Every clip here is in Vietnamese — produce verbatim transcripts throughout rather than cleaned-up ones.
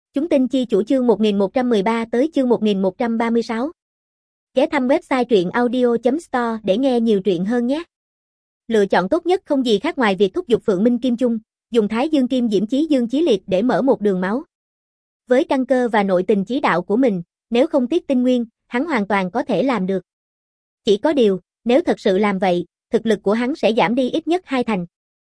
Chúng tin chi chủ chương một nghìn một trăm mười ba tới chương một nghìn một trăm ba mươi sáu. Ghé thăm website truyện audio chấm store để nghe nhiều truyện hơn nhé. Lựa chọn tốt nhất không gì khác ngoài việc thúc giục Phượng Minh Kim Chung, dùng Thái Dương Kim Diễm Chí Dương Chí Liệt để mở một đường máu. Với căn cơ và nội tình chí đạo của mình, nếu không tiếc tinh nguyên, hắn hoàn toàn có thể làm được. Chỉ có điều, nếu thật sự làm vậy, thực lực của hắn sẽ giảm đi ít nhất hai thành.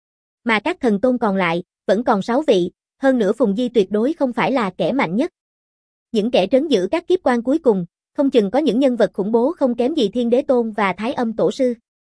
Mà các thần tôn còn lại, vẫn còn sáu vị, hơn nữa Phùng Di tuyệt đối không phải là kẻ mạnh nhất. Những kẻ trấn giữ các kiếp quan cuối cùng, không chừng có những nhân vật khủng bố không kém gì Thiên Đế Tôn và Thái Âm Tổ Sư.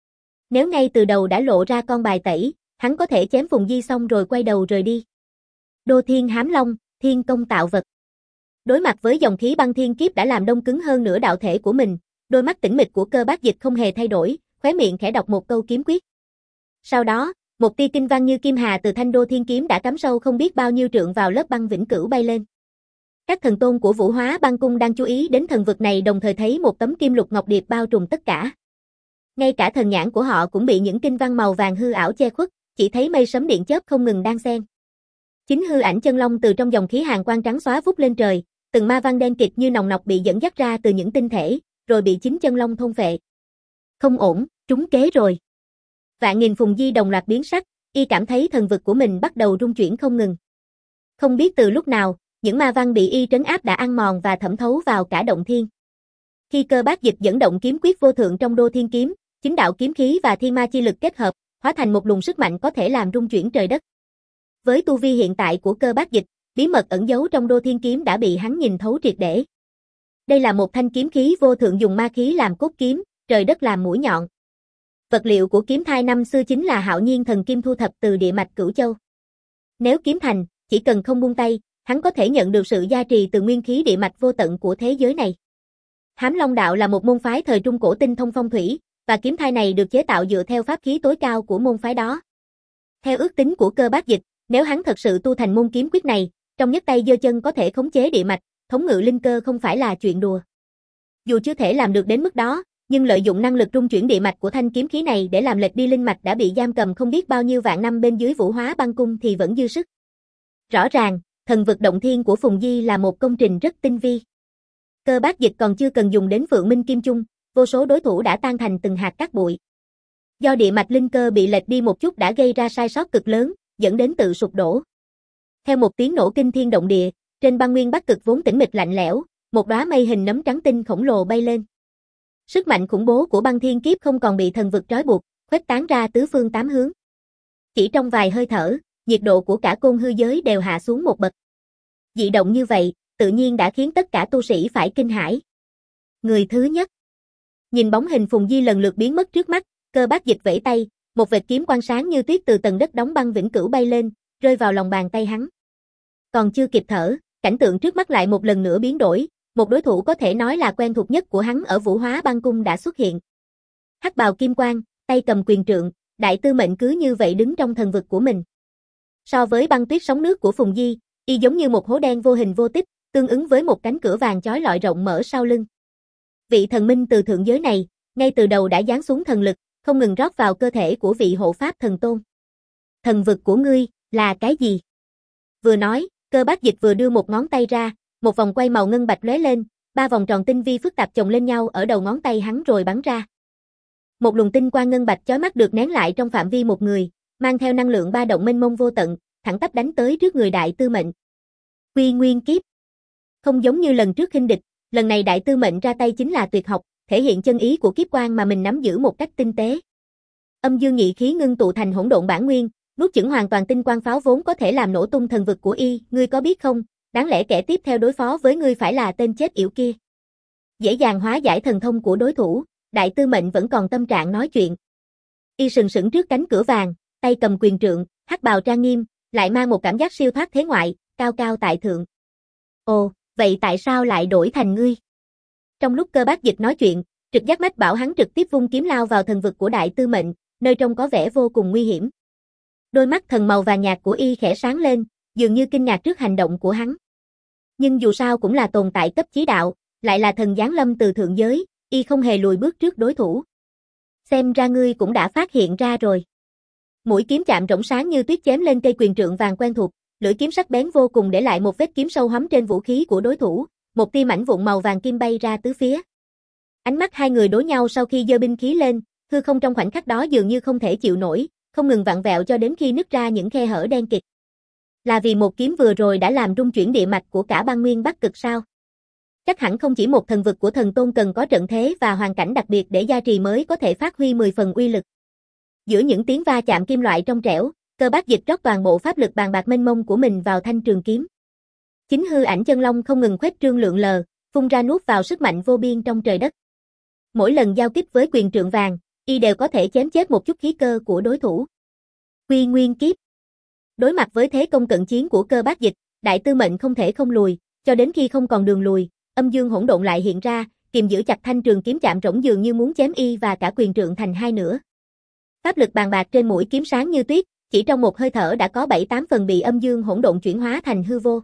Nếu ngay từ đầu đã lộ ra con bài tẩy, hắn có thể chém Phùng Di xong rồi quay đầu rời đi. Đô Thiên Hám Long, Thiên Công Tạo Vật. Đối mặt với dòng khí băng thiên kiếp đã làm đông cứng hơn nửa đạo thể của mình, đôi mắt tĩnh mịch của Cơ Bác Dịch không hề thay đổi, khóe miệng khẽ đọc một câu kiếm quyết. Sau đó, một tia kinh văn như kim hà từ thanh đô thiên kiếm đã cắm sâu không biết bao nhiêu trượng vào lớp băng vĩnh cửu bay lên. Các thần tôn của Vũ Hóa Băng Cung đang chú ý đến thần vực này đồng thời thấy một tấm kim lục ngọc điệp bao trùm tất cả. Ngay cả thần nhãn của họ cũng bị những kinh văn màu vàng hư ảo che khuất, chỉ thấy mây sấm điện chớp không ngừng đan xen. Chính hư ảnh chân long từ trong dòng khí hàn quang trắng xóa vút lên trời, từng ma văn đen kịt như nòng nọc bị dẫn dắt ra từ những tinh thể, rồi bị chính chân long thôn phệ. Không ổn, trúng kế rồi. Vạn nghìn Phùng Di đồng loạt biến sắc, y cảm thấy thần vực của mình bắt đầu rung chuyển không ngừng. Không biết từ lúc nào, những ma văn bị y trấn áp đã ăn mòn và thẩm thấu vào cả động thiên. Khi Cơ Bác Dịch dẫn động kiếm quyết vô thượng trong đô thiên kiếm, chính đạo kiếm khí và thiên ma chi lực kết hợp, hóa thành một luồng sức mạnh có thể làm rung chuyển trời đất. Với tu vi hiện tại của Cơ Bác Dịch, bí mật ẩn giấu trong đô thiên kiếm đã bị hắn nhìn thấu triệt để. Đây là một thanh kiếm khí vô thượng dùng ma khí làm cốt kiếm, trời đất làm mũi nhọn. Vật liệu của kiếm thai năm xưa chính là hạo nhiên thần kim thu thập từ địa mạch Cửu Châu. Nếu kiếm thành, chỉ cần không buông tay, hắn có thể nhận được sự gia trì từ nguyên khí địa mạch vô tận của thế giới này. Hám Long đạo là một môn phái thời trung cổ tinh thông phong thủy, và kiếm thai này được chế tạo dựa theo pháp khí tối cao của môn phái đó. Theo ước tính của Cơ Bác Dịch, nếu hắn thật sự tu thành môn kiếm quyết này, trong nhất tay giơ chân có thể khống chế địa mạch, thống ngự linh cơ không phải là chuyện đùa. Dù chưa thể làm được đến mức đó, nhưng lợi dụng năng lực rung chuyển địa mạch của thanh kiếm khí này để làm lệch đi linh mạch đã bị giam cầm không biết bao nhiêu vạn năm bên dưới Vũ Hóa Băng Cung thì vẫn dư sức. Rõ ràng, thần vực động thiên của Phùng Di là một công trình rất tinh vi. Cơ Bác Dịch còn chưa cần dùng đến Phượng Minh Kim Chung, vô số đối thủ đã tan thành từng hạt cát bụi. Do địa mạch linh cơ bị lệch đi một chút đã gây ra sai sót cực lớn, dẫn đến tự sụp đổ. Theo một tiếng nổ kinh thiên động địa, trên băng nguyên Bắc Cực vốn tĩnh mịch lạnh lẽo, một đóa mây hình nấm trắng tinh khổng lồ bay lên. Sức mạnh khủng bố của băng thiên kiếp không còn bị thần vực trói buộc, khuếch tán ra tứ phương tám hướng. Chỉ trong vài hơi thở, nhiệt độ của cả côn hư giới đều hạ xuống một bậc. Dị động như vậy, tự nhiên đã khiến tất cả tu sĩ phải kinh hãi. Người thứ nhất. Nhìn bóng hình Phùng Di lần lượt biến mất trước mắt, Cơ Bác Dịch vẫy tay, một vệt kiếm quang sáng như tuyết từ tầng đất đóng băng vĩnh cửu bay lên, rơi vào lòng bàn tay hắn. Còn chưa kịp thở, cảnh tượng trước mắt lại một lần nữa biến đổi, một đối thủ có thể nói là quen thuộc nhất của hắn ở Vũ Hóa Băng Cung đã xuất hiện. Hắc bào kim quang, tay cầm quyền trượng, đại tư mệnh cứ như vậy đứng trong thần vực của mình. So với băng tuyết sóng nước của Phùng Di, y giống như một hố đen vô hình vô tích, tương ứng với một cánh cửa vàng chói lọi rộng mở sau lưng. Vị thần minh từ thượng giới này, ngay từ đầu đã giáng xuống thần lực, không ngừng rót vào cơ thể của vị hộ pháp thần tôn. Thần vực của ngươi, là cái gì? Vừa nói, Cơ Bác Dịch vừa đưa một ngón tay ra, một vòng quay màu ngân bạch lóe lên, ba vòng tròn tinh vi phức tạp chồng lên nhau ở đầu ngón tay hắn rồi bắn ra. Một luồng tinh quang ngân bạch chói mắt được nén lại trong phạm vi một người, mang theo năng lượng ba động mênh mông vô tận, thẳng tắp đánh tới trước người đại tư mệnh. Quy Nguyên Kiếp. Không giống như lần trước khinh địch, lần này đại tư mệnh ra tay chính là tuyệt học, thể hiện chân ý của kiếp quang mà mình nắm giữ một cách tinh tế. Âm dương nhị khí ngưng tụ thành hỗn độn bản nguyên, nuốt chửng hoàn toàn tinh quang pháo vốn có thể làm nổ tung thần vực của y, ngươi có biết không, đáng lẽ kẻ tiếp theo đối phó với ngươi phải là tên chết yểu kia. Dễ dàng hóa giải thần thông của đối thủ, đại tư mệnh vẫn còn tâm trạng nói chuyện. Y sừng sững trước cánh cửa vàng, tay cầm quyền trượng, hắc bào trang nghiêm, lại mang một cảm giác siêu thoát thế ngoại, cao cao tại thượng. Ồ, vậy tại sao lại đổi thành ngươi? Trong lúc Cơ Bác Dịch nói chuyện, trực giác mách bảo hắn trực tiếp vung kiếm lao vào thần vực của đại tư mệnh, nơi trông có vẻ vô cùng nguy hiểm. Đôi mắt thần màu vàng nhạt của y khẽ sáng lên, dường như kinh ngạc trước hành động của hắn. Nhưng dù sao cũng là tồn tại cấp chí đạo, lại là thần giáng lâm từ thượng giới, y không hề lùi bước trước đối thủ. Xem ra ngươi cũng đã phát hiện ra rồi. Mũi kiếm chạm rỗng sáng như tuyết chém lên cây quyền trượng vàng quen thuộc, lưỡi kiếm sắc bén vô cùng để lại một vết kiếm sâu hoắm trên vũ khí của đối thủ, một tia mảnh vụn màu vàng kim bay ra tứ phía. Ánh mắt hai người đối nhau sau khi giơ binh khí lên, hư không trong khoảnh khắc đó dường như không thể chịu nổi, không ngừng vặn vẹo cho đến khi nứt ra những khe hở đen kịt. Là vì một kiếm vừa rồi đã làm rung chuyển địa mạch của cả băng nguyên Bắc Cực sao? Chắc hẳn không chỉ một thần vực của thần tôn cần có trận thế và hoàn cảnh đặc biệt để gia trì mới có thể phát huy mười phần uy lực. Giữa những tiếng va chạm kim loại trong trẻo, Cơ Bác Dịch rót toàn bộ pháp lực bàn bạc mênh mông của mình vào thanh trường kiếm. Chính hư ảnh chân long không ngừng khuếch trương lượn lờ, phun ra nuốt vào sức mạnh vô biên trong trời đất. Mỗi lần giao kích với quyền trượng vàng, y đều có thể chém chết một chút khí cơ của đối thủ. Quy Nguyên Kiếp. Đối mặt với thế công cận chiến của Cơ Bác Dịch, Đại Tư Mệnh không thể không lùi, cho đến khi không còn đường lùi, âm dương hỗn độn lại hiện ra, kìm giữ chặt thanh trường kiếm chạm rỗng dường như muốn chém y và cả quyền trượng thành hai nửa. Pháp lực bàn bạc trên mũi kiếm sáng như tuyết, chỉ trong một hơi thở đã có bảy tám phần bị âm dương hỗn độn chuyển hóa thành hư vô.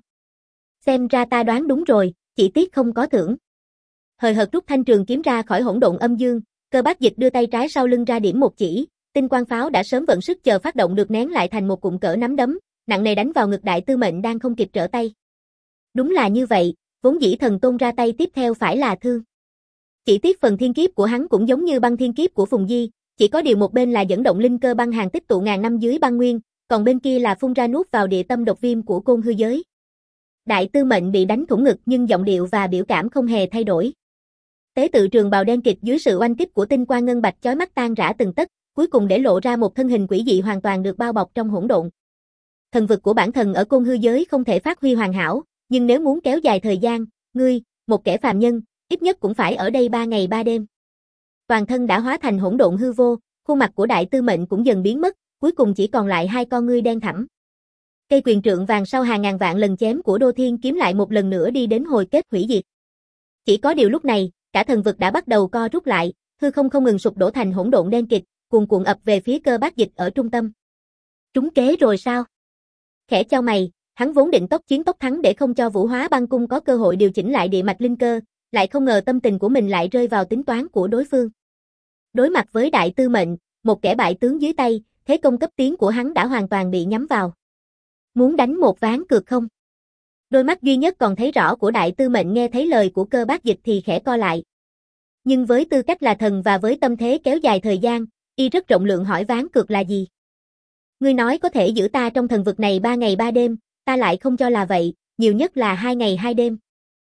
Xem ra ta đoán đúng rồi, chỉ tiếc không có thưởng. Hời hợt rút thanh trường kiếm ra khỏi hỗn độn âm dương, Cơ Bác Dịch đưa tay trái sau lưng ra điểm một chỉ, tinh quang pháo đã sớm vận sức chờ phát động được nén lại thành một cụm cỡ nắm đấm, nặng nề đánh vào ngực Đại Tư Mệnh đang không kịp trở tay. Đúng là như vậy, vốn dĩ thần tôn ra tay tiếp theo phải là thương. Chỉ tiếc phần thiên kiếp của hắn cũng giống như băng thiên kiếp của Phùng Di, chỉ có điều một bên là dẫn động linh cơ băng hàng tích tụ ngàn năm dưới băng nguyên, còn bên kia là phun ra nuốt vào địa tâm độc viêm của côn hư giới. Đại Tư Mệnh bị đánh thủng ngực nhưng giọng điệu và biểu cảm không hề thay đổi. Tế tự trường bào đen kịt dưới sự oanh kích của tinh quang ngân bạch chói mắt tan rã từng tấc, cuối cùng để lộ ra một thân hình quỷ dị hoàn toàn được bao bọc trong hỗn độn. Thần vực của bản thần ở côn hư giới không thể phát huy hoàn hảo, nhưng nếu muốn kéo dài thời gian, ngươi, một kẻ phàm nhân, ít nhất cũng phải ở đây ba ngày ba đêm. Toàn thân đã hóa thành hỗn độn hư vô, khuôn mặt của Đại Tư Mệnh cũng dần biến mất, cuối cùng chỉ còn lại hai con ngươi đen thẳm. Cây quyền trượng vàng sau hàng ngàn vạn lần chém của Đô Thiên kiếm lại một lần nữa đi đến hồi kết hủy diệt. Chỉ có điều lúc này, cả thần vực đã bắt đầu co rút lại, hư không không ngừng sụp đổ thành hỗn độn đen kịt, cuồn cuộn ập về phía Cơ Bác Dịch ở trung tâm. Trúng kế rồi sao? Khẽ chau mày, hắn vốn định tốc chiến tốc thắng để không cho Vũ Hóa Băng Cung có cơ hội điều chỉnh lại địa mạch linh cơ, lại không ngờ tâm tình của mình lại rơi vào tính toán của đối phương. Đối mặt với Đại Tư Mệnh, một kẻ bại tướng dưới tay, thế công cấp tiến của hắn đã hoàn toàn bị nhắm vào. Muốn đánh một ván cược không? Đôi mắt duy nhất còn thấy rõ của Đại Tư Mệnh nghe thấy lời của Cơ Bác Dịch thì khẽ co lại. Nhưng với tư cách là thần và với tâm thế kéo dài thời gian, y rất rộng lượng hỏi ván cược là gì? Ngươi nói có thể giữ ta trong thần vực này ba ngày ba đêm, ta lại không cho là vậy, nhiều nhất là hai ngày hai đêm.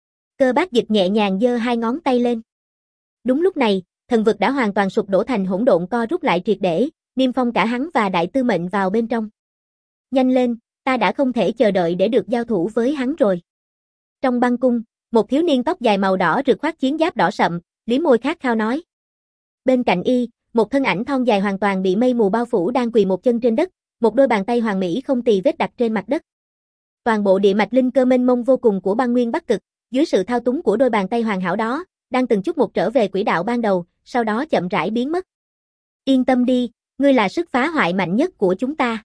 Cơ Bác Dịch nhẹ nhàng giơ hai ngón tay lên. Đúng lúc này, thần vực đã hoàn toàn sụp đổ thành hỗn độn co rút lại triệt để, niêm phong cả hắn và Đại Tư Mệnh vào bên trong. Nhanh lên, ta đã không thể chờ đợi để được giao thủ với hắn rồi. Trong băng cung, một thiếu niên tóc dài màu đỏ rực khoác chiến giáp đỏ sậm, liếm môi khát khao nói. Bên cạnh y, một thân ảnh thon dài hoàn toàn bị mây mù bao phủ đang quỳ một chân trên đất, một đôi bàn tay hoàn mỹ không tì vết đặt trên mặt đất. Toàn bộ địa mạch linh cơ mênh mông vô cùng của băng nguyên Bắc Cực, dưới sự thao túng của đôi bàn tay hoàn hảo đó, đang từng chút một trở về quỹ đạo ban đầu, sau đó chậm rãi biến mất. Yên tâm đi, ngươi là sức phá hoại mạnh nhất của chúng ta.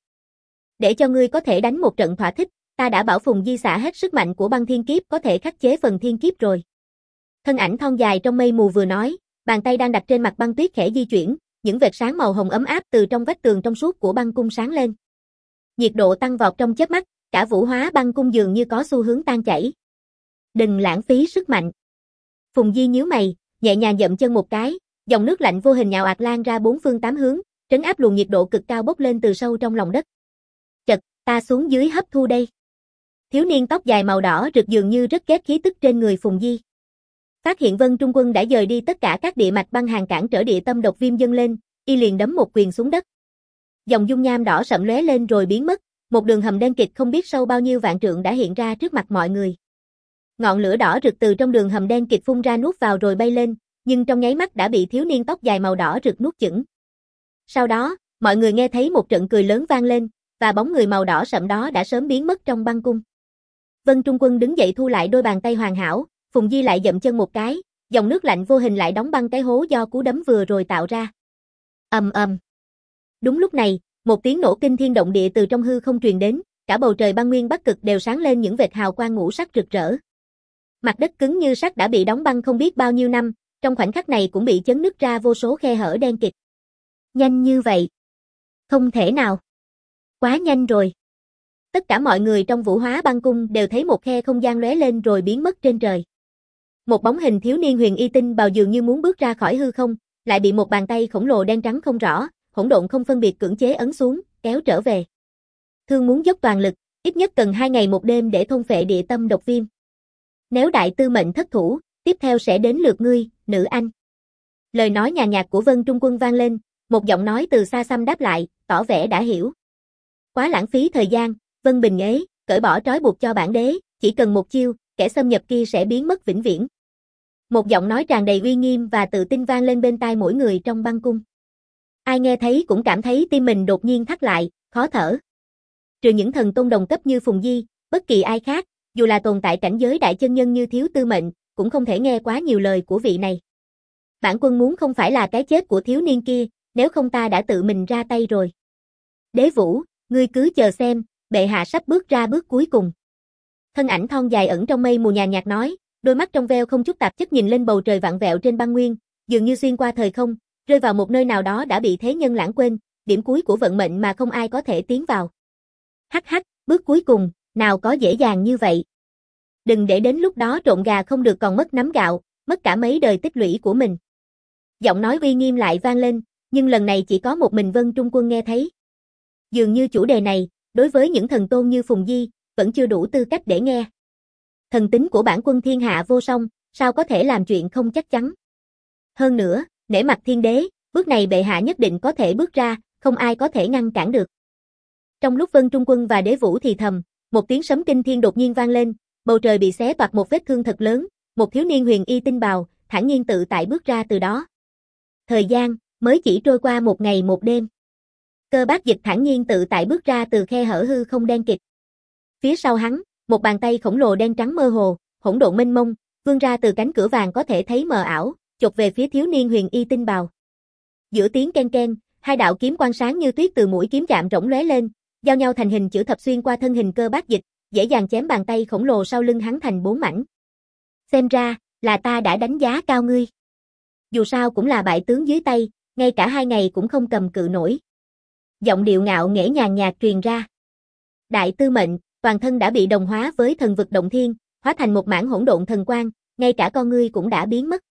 Để cho ngươi có thể đánh một trận thỏa thích, ta đã bảo Phùng Di xả hết sức mạnh của băng thiên kiếp có thể khắc chế phần thiên kiếp rồi. Thân ảnh thon dài trong mây mù vừa nói, bàn tay đang đặt trên mặt băng tuyết khẽ di chuyển, những vệt sáng màu hồng ấm áp từ trong vách tường trong suốt của băng cung sáng lên. Nhiệt độ tăng vọt trong chớp mắt, cả Vũ Hóa Băng Cung dường như có xu hướng tan chảy. Đừng lãng phí sức mạnh. Phùng Di nhíu mày, nhẹ nhàng dậm chân một cái, dòng nước lạnh vô hình nhào ạt lan ra bốn phương tám hướng, trấn áp luồng nhiệt độ cực cao bốc lên từ sâu trong lòng đất. Chật, ta xuống dưới hấp thu đây. Thiếu niên tóc dài màu đỏ rực dường như rất ghét khí tức trên người Phùng Di. Phát hiện Vân Trung Quân đã dời đi tất cả các địa mạch băng hàng cản trở địa tâm độc viêm dâng lên, y liền đấm một quyền xuống đất. Dòng dung nham đỏ sậm lóe lên rồi biến mất, một đường hầm đen kịt không biết sâu bao nhiêu vạn trượng đã hiện ra trước mặt mọi người. Ngọn lửa đỏ rực từ trong đường hầm đen kịt phun ra nuốt vào rồi bay lên, nhưng trong nháy mắt đã bị thiếu niên tóc dài màu đỏ rực nuốt chửng. Sau đó, mọi người nghe thấy một trận cười lớn vang lên, và bóng người màu đỏ sậm đó đã sớm biến mất trong băng cung. Vân Trung Quân đứng dậy thu lại đôi bàn tay hoàn hảo, Phùng Di lại dậm chân một cái, dòng nước lạnh vô hình lại đóng băng cái hố do cú đấm vừa rồi tạo ra. Ầm ầm. Đúng lúc này, một tiếng nổ kinh thiên động địa từ trong hư không truyền đến, cả bầu trời băng nguyên Bắc Cực đều sáng lên những vệt hào quang ngũ sắc rực rỡ. Mặt đất cứng như sắt đã bị đóng băng không biết bao nhiêu năm, trong khoảnh khắc này cũng bị chấn nứt ra vô số khe hở đen kịt. Nhanh như vậy? Không thể nào. Quá nhanh rồi. Tất cả mọi người trong Vũ Hóa Băng Cung đều thấy một khe không gian lóe lên rồi biến mất trên trời. Một bóng hình thiếu niên huyền y tinh bào dường như muốn bước ra khỏi hư không, lại bị một bàn tay khổng lồ đen trắng không rõ, hỗn độn không phân biệt cưỡng chế ấn xuống, kéo trở về. Thương muốn dốc toàn lực, ít nhất cần hai ngày một đêm để thôn phệ địa tâm độc viêm. Nếu đại tư mệnh thất thủ, tiếp theo sẽ đến lượt ngươi, nữ anh. Lời nói nhàn nhạt của Vân Trung Quân vang lên, một giọng nói từ xa xăm đáp lại, tỏ vẻ đã hiểu. Quá lãng phí thời gian, Vân Bình ế, cởi bỏ trói buộc cho bản đế, chỉ cần một chiêu, kẻ xâm nhập kia sẽ biến mất vĩnh viễn. Một giọng nói tràn đầy uy nghiêm và tự tin vang lên bên tai mỗi người trong băng cung. Ai nghe thấy cũng cảm thấy tim mình đột nhiên thắt lại, khó thở. Trừ những thần tôn đồng cấp như Phùng Di, bất kỳ ai khác, dù là tồn tại cảnh giới đại chân nhân như Thiếu Tư Mệnh, cũng không thể nghe quá nhiều lời của vị này. Bản quân muốn không phải là cái chết của thiếu niên kia, nếu không ta đã tự mình ra tay rồi. Đế Vũ, ngươi cứ chờ xem, bệ hạ sắp bước ra bước cuối cùng. Thân ảnh thon dài ẩn trong mây mù nhàn nhạt nói, đôi mắt trong veo không chút tạp chất nhìn lên bầu trời vặn vẹo trên băng nguyên, dường như xuyên qua thời không, rơi vào một nơi nào đó đã bị thế nhân lãng quên, điểm cuối của vận mệnh mà không ai có thể tiến vào. Hắc hắc, bước cuối cùng, nào có dễ dàng như vậy. Đừng để đến lúc đó trộn gà không được còn mất nắm gạo, mất cả mấy đời tích lũy của mình. Giọng nói uy nghiêm lại vang lên, nhưng lần này chỉ có một mình Vân Trung Quân nghe thấy. Dường như chủ đề này, đối với những thần tôn như Phùng Di, vẫn chưa đủ tư cách để nghe. Thần tính của bản quân thiên hạ vô song, sao có thể làm chuyện không chắc chắn. Hơn nữa, nể mặt thiên đế, bước này bệ hạ nhất định có thể bước ra, không ai có thể ngăn cản được. Trong lúc Vân Trung Quân và Đế Vũ thì thầm, một tiếng sấm kinh thiên đột nhiên vang lên, bầu trời bị xé toạc một vết thương thật lớn, một thiếu niên huyền y tinh bào, thản nhiên tự tại bước ra từ đó. Thời gian, mới chỉ trôi qua một ngày một đêm. Cơ Bác Dịch thản nhiên tự tại bước ra từ khe hở hư không đen kịt. Phía sau hắn, một bàn tay khổng lồ đen trắng mơ hồ, hỗn độn mênh mông, vươn ra từ cánh cửa vàng có thể thấy mờ ảo, chộp về phía thiếu niên huyền y tinh bào. Giữa tiếng ken ken, hai đạo kiếm quang sáng như tuyết từ mũi kiếm chạm rỗng lóe lên, giao nhau thành hình chữ thập xuyên qua thân hình Cơ Bác Dịch, dễ dàng chém bàn tay khổng lồ sau lưng hắn thành bốn mảnh. Xem ra, là ta đã đánh giá cao ngươi. Dù sao cũng là bại tướng dưới tay, ngay cả hai ngày cũng không cầm cự nổi. Giọng điệu ngạo nghễ nhàn nhạt truyền ra. Đại tư mệnh, toàn thân đã bị đồng hóa với thần vực động thiên, hóa thành một mảng hỗn độn thần quang, ngay cả con ngươi cũng đã biến mất.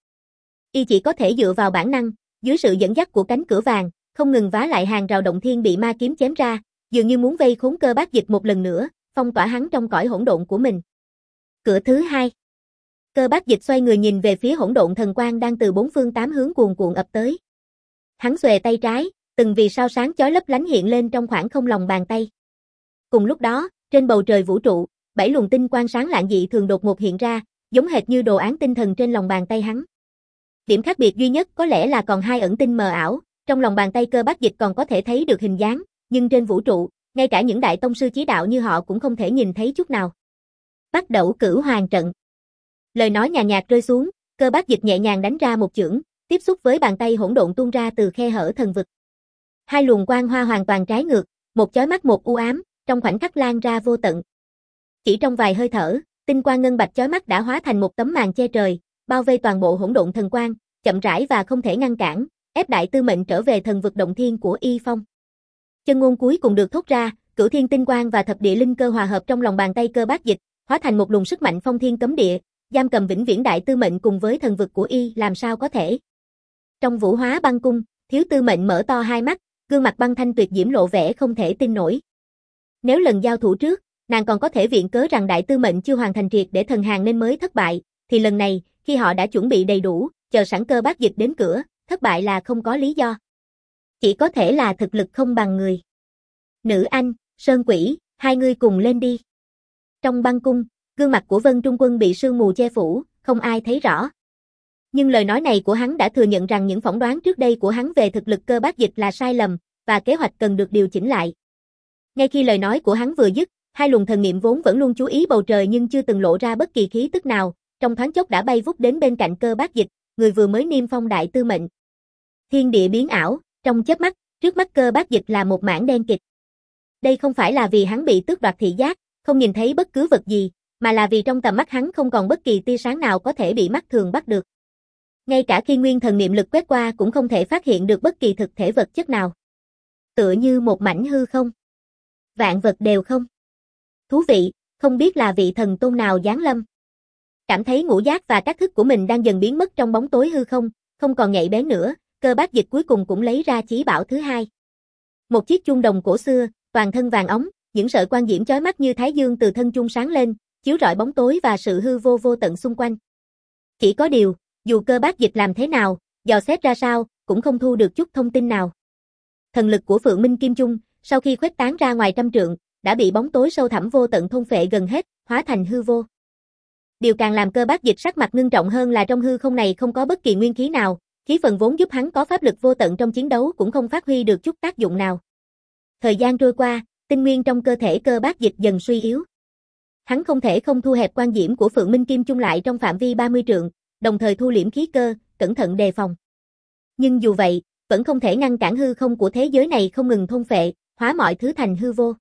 Y chỉ có thể dựa vào bản năng, dưới sự dẫn dắt của cánh cửa vàng, không ngừng vá lại hàng rào động thiên bị ma kiếm chém ra, dường như muốn vây khốn Cơ Bác Dịch một lần nữa, phong tỏa hắn trong cõi hỗn độn của mình. Cửa thứ hai. Cơ Bác Dịch xoay người nhìn về phía hỗn độn thần quang đang từ bốn phương tám hướng cuồn cuộn ập tới. Hắn xuề tay trái, từng vì sao sáng chói lấp lánh hiện lên trong khoảng không lòng bàn tay. Cùng lúc đó, trên bầu trời vũ trụ, bảy luồng tinh quang sáng lạng dị thường đột ngột hiện ra, giống hệt như đồ án tinh thần trên lòng bàn tay hắn. Điểm khác biệt duy nhất có lẽ là còn hai ẩn tinh mờ ảo, trong lòng bàn tay Cơ Bác Dịch còn có thể thấy được hình dáng, nhưng trên vũ trụ, ngay cả những đại tông sư chí đạo như họ cũng không thể nhìn thấy chút nào. Bắt đầu Cửu Hoàng trận. Lời nói nhàn nhạt rơi xuống, Cơ Bác Dịch nhẹ nhàng đánh ra một chưởng, tiếp xúc với bàn tay hỗn độn tuôn ra từ khe hở thần vực. Hai luồng quang hoa hoàn toàn trái ngược, một chói mắt một u ám, trong khoảnh khắc lan ra vô tận. Chỉ trong vài hơi thở, tinh quang ngân bạch chói mắt đã hóa thành một tấm màn che trời, bao vây toàn bộ hỗn độn thần quang, chậm rãi và không thể ngăn cản, ép đại tư mệnh trở về thần vực động thiên của Y Phong. Chân ngôn cuối cùng được thốt ra, Cửu Thiên tinh quang và thập địa linh cơ hòa hợp trong lòng bàn tay Cơ Bác Dịch, hóa thành một luồng sức mạnh phong thiên cấm địa, giam cầm vĩnh viễn đại tư mệnh cùng với thần vực của Y làm sao có thể. Trong Vũ Hóa Băng Cung, Thiếu Tư Mệnh mở to hai mắt, gương mặt băng thanh tuyệt diễm lộ vẻ không thể tin nổi. Nếu lần giao thủ trước, nàng còn có thể viện cớ rằng đại tư mệnh chưa hoàn thành triệt để thần hàng nên mới thất bại, thì lần này, khi họ đã chuẩn bị đầy đủ, chờ sẵn Cơ Bác Dịch đến cửa, thất bại là không có lý do. Chỉ có thể là thực lực không bằng người. Nữ anh, Sơn Quỷ, hai người cùng lên đi. Trong băng cung, gương mặt của Vân Trung Quân bị sương mù che phủ, không ai thấy rõ. Nhưng lời nói này của hắn đã thừa nhận rằng những phỏng đoán trước đây của hắn về thực lực Cơ Bác Dịch là sai lầm, và kế hoạch cần được điều chỉnh lại. Ngay khi lời nói của hắn vừa dứt, hai luồng thần niệm vốn vẫn luôn chú ý bầu trời nhưng chưa từng lộ ra bất kỳ khí tức nào, trong thoáng chốc đã bay vút đến bên cạnh Cơ Bác Dịch, người vừa mới niêm phong đại tư mệnh. Thiên địa biến ảo, trong chớp mắt, trước mắt Cơ Bác Dịch là một mảng đen kịt. Đây không phải là vì hắn bị tước đoạt thị giác, không nhìn thấy bất cứ vật gì, mà là vì trong tầm mắt hắn không còn bất kỳ tia sáng nào có thể bị mắt thường bắt được. Ngay cả khi nguyên thần niệm lực quét qua cũng không thể phát hiện được bất kỳ thực thể vật chất nào. Tựa như một mảnh hư không. Vạn vật đều không. Thú vị, không biết là vị thần tôn nào giáng lâm. Cảm thấy ngũ giác và các thức của mình đang dần biến mất trong bóng tối hư không, không còn nhạy bén nữa, Cơ Bác Dịch cuối cùng cũng lấy ra chí bảo thứ hai. Một chiếc chuông đồng cổ xưa, toàn thân vàng óng, những sợi quang diễm chói mắt như thái dương từ thân chuông sáng lên, chiếu rọi bóng tối và sự hư vô vô tận xung quanh. Chỉ có điều, dù Cơ Bác Dịch làm thế nào, dò xét ra sao, cũng không thu được chút thông tin nào. Thần lực của Phượng Minh Kim Chung, sau khi khuếch tán ra ngoài trăm trượng, đã bị bóng tối sâu thẳm vô tận thôn phệ gần hết, hóa thành hư vô. Điều càng làm Cơ Bác Dịch sắc mặt ngưng trọng hơn là trong hư không này không có bất kỳ nguyên khí nào, khí phần vốn giúp hắn có pháp lực vô tận trong chiến đấu cũng không phát huy được chút tác dụng nào. Thời gian trôi qua, tinh nguyên trong cơ thể Cơ Bác Dịch dần suy yếu. Hắn không thể không thu hẹp quan diễm của Phượng Minh Kim Chung lại trong phạm vi ba mươi trượng, đồng thời thu liễm khí cơ, cẩn thận đề phòng. Nhưng dù vậy, vẫn không thể ngăn cản hư không của thế giới này không ngừng thôn phệ, hóa mọi thứ thành hư vô.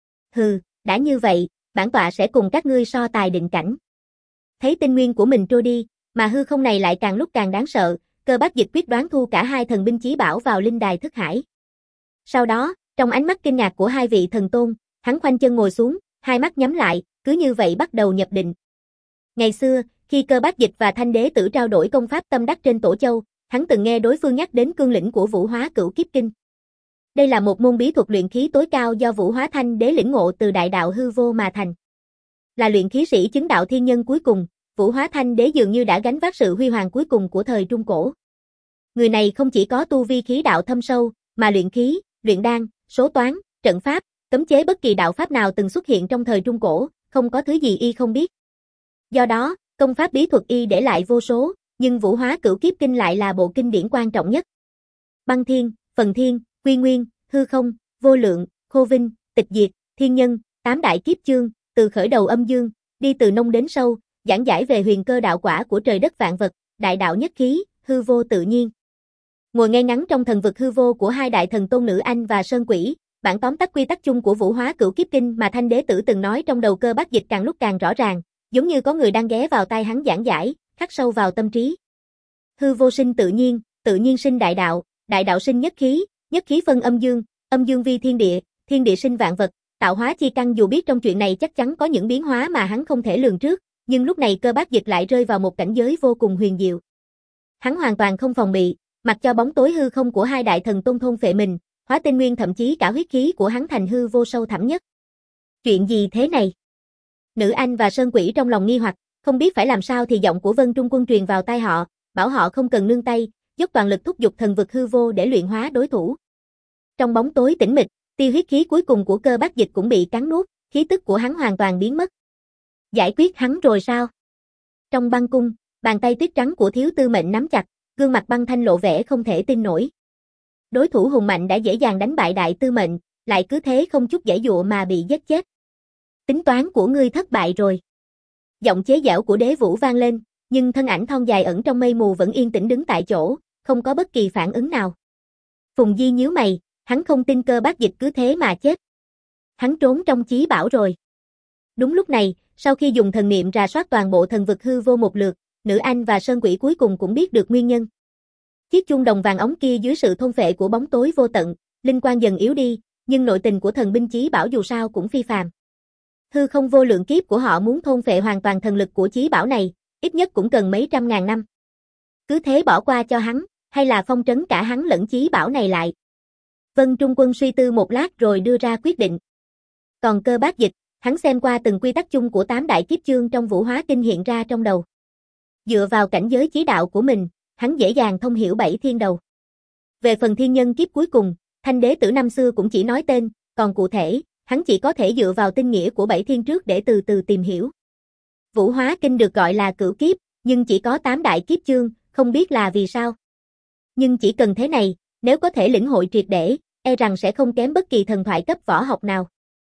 Hừ, đã như vậy, bản tọa sẽ cùng các ngươi so tài định cảnh. Thấy tinh nguyên của mình trôi đi, mà hư không này lại càng lúc càng đáng sợ, Cơ Bác Dịch quyết đoán thu cả hai thần binh chí bảo vào linh đài thức hải. Sau đó, trong ánh mắt kinh ngạc của hai vị thần tôn, hắn khoanh chân ngồi xuống, hai mắt nhắm lại, cứ như vậy bắt đầu nhập định. Ngày xưa, khi Cơ Bác Dịch và Thanh Đế Tử trao đổi công pháp tâm đắc trên Tổ Châu, hắn từng nghe đối phương nhắc đến cương lĩnh của Vũ Hóa Cửu Kiếp Kinh. Đây là một môn bí thuật luyện khí tối cao do Vũ Hóa Thanh Đế lĩnh ngộ từ đại đạo hư vô mà thành. Là luyện khí sĩ chứng đạo thiên nhân cuối cùng, Vũ Hóa Thanh Đế dường như đã gánh vác sự huy hoàng cuối cùng của thời Trung Cổ. Người này không chỉ có tu vi khí đạo thâm sâu, mà luyện khí, luyện đan, số toán, trận pháp, cấm chế bất kỳ đạo pháp nào từng xuất hiện trong thời Trung Cổ, không có thứ gì y không biết. Do đó, công pháp bí thuật y để lại vô số, nhưng Vũ Hóa Cửu Kiếp Kinh lại là bộ kinh điển quan trọng nhất. Băng thiên, phần thiên, quy nguyên, hư không, vô lượng, khô vinh, tịch diệt, thiên nhân, tám đại kiếp chương, từ khởi đầu âm dương, đi từ nông đến sâu, giảng giải về huyền cơ đạo quả của trời đất vạn vật, đại đạo nhất khí, hư vô tự nhiên. Ngồi ngay ngắn trong thần vực hư vô của hai đại thần tôn Nữ Anh và Sơn Quỷ, bản tóm tắt quy tắc chung của Vũ Hóa Cửu Kiếp Kinh mà Thanh Đế Tử từng nói trong đầu Cơ Bác Dịch càng lúc càng rõ ràng, giống như có người đang ghé vào tai hắn giảng giải, khắc sâu vào tâm trí. Hư vô sinh tự nhiên, tự nhiên sinh đại đạo, đại đạo sinh nhất khí, nhất khí phân âm dương, âm dương vi thiên địa, thiên địa sinh vạn vật, tạo hóa chi căn. Dù biết trong chuyện này chắc chắn có những biến hóa mà hắn không thể lường trước, nhưng lúc này Cơ Bác Dịch lại rơi vào một cảnh giới vô cùng huyền diệu. Hắn hoàn toàn không phòng bị, mặc cho bóng tối hư không của hai đại thần tôn thôn phệ mình, hóa tinh nguyên thậm chí cả huyết khí của hắn thành hư vô sâu thẳm nhất. Chuyện gì thế này? Nữ Anh và Sơn Quỷ trong lòng nghi hoặc, không biết phải làm sao thì giọng của Vân Trung Quân truyền vào tai họ, bảo họ không cần nương tay, dốc toàn lực thúc giục thần vực hư vô để luyện hóa đối thủ. Trong bóng tối tĩnh mịch, tia huyết khí cuối cùng của Cơ Bác Dịch cũng bị cắn nuốt, khí tức của hắn hoàn toàn biến mất. Giải quyết hắn rồi sao? Trong băng cung, bàn tay tuyết trắng của Thiếu Tư Mệnh nắm chặt, gương mặt băng thanh lộ vẻ không thể tin nổi. Đối thủ hùng mạnh đã dễ dàng đánh bại Đại Tư Mệnh, lại cứ thế không chút giãy dụa mà bị giết chết. Tính toán của ngươi thất bại rồi. Giọng chế giễu của Đế Vũ vang lên, nhưng thân ảnh thon dài ẩn trong mây mù vẫn yên tĩnh đứng tại chỗ, không có bất kỳ phản ứng nào. Phùng Di nhíu mày, hắn không tin Cơ Bác Dịch cứ thế mà chết. Hắn trốn trong chí bảo rồi. Đúng lúc này, sau khi dùng thần niệm rà soát toàn bộ thần vực hư vô một lượt, Nữ Anh và Sơn Quỷ cuối cùng cũng biết được nguyên nhân. Chiếc chuông đồng vàng ống kia dưới sự thôn phệ của bóng tối vô tận, linh quang dần yếu đi, nhưng nội tình của thần binh chí bảo dù sao cũng phi phàm. Hư không vô lượng kiếp của họ muốn thôn phệ hoàn toàn thần lực của chí bảo này, ít nhất cũng cần mấy trăm ngàn năm. Cứ thế bỏ qua cho hắn, hay là phong trấn cả hắn lẫn chí bảo này lại? Vân Trung Quân suy tư một lát rồi đưa ra quyết định. Còn Cơ Bác Dịch, hắn xem qua từng quy tắc chung của tám đại kiếp chương trong Vũ Hóa Kinh hiện ra trong đầu. Dựa vào cảnh giới chí đạo của mình, hắn dễ dàng thông hiểu bảy thiên đầu. Về phần thiên nhân kiếp cuối cùng, Thanh Đế Tử năm xưa cũng chỉ nói tên, còn cụ thể, hắn chỉ có thể dựa vào tinh nghĩa của bảy thiên trước để từ từ tìm hiểu. Vũ Hóa Kinh được gọi là cửu kiếp, nhưng chỉ có tám đại kiếp chương, không biết là vì sao. Nhưng chỉ cần thế này, nếu có thể lĩnh hội triệt để, e rằng sẽ không kém bất kỳ thần thoại cấp võ học nào.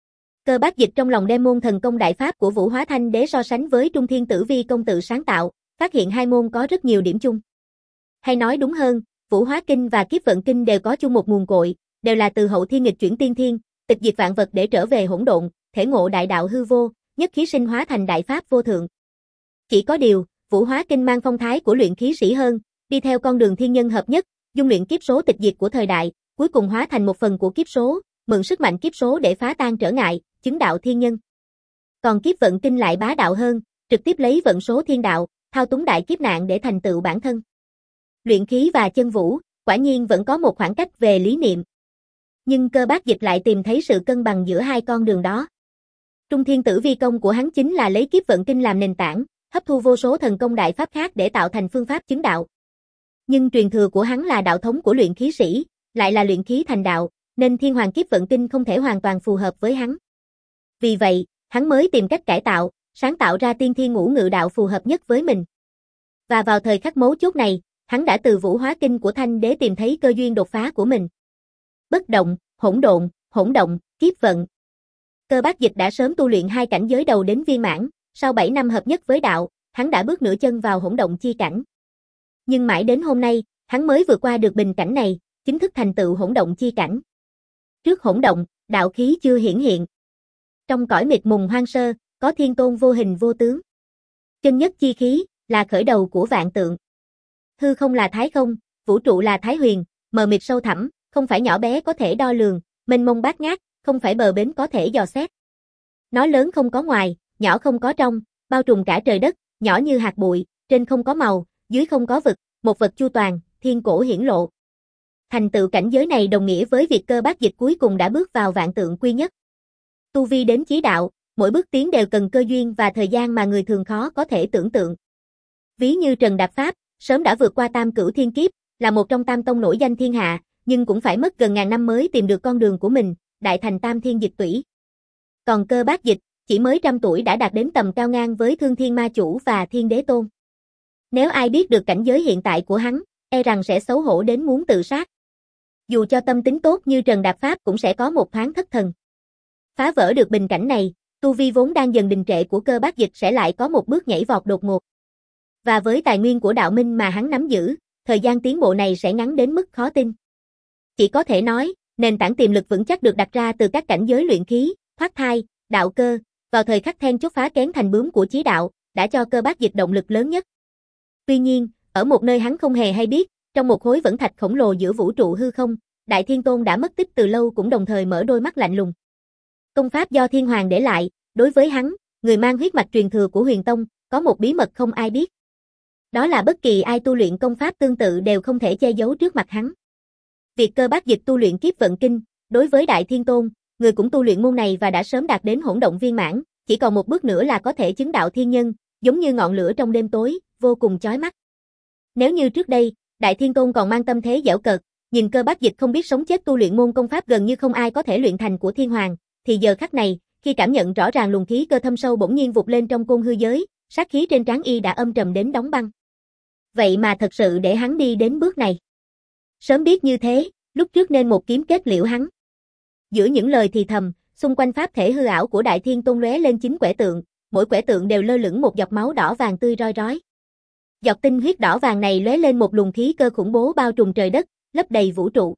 Cơ Bác Dịch trong lòng đem môn thần công đại pháp của Vũ Hóa Thanh Đế so sánh với Trung Thiên Tử Vi công tự sáng tạo, phát hiện hai môn có rất nhiều điểm chung. Hay nói đúng hơn, Vũ Hóa Kinh và Kiếp Vận Kinh đều có chung một nguồn cội, đều là từ hậu thiên nghịch chuyển tiên thiên, tịch diệt vạn vật để trở về hỗn độn, thể ngộ đại đạo hư vô, nhất khí sinh hóa thành đại pháp vô thượng. Chỉ có điều, Vũ Hóa Kinh mang phong thái của luyện khí sĩ hơn, đi theo con đường thiên nhân hợp nhất, dung luyện kiếp số tịch diệt của thời đại, cuối cùng hóa thành một phần của kiếp số, mượn sức mạnh kiếp số để phá tan trở ngại, chứng đạo thiên nhân. Còn kiếp vận kinh lại bá đạo hơn, trực tiếp lấy vận số thiên đạo, thao túng đại kiếp nạn để thành tựu bản thân. Luyện khí và chân vũ, quả nhiên vẫn có một khoảng cách về lý niệm. Nhưng Cơ Bác Dịch lại tìm thấy sự cân bằng giữa hai con đường đó. Trung Thiên Tử Vi công của hắn chính là lấy kiếp vận kinh làm nền tảng, hấp thu vô số thần công đại pháp khác để tạo thành phương pháp chứng đạo. Nhưng truyền thừa của hắn là đạo thống của luyện khí sĩ, lại là luyện khí thành đạo, nên Thiên Hoàng kiếp vận kinh không thể hoàn toàn phù hợp với hắn. Vì vậy, hắn mới tìm cách cải tạo, sáng tạo ra tiên thiên ngũ ngự đạo phù hợp nhất với mình. Và vào thời khắc mấu chốt này, hắn đã từ vũ hóa kinh của Thanh Đế tìm thấy cơ duyên đột phá của mình. Bất động, hỗn độn, hỗn động, kiếp vận. Cơ Bác Dịch đã sớm tu luyện hai cảnh giới đầu đến viên mãn, sau bảy năm hợp nhất với đạo, hắn đã bước nửa chân vào hỗn động chi cảnh. Nhưng mãi đến hôm nay, hắn mới vượt qua được bình cảnh này, chính thức thành tựu hỗn động chi cảnh. Trước hỗn động, đạo khí chưa hiển hiện. Trong cõi mịt mùng hoang sơ, có thiên tôn vô hình vô tướng. Chân nhất chi khí, là khởi đầu của vạn tượng. Hư không là thái không, vũ trụ là thái huyền, mờ mịt sâu thẳm, không phải nhỏ bé có thể đo lường, mênh mông bát ngát, không phải bờ bến có thể dò xét. Nó lớn không có ngoài, nhỏ không có trong, bao trùm cả trời đất, nhỏ như hạt bụi, trên không có màu, dưới không có vực, một vật chu toàn, thiên cổ hiển lộ. Thành tựu cảnh giới này đồng nghĩa với việc Cơ Bác Dịch cuối cùng đã bước vào vạn tượng quy nhất. Tu vi đến chí đạo, mỗi bước tiến đều cần cơ duyên và thời gian mà người thường khó có thể tưởng tượng. Ví như Trần Đạp Pháp, sớm đã vượt qua tam cửu thiên kiếp, là một trong tam tông nổi danh thiên hạ, nhưng cũng phải mất gần ngàn năm mới tìm được con đường của mình, đại thành tam thiên dịch tủy. Còn Cơ Bác Dịch, chỉ mới trăm tuổi đã đạt đến tầm cao ngang với Thương Thiên Ma Chủ và Thiên Đế Tôn. Nếu ai biết được cảnh giới hiện tại của hắn, e rằng sẽ xấu hổ đến muốn tự sát. Dù cho tâm tính tốt như Trần Đạp Pháp cũng sẽ có một thoáng thất thần. Phá vỡ được bình cảnh này, tu vi vốn đang dần đình trệ của Cơ Bác Dịch sẽ lại có một bước nhảy vọt đột ngột. Và với tài nguyên của đạo minh mà hắn nắm giữ, thời gian tiến bộ này sẽ ngắn đến mức khó tin. Chỉ có thể nói, nền tảng tiềm lực vững chắc được đặt ra từ các cảnh giới luyện khí, thoát thai, đạo cơ, vào thời khắc then chốt phá kén thành bướm của chí đạo, đã cho Cơ Bác Dịch động lực lớn nhất. Tuy nhiên, ở một nơi hắn không hề hay biết, trong một khối vẫn thạch khổng lồ giữa vũ trụ hư không, Đại Thiên Tôn đã mất tích từ lâu cũng đồng thời mở đôi mắt lạnh lùng. Công pháp do Thiên Hoàng để lại, đối với hắn, người mang huyết mạch truyền thừa của Huyền Tông, có một bí mật không ai biết. Đó là bất kỳ ai tu luyện công pháp tương tự đều không thể che giấu trước mặt hắn. Việc Cơ Bác Dịch tu luyện kiếp vận kinh, đối với Đại Thiên Tôn, người cũng tu luyện môn này và đã sớm đạt đến hỗn động viên mãn, chỉ còn một bước nữa là có thể chứng đạo thiên nhân, giống như ngọn lửa trong đêm tối, vô cùng chói mắt. Nếu như trước đây, Đại Thiên Tôn còn mang tâm thế giễu cợt, nhìn Cơ Bác Dịch không biết sống chết tu luyện môn công pháp gần như không ai có thể luyện thành của Thiên Hoàng, thì giờ khắc này, khi cảm nhận rõ ràng luồng khí cơ thâm sâu bỗng nhiên vụt lên trong côn hư giới, sát khí trên trán y đã âm trầm đến đóng băng. Vậy mà thật sự để hắn đi đến bước này. Sớm biết như thế, lúc trước nên một kiếm kết liễu hắn. Giữa những lời thì thầm, xung quanh pháp thể hư ảo của Đại Thiên Tôn lóe lên chín quẻ tượng, mỗi quẻ tượng đều lơ lửng một giọt máu đỏ vàng tươi roi rói. Giọt tinh huyết đỏ vàng này lóe lên một luồng khí cơ khủng bố bao trùm trời đất, lấp đầy vũ trụ.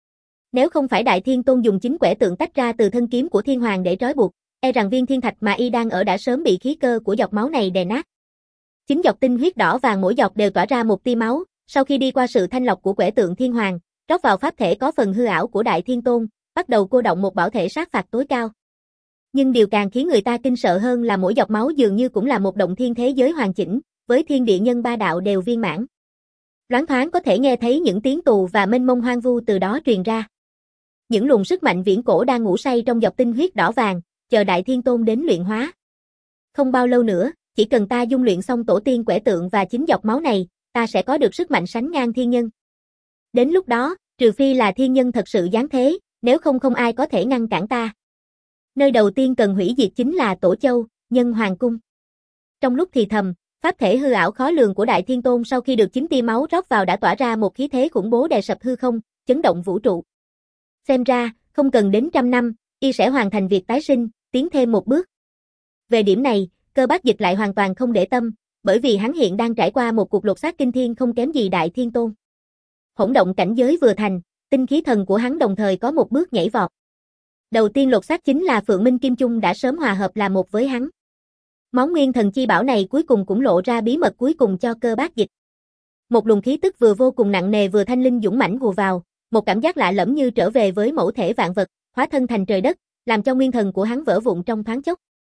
Nếu không phải Đại Thiên Tôn dùng chính quẻ tượng tách ra từ thân kiếm của Thiên Hoàng để trói buộc, e rằng viên thiên thạch mà y đang ở đã sớm bị khí cơ của giọt máu này đè nát. Chính giọt tinh huyết đỏ vàng mỗi giọt đều tỏa ra một tia máu, sau khi đi qua sự thanh lọc của quẻ tượng Thiên Hoàng, rót vào pháp thể có phần hư ảo của Đại Thiên Tôn, bắt đầu cô động một bảo thể sát phạt tối cao. Nhưng điều càng khiến người ta kinh sợ hơn là mỗi giọt máu dường như cũng là một động thiên thế giới hoàn chỉnh, với thiên địa nhân ba đạo đều viên mãn. Loáng thoáng có thể nghe thấy những tiếng tù và mênh mông hoang vu từ đó truyền ra. Những luồng sức mạnh viễn cổ đang ngủ say trong giọt tinh huyết đỏ vàng, chờ Đại Thiên Tôn đến luyện hóa. Không bao lâu nữa, chỉ cần ta dung luyện xong tổ tiên quẻ tượng và chính giọt máu này, ta sẽ có được sức mạnh sánh ngang thiên nhân. Đến lúc đó, trừ phi là thiên nhân thật sự giáng thế, nếu không không ai có thể ngăn cản ta. Nơi đầu tiên cần hủy diệt chính là Tổ Châu, Nhân Hoàng Cung. Trong lúc thì thầm, pháp thể hư ảo khó lường của Đại Thiên Tôn sau khi được chính tia máu rót vào đã tỏa ra một khí thế khủng bố đè sập hư không, chấn động vũ trụ. Xem ra, không cần đến trăm năm, y sẽ hoàn thành việc tái sinh, tiến thêm một bước. Về điểm này, Cơ Bác Dịch lại hoàn toàn không để tâm, bởi vì hắn hiện đang trải qua một cuộc lột xác kinh thiên không kém gì Đại Thiên Tôn. Hỗn động cảnh giới vừa thành, tinh khí thần của hắn đồng thời có một bước nhảy vọt. Đầu tiên lột xác chính là Phượng Minh Kim Chung đã sớm hòa hợp là một với hắn. Món nguyên thần chi bảo này cuối cùng cũng lộ ra bí mật cuối cùng cho Cơ Bác Dịch. Một luồng khí tức vừa vô cùng nặng nề vừa thanh linh dũng mãnh hùa vào, một cảm giác lạ lẫm như trở về với mẫu thể vạn vật, hóa thân thành trời đất, làm cho nguyên thần của hắn vỡ vụn trong thoáng chốc.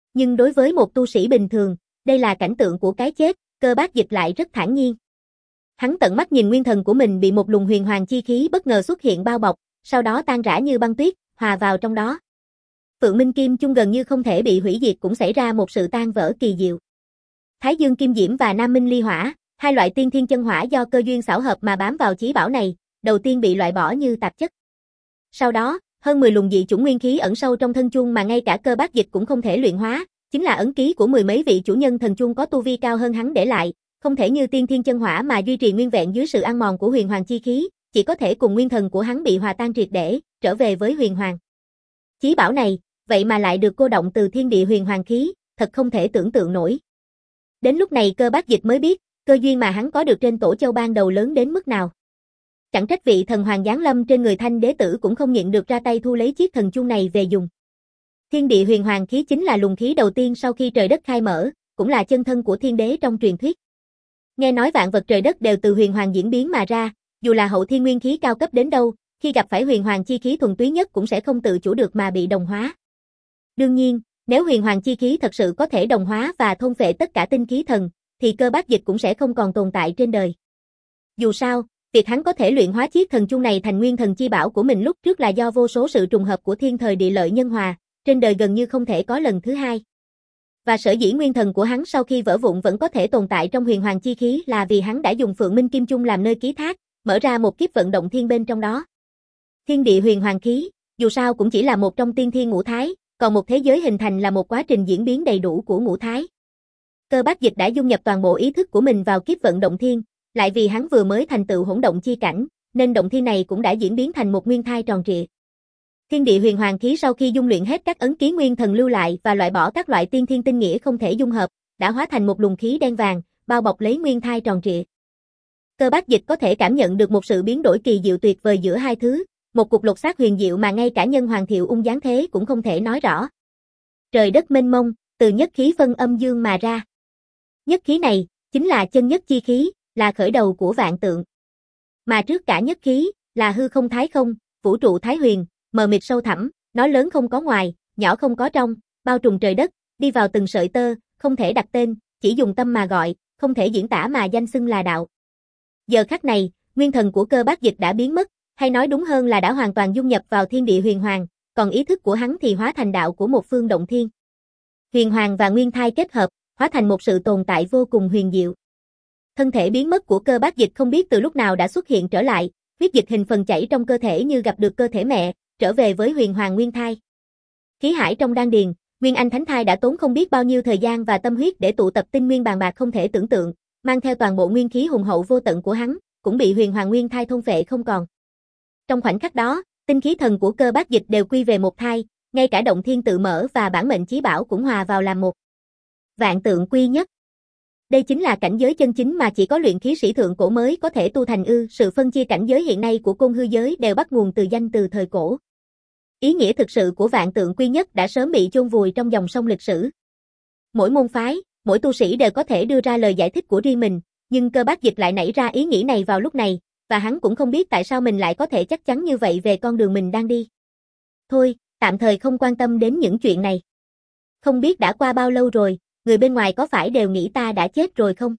Nhưng đối với một tu sĩ bình thường, đây là cảnh tượng của cái chết, Cơ Bác Dịch lại rất thản nhiên. Hắn tận mắt nhìn nguyên thần của mình bị một luồng huyền hoàng chi khí bất ngờ xuất hiện bao bọc, sau đó tan rã như băng tuyết, hòa vào trong đó. Phượng Minh Kim Chung gần như không thể bị hủy diệt cũng xảy ra một sự tan vỡ kỳ diệu. Thái Dương Kim Diễm và Nam Minh Ly Hỏa, hai loại tiên thiên chân hỏa do cơ duyên xảo hợp mà bám vào chí bảo này, đầu tiên bị loại bỏ như tạp chất. Sau đó, hơn mười luồng dị chủng nguyên khí ẩn sâu trong thân chuông mà ngay cả Cơ Bác Dịch cũng không thể luyện hóa, chính là ấn ký của mười mấy vị chủ nhân thần chuông có tu vi cao hơn hắn để lại, không thể như tiên thiên chân hỏa mà duy trì nguyên vẹn dưới sự ăn mòn của huyền hoàng chi khí, chỉ có thể cùng nguyên thần của hắn bị hòa tan triệt để, trở về với huyền hoàng. Chí bảo này, vậy mà lại được cô động từ thiên địa huyền hoàng khí, thật không thể tưởng tượng nổi. Đến lúc này Cơ Bác Dịch mới biết, cơ duyên mà hắn có được trên Tổ Châu ban đầu lớn đến mức nào. Chẳng trách vị thần hoàng giáng lâm trên người Thanh đế tử cũng không nhịn được ra tay thu lấy chiếc thần chuông này về dùng. Thiên địa huyền hoàng khí chính là luồng khí đầu tiên sau khi trời đất khai mở, cũng là chân thân của thiên đế trong truyền thuyết. Nghe nói vạn vật trời đất đều từ huyền hoàng diễn biến mà ra, dù là hậu thiên nguyên khí cao cấp đến đâu, khi gặp phải huyền hoàng chi khí thuần túy nhất cũng sẽ không tự chủ được mà bị đồng hóa. Đương nhiên, nếu huyền hoàng chi khí thật sự có thể đồng hóa và thôn phệ tất cả tinh khí thần, thì Cơ Bác Dịch cũng sẽ không còn tồn tại trên đời. Dù sao, việc hắn có thể luyện hóa chiếc thần chuông này thành nguyên thần chi bảo của mình lúc trước là do vô số sự trùng hợp của thiên thời địa lợi nhân hòa, trên đời gần như không thể có lần thứ hai. Và sở dĩ nguyên thần của hắn sau khi vỡ vụn vẫn có thể tồn tại trong huyền hoàng chi khí là vì hắn đã dùng Phượng Minh Kim Chung làm nơi ký thác, mở ra một kiếp vận động thiên bên trong đó. Thiên địa huyền hoàng khí, dù sao cũng chỉ là một trong tiên thiên ngũ thái, còn một thế giới hình thành là một quá trình diễn biến đầy đủ của ngũ thái. Cơ Bác Dịch đã dung nhập toàn bộ ý thức của mình vào kiếp vận động thiên, lại vì hắn vừa mới thành tựu hỗn động chi cảnh, nên động thiên này cũng đã diễn biến thành một nguyên thai tròn trịa. Thiên địa huyền hoàng khí sau khi dung luyện hết các ấn ký nguyên thần lưu lại và loại bỏ các loại tiên thiên tinh nghĩa không thể dung hợp, đã hóa thành một luồng khí đen vàng, bao bọc lấy nguyên thai tròn trịa. Cơ Bác Dịch có thể cảm nhận được một sự biến đổi kỳ diệu tuyệt vời giữa hai thứ, một cục lột xác huyền diệu mà ngay cả nhân hoàng Thiệu Ung giáng thế cũng không thể nói rõ. Trời đất mênh mông, từ nhất khí phân âm dương mà ra. Nhất khí này, chính là chân nhất chi khí, là khởi đầu của vạn tượng. Mà trước cả nhất khí, là hư không thái không, vũ trụ thái huyền, mờ mịt sâu thẳm, nó lớn không có ngoài, nhỏ không có trong, bao trùm trời đất, đi vào từng sợi tơ, không thể đặt tên, chỉ dùng tâm mà gọi, không thể diễn tả mà danh xưng là đạo. Giờ khắc này, nguyên thần của Cơ Bác Dịch đã biến mất, hay nói đúng hơn là đã hoàn toàn dung nhập vào thiên địa huyền hoàng, còn ý thức của hắn thì hóa thành đạo của một phương động thiên. Huyền hoàng và nguyên thai kết hợp, hóa thành một sự tồn tại vô cùng huyền diệu. Thân thể biến mất của Cơ Bác Dịch không biết từ lúc nào đã xuất hiện trở lại, huyết dịch hình phần chảy trong cơ thể như gặp được cơ thể mẹ, trở về với huyền hoàng nguyên thai. Khí hải trong đan điền, Nguyên Anh Thánh Thai đã tốn không biết bao nhiêu thời gian và tâm huyết để tụ tập tinh nguyên bàn bạc không thể tưởng tượng, mang theo toàn bộ nguyên khí hùng hậu vô tận của hắn, cũng bị huyền hoàng nguyên thai thôn phệ không còn. Trong khoảnh khắc đó, tinh khí thần của Cơ Bác Dịch đều quy về một thai, ngay cả động thiên tự mở và bản mệnh chí bảo cũng hòa vào làm một. Vạn tượng quy nhất. Đây chính là cảnh giới chân chính mà chỉ có luyện khí sĩ thượng cổ mới có thể tu thành ư, sự phân chia cảnh giới hiện nay của côn hư giới đều bắt nguồn từ danh từ thời cổ. Ý nghĩa thực sự của vạn tượng quy nhất đã sớm bị chôn vùi trong dòng sông lịch sử. Mỗi môn phái, mỗi tu sĩ đều có thể đưa ra lời giải thích của riêng mình, nhưng Cơ Bác Dịch lại nảy ra ý nghĩ này vào lúc này, và hắn cũng không biết tại sao mình lại có thể chắc chắn như vậy về con đường mình đang đi. Thôi, tạm thời không quan tâm đến những chuyện này. Không biết đã qua bao lâu rồi, người bên ngoài có phải đều nghĩ ta đã chết rồi không?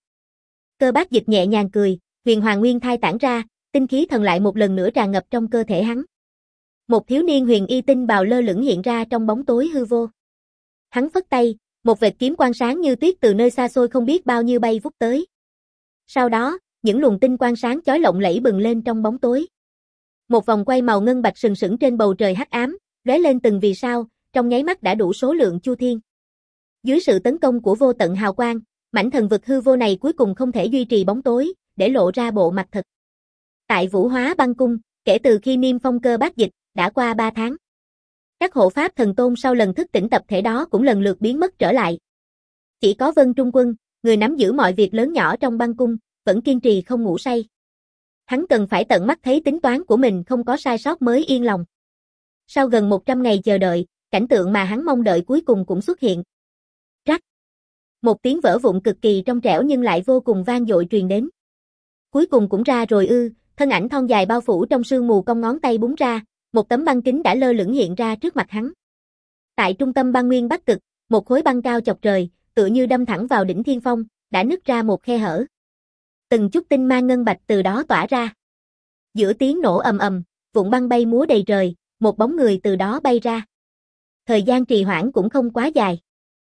Cơ Bác Dịch nhẹ nhàng cười, huyền hoàng nguyên thai tản ra, tinh khí thần lại một lần nữa tràn ngập trong cơ thể hắn. Một thiếu niên huyền y tinh bào lơ lửng hiện ra trong bóng tối hư vô. Hắn phất tay, một vệt kiếm quang sáng như tuyết từ nơi xa xôi không biết bao nhiêu bay vút tới. Sau đó, những luồng tinh quang sáng chói lộng lẫy bừng lên trong bóng tối. Một vòng quay màu ngân bạch sừng sững trên bầu trời hắc ám, lóe lên từng vì sao, trong nháy mắt đã đủ số lượng chu thiên. Dưới sự tấn công của vô tận hào quang, mảnh thần vực hư vô này cuối cùng không thể duy trì bóng tối, để lộ ra bộ mặt thật. Tại Vũ Hóa Băng Cung, kể từ khi niêm phong Cơ Bác Dịch, đã qua ba tháng. Các hộ pháp thần tôn sau lần thức tỉnh tập thể đó cũng lần lượt biến mất trở lại. Chỉ có Vân Trung Quân, người nắm giữ mọi việc lớn nhỏ trong băng cung, vẫn kiên trì không ngủ say. Hắn cần phải tận mắt thấy tính toán của mình không có sai sót mới yên lòng. Sau gần một trăm ngày chờ đợi, cảnh tượng mà hắn mong đợi cuối cùng cũng xuất hiện. Rắc. Một tiếng vỡ vụn cực kỳ trong trẻo nhưng lại vô cùng vang dội truyền đến. Cuối cùng cũng ra rồi ư, thân ảnh thon dài bao phủ trong sương mù cong ngón tay búng ra, một tấm băng kính đã lơ lửng hiện ra trước mặt hắn. Tại trung tâm băng nguyên Bắc Cực, một khối băng cao chọc trời, tựa như đâm thẳng vào đỉnh thiên phong, đã nứt ra một khe hở. Từng chút tinh mang ngân bạch từ đó tỏa ra. Giữa tiếng nổ ầm ầm, vụn băng bay múa đầy trời, một bóng người từ đó bay ra. Thời gian trì hoãn cũng không quá dài.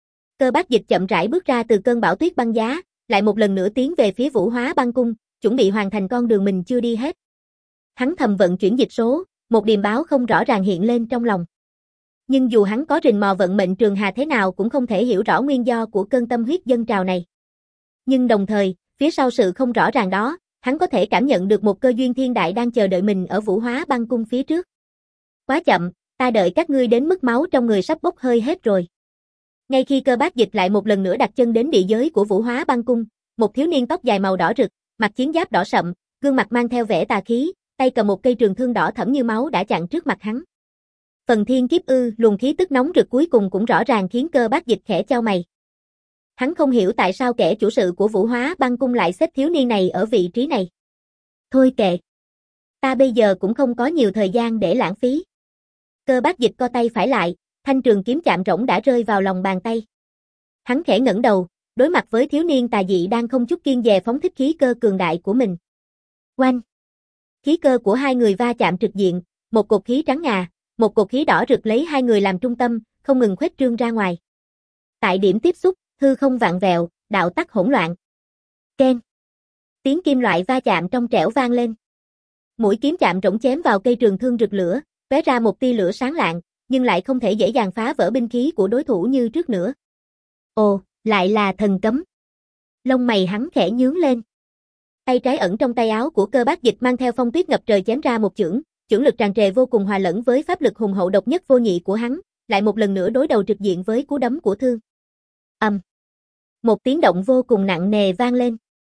Cơ Bác Dịch chậm rãi bước ra từ cơn bão tuyết băng giá, lại một lần nữa tiến về phía Vũ Hóa Băng Cung, chuẩn bị hoàn thành con đường mình chưa đi hết. Hắn thầm vận chuyển dịch số, một điềm báo không rõ ràng hiện lên trong lòng. Nhưng dù hắn có rình mò vận mệnh trường hà thế nào cũng không thể hiểu rõ nguyên do của cơn tâm huyết dâng trào này. Nhưng đồng thời, phía sau sự không rõ ràng đó, hắn có thể cảm nhận được một cơ duyên thiên đại đang chờ đợi mình ở Vũ Hóa Băng Cung phía trước. Quá chậm, ta đợi các ngươi đến mức máu trong người sắp bốc hơi hết rồi. Ngay khi Cơ Bác Dịch lại một lần nữa đặt chân đến địa giới của Vũ Hóa Băng Cung, một thiếu niên tóc dài màu đỏ rực, mặc chiến giáp đỏ sậm, gương mặt mang theo vẻ tà khí, tay cầm một cây trường thương đỏ thẫm như máu đã chặn trước mặt hắn. Phần thiên kiếp ư, luồng khí tức nóng rực cuối cùng cũng rõ ràng khiến Cơ Bác Dịch khẽ chau mày. Hắn không hiểu tại sao kẻ chủ sự của Vũ Hóa Băng Cung lại xếp thiếu niên này ở vị trí này. Thôi kệ. Ta bây giờ cũng không có nhiều thời gian để lãng phí. Cơ Bác Dịch co tay phải lại, thanh trường kiếm chạm rỗng đã rơi vào lòng bàn tay. Hắn khẽ ngẩng đầu, đối mặt với thiếu niên tà dị đang không chút kiêng dè phóng thích khí cơ cường đại của mình. Oanh! Khí cơ của hai người va chạm trực diện, một cột khí trắng ngà, một cột khí đỏ rực lấy hai người làm trung tâm, không ngừng khuếch trương ra ngoài. Tại điểm tiếp xúc, hư không vạn vẹo, đạo tắc hỗn loạn. Keng! Tiếng kim loại va chạm trong trẻo vang lên. Mũi kiếm chạm rỗng chém vào cây trường thương rực lửa, tóe ra một tia lửa sáng lạng, nhưng lại không thể dễ dàng phá vỡ binh khí của đối thủ như trước nữa. Ồ, lại là thần cấm. Lông mày hắn khẽ nhướng lên. Tay trái ẩn trong tay áo của Cơ Bác Dịch mang theo phong tuyết ngập trời chém ra một chưởng, chưởng lực tràn trề vô cùng hòa lẫn với pháp lực hùng hậu độc nhất vô nhị của hắn, lại một lần nữa đối đầu trực diện với cú đấm của thương. Ầm. Um. Một tiếng động vô cùng nặng nề vang lên.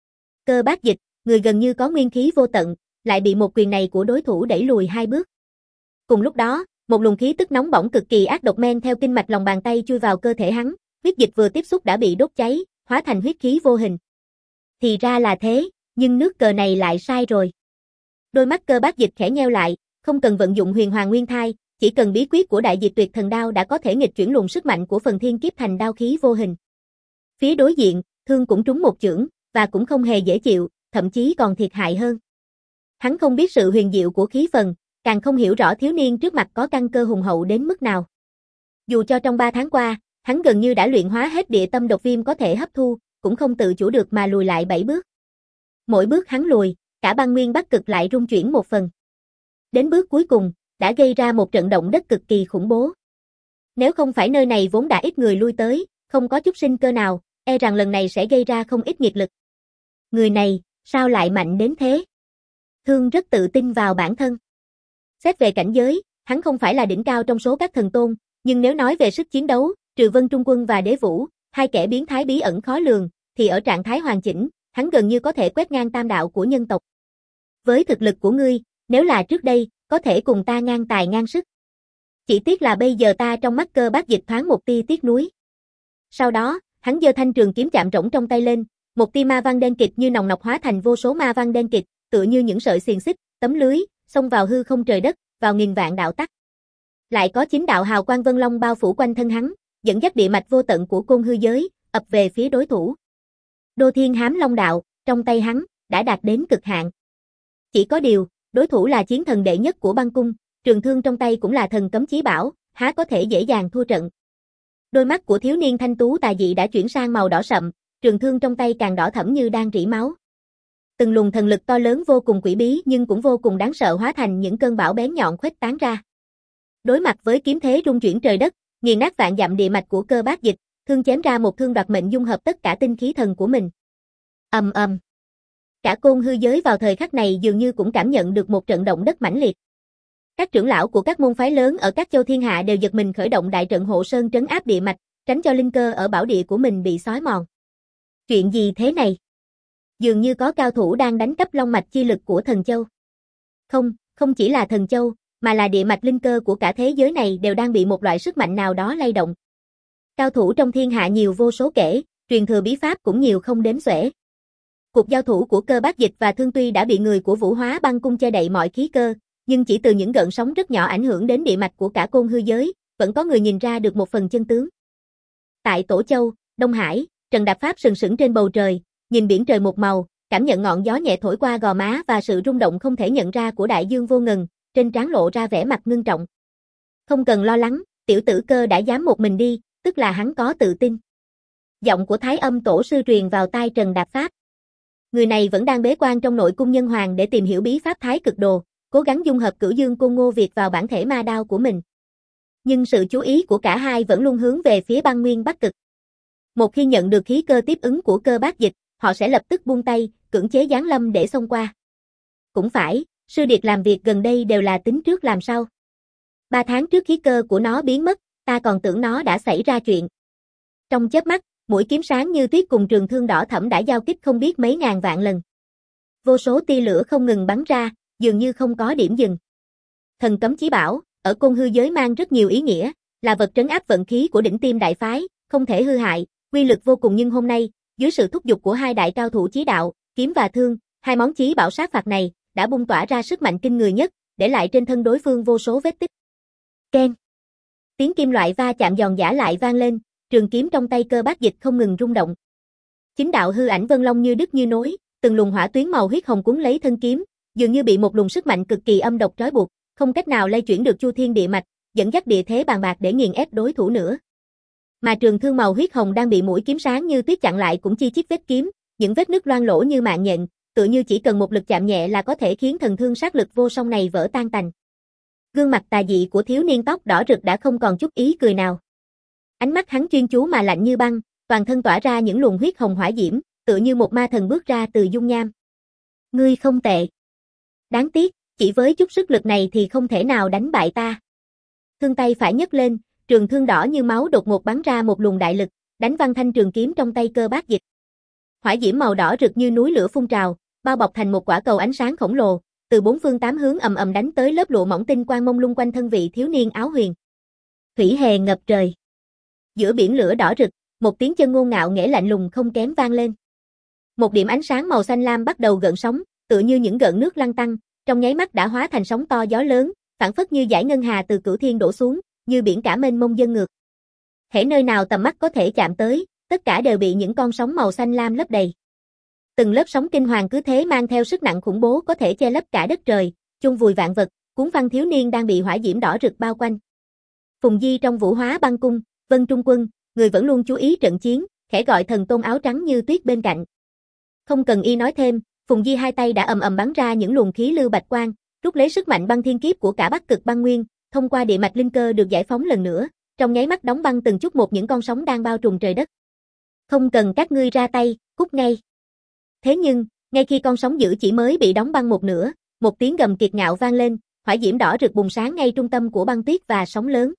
Cơ Bác Dịch, người gần như có nguyên khí vô tận, lại bị một quyền này của đối thủ đẩy lùi hai bước. Cùng lúc đó, một luồng khí tức nóng bỏng cực kỳ ác độc men theo kinh mạch lòng bàn tay chui vào cơ thể hắn, huyết dịch vừa tiếp xúc đã bị đốt cháy, hóa thành huyết khí vô hình. Thì ra là thế, nhưng nước cờ này lại sai rồi. Đôi mắt Cơ Bác Dịch khẽ nheo lại, không cần vận dụng huyền hoàng nguyên thai, chỉ cần bí quyết của đại diệt tuyệt thần đao đã có thể nghịch chuyển luồng sức mạnh của phần thiên kiếp thành đao khí vô hình. Phía đối diện, thương cũng trúng một chưởng, và cũng không hề dễ chịu, thậm chí còn thiệt hại hơn. Hắn không biết sự huyền diệu của khí phần, càng không hiểu rõ thiếu niên trước mặt có căn cơ hùng hậu đến mức nào. Dù cho trong ba tháng qua, hắn gần như đã luyện hóa hết địa tâm độc viêm có thể hấp thu, cũng không tự chủ được mà lùi lại bảy bước. Mỗi bước hắn lùi, cả băng nguyên Bắc Cực lại rung chuyển một phần. Đến bước cuối cùng, đã gây ra một trận động đất cực kỳ khủng bố. Nếu không phải nơi này vốn đã ít người lui tới, không có chút sinh cơ nào, e rằng lần này sẽ gây ra không ít nghiệt lực. Người này, sao lại mạnh đến thế? Thương rất tự tin vào bản thân. Xét về cảnh giới, hắn không phải là đỉnh cao trong số các thần tôn, nhưng nếu nói về sức chiến đấu, trừ Vân Trung Quân và Đế Vũ, hai kẻ biến thái bí ẩn khó lường, thì ở trạng thái hoàn chỉnh, hắn gần như có thể quét ngang tam đạo của nhân tộc. Với thực lực của ngươi, nếu là trước đây, có thể cùng ta ngang tài ngang sức. Chỉ tiếc là bây giờ ta trong mắt Cơ Bác Dịch thoáng một tia tiếc nuối. Sau đó, hắn giơ thanh trường kiếm chạm rỗng trong tay lên, một tia ma văn đen kịt như nòng nọc hóa thành vô số ma văn đen kịt, tựa như những sợi xiềng xích, tấm lưới, xông vào hư không trời đất, vào nghìn vạn đạo tắc. Lại có chín đạo hào quang vân long bao phủ quanh thân hắn, dẫn dắt địa mạch vô tận của côn hư giới, ập về phía đối thủ. Đô Thiên Hám Long đạo, trong tay hắn, đã đạt đến cực hạn. Chỉ có điều, đối thủ là chiến thần đệ nhất của băng cung, trường thương trong tay cũng là thần cấm chí bảo, há có thể dễ dàng thua trận. Đôi mắt của thiếu niên thanh tú tà dị đã chuyển sang màu đỏ sậm, trường thương trong tay càng đỏ thẫm như đang rỉ máu. Từng luồng thần lực to lớn vô cùng quỷ bí nhưng cũng vô cùng đáng sợ hóa thành những cơn bão bén nhọn khuếch tán ra. Đối mặt với kiếm thế rung chuyển trời đất, nghiền nát vạn dặm địa mạch của Cơ Bác Dịch, thương chém ra một thương đoạt mệnh dung hợp tất cả tinh khí thần của mình. Ầm ầm. Cả côn hư giới vào thời khắc này dường như cũng cảm nhận được một trận động đất mãnh liệt. Các trưởng lão của các môn phái lớn ở các châu thiên hạ đều giật mình khởi động đại trận hộ sơn trấn áp địa mạch, tránh cho linh cơ ở bảo địa của mình bị xói mòn. Chuyện gì thế này? Dường như có cao thủ đang đánh cắp long mạch chi lực của thần châu. Không, không chỉ là thần châu, mà là địa mạch linh cơ của cả thế giới này đều đang bị một loại sức mạnh nào đó lay động. Cao thủ trong thiên hạ nhiều vô số kể, truyền thừa bí pháp cũng nhiều không đếm xuể. Cuộc giao thủ của Cơ Bác Dịch và Thương tuy đã bị người của Vũ Hóa Băng Cung che đậy mọi khí cơ, nhưng chỉ từ những gợn sóng rất nhỏ ảnh hưởng đến địa mạch của cả côn hư giới, vẫn có người nhìn ra được một phần chân tướng. Tại Tổ Châu, Đông Hải, Trần Đạp Pháp sừng sững trên bầu trời, nhìn biển trời một màu, cảm nhận ngọn gió nhẹ thổi qua gò má và sự rung động không thể nhận ra của đại dương vô ngần, trên trán lộ ra vẻ mặt ngưng trọng. Không cần lo lắng, tiểu tử Cơ đã dám một mình đi, tức là hắn có tự tin. Giọng của Thái Âm Tổ sư truyền vào tai Trần Đạp Pháp. Người này vẫn đang bế quan trong nội cung Nhân Hoàng để tìm hiểu bí pháp Thái Cực Đồ, cố gắng dung hợp Cửu Dương Côn Ngô Việt vào bản thể ma đao của mình. Nhưng sự chú ý của cả hai vẫn luôn hướng về phía băng nguyên Bắc Cực. Một khi nhận được khí cơ tiếp ứng của Cơ Bát Dịch, họ sẽ lập tức buông tay, cưỡng chế giáng lâm để xông qua. Cũng phải, sư điệt làm việc gần đây đều là tính trước làm sau. Ba tháng trước khí cơ của nó biến mất, ta còn tưởng nó đã xảy ra chuyện. Trong chớp mắt, mũi kiếm sáng như tuyết cùng trường thương đỏ thẫm đã giao kích không biết mấy ngàn vạn lần. Vô số tia lửa không ngừng bắn ra, dường như không có điểm dừng. Thần cấm chí bảo, ở Côn Hư giới mang rất nhiều ý nghĩa, là vật trấn áp vận khí của đỉnh tiêm đại phái, không thể hư hại, quy lực vô cùng, nhưng hôm nay, dưới sự thúc giục của hai đại cao thủ chí đạo, kiếm và thương, hai món chí bảo sát phạt này đã bung tỏa ra sức mạnh kinh người nhất, để lại trên thân đối phương vô số vết tích. Keng. Tiếng kim loại va chạm giòn giã lại vang lên, trường kiếm trong tay Cơ Bát Dịch không ngừng rung động. Chính đạo hư ảnh Vân Long như đứt như nối, từng luồng hỏa tuyến màu huyết hồng cuốn lấy thân kiếm, dường như bị một luồng sức mạnh cực kỳ âm độc trói buộc, không cách nào lay chuyển được chu thiên địa mạch, dẫn dắt địa thế bàn bạc để nghiền ép đối thủ nữa. Mà trường thương màu huyết hồng đang bị mũi kiếm sáng như tuyết chặn lại cũng chi chít vết kiếm, những vết nứt loang lỗ như mạng nhện, tựa như chỉ cần một lực chạm nhẹ là có thể khiến thần thương sát lực vô song này vỡ tan tành. Gương mặt tà dị của thiếu niên tóc đỏ rực đã không còn chút ý cười nào. Ánh mắt hắn chuyên chú mà lạnh như băng, toàn thân tỏa ra những luồng huyết hồng hỏa diễm, tựa như một ma thần bước ra từ dung nham. Ngươi không tệ. Đáng tiếc, chỉ với chút sức lực này thì không thể nào đánh bại ta. Thương tay phải nhấc lên, trường thương đỏ như máu đột ngột bắn ra một luồng đại lực, đánh văng thanh trường kiếm trong tay Cơ Bát Dịch. Hỏa diễm màu đỏ rực như núi lửa phun trào, bao bọc thành một quả cầu ánh sáng khổng lồ, từ bốn phương tám hướng ầm ầm đánh tới lớp lụa mỏng tinh quang mông lung quanh thân vị thiếu niên áo huyền. Thủy hề ngập trời. Giữa biển lửa đỏ rực, một tiếng chân ngôn ngạo nghễ lạnh lùng không kém vang lên. Một điểm ánh sáng màu xanh lam bắt đầu gợn sóng, tựa như những gợn nước lăn tăn, trong nháy mắt đã hóa thành sóng to gió lớn, phảng phất như dải ngân hà từ cửu thiên đổ xuống, như biển cả mênh mông dâng ngược. Hễ nơi nào tầm mắt có thể chạm tới, tất cả đều bị những con sóng màu xanh lam lấp đầy. Từng lớp sóng kinh hoàng cứ thế mang theo sức nặng khủng bố có thể che lấp cả đất trời, chôn vùi vạn vật, cuốn phăng thiếu niên đang bị hỏa diễm đỏ rực bao quanh. Phùng Di trong Vũ Hóa Băng Cung, Vân Trung Quân, người vẫn luôn chú ý trận chiến, khẽ gọi thần tôn áo trắng như tuyết bên cạnh. Không cần y nói thêm, Phùng Di hai tay đã ầm ầm bắn ra những luồng khí lưu bạch quang, rút lấy sức mạnh băng thiên kiếp của cả Bắc Cực băng nguyên, thông qua địa mạch linh cơ được giải phóng lần nữa, trong nháy mắt đóng băng từng chút một những con sóng đang bao trùm trời đất. Không cần các ngươi ra tay, cút ngay. Thế nhưng, ngay khi con sóng dữ chỉ mới bị đóng băng một nửa, một tiếng gầm kiệt ngạo vang lên, hỏa diễm đỏ rực bùng sáng ngay trung tâm của băng tuyết và sóng lớn.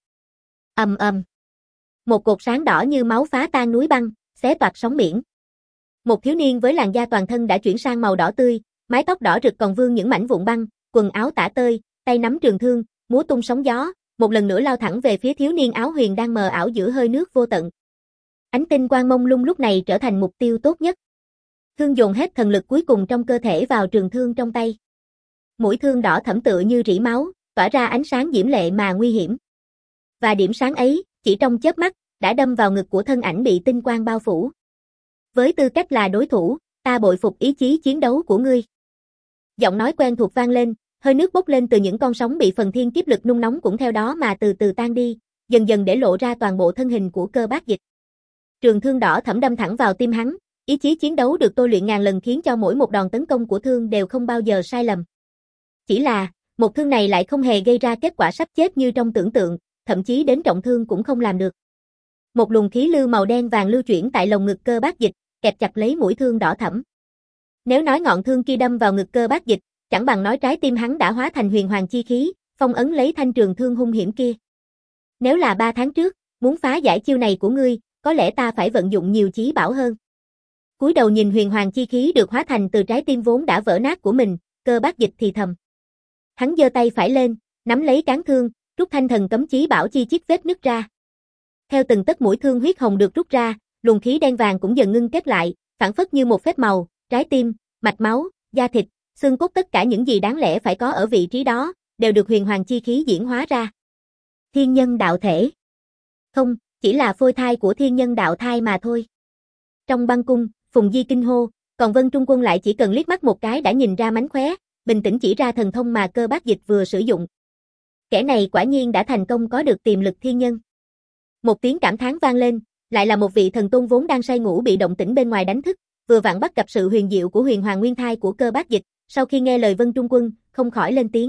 Ầm ầm. Một cột sáng đỏ như máu phá tan núi băng, xé toạc sóng biển. Một thiếu niên với làn da toàn thân đã chuyển sang màu đỏ tươi, mái tóc đỏ rực còn vương những mảnh vụn băng, quần áo tả tơi, tay nắm trường thương, múa tung sóng gió, một lần nữa lao thẳng về phía thiếu niên áo huyền đang mờ ảo giữa hơi nước vô tận. Ánh tinh quang mông lung lúc này trở thành mục tiêu tốt nhất. Thương dồn hết thần lực cuối cùng trong cơ thể vào trường thương trong tay. Mũi thương đỏ thẫm tựa như rỉ máu, tỏa ra ánh sáng diễm lệ mà nguy hiểm. Và điểm sáng ấy, chỉ trong chớp mắt, đã đâm vào ngực của thân ảnh bị tinh quang bao phủ. Với tư cách là đối thủ, ta bội phục ý chí chiến đấu của ngươi. Giọng nói quen thuộc vang lên, hơi nước bốc lên từ những con sóng bị phần thiên kiếp lực nung nóng cũng theo đó mà từ từ tan đi, dần dần để lộ ra toàn bộ thân hình của Cơ Bát Dịch. Trường thương đỏ thẫm đâm thẳng vào tim hắn, ý chí chiến đấu được tôi luyện ngàn lần khiến cho mỗi một đòn tấn công của thương đều không bao giờ sai lầm. Chỉ là, một thương này lại không hề gây ra kết quả sắp chết như trong tưởng tượng, thậm chí đến trọng thương cũng không làm được. Một luồng khí lưu màu đen vàng lưu chuyển tại lồng ngực Cơ Bát Dịch, kẹp chặt lấy mũi thương đỏ thẫm. Nếu nói ngọn thương kia đâm vào ngực Cơ Bát Dịch, chẳng bằng nói trái tim hắn đã hóa thành huyền hoàng chi khí, phong ấn lấy thanh trường thương hung hiểm kia. Nếu là ba tháng trước, muốn phá giải chiêu này của ngươi, có lẽ ta phải vận dụng nhiều chí bảo hơn. Cúi đầu nhìn huyền hoàng chi khí được hóa thành từ trái tim vốn đã vỡ nát của mình, Cơ Bát Dịch thì thầm. Hắn giơ tay phải lên, nắm lấy cán thương, rút thanh thần cấm chí bảo chi chít vết nứt ra. Theo từng tấc mũi thương huyết hồng được rút ra, luồng khí đen vàng cũng dần ngưng kết lại, phảng phất như một phép màu, trái tim, mạch máu, da thịt, xương cốt, tất cả những gì đáng lẽ phải có ở vị trí đó, đều được huyền hoàng chi khí diễn hóa ra. Thiên nhân đạo thể. Không, chỉ là phôi thai của thiên nhân đạo thai mà thôi. Trong băng cung, Phùng Di kinh hô, còn Vân Trung Quân lại chỉ cần liếc mắt một cái đã nhìn ra mánh khóe, bình tĩnh chỉ ra thần thông mà Cơ Bác Dịch vừa sử dụng. Kẻ này quả nhiên đã thành công có được tiềm lực thiên nhân. Một tiếng cảm thán vang lên, lại là một vị thần tôn vốn đang say ngủ bị động tĩnh bên ngoài đánh thức, vừa vặn bắt gặp sự huyền diệu của huyền hoàng nguyên thai của Cơ Bác Dịch, sau khi nghe lời Vân Trung Quân, không khỏi lên tiếng.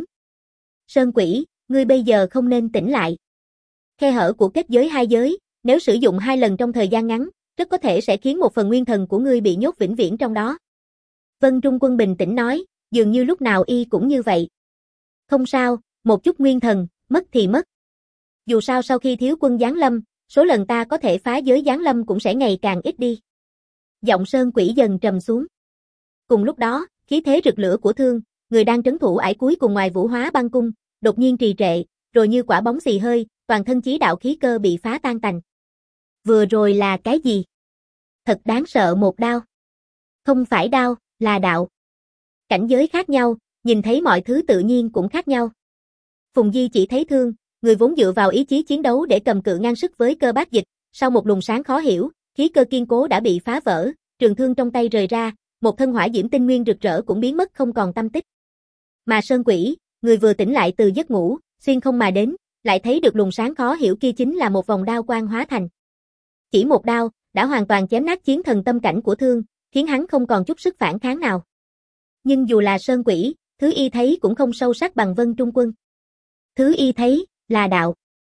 Sơn Quỷ, ngươi bây giờ không nên tỉnh lại. Khe hở của kết giới hai giới, nếu sử dụng hai lần trong thời gian ngắn, rất có thể sẽ khiến một phần nguyên thần của ngươi bị nhốt vĩnh viễn trong đó. Vân Trung Quân bình tĩnh nói, dường như lúc nào y cũng như vậy. Không sao, một chút nguyên thần, mất thì mất. Dù sao sau khi thiếu quân giáng lâm, số lần ta có thể phá giới giáng lâm cũng sẽ ngày càng ít đi. Giọng Sơn Quỷ dần trầm xuống. Cùng lúc đó, khí thế rực lửa của Thương, người đang trấn thủ ải cuối cùng ngoài Vũ Hóa Băng Cung, đột nhiên trì trệ, rồi như quả bóng xì hơi, toàn thân chí đạo khí cơ bị phá tan tành. Vừa rồi là cái gì? Thật đáng sợ một đao. Không phải đao, là đạo. Cảnh giới khác nhau, nhìn thấy mọi thứ tự nhiên cũng khác nhau. Phùng Di chỉ thấy Thương, người vốn dựa vào ý chí chiến đấu để cầm cự ngang sức với Cơ Bác Dịch, sau một luồng sáng khó hiểu, khí cơ kiên cố đã bị phá vỡ, trường thương trong tay rời ra, một thân hỏa diễm tinh nguyên rực rỡ cũng biến mất không còn tăm tích. Mà Sơn Quỷ, người vừa tỉnh lại từ giấc ngủ, xuyên không mà đến, lại thấy được luồng sáng khó hiểu kia chính là một vòng đao quang hóa thành. Chỉ một đao, đã hoàn toàn chém nát chiến thần tâm cảnh của Thương, khiến hắn không còn chút sức phản kháng nào. Nhưng dù là Sơn Quỷ, thứ y thấy cũng không sâu sắc bằng Vân Trung Quân. Thứ y thấy, là đạo.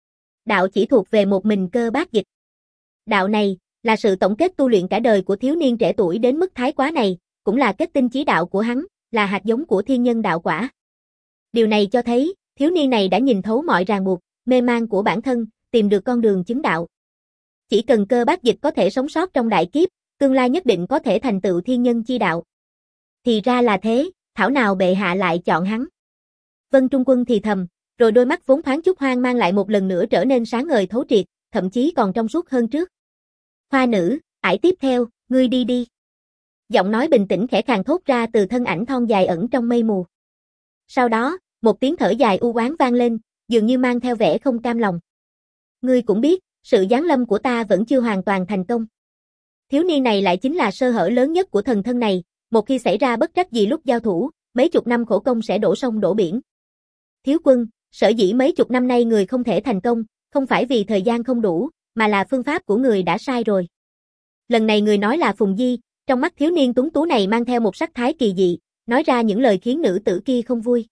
Đạo chỉ thuộc về một mình Cơ Bác Dịch. Đạo này, là sự tổng kết tu luyện cả đời của thiếu niên trẻ tuổi đến mức thái quá này, cũng là kết tinh chí đạo của hắn, là hạt giống của thiên nhân đạo quả. Điều này cho thấy, thiếu niên này đã nhìn thấu mọi ràng buộc, mê man của bản thân, tìm được con đường chứng đạo. Chỉ cần Cơ Bác Dịch có thể sống sót trong đại kiếp, tương lai nhất định có thể thành tựu thiên nhân chi đạo. Thì ra là thế, thảo nào bệ hạ lại chọn hắn. Vân Trung Quân thì thầm, rồi đôi mắt vốn thoáng chút hoang mang lại một lần nữa trở nên sáng ngời thấu triệt, thậm chí còn trong suốt hơn trước. Hoa nữ, ải tiếp theo, ngươi đi đi. Giọng nói bình tĩnh khẽ khàng thốt ra từ thân ảnh thon dài ẩn trong mây mù. Sau đó, một tiếng thở dài u oán vang lên, dường như mang theo vẻ không cam lòng. Ngươi cũng biết, sự giáng lâm của ta vẫn chưa hoàn toàn thành công. Thiếu niên này lại chính là sơ hở lớn nhất của thần thân này, một khi xảy ra bất trắc gì lúc giao thủ, mấy chục năm khổ công sẽ đổ sông đổ biển. Thiếu quân, sở dĩ mấy chục năm nay người không thể thành công, không phải vì thời gian không đủ, mà là phương pháp của người đã sai rồi. Lần này người nói là Phùng Di, trong mắt thiếu niên tuấn tú này mang theo một sắc thái kỳ dị, nói ra những lời khiến nữ tử kia không vui.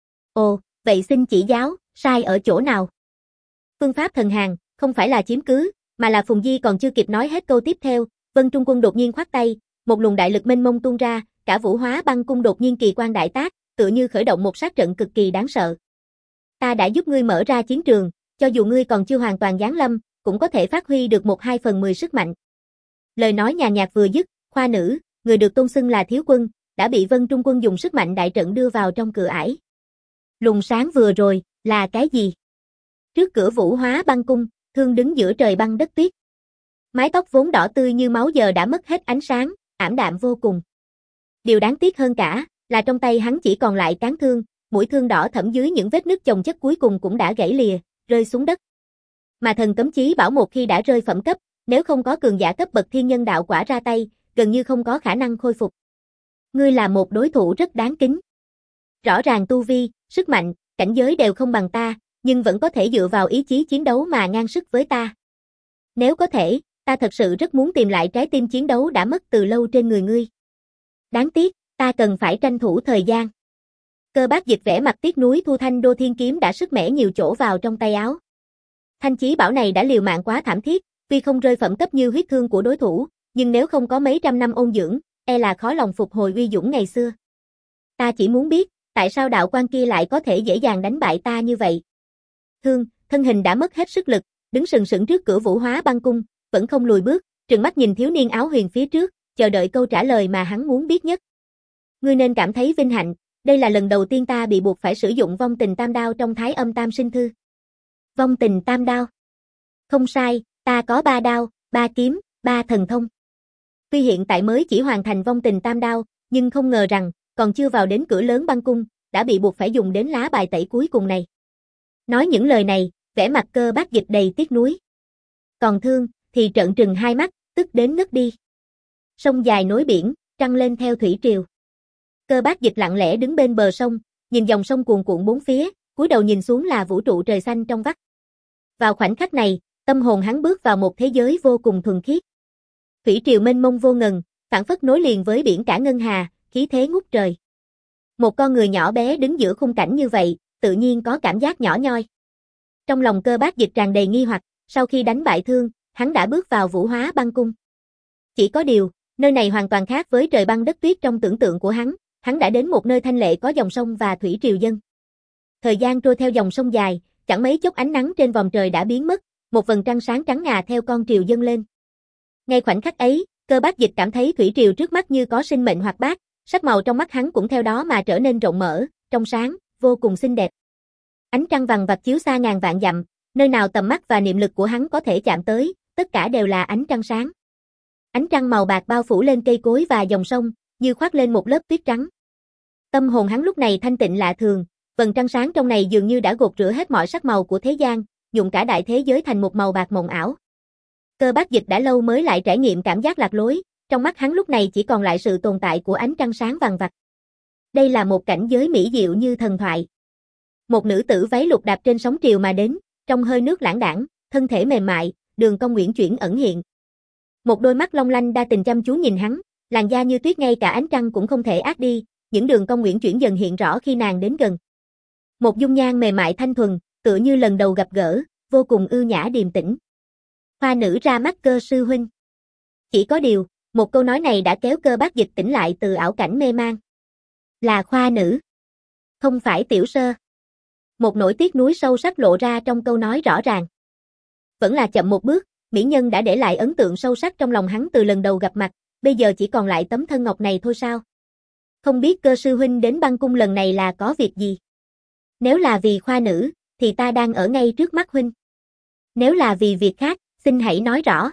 Ồ, vậy xin chỉ giáo, sai ở chỗ nào? Phương pháp thần hàng, không phải là chiếm cứ, mà là Phùng Di còn chưa kịp nói hết câu tiếp theo, Vân Trung Quân đột nhiên khoát tay, một luồng đại lực mênh mông tuôn ra, cả Vũ Hóa Băng Cung đột nhiên kỳ quan đại tác, tựa như khởi động một sát trận cực kỳ đáng sợ. Ta đã giúp ngươi mở ra chiến trường, cho dù ngươi còn chưa hoàn toàn giáng lâm, cũng có thể phát huy được một hai phần mười sức mạnh. Lời nói nhàn nhạt vừa dứt, khoa nữ, người được tôn xưng là thiếu quân, đã bị Vân Trung Quân dùng sức mạnh đại trận đưa vào trong cửa ải. Luồng sáng vừa rồi, là cái gì? Trước cửa Vũ Hóa Băng Cung, Thương đứng giữa trời băng đất tuyết. Mái tóc vốn đỏ tươi như máu giờ đã mất hết ánh sáng, ảm đạm vô cùng. Điều đáng tiếc hơn cả, là trong tay hắn chỉ còn lại cán thương, mũi thương đỏ thẫm dưới những vết nứt chồng chất cuối cùng cũng đã gãy lìa, rơi xuống đất. Mà thần cấm chí bảo một khi đã rơi phẩm cấp, nếu không có cường giả cấp bậc thiên nhân đạo quả ra tay, gần như không có khả năng khôi phục. Ngươi là một đối thủ rất đáng kính. Rõ ràng tu vi, sức mạnh, cảnh giới đều không bằng ta, nhưng vẫn có thể dựa vào ý chí chiến đấu mà ngang sức với ta. Nếu có thể, ta thật sự rất muốn tìm lại trái tim chiến đấu đã mất từ lâu trên người ngươi. Đáng tiếc, ta cần phải tranh thủ thời gian. Cơ Bác Dịch vẻ mặt tiếc nuối thu thanh đô thiên kiếm đã sức mẻ nhiều chỗ vào trong tay áo. Thanh chí bảo này đã liều mạng quá thảm thiết, tuy không rơi phẩm cấp như huyết thương của đối thủ, nhưng nếu không có mấy trăm năm ôn dưỡng, e là khó lòng phục hồi uy dũng ngày xưa. Ta chỉ muốn biết, tại sao đạo quan kia lại có thể dễ dàng đánh bại ta như vậy. Thương, thân hình đã mất hết sức lực, đứng sừng sững trước cửa Vũ Hóa Băng Cung, vẫn không lùi bước, trừng mắt nhìn thiếu niên áo huyền phía trước, chờ đợi câu trả lời mà hắn muốn biết nhất. Ngươi nên cảm thấy vinh hạnh, đây là lần đầu tiên ta bị buộc phải sử dụng vong tình tam đao trong Thái Âm Tam Sinh Thư. Vong tình tam đao. Không sai, ta có ba đao, ba kiếm, ba thần thông. Tuy hiện tại mới chỉ hoàn thành vong tình tam đao, nhưng không ngờ rằng, còn chưa vào đến cửa lớn băng cung, đã bị buộc phải dùng đến lá bài tẩy cuối cùng này. Nói những lời này, vẻ mặt Cơ Bác Dịch đầy tiếc nuối. còn thương, thì trợn trừng hai mắt, tức đến ngất đi. Sông dài nối biển, trăng lên theo thủy triều. Cơ Bác Dịch lặng lẽ đứng bên bờ sông, nhìn dòng sông cuồn cuộn bốn phía, cúi đầu nhìn xuống là vũ trụ trời xanh trong vắt. Vào khoảnh khắc này, tâm hồn hắn bước vào một thế giới vô cùng thuần khiết. Thủy triều mênh mông vô ngần, phảng phất nối liền với biển cả ngân hà, khí thế ngút trời. Một con người nhỏ bé đứng giữa khung cảnh như vậy, tự nhiên có cảm giác nhỏ nhoi. Trong lòng Cơ Bác Dịch tràn đầy nghi hoặc, sau khi đánh bại Thương, hắn đã bước vào Vũ Hóa Băng Cung. Chỉ có điều, nơi này hoàn toàn khác với trời băng đất tuyết trong tưởng tượng của hắn, hắn đã đến một nơi thanh lệ có dòng sông và thủy triều dâng. Thời gian trôi theo dòng sông dài, chẳng mấy chốc ánh nắng trên vòm trời đã biến mất, một vầng trăng sáng trắng ngà theo con triều dâng lên. Ngay khoảnh khắc ấy, Cơ Bác Dịch cảm thấy thủy triều trước mắt như có sinh mệnh hoạt bát, sắc màu trong mắt hắn cũng theo đó mà trở nên rộng mở, trong sáng, vô cùng xinh đẹp. Ánh trăng vằng vặc chiếu xa ngàn vạn dặm, nơi nào tầm mắt và niệm lực của hắn có thể chạm tới, tất cả đều là ánh trăng sáng. Ánh trăng màu bạc bao phủ lên cây cối và dòng sông, như khoác lên một lớp tuyết trắng. Tâm hồn hắn lúc này thanh tịnh lạ thường, vầng trăng sáng trong này dường như đã gột rửa hết mọi sắc màu của thế gian, nhuộm cả đại thế giới thành một màu bạc mộng ảo. Cơ Bác Dịch đã lâu mới lại trải nghiệm cảm giác lạc lối, trong mắt hắn lúc này chỉ còn lại sự tồn tại của ánh trăng sáng vằng vặc. Đây là một cảnh giới mỹ diệu như thần thoại. Một nữ tử váy lục đạp trên sóng triều mà đến, trong hơi nước lãng đãng, thân thể mềm mại, đường cong uyển chuyển ẩn hiện. Một đôi mắt long lanh đa tình chăm chú nhìn hắn, làn da như tuyết ngay cả ánh trăng cũng không thể át đi, những đường cong uyển chuyển dần hiện rõ khi nàng đến gần. Một dung nhan mềm mại thanh thuần, tựa như lần đầu gặp gỡ, vô cùng ưu nhã điềm tĩnh. Hoa nữ ra mắt Cơ sư huynh. Chỉ có điều, một câu nói này đã kéo Cơ Bác Dịch tỉnh lại từ ảo cảnh mê man. Là Khoa nữ, không phải Tiểu Sơ. Một nỗi tiếc nuối sâu sắc lộ ra trong câu nói rõ ràng. Vẫn là chậm một bước, mỹ nhân đã để lại ấn tượng sâu sắc trong lòng hắn từ lần đầu gặp mặt, bây giờ chỉ còn lại tấm thân ngọc này thôi sao? Không biết Cơ sư huynh đến băng cung lần này là có việc gì? Nếu là vì Khoa nữ, thì ta đang ở ngay trước mắt huynh. Nếu là vì việc khác, xin hãy nói rõ.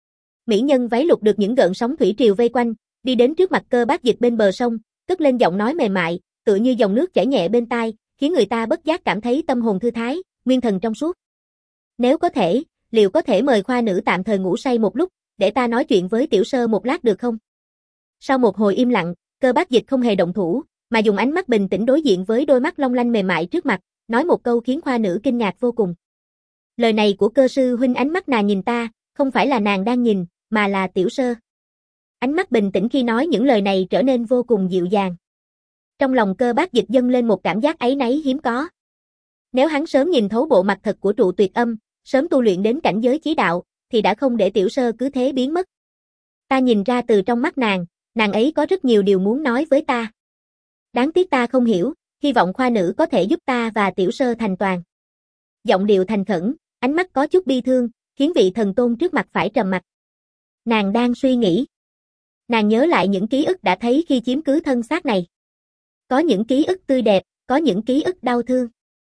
Mỹ nhân váy lục được những gợn sóng thủy triều vây quanh, đi đến trước mặt Cơ Bác Dịch bên bờ sông, cất lên giọng nói mềm mại, tựa như dòng nước chảy nhẹ bên tai, khiến người ta bất giác cảm thấy tâm hồn thư thái, nguyên thần trong suốt. Nếu có thể, liệu có thể mời Khoa nữ tạm thời ngủ say một lúc, để ta nói chuyện với Tiểu Sơ một lát được không? Sau một hồi im lặng, Cơ Bác Dịch không hề động thủ, mà dùng ánh mắt bình tĩnh đối diện với đôi mắt long lanh mềm mại trước mặt, nói một câu khiến Khoa nữ kinh ngạc vô cùng. Lời này của Cơ sư huynh, ánh mắt nàng nhìn ta, không phải là nàng đang nhìn, mà là Tiểu Sơ. Ánh mắt bình tĩnh khi nói những lời này trở nên vô cùng dịu dàng. Trong lòng Cơ Bác Dịch dâng lên một cảm giác áy náy hiếm có. Nếu hắn sớm nhìn thấu bộ mặt thật của trụ tuyệt âm, sớm tu luyện đến cảnh giới chí đạo, thì đã không để Tiểu Sơ cứ thế biến mất. Ta nhìn ra từ trong mắt nàng, nàng ấy có rất nhiều điều muốn nói với ta. Đáng tiếc ta không hiểu, hy vọng Khoa nữ có thể giúp ta và Tiểu Sơ thành toàn. Giọng điệu thành khẩn, ánh mắt có chút bi thương, khiến vị thần tôn trước mặt phải trầm mặc. Nàng đang suy nghĩ. Nàng nhớ lại những ký ức đã thấy khi chiếm cứ thân xác này. Có những ký ức tươi đẹp, có những ký ức đau thương.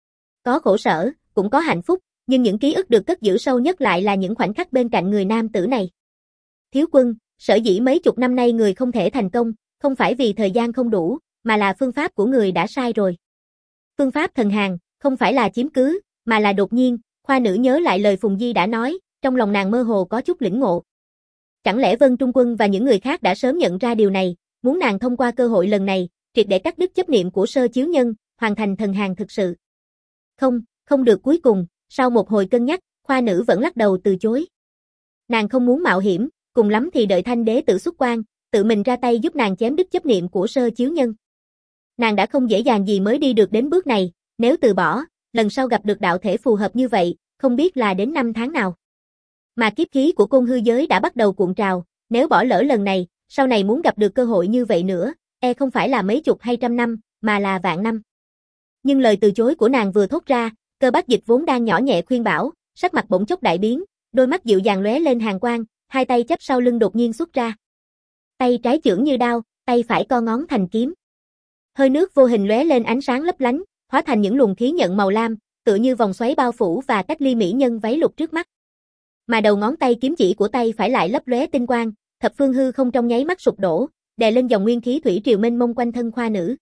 Có khổ sở, cũng có hạnh phúc, nhưng những ký ức được cất giữ sâu nhất lại là những khoảnh khắc bên cạnh người nam tử này. Thiếu quân, sở dĩ mấy chục năm nay người không thể thành công, không phải vì thời gian không đủ, mà là phương pháp của người đã sai rồi. Phương pháp thần hàn, không phải là chiếm cứ, mà là đột nhiên. Khoa nữ nhớ lại lời Phùng Di đã nói, trong lòng nàng mơ hồ có chút lĩnh ngộ. Chẳng lẽ Vân Trung Quân và những người khác đã sớm nhận ra điều này, muốn nàng thông qua cơ hội lần này, triệt để cắt đứt chấp niệm của Sơ Chiếu Nhân, hoàn thành thần hàn thực sự. Không, không được. Cuối cùng, sau một hồi cân nhắc, Khoa nữ vẫn lắc đầu từ chối. Nàng không muốn mạo hiểm, cùng lắm thì đợi Thanh Đế tự xuất quan, tự mình ra tay giúp nàng chém đứt chấp niệm của Sơ Chiếu Nhân. Nàng đã không dễ dàng gì mới đi được đến bước này, nếu từ bỏ, lần sau gặp được đạo thể phù hợp như vậy, không biết là đến năm tháng nào. Mà kiếp khí của côn hư giới đã bắt đầu cuộn trào, nếu bỏ lỡ lần này, sau này muốn gặp được cơ hội như vậy nữa, e không phải là mấy chục hay trăm năm, mà là vạn năm. Nhưng lời từ chối của nàng vừa thốt ra, Cơ Bác Dịch vốn đang nhỏ nhẹ khuyên bảo, sắc mặt bỗng chốc đại biến, đôi mắt dịu dàng lóe lên hàn quang, hai tay chắp sau lưng đột nhiên xuất ra. Tay trái chưởng như đao, tay phải co ngón thành kiếm. Hơi nước vô hình lóe lên ánh sáng lấp lánh, hóa thành những luồng khí nhận màu lam, tựa như vòng xoáy bao phủ và cách ly mỹ nhân váy lục trước mắt. Mà đầu ngón tay kiếm chỉ của tay phải lại lấp lóe tinh quang, thập phương hư không trong nháy mắt sụp đổ, đè lên dòng nguyên khí thủy triều mênh mông quanh thân Khoa nữ.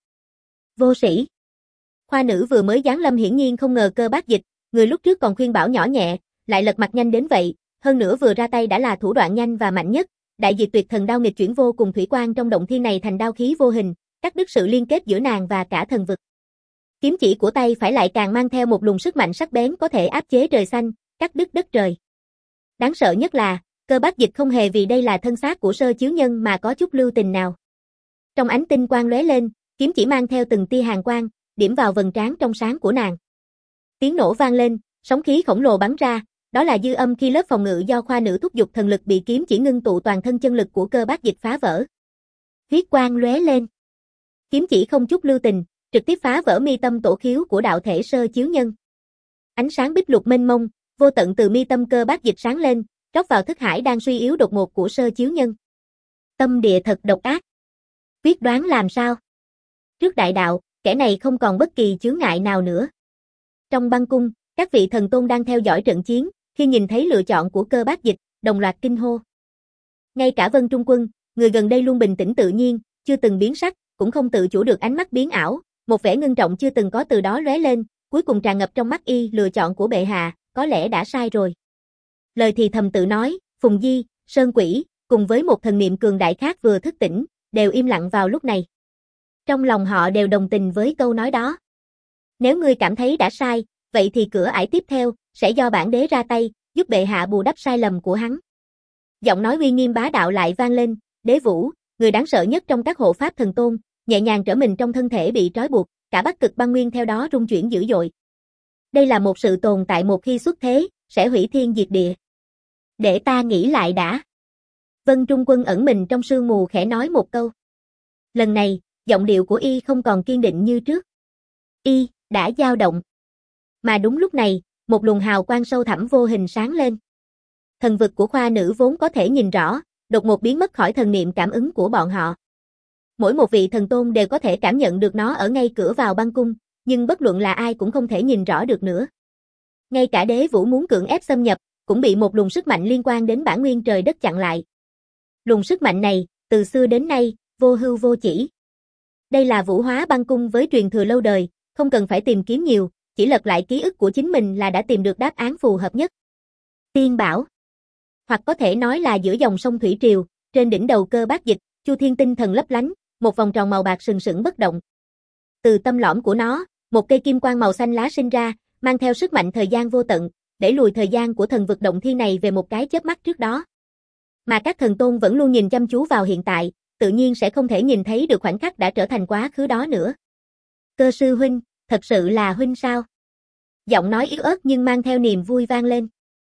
Vô sĩ. Khoa nữ vừa mới giáng lâm hiển nhiên không ngờ Cơ Bác Dịch, người lúc trước còn khuyên bảo nhỏ nhẹ, lại lật mặt nhanh đến vậy, hơn nữa vừa ra tay đã là thủ đoạn nhanh và mạnh nhất, đại diệt tuyệt thần đao nghịch chuyển vô cùng thủy quang trong động thiên này thành đao khí vô hình, cắt đứt sự liên kết giữa nàng và cả thần vực. Kiếm chỉ của tay phải lại càng mang theo một luồng sức mạnh sắc bén có thể áp chế trời xanh, cắt đứt đất trời. Đáng sợ nhất là, Cơ Bác Dịch không hề vì đây là thân xác của Sơ Chiếu Nhân mà có chút lưu tình nào. Trong ánh tinh quang lóe lên, kiếm chỉ mang theo từng tia hàn quang, điểm vào vầng trán trong sáng của nàng. Tiếng nổ vang lên, sóng khí khổng lồ bắn ra, đó là dư âm khi lớp phòng ngự do khoa nữ thúc giục thần lực bị kiếm chỉ ngưng tụ toàn thân chân lực của Cơ Bác Dịch phá vỡ. Huyết quang lóe lên. Kiếm chỉ không chút lưu tình, trực tiếp phá vỡ mi tâm tổ khiếu của đạo thể Sơ Chiếu Nhân. Ánh sáng bích lục mênh mông, vô tận từ mi tâm Cơ Bác Dịch sáng lên, rót vào thức hải đang suy yếu đột ngột của Sơ Chiếu Nhân. Tâm địa thật độc ác. Quyết đoán làm sao? Trước đại đạo, kẻ này không còn bất kỳ chướng ngại nào nữa. Trong băng cung, các vị thần tôn đang theo dõi trận chiến, khi nhìn thấy lựa chọn của Cơ Bác Dịch, đồng loạt kinh hô. Ngay cả Vân Trung Quân, người gần đây luôn bình tĩnh tự nhiên, chưa từng biến sắc, cũng không tự chủ được ánh mắt biến ảo, một vẻ ngưng trọng chưa từng có từ đó lóe lên, cuối cùng tràn ngập trong mắt y, lựa chọn của bệ hạ, có lẽ đã sai rồi. Lời thì thầm tự nói, Phùng Di, Sơn Quỷ, cùng với một thần niệm cường đại khác vừa thức tỉnh, đều im lặng vào lúc này. Trong lòng họ đều đồng tình với câu nói đó. Nếu ngươi cảm thấy đã sai, vậy thì cửa ải tiếp theo, sẽ do bản đế ra tay, giúp bệ hạ bù đắp sai lầm của hắn. Giọng nói uy nghiêm bá đạo lại vang lên, Đế Vũ, người đáng sợ nhất trong các hộ pháp thần tôn, nhẹ nhàng trở mình trong thân thể bị trói buộc, cả Bắc Cực băng nguyên theo đó rung chuyển dữ dội. Đây là một sự tồn tại một khi xuất thế, sẽ hủy thiên diệt địa. Để ta nghĩ lại đã. Vân Trung Quân ẩn mình trong sương mù khẽ nói một câu. Lần này, giọng điệu của y không còn kiên định như trước. Y đã dao động. Mà đúng lúc này, một luồng hào quang sâu thẳm vô hình sáng lên. Thần vực của khoa nữ vốn có thể nhìn rõ, đột ngột biến mất khỏi thần niệm cảm ứng của bọn họ. Mỗi một vị thần tôn đều có thể cảm nhận được nó ở ngay cửa vào băng cung, nhưng bất luận là ai cũng không thể nhìn rõ được nữa. Ngay cả Đế Vũ muốn cưỡng ép xâm nhập, cũng bị một luồng sức mạnh liên quan đến bản nguyên trời đất chặn lại. Luồng sức mạnh này, từ xưa đến nay, vô hưu vô chỉ. Đây là Vũ Hóa băng cung với truyền thừa lâu đời, không cần phải tìm kiếm nhiều, chỉ lật lại ký ức của chính mình là đã tìm được đáp án phù hợp nhất. Tiên bảo. Hoặc có thể nói là giữa dòng sông thủy triều, trên đỉnh đầu Cơ Bác Dịch, Chu Thiên tinh thần lấp lánh, một vòng tròn màu bạc sừng sững bất động. Từ tâm lõm của nó, một cây kim quang màu xanh lá sinh ra, mang theo sức mạnh thời gian vô tận, đẩy lùi thời gian của thần vực động thiên này về một cái chớp mắt trước đó. Mà các thần tôn vẫn luôn nhìn chăm chú vào hiện tại, tự nhiên sẽ không thể nhìn thấy được khoảnh khắc đã trở thành quá khứ đó nữa. Cơ sư huynh, thật sự là huynh sao? Giọng nói yếu ớt nhưng mang theo niềm vui vang lên.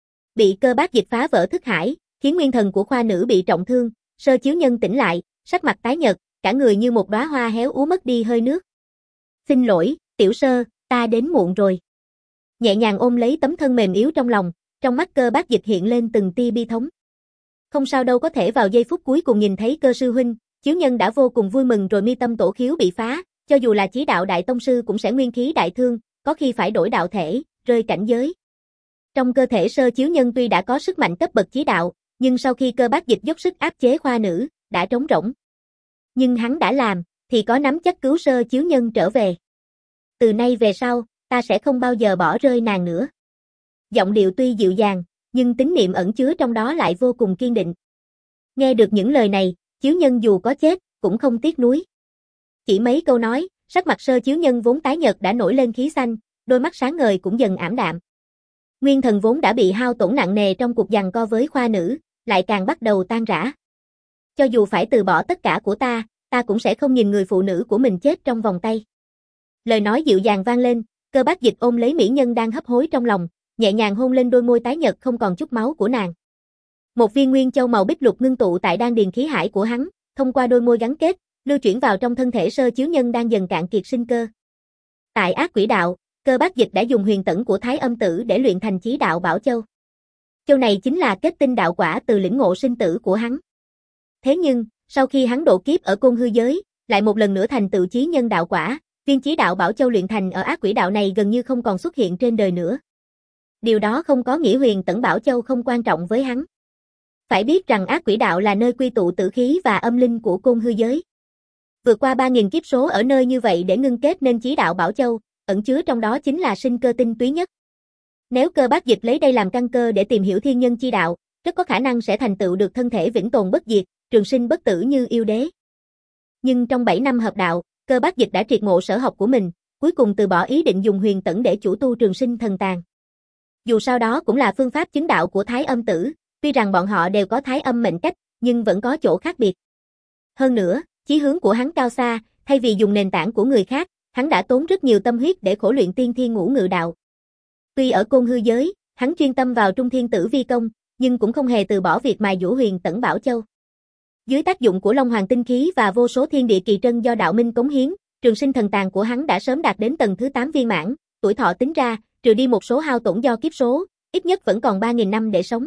Bị Cơ Bác Dịch phá vỡ thức hải, khiến nguyên thần của khoa nữ bị trọng thương, Sơ Chiếu Nhân tỉnh lại, sắc mặt tái nhợt, cả người như một đóa hoa héo úa mất đi hơi nước. Xin lỗi, tiểu sơ, ta đến muộn rồi. Nhẹ nhàng ôm lấy tấm thân mềm yếu trong lòng, trong mắt Cơ Bác Dịch hiện lên từng tia bi thống. Không sao đâu, có thể vào giây phút cuối cùng nhìn thấy Cơ sư huynh, Chiếu Nhân đã vô cùng vui mừng rồi, mi tâm tổ khiếu bị phá, cho dù là Chí Đạo đại tông sư cũng sẽ nguyên khí đại thương, có khi phải đổi đạo thể, rơi cảnh giới. Trong cơ thể Sơ Chiếu Nhân tuy đã có sức mạnh cấp bậc Chí Đạo, nhưng sau khi Cơ Bác Dịch dốc sức áp chế khoa nữ, đã trống rỗng. Nhưng hắn đã làm, thì có nắm chắc cứu Sơ Chiếu Nhân trở về. Từ nay về sau, ta sẽ không bao giờ bỏ rơi nàng nữa. Giọng điệu tuy dịu dàng, nhưng tín niệm ẩn chứa trong đó lại vô cùng kiên định. Nghe được những lời này, Chiếu Nhân dù có chết, cũng không tiếc nuối. Chỉ mấy câu nói, sắc mặt Sơ Chiếu Nhân vốn tái nhợt đã nổi lên khí xanh, đôi mắt sáng ngời cũng dần ảm đạm. Nguyên thần vốn đã bị hao tổn nặng nề trong cuộc giằng co với khoa nữ, lại càng bắt đầu tan rã. Cho dù phải từ bỏ tất cả của ta, ta cũng sẽ không nhìn người phụ nữ của mình chết trong vòng tay. Lời nói dịu dàng vang lên, Cơ Bác Dịch ôm lấy mỹ nhân đang hấp hối trong lòng, nhẹ nhàng hôn lên đôi môi tái nhợt không còn chút máu của nàng. Một viên nguyên châu màu bích lục ngưng tụ tại đan điền khí hải của hắn, thông qua đôi môi gắn kết, lưu chuyển vào trong thân thể Sơ Chiếu Nhân đang dần cạn kiệt sinh cơ. Tại Ác Quỷ Đạo, Cơ Bác Dịch đã dùng huyền tẩn của Thái Âm Tử để luyện thành Chí Đạo Bảo Châu. Châu này chính là kết tinh đạo quả từ lĩnh ngộ sinh tử của hắn. Thế nhưng, sau khi hắn độ kiếp ở Côn Hư giới, lại một lần nữa thành tựu chí nhân đạo quả, viên Chí Đạo Bảo Châu luyện thành ở Ác Quỷ Đạo này gần như không còn xuất hiện trên đời nữa. Điều đó không có nghĩa huyền tẩn Bảo Châu không quan trọng với hắn. Phải biết rằng Ác Quỷ Đạo là nơi quy tụ tử khí và âm linh của Côn Hư giới. Vượt qua ba nghìn kiếp số ở nơi như vậy để ngưng kết nên Chí Đạo Bảo Châu, ẩn chứa trong đó chính là sinh cơ tinh túy nhất. Nếu Cơ Bác Dịch lấy đây làm căn cơ để tìm hiểu thiên nhân chi đạo, rất có khả năng sẽ thành tựu được thân thể vĩnh tồn bất diệt, trường sinh bất tử như yêu đế. Nhưng trong bảy năm hợp đạo, Cơ Bác Dịch đã triệt ngộ sở học của mình, cuối cùng từ bỏ ý định dùng huyền tẫn để chủ tu trường sinh thần tàng. Dù sao đó cũng là phương pháp chứng đạo của Thái Âm Tử, tuy rằng bọn họ đều có Thái Âm mệnh cách, nhưng vẫn có chỗ khác biệt. Hơn nữa, chí hướng của hắn cao xa, thay vì dùng nền tảng của người khác, hắn đã tốn rất nhiều tâm huyết để khổ luyện tiên thiên ngũ ngự đạo. Tuy ở Côn Hư giới, hắn chuyên tâm vào Trung Thiên Tử Vi công, nhưng cũng không hề từ bỏ việc mài dũa huyền tẫn Bảo Châu. Dưới tác dụng của Long Hoàng tinh khí và vô số thiên địa kỳ trân do đạo minh cống hiến, trường sinh thần tàng của hắn đã sớm đạt đến tầng thứ tám viên mãn, tuổi thọ tính ra, trừ đi một số hao tổn do kiếp số, ít nhất vẫn còn ba nghìn năm để sống.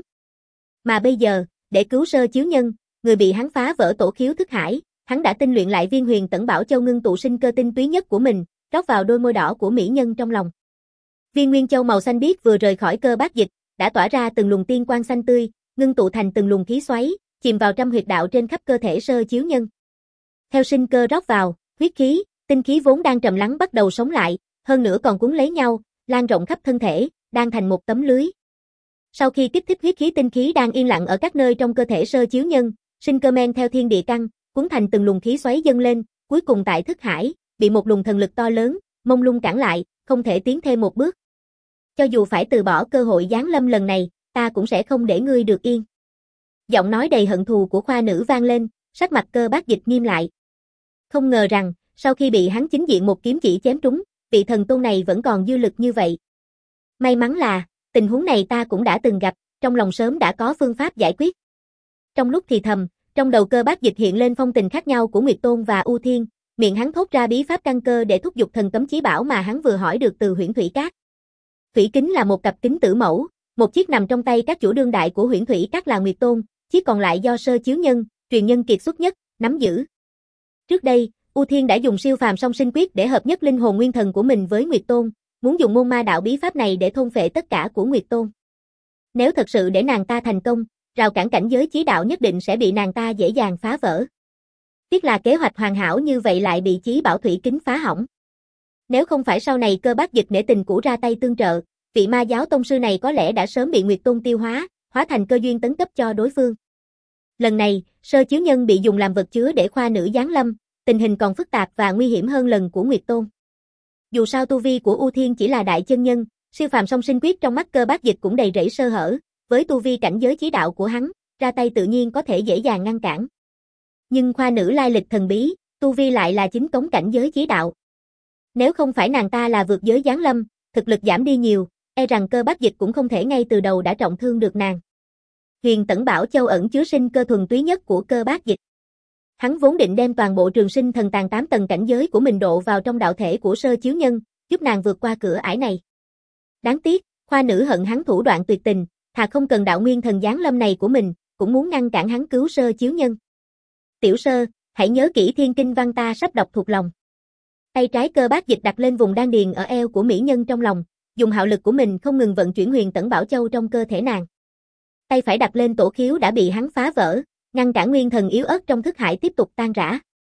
Mà bây giờ, để cứu Sơ Chiếu Nhân, người bị hắn phá vỡ tổ khiếu thức hải, hắn đã tinh luyện lại viên huyền tẫn Bảo Châu ngưng tụ sinh cơ tinh túy nhất của mình, rót vào đôi môi đỏ của mỹ nhân trong lòng. Viên Nguyên Châu màu xanh biếc vừa rời khỏi Cơ Bác Dịch, đã tỏa ra từng luồng tiên quang xanh tươi, ngưng tụ thành từng luồng khí xoáy, chìm vào trăm huyệt đạo trên khắp cơ thể Sơ Chiếu Nhân. Theo sinh cơ rót vào, huyết khí, tinh khí vốn đang trầm lắng bắt đầu sống lại, hơn nữa còn cuốn lấy nhau, lan rộng khắp thân thể, đang thành một tấm lưới. Sau khi kích thích huyết khí tinh khí đang yên lặng ở các nơi trong cơ thể Sơ Chiếu Nhân, sinh cơ men theo thiên địa căn, cuốn thành từng luồng khí xoáy dâng lên, cuối cùng tại thức hải, bị một luồng thần lực to lớn, mông lung cản lại, không thể tiến thêm một bước. Cho dù phải từ bỏ cơ hội giáng lâm lần này, ta cũng sẽ không để ngươi được yên. Giọng nói đầy hận thù của khoa nữ vang lên, sắc mặt Cơ Bác Dịch nghiêm lại. Không ngờ rằng, sau khi bị hắn chính diện một kiếm chỉ chém trúng, vị thần tôn này vẫn còn dư lực như vậy. May mắn là, tình huống này ta cũng đã từng gặp, trong lòng sớm đã có phương pháp giải quyết. Trong lúc thì thầm, trong đầu Cơ Bác Dịch hiện lên phong tình khác nhau của Nguyệt Tôn và U Thiên, miệng hắn thốt ra bí pháp căn cơ để thúc giục thần cấm chí bảo mà hắn vừa hỏi được từ Huyễn Thủy Các. Thủy kính là một cặp kính tử mẫu, một chiếc nằm trong tay các chủ đương đại của Huyễn Thủy Các là Nguyệt Tôn, chiếc còn lại do Sơ Chiếu Nhân, truyền nhân kiệt xuất nhất, nắm giữ. Trước đây, U Thiên đã dùng siêu phàm song sinh quyết để hợp nhất linh hồn nguyên thần của mình với Nguyệt Tôn, muốn dùng môn ma đạo bí pháp này để thôn phệ tất cả của Nguyệt Tôn. Nếu thật sự để nàng ta thành công, rào cản cảnh giới chí đạo nhất định sẽ bị nàng ta dễ dàng phá vỡ. Tiếc là kế hoạch hoàn hảo như vậy lại bị chí bảo thủy kính phá hỏng. Nếu không phải sau này Cơ Bác Dịch nể tình cũ ra tay tương trợ, vị ma giáo tông sư này có lẽ đã sớm bị Nguyệt Tôn tiêu hóa, hóa thành cơ duyên tấn cấp cho đối phương. Lần này, Sơ Chiếu Nhân bị dùng làm vật chứa để khoa nữ giáng lâm, tình hình còn phức tạp và nguy hiểm hơn lần của Nguyệt Tôn. Dù sao tu vi của U Thiên chỉ là đại chân nhân, siêu phàm song sinh quyết trong mắt Cơ Bác Dịch cũng đầy rẫy sơ hở, với tu vi cảnh giới chí đạo của hắn, ra tay tự nhiên có thể dễ dàng ngăn cản. Nhưng khoa nữ lai lịch thần bí, tu vi lại là chính cống cảnh giới chí đạo. Nếu không phải nàng ta là vượt giới giáng lâm, thực lực giảm đi nhiều, e rằng Cơ Bác Dịch cũng không thể ngay từ đầu đã trọng thương được nàng. Huyền tẫn Bảo Châu ẩn chứa sinh cơ thuần túy nhất của Cơ Bác Dịch. Hắn vốn định đem toàn bộ trường sinh thần tàng tám tầng cảnh giới của mình độ vào trong đạo thể của Sơ Chiếu Nhân, giúp nàng vượt qua cửa ải này. Đáng tiếc, khoa nữ hận hắn thủ đoạn tuyệt tình, thà không cần đạo nguyên thần giáng lâm này của mình, cũng muốn ngăn cản hắn cứu Sơ Chiếu Nhân. Tiểu Sơ, hãy nhớ kỹ thiên kinh văn ta sắp đọc thuộc lòng. Tay trái Cơ Bác Dịch đặt lên vùng đan điền ở eo của mỹ nhân trong lòng, dùng hạo lực của mình không ngừng vận chuyển huyền tẫn Bảo Châu trong cơ thể nàng. Tay phải đặt lên tổ khiếu đã bị hắn phá vỡ, ngăn cản nguyên thần yếu ớt trong thức hải tiếp tục tan rã.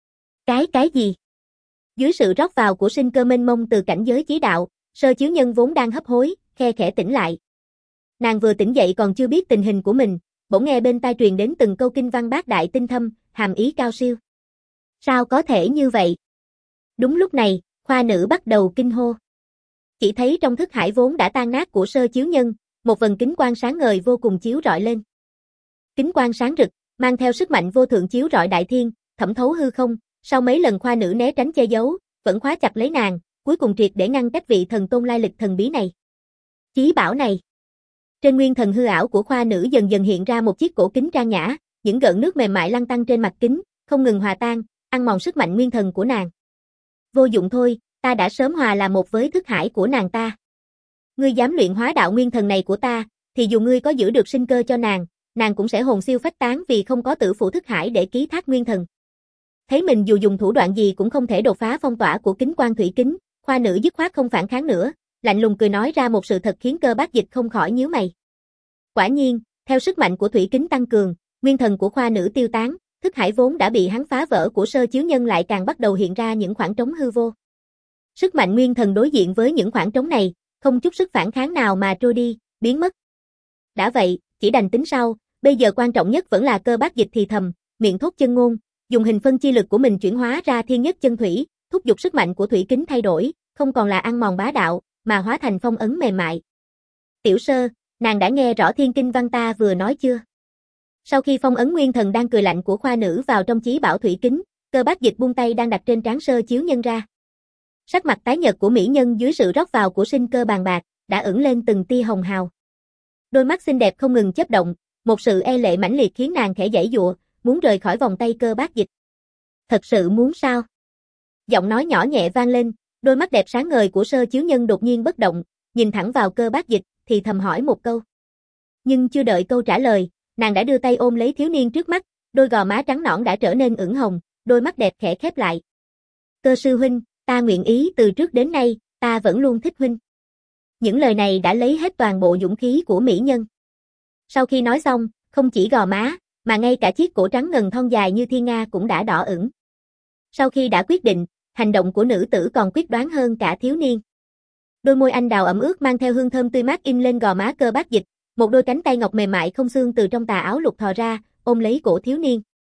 Cái cái gì? Dưới sự rót vào của sinh cơ mênh mông từ cảnh giới chí đạo, Sơ Chiếu Nhân vốn đang hấp hối, khe khẽ tỉnh lại. Nàng vừa tỉnh dậy còn chưa biết tình hình của mình, bỗng nghe bên tai truyền đến từng câu kinh văn bát đại tinh thâm, hàm ý cao siêu. Sao có thể như vậy? Đúng lúc này, khoa nữ bắt đầu kinh hô. Chỉ thấy trong thức hải vốn đã tan nát của Sơ Chiếu Nhân, một vần kính quang sáng ngời vô cùng chiếu rọi lên. Kính quang sáng rực, mang theo sức mạnh vô thượng chiếu rọi đại thiên, thẩm thấu hư không, sau mấy lần khoa nữ né tránh che giấu, vẫn khóa chặt lấy nàng, cuối cùng triệt để ngăn cách vị thần tôn lai lịch thần bí này. Chí bảo này. Trên nguyên thần hư ảo của khoa nữ dần dần hiện ra một chiếc cổ kính trang nhã, những gợn nước mềm mại lăn tăn trên mặt kính, không ngừng hòa tan, ăn mòn sức mạnh nguyên thần của nàng. Vô dụng thôi, ta đã sớm hòa là một với thức hải của nàng ta. Ngươi dám luyện hóa đạo nguyên thần này của ta, thì dù ngươi có giữ được sinh cơ cho nàng, nàng cũng sẽ hồn siêu phách tán vì không có tử phụ thức hải để ký thác nguyên thần. Thấy mình dù dùng thủ đoạn gì cũng không thể đột phá phong tỏa của kính quang thủy kính, khoa nữ dứt khoát không phản kháng nữa, lạnh lùng cười nói ra một sự thật khiến Cơ Bác Dịch không khỏi nhíu mày. Quả nhiên, theo sức mạnh của thủy kính tăng cường, nguyên thần của khoa nữ tiêu tán, thức hải vốn đã bị hắn phá vỡ của Sơ Chiếu Nhân lại càng bắt đầu hiện ra những khoảng trống hư vô. Sức mạnh nguyên thần đối diện với những khoảng trống này, không chút sức phản kháng nào mà trôi đi, biến mất. Đã vậy, chỉ đành tính sau, bây giờ quan trọng nhất vẫn là Cơ Bác Dịch thì thầm, miệng thốt chân ngôn, dùng hình phân chi lực của mình chuyển hóa ra thiên nhất chân thủy, thúc giục sức mạnh của thủy kính thay đổi, không còn là ăn mòn bá đạo, mà hóa thành phong ấn mềm mại. Tiểu Sơ, nàng đã nghe rõ thiên kinh văn ta vừa nói chưa? Sau khi phong ấn nguyên thần đang cười lạnh của khoa nữ vào trong chí bảo thủy kính, Cơ Bác Dịch buông tay đang đặt trên trán Sơ Chiếu Nhân ra. Sắc mặt tái nhợt của mỹ nhân dưới sự rót vào của sinh cơ bàn bạc, đã ửng lên từng tia hồng hào. Đôi mắt xinh đẹp không ngừng chớp động, một sự e lệ mãnh liệt khiến nàng khẽ giãy giụa, muốn rời khỏi vòng tay Cơ Bác Dịch. Thật sự muốn sao? Giọng nói nhỏ nhẹ vang lên, đôi mắt đẹp sáng ngời của Sơ Chiếu Nhân đột nhiên bất động, nhìn thẳng vào Cơ Bác Dịch, thì thầm hỏi một câu. Nhưng chưa đợi câu trả lời, nàng đã đưa tay ôm lấy thiếu niên trước mắt, đôi gò má trắng nõn đã trở nên ửng hồng, đôi mắt đẹp khẽ khép lại. Cơ sư huynh, ta nguyện ý từ trước đến nay, ta vẫn luôn thích huynh. Những lời này đã lấy hết toàn bộ dũng khí của mỹ nhân. Sau khi nói xong, không chỉ gò má, mà ngay cả chiếc cổ trắng ngần thon dài như thiên nga cũng đã đỏ ửng. Sau khi đã quyết định, hành động của nữ tử còn quyết đoán hơn cả thiếu niên. Đôi môi anh đào ẩm ướt mang theo hương thơm tươi mát in lên gò má Cơ Bác Dịch, một đôi cánh tay ngọc mềm mại không xương từ trong tà áo lục thò ra, ôm lấy cổ thiếu niên.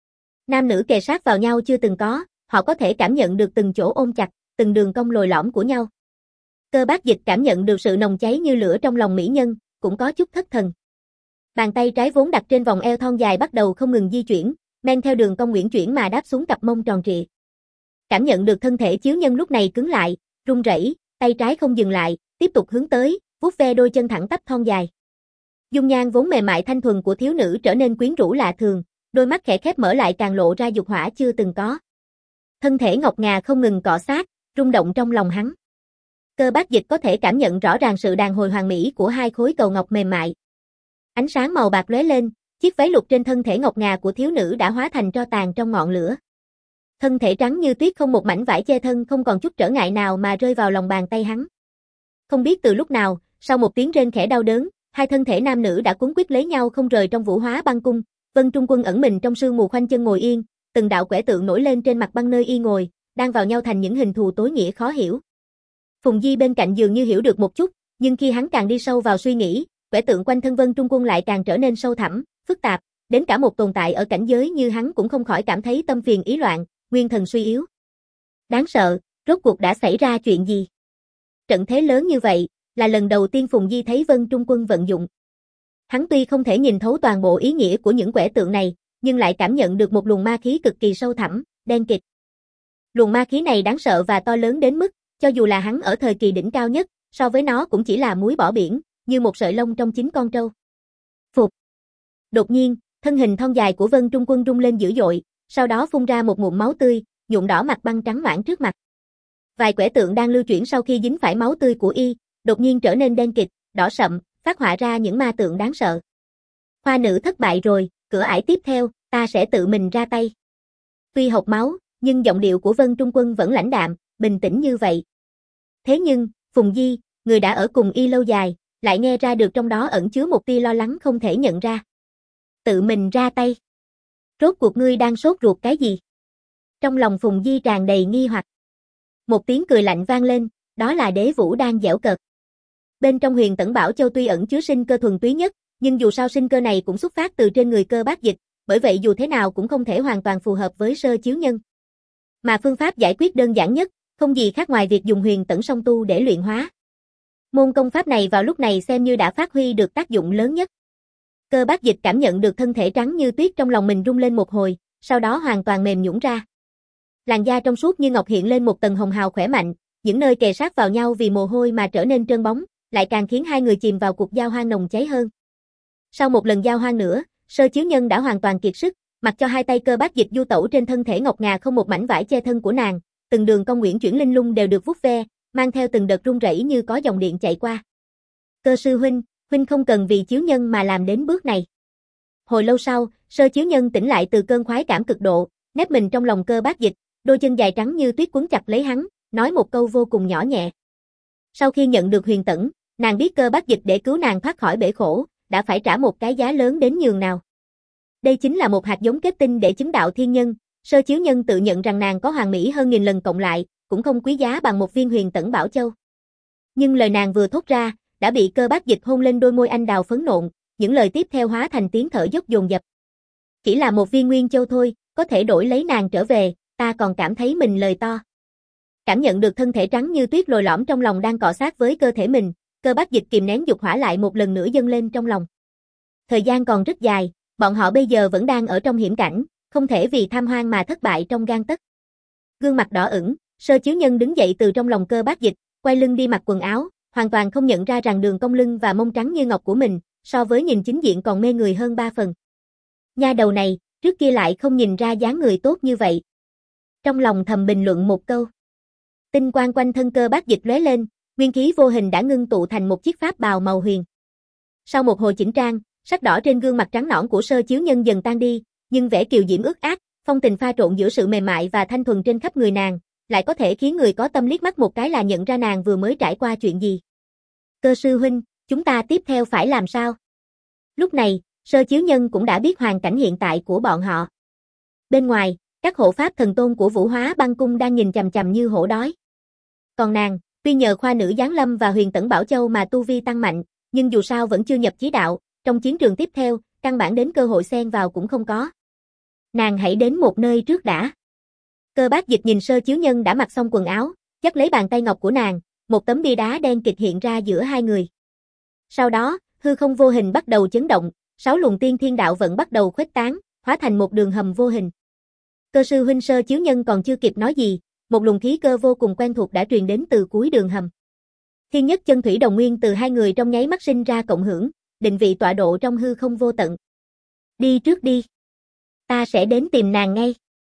Nam nữ kề sát vào nhau chưa từng có, họ có thể cảm nhận được từng chỗ ôm chặt, từng đường cong lồi lõm của nhau. Cơ Bác Dịch cảm nhận được sự nồng cháy như lửa trong lòng mỹ nhân, cũng có chút thất thần. Bàn tay trái vốn đặt trên vòng eo thon dài bắt đầu không ngừng di chuyển, men theo đường cong uyển chuyển mà đáp xuống cặp mông tròn trịa. Cảm nhận được thân thể Chiếu Nhân lúc này cứng lại, run rẩy, tay trái không dừng lại, tiếp tục hướng tới, vuốt ve đôi chân thẳng tắp thon dài. Dung nhan vốn mềm mại thanh thuần của thiếu nữ trở nên quyến rũ lạ thường, đôi mắt khẽ khép mở lại càng lộ ra dục hỏa chưa từng có. Thân thể ngọc ngà không ngừng cọ sát, rung động trong lòng hắn. Cơ Bác Dịch có thể cảm nhận rõ ràng sự đàn hồi hoàn mỹ của hai khối cầu ngọc mềm mại. Ánh sáng màu bạc lóe lên, chiếc váy lụt trên thân thể ngọc ngà của thiếu nữ đã hóa thành tro tàn trong ngọn lửa. Thân thể trắng như tuyết không một mảnh vải che thân không còn chút trở ngại nào mà rơi vào lòng bàn tay hắn. Không biết từ lúc nào, sau một tiếng rên khẽ đau đớn, hai thân thể nam nữ đã cuốn quýt lấy nhau không rời trong Vũ Hóa Băng Cung. Vân Trung Quân ẩn mình trong sương mù khoanh chân ngồi yên, từng đạo quẻ tượng nổi lên trên mặt băng nơi y ngồi, đang vào nhau thành những hình thù tối nghĩa khó hiểu. Phùng Di bên cạnh dường như hiểu được một chút, nhưng khi hắn càng đi sâu vào suy nghĩ, quẻ tượng quanh thân Vân Trung Quân lại càng trở nên sâu thẳm, phức tạp, đến cả một tồn tại ở cảnh giới như hắn cũng không khỏi cảm thấy tâm phiền ý loạn, nguyên thần suy yếu. Đáng sợ, rốt cuộc đã xảy ra chuyện gì? Trận thế lớn như vậy, là lần đầu tiên Phùng Di thấy Vân Trung Quân vận dụng. Hắn tuy không thể nhìn thấu toàn bộ ý nghĩa của những quẻ tượng này, nhưng lại cảm nhận được một luồng ma khí cực kỳ sâu thẳm, đen kịt. Luồng ma khí này đáng sợ và to lớn đến mức, cho dù là hắn ở thời kỳ đỉnh cao nhất, so với nó cũng chỉ là muối bỏ biển, như một sợi lông trong chín con trâu. Phục. Đột nhiên, thân hình thon dài của Vân Trung Quân rung lên dữ dội, sau đó phun ra một ngụm máu tươi, nhuộm đỏ mặt băng trắng loãng trước mặt. Vài quẻ tượng đang lưu chuyển sau khi dính phải máu tươi của y, đột nhiên trở nên đen kịt, đỏ sậm, phát họa ra những ma tượng đáng sợ. Hoa nữ thất bại rồi, cửa ải tiếp theo, ta sẽ tự mình ra tay. Tuy hộc máu, nhưng giọng điệu của Vân Trung Quân vẫn lãnh đạm, bình tĩnh như vậy. Thế nhưng, Phùng Di, người đã ở cùng y lâu dài, lại nghe ra được trong đó ẩn chứa một tia lo lắng không thể nhận ra. Tự mình ra tay. Rốt cuộc ngươi đang sốt ruột cái gì? Trong lòng Phùng Di tràn đầy nghi hoặc. Một tiếng cười lạnh vang lên, đó là Đế Vũ đang giễu cợt. Bên trong Huyền Tẩn Bảo Châu tuy ẩn chứa sinh cơ thuần túy nhất, nhưng dù sao sinh cơ này cũng xuất phát từ trên người Cơ Bác Dịch, bởi vậy dù thế nào cũng không thể hoàn toàn phù hợp với Sơ Chiếu Nhân. Mà phương pháp giải quyết đơn giản nhất, không gì khác ngoài việc dùng Huyền Tẩn Song Tu để luyện hóa. Môn công pháp này vào lúc này xem như đã phát huy được tác dụng lớn nhất. Cơ Bác Dịch cảm nhận được thân thể trắng như tuyết trong lòng mình rung lên một hồi, sau đó hoàn toàn mềm nhũn ra. Làn da trong suốt như ngọc hiện lên một tầng hồng hào khỏe mạnh, những nơi kề sát vào nhau vì mồ hôi mà trở nên trơn bóng, lại càng khiến hai người chìm vào cuộc giao hoan nồng cháy hơn. Sau một lần giao hoan nữa, Sơ Chiếu Nhân đã hoàn toàn kiệt sức, mặc cho hai tay Cơ Bác Dịch du tẩu trên thân thể ngọc ngà không một mảnh vải che thân của nàng, từng đường cong uyển chuyển linh lung đều được vuốt ve, mang theo từng đợt rung rẩy như có dòng điện chạy qua. Cơ sư huynh, huynh không cần vì Chiếu Nhân mà làm đến bước này. Hồi lâu sau, Sơ Chiếu Nhân tỉnh lại từ cơn khoái cảm cực độ, nép mình trong lòng Cơ Bác Dịch, đôi chân dài trắng như tuyết quấn chặt lấy hắn, nói một câu vô cùng nhỏ nhẹ. Sau khi nhận được huyền tẩn, nàng biết Cơ Bác Dịch để cứu nàng thoát khỏi bể khổ, đã phải trả một cái giá lớn đến nhường nào. Đây chính là một hạt giống kết tinh để chứng đạo thiên nhân, Sơ Chiếu Nhân tự nhận rằng nàng có hoàn mỹ hơn nghìn lần cộng lại, cũng không quý giá bằng một viên huyền tẩn bảo châu. Nhưng lời nàng vừa thốt ra, đã bị Cơ Bác Dịch hôn lên đôi môi anh đào phấn nộn, những lời tiếp theo hóa thành tiếng thở dốc dồn dập. Chỉ là một viên nguyên châu thôi, có thể đổi lấy nàng trở về, ta còn cảm thấy mình lời to. Cảm nhận được thân thể trắng như tuyết lồi lõm trong lòng đang cọ sát với cơ thể mình, Cơ Bác Dịch kìm nén dục hỏa lại một lần nữa dâng lên trong lòng. Thời gian còn rất dài, bọn họ bây giờ vẫn đang ở trong hiểm cảnh, không thể vì tham hoang mà thất bại trong gang tấc. Gương mặt đỏ ửng, Sơ Chiếu Nhân đứng dậy từ trong lòng Cơ Bác Dịch, quay lưng đi mặc quần áo, hoàn toàn không nhận ra rằng đường cong lưng và mông trắng như ngọc của mình, so với nhìn chính diện còn mê người hơn ba phần. Nha đầu này, trước kia lại không nhìn ra dáng người tốt như vậy. Trong lòng thầm bình luận một câu. Tinh quang quanh thân Cơ Bác Dịch lóe lên, nguyên khí vô hình đã ngưng tụ thành một chiếc pháp bào màu huyền. Sau một hồi chỉnh trang, sắc đỏ trên gương mặt trắng nõn của Sơ Chiếu Nhân dần tan đi, nhưng vẻ kiều diễm ướt át, phong tình pha trộn giữa sự mềm mại và thanh thuần trên khắp người nàng, lại có thể khiến người có tâm liếc mắt một cái là nhận ra nàng vừa mới trải qua chuyện gì. Cơ sư huynh, chúng ta tiếp theo phải làm sao? Lúc này, Sơ Chiếu Nhân cũng đã biết hoàn cảnh hiện tại của bọn họ. Bên ngoài, các hộ pháp thần tôn của Vũ Hóa Băng Cung đang nhìn chằm chằm như hổ đói. Còn nàng, tuy nhờ khoa nữ Giáng Lâm và Huyền Tẩn Bảo Châu mà tu vi tăng mạnh, nhưng dù sao vẫn chưa nhập chí đạo, trong chiến trường tiếp theo, căn bản đến cơ hội xen vào cũng không có. Nàng hãy đến một nơi trước đã. Cơ Bác Dịch nhìn Sơ Chiếu Nhân đã mặc xong quần áo, dắt lấy bàn tay ngọc của nàng, một tấm bia đá đen kịt hiện ra giữa hai người. Sau đó, hư không vô hình bắt đầu chấn động, sáu luồng tiên thiên đạo vận bắt đầu khuếch tán, hóa thành một đường hầm vô hình. Cơ sư huynh Sơ Chiếu Nhân còn chưa kịp nói gì, một luồng khí cơ vô cùng quen thuộc đã truyền đến từ cuối đường hầm. Thiên nhất chân thủy đồng nguyên từ hai người trong nháy mắt sinh ra cộng hưởng, định vị tọa độ trong hư không vô tận. Đi trước đi. Ta sẽ đến tìm nàng ngay.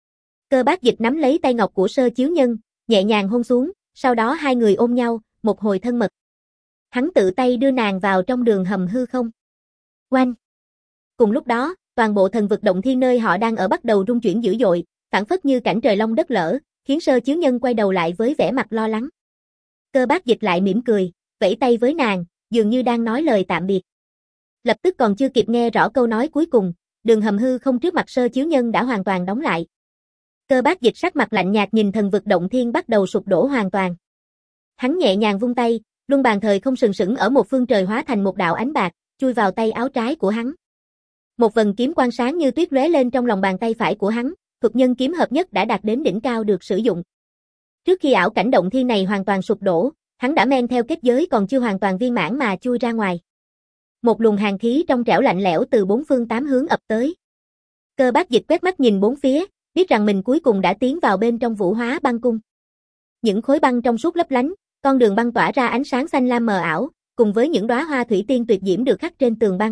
Cơ Bác Dịch nắm lấy tay ngọc của Sơ Chiếu Nhân, nhẹ nhàng hôn xuống, sau đó hai người ôm nhau, một hồi thân mật. Hắn tự tay đưa nàng vào trong đường hầm hư không. Oanh! Cùng lúc đó, toàn bộ thần vực động thiên nơi họ đang ở bắt đầu rung chuyển dữ dội, phảng phất như cảnh trời long đất lở, khiến Sơ Chiếu Nhân quay đầu lại với vẻ mặt lo lắng. Cơ Bác Dịch lại mỉm cười, vẫy tay với nàng, dường như đang nói lời tạm biệt. Lập tức còn chưa kịp nghe rõ câu nói cuối cùng, đường hầm hư không trước mặt Sơ Chiếu Nhân đã hoàn toàn đóng lại. Cơ Bác Dịch sắc mặt lạnh nhạt nhìn thần vực động thiên bắt đầu sụp đổ hoàn toàn. Hắn nhẹ nhàng vung tay, luân bàn thời không sừng sững ở một phương trời hóa thành một đạo ánh bạc, chui vào tay áo trái của hắn. Một vần kiếm quang sáng như tuyết lóe lên trong lòng bàn tay phải của hắn, thuật nhân kiếm hợp nhất đã đạt đến đỉnh cao được sử dụng. Trước khi ảo cảnh động thiên này hoàn toàn sụp đổ, hắn đã men theo kết giới còn chưa hoàn toàn viên mãn mà chui ra ngoài. Một luồng hàn khí trong trẻo lạnh lẽo từ bốn phương tám hướng ập tới. Cơ Bác Dịch quét mắt nhìn bốn phía, biết rằng mình cuối cùng đã tiến vào bên trong Vũ Hóa Băng Cung. Những khối băng trong suốt lấp lánh, con đường băng tỏa ra ánh sáng xanh lam mờ ảo, cùng với những đóa hoa thủy tiên tuyệt diễm được khắc trên tường băng.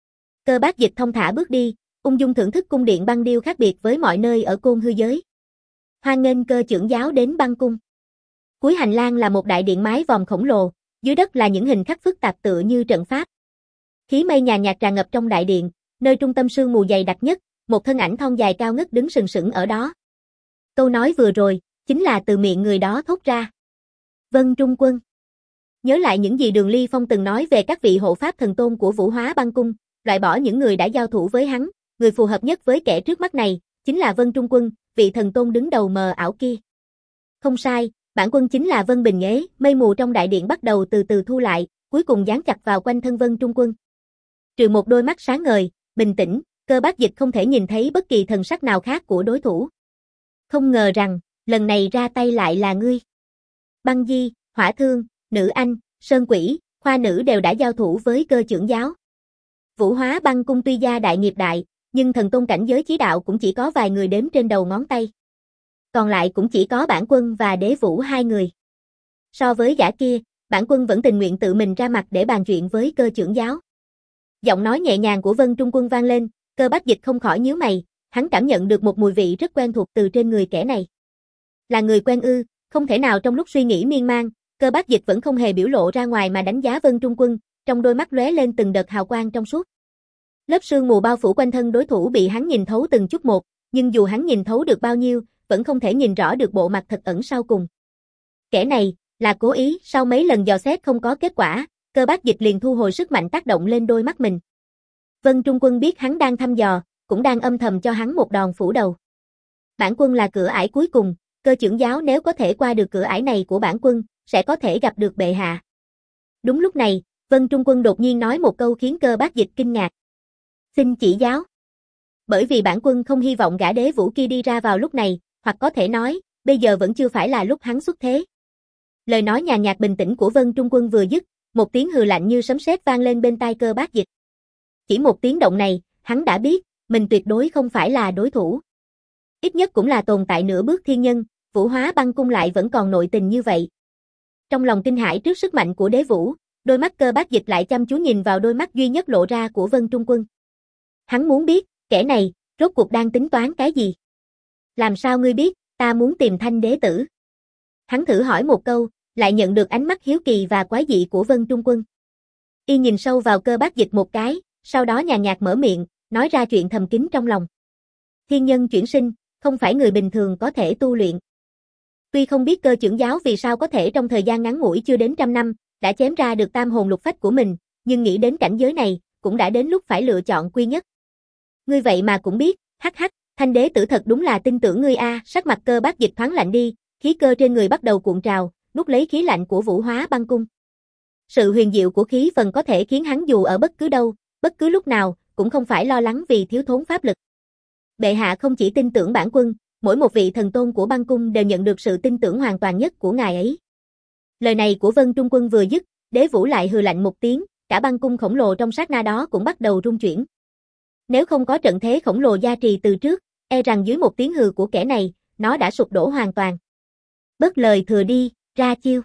Cơ Bác Dịch thông thả bước đi, ung dung thưởng thức cung điện băng điêu khác biệt với mọi nơi ở Côn Hư giới. Hoan nghênh Cơ trưởng giáo đến băng cung. Cuối hành lang là một đại điện mái vòm khổng lồ, dưới đất là những hình khắc phức tạp tựa như trận pháp. Khí mây nhàn nhạt tràn ngập trong đại điện, nơi trung tâm sương mù dày đặc nhất, một thân ảnh thon dài cao ngất đứng sừng sững ở đó. Câu nói vừa rồi, chính là từ miệng người đó thốt ra. Vân Trung Quân. Nhớ lại những gì Đường Ly Phong từng nói về các vị hộ pháp thần tôn của Vũ Hóa Băng Cung, loại bỏ những người đã giao thủ với hắn, người phù hợp nhất với kẻ trước mắt này, chính là Vân Trung Quân, vị thần tôn đứng đầu mờ ảo kia. Không sai, bản quân chính là Vân Bình Ế, mây mù trong đại điện bắt đầu từ từ thu lại, cuối cùng dán chặt vào quanh thân Vân Trung Quân. Trừ một đôi mắt sáng ngời, bình tĩnh, Cơ Bác Dịch không thể nhìn thấy bất kỳ thần sắc nào khác của đối thủ. Không ngờ rằng, lần này ra tay lại là ngươi. Băng Di, Hỏa Thương, Nữ Anh, Sơn Quỷ, Khoa Nữ đều đã giao thủ với Cơ trưởng giáo. Vũ Hóa Băng Cung tuy gia đại nghiệp đại, nhưng thần tôn cảnh giới chí đạo cũng chỉ có vài người đếm trên đầu ngón tay. Còn lại cũng chỉ có bản quân và đế vũ hai người. So với gã kia, bản quân vẫn tình nguyện tự mình ra mặt để bàn chuyện với Cơ trưởng giáo. Giọng nói nhẹ nhàng của Vân Trung Quân vang lên, Cơ Bác Dịch không khỏi nhíu mày, hắn cảm nhận được một mùi vị rất quen thuộc từ trên người kẻ này. Là người quen ư? Không thể nào. Trong lúc suy nghĩ miên man, Cơ Bác Dịch vẫn không hề biểu lộ ra ngoài mà đánh giá Vân Trung Quân, trong đôi mắt lóe lên từng đợt hào quang trong suốt. Lớp sương mù bao phủ quanh thân đối thủ bị hắn nhìn thấu từng chút một, nhưng dù hắn nhìn thấu được bao nhiêu, vẫn không thể nhìn rõ được bộ mặt thật ẩn sau cùng. Kẻ này, là cố ý. Sau mấy lần dò xét không có kết quả, Cơ Bác Dịch liền thu hồi sức mạnh tác động lên đôi mắt mình. Vân Trung Quân biết hắn đang thăm dò, cũng đang âm thầm cho hắn một đòn phủ đầu. Bản quân là cửa ải cuối cùng, Cơ trưởng giáo nếu có thể qua được cửa ải này của bản quân, sẽ có thể gặp được bệ hạ. Đúng lúc này, Vân Trung Quân đột nhiên nói một câu khiến Cơ Bác Dịch kinh ngạc. Xin chỉ giáo. Bởi vì bản quân không hy vọng gã đế vũ kia đi ra vào lúc này, hoặc có thể nói, bây giờ vẫn chưa phải là lúc hắn xuất thế. Lời nói nhàn nhạt bình tĩnh của Vân Trung Quân vừa dứt, một tiếng hừ lạnh như sấm sét vang lên bên tai Cơ Bác Dịch. Chỉ một tiếng động này, hắn đã biết, mình tuyệt đối không phải là đối thủ. Ít nhất cũng là tồn tại nửa bước thiên nhân, Vũ Hóa Băng Cung lại vẫn còn nội tình như vậy. Trong lòng kinh hãi trước sức mạnh của đế vũ, đôi mắt Cơ Bác Dịch lại chăm chú nhìn vào đôi mắt duy nhất lộ ra của Vân Trung Quân. Hắn muốn biết, kẻ này, rốt cuộc đang tính toán cái gì? Làm sao ngươi biết, ta muốn tìm Thanh đế tử? Hắn thử hỏi một câu, lại nhận được ánh mắt hiếu kỳ và quái dị của Vân Trung Quân. Y nhìn sâu vào Cơ Bác Dịch một cái, sau đó nhàn nhạt mở miệng, nói ra chuyện thầm kín trong lòng. Thiên nhân chuyển sinh, không phải người bình thường có thể tu luyện. Tuy không biết Cơ trưởng giáo vì sao có thể trong thời gian ngắn ngủi chưa đến trăm năm, đã chém ra được tam hồn lục phách của mình, nhưng nghĩ đến cảnh giới này, cũng đã đến lúc phải lựa chọn quy nhất. Ngươi vậy mà cũng biết, hắc hắc, Thanh đế tử thật đúng là tin tưởng ngươi a. Sắc mặt Cơ Bác Dịch thoáng lạnh đi, khí cơ trên người bắt đầu cuộn trào, nuốt lấy khí lạnh của Vũ Hóa Băng Cung. Sự huyền diệu của khí phần có thể khiến hắn dù ở bất cứ đâu, bất cứ lúc nào, cũng không phải lo lắng vì thiếu thốn pháp lực. Bệ hạ không chỉ tin tưởng bản quân, mỗi một vị thần tôn của băng cung đều nhận được sự tin tưởng hoàn toàn nhất của ngài ấy. Lời này của Vân Trung Quân vừa dứt, đế vũ lại hừ lạnh một tiếng, cả băng cung khổng lồ trong sát na đó cũng bắt đầu rung chuyển. Nếu không có trận thế khổng lồ gia trì từ trước, e rằng dưới một tiếng hừ của kẻ này, nó đã sụp đổ hoàn toàn. Bớt lời thừa đi, ra chiêu.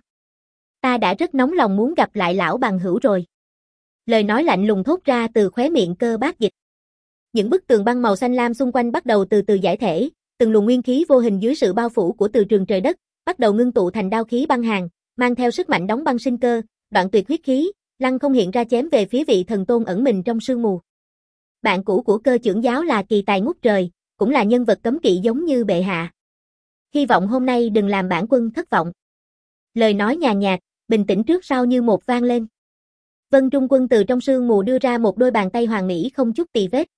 Ta đã rất nóng lòng muốn gặp lại lão bằng hữu rồi. Lời nói lạnh lùng thốt ra từ khóe miệng Cơ Bác Dịch. Những bức tường băng màu xanh lam xung quanh bắt đầu từ từ giải thể, từng luồng nguyên khí vô hình dưới sự bao phủ của từ trường trời đất, bắt đầu ngưng tụ thành đao khí băng hàn, mang theo sức mạnh đóng băng sinh cơ, đoạn tuyệt huyết khí, lăng không hiện ra chém về phía vị thần tôn ẩn mình trong sương mù. Bạn cũ của Cơ trưởng giáo là kỳ tài ngút trời, cũng là nhân vật cấm kỵ giống như bệ hạ. Hy vọng hôm nay đừng làm bản quân thất vọng. Lời nói nhàn nhạt, bình tĩnh trước sau như một vang lên. Vân Trung Quân từ trong sương mù đưa ra một đôi bàn tay hoàn mỹ không chút tì vết.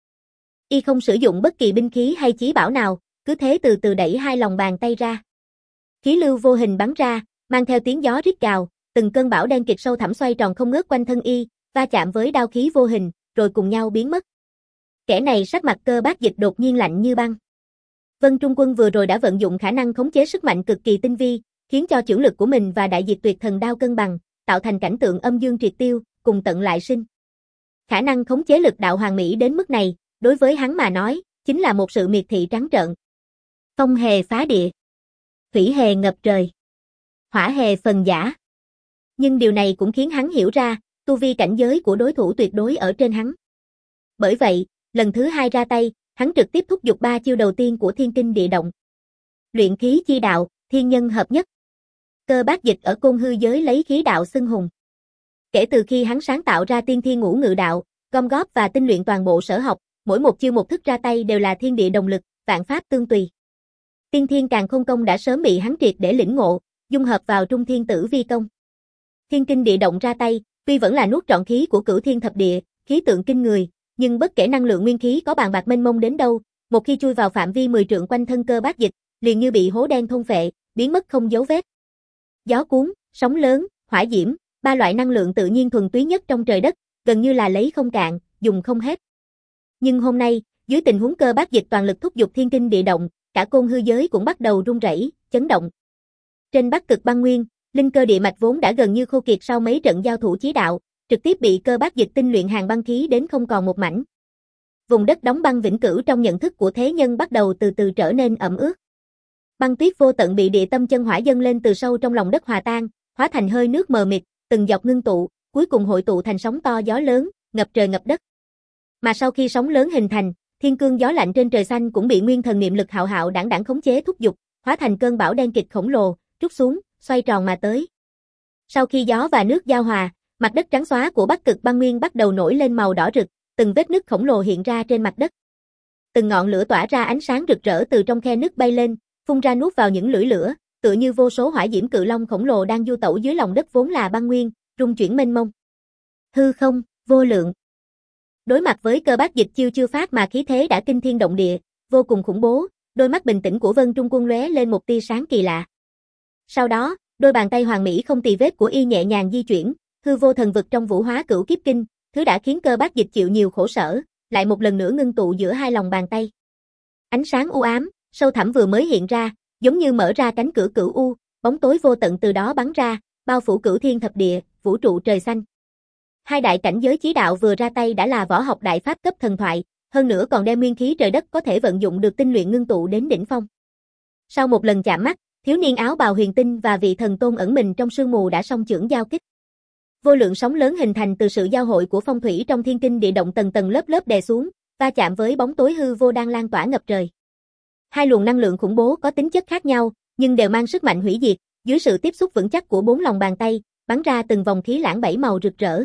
Y không sử dụng bất kỳ binh khí hay chí bảo nào, cứ thế từ từ đẩy hai lòng bàn tay ra. Khí lưu vô hình bắn ra, mang theo tiếng gió rít gào, từng cơn bão đen kịt sâu thẳm xoay tròn không ngớt quanh thân y, va chạm với đao khí vô hình, rồi cùng nhau biến mất. Kẻ này sắc mặt Cơ Bác Dịch đột nhiên lạnh như băng. Vân Trung Quân vừa rồi đã vận dụng khả năng khống chế sức mạnh cực kỳ tinh vi, khiến cho chưởng lực của mình và đại diệt tuyệt thần đao cân bằng, tạo thành cảnh tượng âm dương triệt tiêu, cùng tận lại sinh. Khả năng khống chế lực đạo hoàn mỹ đến mức này, đối với hắn mà nói, chính là một sự miệt thị trắng trợn. Phong hề phá địa, thủy hề ngập trời, hỏa hề phần giả. Nhưng điều này cũng khiến hắn hiểu ra, tu vi cảnh giới của đối thủ tuyệt đối ở trên hắn. Bởi vậy, lần thứ hai ra tay, hắn trực tiếp thúc giục ba chiêu đầu tiên của Thiên Kinh Địa Động. Luyện khí chi đạo, thiên nhân hợp nhất. Cơ Bác Dịch ở Côn Hư giới lấy khí đạo xưng hùng. Kể từ khi hắn sáng tạo ra Tiên Thiên Ngũ Ngự Đạo, gom góp và tinh luyện toàn bộ sở học, mỗi một chiêu một thức ra tay đều là thiên địa đồng lực, vạn pháp tương tùy. Tiên Thiên Càn Khôn Công đã sớm bị hắn triệt để lĩnh ngộ, dung hợp vào Trung Thiên Tử Vi Công. Thiên Kinh Địa Động ra tay, tuy vẫn là nuốt trọn khí của Cửu Thiên Thập Địa, khí tượng kinh người, nhưng bất kể năng lượng nguyên khí có bàn bạc mênh mông đến đâu, một khi chui vào phạm vi mười trượng quanh thân Cơ Bác Dịch, liền như bị hố đen thôn phệ, biến mất không dấu vết. Gió cuốn, sóng lớn, hỏa diễm, ba loại năng lượng tự nhiên thuần túy nhất trong trời đất, gần như là lấy không cạn, dùng không hết. Nhưng hôm nay, dưới tình huống Cơ Bác Dịch toàn lực thúc giục Thiên Kinh Địa Động, cả Côn Hư giới cũng bắt đầu rung rẩy, chấn động. Trên Bắc Cực băng nguyên, linh cơ địa mạch vốn đã gần như khô kiệt sau mấy trận giao thủ chí đạo, trực tiếp bị Cơ Bác Dịch tinh luyện hàng băng khí đến không còn một mảnh. Vùng đất đóng băng vĩnh cửu trong nhận thức của thế nhân bắt đầu từ từ trở nên ẩm ướt. Băng tuyết vô tận bị địa tâm chân hỏa dâng lên từ sâu trong lòng đất hòa tan, hóa thành hơi nước mờ mịt, từng giọt ngưng tụ, cuối cùng hội tụ thành sóng to gió lớn, ngập trời ngập đất. Mà sau khi sóng lớn hình thành, thiên cương gió lạnh trên trời xanh cũng bị nguyên thần niệm lực hạo hạo đãng đãng khống chế thúc giục, hóa thành cơn bão đen kịch khổng lồ, trút xuống, xoay tròn mà tới. Sau khi gió và nước giao hòa, mặt đất trắng xóa của Bắc Cực băng nguyên bắt đầu nổi lên màu đỏ rực, từng vết nứt khổng lồ hiện ra trên mặt đất. Từng ngọn lửa tỏa ra ánh sáng rực rỡ từ trong khe nứt bay lên, phun ra nuốt vào những lưỡi lửa, tựa như vô số hỏa diễm cự long khổng lồ đang du tẩu dưới lòng đất vốn là băng nguyên, rung chuyển mênh mông. Hư không, vô lượng. Đối mặt với Cơ Bác Dịch chiêu chưa phát mà khí thế đã kinh thiên động địa, vô cùng khủng bố, đôi mắt bình tĩnh của Vân Trung Quân lóe lên một tia sáng kỳ lạ. Sau đó, đôi bàn tay hoàn mỹ không tì vết của y nhẹ nhàng di chuyển, hư vô thần vực trong Vũ Hóa Cửu Kiếp Kinh, thứ đã khiến Cơ Bác Dịch chịu nhiều khổ sở, lại một lần nữa ngưng tụ giữa hai lòng bàn tay. Ánh sáng u ám, sâu thẳm vừa mới hiện ra, giống như mở ra cánh cửa cửu u, bóng tối vô tận từ đó bắn ra, bao phủ cửu thiên thập địa, vũ trụ trời xanh. Hai đại cảnh giới chí đạo vừa ra tay đã là võ học đại pháp cấp thần thoại, hơn nữa còn đem nguyên khí trời đất có thể vận dụng được tinh luyện ngưng tụ đến đỉnh phong. Sau một lần chạm mắt, thiếu niên áo bào huyền tinh và vị thần tôn ẩn mình trong sương mù đã song chưởng giao kích. Vô lượng sóng lớn hình thành từ sự giao hội của phong thủy trong thiên kinh địa động tầng tầng lớp lớp đè xuống, va chạm với bóng tối hư vô đang lan tỏa ngập trời. Hai luồng năng lượng khủng bố có tính chất khác nhau, nhưng đều mang sức mạnh hủy diệt, dưới sự tiếp xúc vững chắc của bốn lòng bàn tay, bắn ra từng vòng khí lãng bảy màu rực rỡ.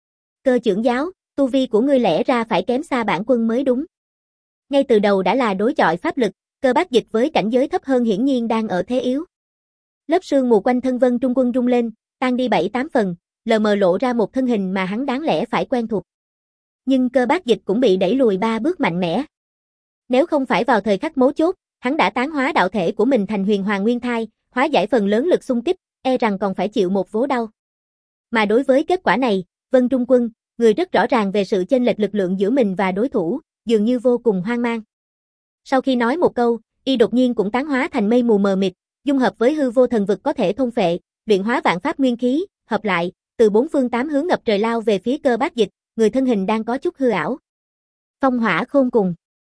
Cơ trưởng giáo, tu vi của ngươi lẽ ra phải kém xa bản quân mới đúng. Ngay từ đầu đã là đối chọi pháp lực, Cơ Bác Dịch với cảnh giới thấp hơn hiển nhiên đang ở thế yếu. Lớp sương mù quanh thân Vân Trung Quân rung lên, tan đi bảy tám phần, lờ mờ lộ ra một thân hình mà hắn đáng lẽ phải quen thuộc. Nhưng Cơ Bác Dịch cũng bị đẩy lùi ba bước mạnh mẽ. Nếu không phải vào thời khắc mấu chốt, hắn đã tán hóa đạo thể của mình thành huyền hoàng nguyên thai, hóa giải phần lớn lực xung kích, e rằng còn phải chịu một vố đau. Mà đối với kết quả này, Vân Trung Quân, người rất rõ ràng về sự chênh lệch lực lượng giữa mình và đối thủ, dường như vô cùng hoang mang. Sau khi nói một câu, y đột nhiên cũng tán hóa thành mây mù mờ mịt, dung hợp với hư vô thần vực có thể thôn phệ, luyện hóa vạn pháp nguyên khí, hợp lại, từ bốn phương tám hướng ngập trời lao về phía Cơ Bác Dịch, người thân hình đang có chút hư ảo. Phong hỏa khôn cùng,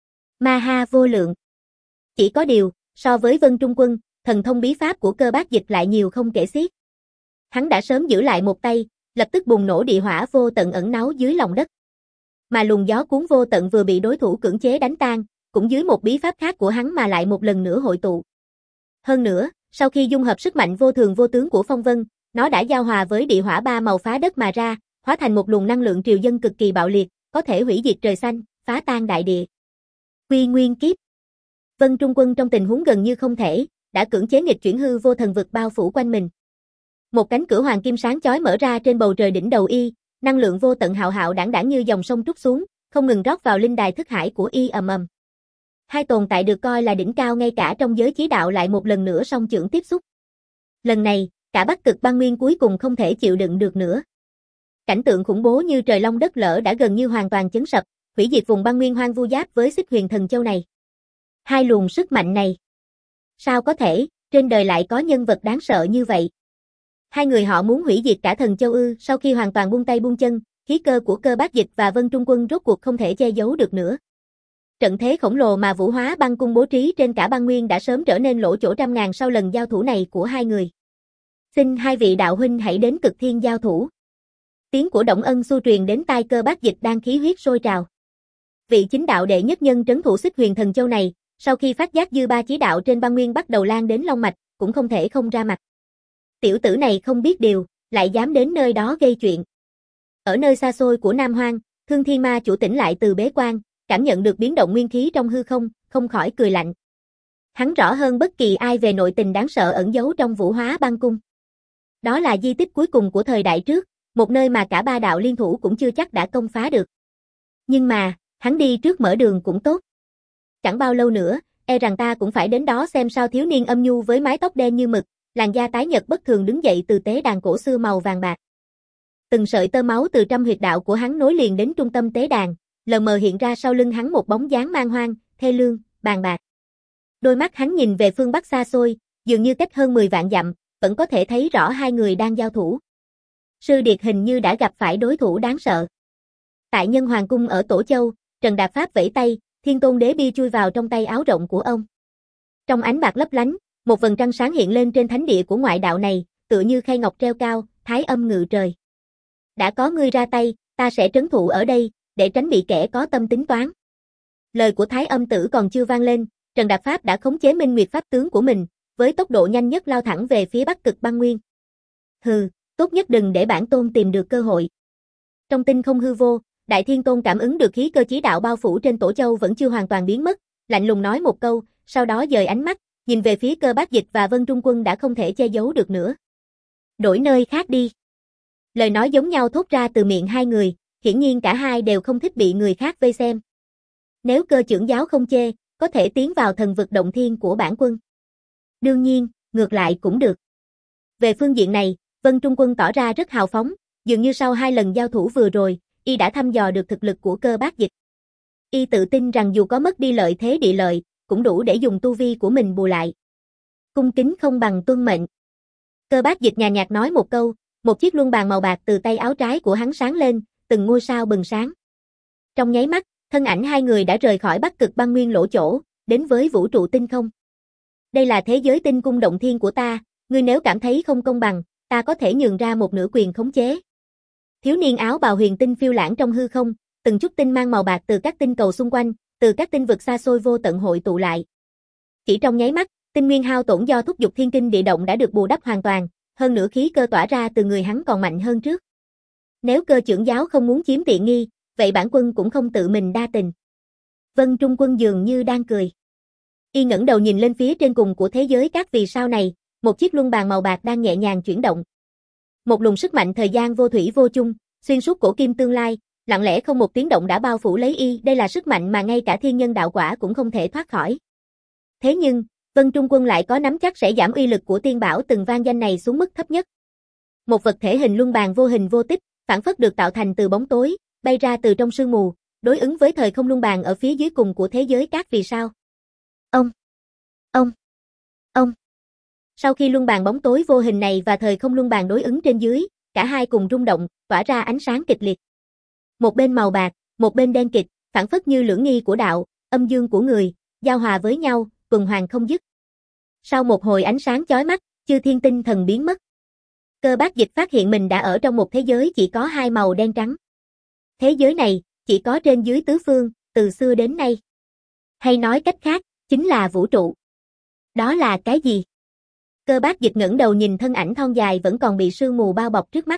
ma ha vô lượng. Chỉ có điều, so với Vân Trung Quân, thần thông bí pháp của Cơ Bác Dịch lại nhiều không kể xiết. Hắn đã sớm giữ lại một tay, lập tức bùng nổ địa hỏa vô tận ẩn náu dưới lòng đất. Mà luồng gió cuốn vô tận vừa bị đối thủ cưỡng chế đánh tan, cũng dưới một bí pháp khác của hắn mà lại một lần nữa hội tụ. Hơn nữa, sau khi dung hợp sức mạnh vô thường vô tướng của phong vân, nó đã giao hòa với địa hỏa ba màu phá đất mà ra, hóa thành một luồng năng lượng triều dân cực kỳ bạo liệt, có thể hủy diệt trời xanh, phá tan đại địa. Quy nguyên kiếp. Vân Trung Quân trong tình huống gần như không thể, đã cưỡng chế nghịch chuyển hư vô thần vực bao phủ quanh mình. Một cánh cửa hoàng kim sáng chói mở ra trên bầu trời đỉnh đầu y, năng lượng vô tận hạo hạo đãng đãng như dòng sông trút xuống, không ngừng rót vào linh đài thức hải của y ầm ầm. Hai tồn tại được coi là đỉnh cao ngay cả trong giới chí đạo lại một lần nữa song chưởng tiếp xúc. Lần này, cả Bắc Cực Băng Nguyên cuối cùng không thể chịu đựng được nữa. Cảnh tượng khủng bố như trời long đất lở đã gần như hoàn toàn chấn sập, hủy diệt vùng băng nguyên hoang vu giáp với Xích Huyền Thần Châu này. Hai luồng sức mạnh này. Sao có thể, trên đời lại có nhân vật đáng sợ như vậy? Hai người họ muốn hủy diệt cả Thần Châu ư? Sau khi hoàn toàn buông tay buông chân, khí cơ của Cơ Bác Dịch và Vân Trung Quân rốt cuộc không thể che giấu được nữa. Trận thế khổng lồ mà Vũ Hóa Băng Cung bố trí trên cả băng nguyên đã sớm trở nên lỗ chỗ trăm ngàn sau lần giao thủ này của hai người. Xin hai vị đạo huynh hãy đến Cực Thiên giao thủ. Tiếng của Động Ân Xu truyền đến tai Cơ Bác Dịch đang khí huyết sôi trào. Vị chính đạo đệ nhất nhân trấn thủ Xích Huyền Thần Châu này, sau khi phát giác dư ba chí đạo trên băng nguyên bắt đầu lan đến long mạch, cũng không thể không ra mặt. Tiểu tử này không biết điều, lại dám đến nơi đó gây chuyện. Ở nơi xa xôi của Nam Hoang, Thương Thiên Ma chủ tỉnh lại từ bế quan, cảm nhận được biến động nguyên khí trong hư không, không khỏi cười lạnh. Hắn rõ hơn bất kỳ ai về nội tình đáng sợ ẩn giấu trong Vũ Hóa Băng Cung. Đó là di tích cuối cùng của thời đại trước, một nơi mà cả ba đạo liên thủ cũng chưa chắc đã công phá được. Nhưng mà, hắn đi trước mở đường cũng tốt. Chẳng bao lâu nữa, e rằng ta cũng phải đến đó xem sao. Thiếu niên âm nhu với mái tóc đen như mực, làn da tái nhợt bất thường đứng dậy từ tế đàn cổ xưa màu vàng bạc. Từng sợi tơ máu từ trăm huyệt đạo của hắn nối liền đến trung tâm tế đàn, lờ mờ hiện ra sau lưng hắn một bóng dáng man hoang, thê lương, bàn bạc. Đôi mắt hắn nhìn về phương bắc xa xôi, dường như cách hơn mười vạn dặm, vẫn có thể thấy rõ hai người đang giao thủ. Sư Điệt hình như đã gặp phải đối thủ đáng sợ. Tại Nhân Hoàng Cung ở Tổ Châu, Trần Đạp Pháp vẫy tay, Thiên Tôn Đế bia chui vào trong tay áo rộng của ông. Trong ánh bạc lấp lánh, một vầng trăng sáng hiện lên trên thánh địa của ngoại đạo này, tựa như khay ngọc treo cao, thái âm ngự trời. Đã có ngươi ra tay, ta sẽ trấn thủ ở đây, để tránh bị kẻ có tâm tính toán. Lời của thái âm tử còn chưa vang lên, Trần Đạp Pháp đã khống chế Minh Nguyệt pháp tướng của mình, với tốc độ nhanh nhất lao thẳng về phía Bắc Cực Băng Nguyên. Hừ, tốt nhất đừng để bản tôn tìm được cơ hội. Trong tinh không hư vô, Đại Thiên Tôn cảm ứng được khí cơ chí đạo bao phủ trên Tổ Châu vẫn chưa hoàn toàn biến mất, lạnh lùng nói một câu, sau đó dời ánh mắt, nhìn về phía Cơ Bác Dịch và Vân Trung Quân đã không thể che giấu được nữa. Đổi nơi khác đi. Lời nói giống nhau thốt ra từ miệng hai người, hiển nhiên cả hai đều không thích bị người khác vây xem. Nếu Cơ trưởng giáo không chê, có thể tiến vào thần vực động thiên của bản quân. Đương nhiên, ngược lại cũng được. Về phương diện này, Vân Trung Quân tỏ ra rất hào phóng, Dường như sau hai lần giao thủ vừa rồi, y đã thăm dò được thực lực của Cơ Bác Dịch. Y tự tin rằng dù có mất đi lợi thế địa lợi, cũng đủ để dùng tu vi của mình bù lại. Cung kính không bằng tuân mệnh. Cơ Bác Dịch nhàn nhạt nói một câu, một chiếc luân bàn màu bạc từ tay áo trái của hắn sáng lên, từng ngôi sao bừng sáng. Trong nháy mắt, thân ảnh hai người đã rời khỏi Bắc Cực băng nguyên lỗ chỗ, đến với vũ trụ tinh không. Đây là thế giới tinh cung động thiên của ta, ngươi nếu cảm thấy không công bằng, ta có thể nhường ra một nửa quyền khống chế. Thiếu niên áo bào huyền tinh phiêu lãng trong hư không, từng chút tinh mang màu bạc từ các tinh cầu xung quanh, từ các tinh vực xa xôi vô tận hội tụ lại. Chỉ trong nháy mắt, tinh nguyên hao tổn do thúc giục thiên kinh địa động đã được bù đắp hoàn toàn, hơn nữa khí cơ tỏa ra từ người hắn còn mạnh hơn trước. Nếu Cơ trưởng giáo không muốn chiếm tiện nghi, vậy bản quân cũng không tự mình đa tình. Vân Trung Quân dường như đang cười. Y ngẩng đầu nhìn lên phía trên cùng của thế giới các vì sao này, một chiếc luân bàn màu bạc đang nhẹ nhàng chuyển động. Một luồng sức mạnh thời gian vô thủy vô chung, xuyên suốt cổ kim tương lai, lặng lẽ không một tiếng động đã bao phủ lấy y, đây là sức mạnh mà ngay cả thiên nhân đạo quả cũng không thể thoát khỏi. Thế nhưng, Vân Trung Quân lại có nắm chắc sẽ giảm uy lực của tiên bảo từng vang danh này xuống mức thấp nhất. Một vật thể hình luân bàn vô hình vô tích, phản phất được tạo thành từ bóng tối, bay ra từ trong sương mù, đối ứng với thời không luân bàn ở phía dưới cùng của thế giới các vì sao. Ông, ông, ông. Sau khi luân bàn bóng tối vô hình này và thời không luân bàn đối ứng trên dưới, cả hai cùng rung động, tỏa ra ánh sáng kịch liệt. Một bên màu bạc, một bên đen kịt, phản phất như lưỡng nghi của đạo, âm dương của người, giao hòa với nhau, tuần hoàn không dứt. Sau một hồi ánh sáng chói mắt, chư thiên tinh thần biến mất. Cơ Bác Dịch phát hiện mình đã ở trong một thế giới chỉ có hai màu đen trắng. Thế giới này, chỉ có trên dưới tứ phương, từ xưa đến nay. Hay nói cách khác, chính là vũ trụ. Đó là cái gì? Cơ Bác Dịch ngẩng đầu nhìn thân ảnh thon dài vẫn còn bị sương mù bao bọc trước mắt.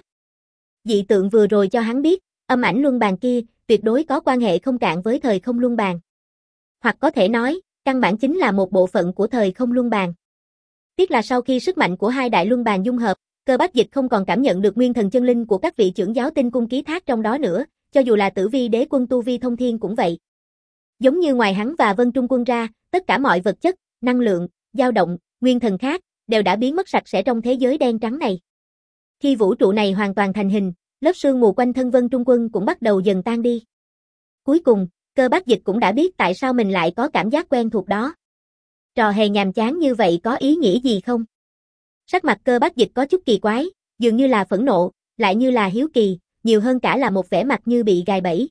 Dị tượng vừa rồi cho hắn biết, âm ảnh luân bàn kia, tuyệt đối có quan hệ không cạn với thời không luân bàn. Hoặc có thể nói, căn bản chính là một bộ phận của thời không luân bàn. Tiếc là sau khi sức mạnh của hai đại luân bàn dung hợp, Cơ Bác Dịch không còn cảm nhận được nguyên thần chân linh của các vị trưởng giáo tinh cung ký thác trong đó nữa, cho dù là Tử Vi Đế Quân tu vi thông thiên cũng vậy. Giống như ngoài hắn và Vân Trung Quân ra, tất cả mọi vật chất, năng lượng, dao động, nguyên thần khác, đều đã biến mất sạch sẽ trong thế giới đen trắng này. Khi vũ trụ này hoàn toàn thành hình, lớp sương mù quanh thân Vân Trung Quân cũng bắt đầu dần tan đi. Cuối cùng, Cơ Bác Dịch cũng đã biết tại sao mình lại có cảm giác quen thuộc đó. Trò hề nhàm chán như vậy có ý nghĩa gì không? Sắc mặt Cơ Bác Dịch có chút kỳ quái, dường như là phẫn nộ, lại như là hiếu kỳ, nhiều hơn cả là một vẻ mặt như bị gài bẫy.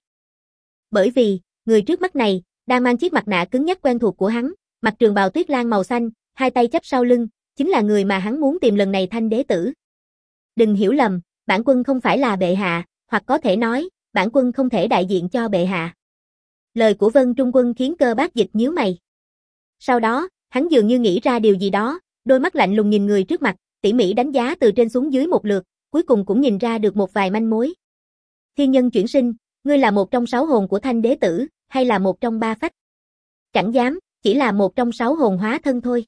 Bởi vì, người trước mắt này, đang mang chiếc mặt nạ cứng nhắc quen thuộc của hắn, mặc trường bào tuyết lan màu xanh, hai tay chắp sau lưng, chính là người mà hắn muốn tìm lần này Thanh Đế Tử. Đừng hiểu lầm, bản quân không phải là bệ hạ, hoặc có thể nói, bản quân không thể đại diện cho bệ hạ. Lời của Vân Trung Quân khiến Cơ Bác Dịch nhíu mày. Sau đó, hắn dường như nghĩ ra điều gì đó, đôi mắt lạnh lùng nhìn người trước mặt, tỉ mỉ đánh giá từ trên xuống dưới một lượt, cuối cùng cũng nhìn ra được một vài manh mối. Thiên nhân chuyển sinh, ngươi là một trong sáu hồn của Thanh Đế Tử, hay là một trong ba phách? Chẳng dám, chỉ là một trong sáu hồn hóa thân thôi.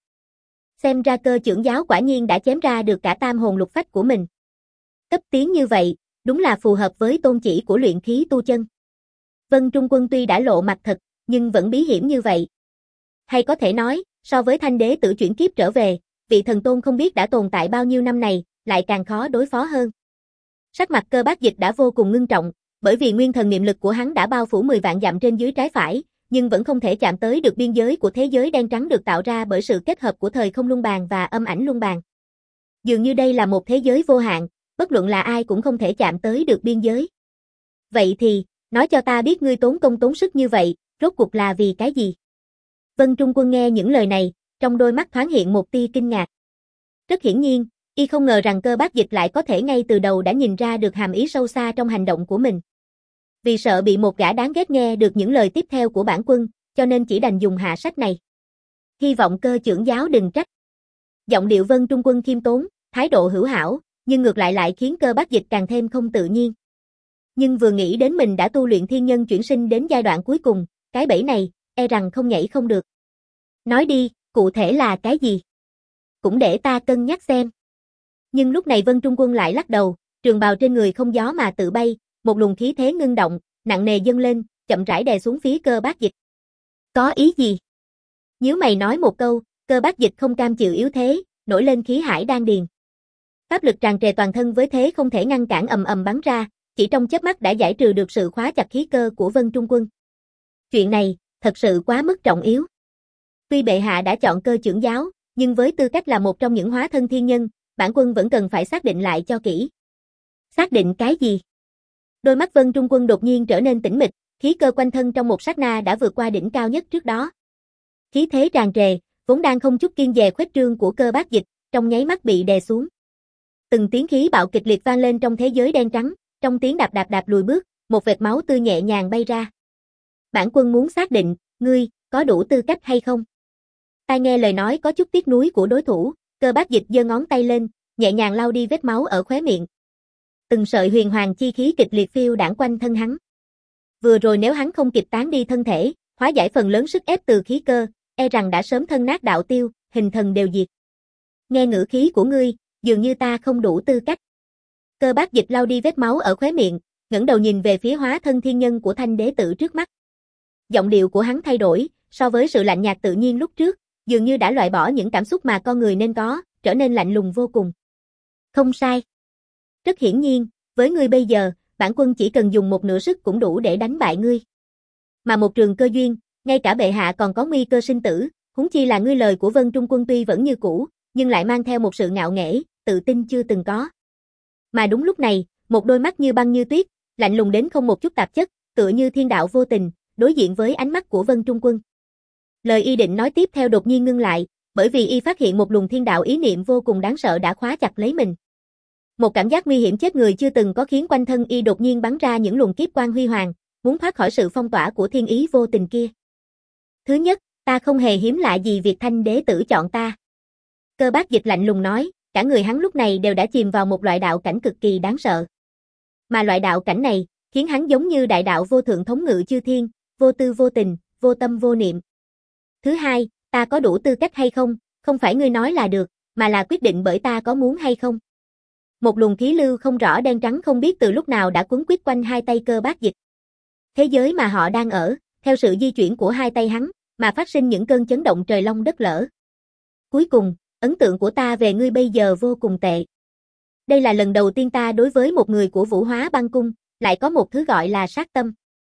Xem ra Cơ trưởng giáo quả nhiên đã chém ra được cả tam hồn lục phách của mình. Cấp tiến như vậy, đúng là phù hợp với tôn chỉ của luyện khí tu chân. Vân Trung Quân tuy đã lộ mặt thật, nhưng vẫn bí hiểm như vậy. Hay có thể nói, so với Thanh Đế Tử chuyển kiếp trở về, vị thần tôn không biết đã tồn tại bao nhiêu năm này, lại càng khó đối phó hơn. Sắc mặt Cơ Bác Dịch đã vô cùng ngưng trọng, bởi vì nguyên thần niệm lực của hắn đã bao phủ mười vạn dặm trên dưới trái phải, nhưng vẫn không thể chạm tới được biên giới của thế giới đen trắng được tạo ra bởi sự kết hợp của thời không luân bàn và âm ảnh luân bàn. Dường như đây là một thế giới vô hạn, bất luận là ai cũng không thể chạm tới được biên giới. Vậy thì, nói cho ta biết ngươi tốn công tốn sức như vậy, rốt cuộc là vì cái gì? Vân Trung Quân nghe những lời này, trong đôi mắt thoáng hiện một tia kinh ngạc. Rất hiển nhiên, y không ngờ rằng Cơ Bác Dịch lại có thể ngay từ đầu đã nhìn ra được hàm ý sâu xa trong hành động của mình. Vì sợ bị một gã đáng ghét nghe được những lời tiếp theo của bản quân, cho nên chỉ đành dùng hạ sách này. Hy vọng Cơ trưởng giáo đừng trách. Giọng điệu Vân Trung Quân khiêm tốn, thái độ hữu hảo, nhưng ngược lại lại khiến Cơ Bác Dịch càng thêm không tự nhiên. Nhưng vừa nghĩ đến mình đã tu luyện thiên nhân chuyển sinh đến giai đoạn cuối cùng, cái bẫy này, e rằng không nhảy không được. Nói đi, cụ thể là cái gì? Cũng để ta cân nhắc xem. Nhưng lúc này Vân Trung Quân lại lắc đầu, trường bào trên người không gió mà tự bay, một luồng khí thế ngưng động, nặng nề dâng lên, chậm rãi đè xuống phía Cơ Bác Dịch. Có ý gì? Nhíu mày nói một câu, Cơ Bác Dịch không cam chịu yếu thế, nổi lên khí hải đan điền. Pháp lực tràn trề toàn thân với thế không thể ngăn cản ầm ầm bắn ra, chỉ trong chớp mắt đã giải trừ được sự khóa chặt khí cơ của Vân Trung Quân. Chuyện này, thật sự quá mức trọng yếu. Tuy bệ hạ đã chọn Cơ Chưởng Giáo, nhưng với tư cách là một trong những hóa thân thiên nhân, bản quân vẫn cần phải xác định lại cho kỹ. Xác định cái gì? Đôi mắt Vân Trung Quân đột nhiên trở nên tĩnh mịch, khí cơ quanh thân trong một sát na đã vượt qua đỉnh cao nhất trước đó. Khí thế tràn trề, vốn đang không chút kiêng dè khuếch trương của Cơ Bát Dịch, trong nháy mắt bị đè xuống. Từng tiếng khí bạo kịch liệt vang lên trong thế giới đen trắng, trong tiếng đạp đạp đạp lùi bước, một vệt máu tươi nhẹ nhàng bay ra. Bản quân muốn xác định, ngươi có đủ tư cách hay không? Tai nghe lời nói có chút tiếc nuối của đối thủ, Cơ Bát Dịch giơ ngón tay lên, nhẹ nhàng lau đi vết máu ở khóe miệng. Từng sợi huyền hoàng chi khí kịch liệt phiêu đãng quanh thân hắn. Vừa rồi nếu hắn không kịp tán đi thân thể, hóa giải phần lớn sức ép từ khí cơ, e rằng đã sớm thân nát đạo tiêu, hình thần đều diệt. Nghe ngữ khí của ngươi, dường như ta không đủ tư cách. Cơ Bát Dịch lau đi vết máu ở khóe miệng, ngẩng đầu nhìn về phía hóa thân thiên nhân của Thanh Đế Tử trước mắt. Giọng điệu của hắn thay đổi, so với sự lạnh nhạt tự nhiên lúc trước, dường như đã loại bỏ những cảm xúc mà con người nên có, trở nên lạnh lùng vô cùng. Không sai. Rất hiển nhiên, với ngươi bây giờ, bản quân chỉ cần dùng một nửa sức cũng đủ để đánh bại ngươi. Mà một trường cơ duyên, ngay cả bệ hạ còn có nguy cơ sinh tử, huống chi là ngươi. Lời của Vân Trung Quân tuy vẫn như cũ, nhưng lại mang theo một sự ngạo nghễ, tự tin chưa từng có. Mà đúng lúc này, một đôi mắt như băng như tuyết, lạnh lùng đến không một chút tạp chất, tựa như thiên đạo vô tình, đối diện với ánh mắt của Vân Trung Quân. Lời y định nói tiếp theo đột nhiên ngưng lại, bởi vì y phát hiện một luồng thiên đạo ý niệm vô cùng đáng sợ đã khóa chặt lấy mình. Một cảm giác nguy hiểm chết người chưa từng có khiến quanh thân y đột nhiên bắn ra những luồng kiếp quang huy hoàng, muốn thoát khỏi sự phong tỏa của thiên ý vô tình kia. Thứ nhất, ta không hề hiếm lạ gì việc Thanh Đế Tử chọn ta. Cơ Bát Dịch lạnh lùng nói, cả người hắn lúc này đều đã chìm vào một loại đạo cảnh cực kỳ đáng sợ. Mà loại đạo cảnh này, khiến hắn giống như đại đạo vô thượng thống ngự chư thiên, vô tư vô tình, vô tâm vô niệm. Thứ hai, ta có đủ tư cách hay không, không phải ngươi nói là được, mà là quyết định bởi ta có muốn hay không. Một luồng khí lưu không rõ đen trắng không biết từ lúc nào đã quấn quýt quanh hai tay Cơ Bát Dịch. Thế giới mà họ đang ở, theo sự di chuyển của hai tay hắn, mà phát sinh những cơn chấn động trời long đất lở. Cuối cùng, ấn tượng của ta về ngươi bây giờ vô cùng tệ. Đây là lần đầu tiên ta đối với một người của Vũ Hóa Băng Cung, lại có một thứ gọi là sát tâm.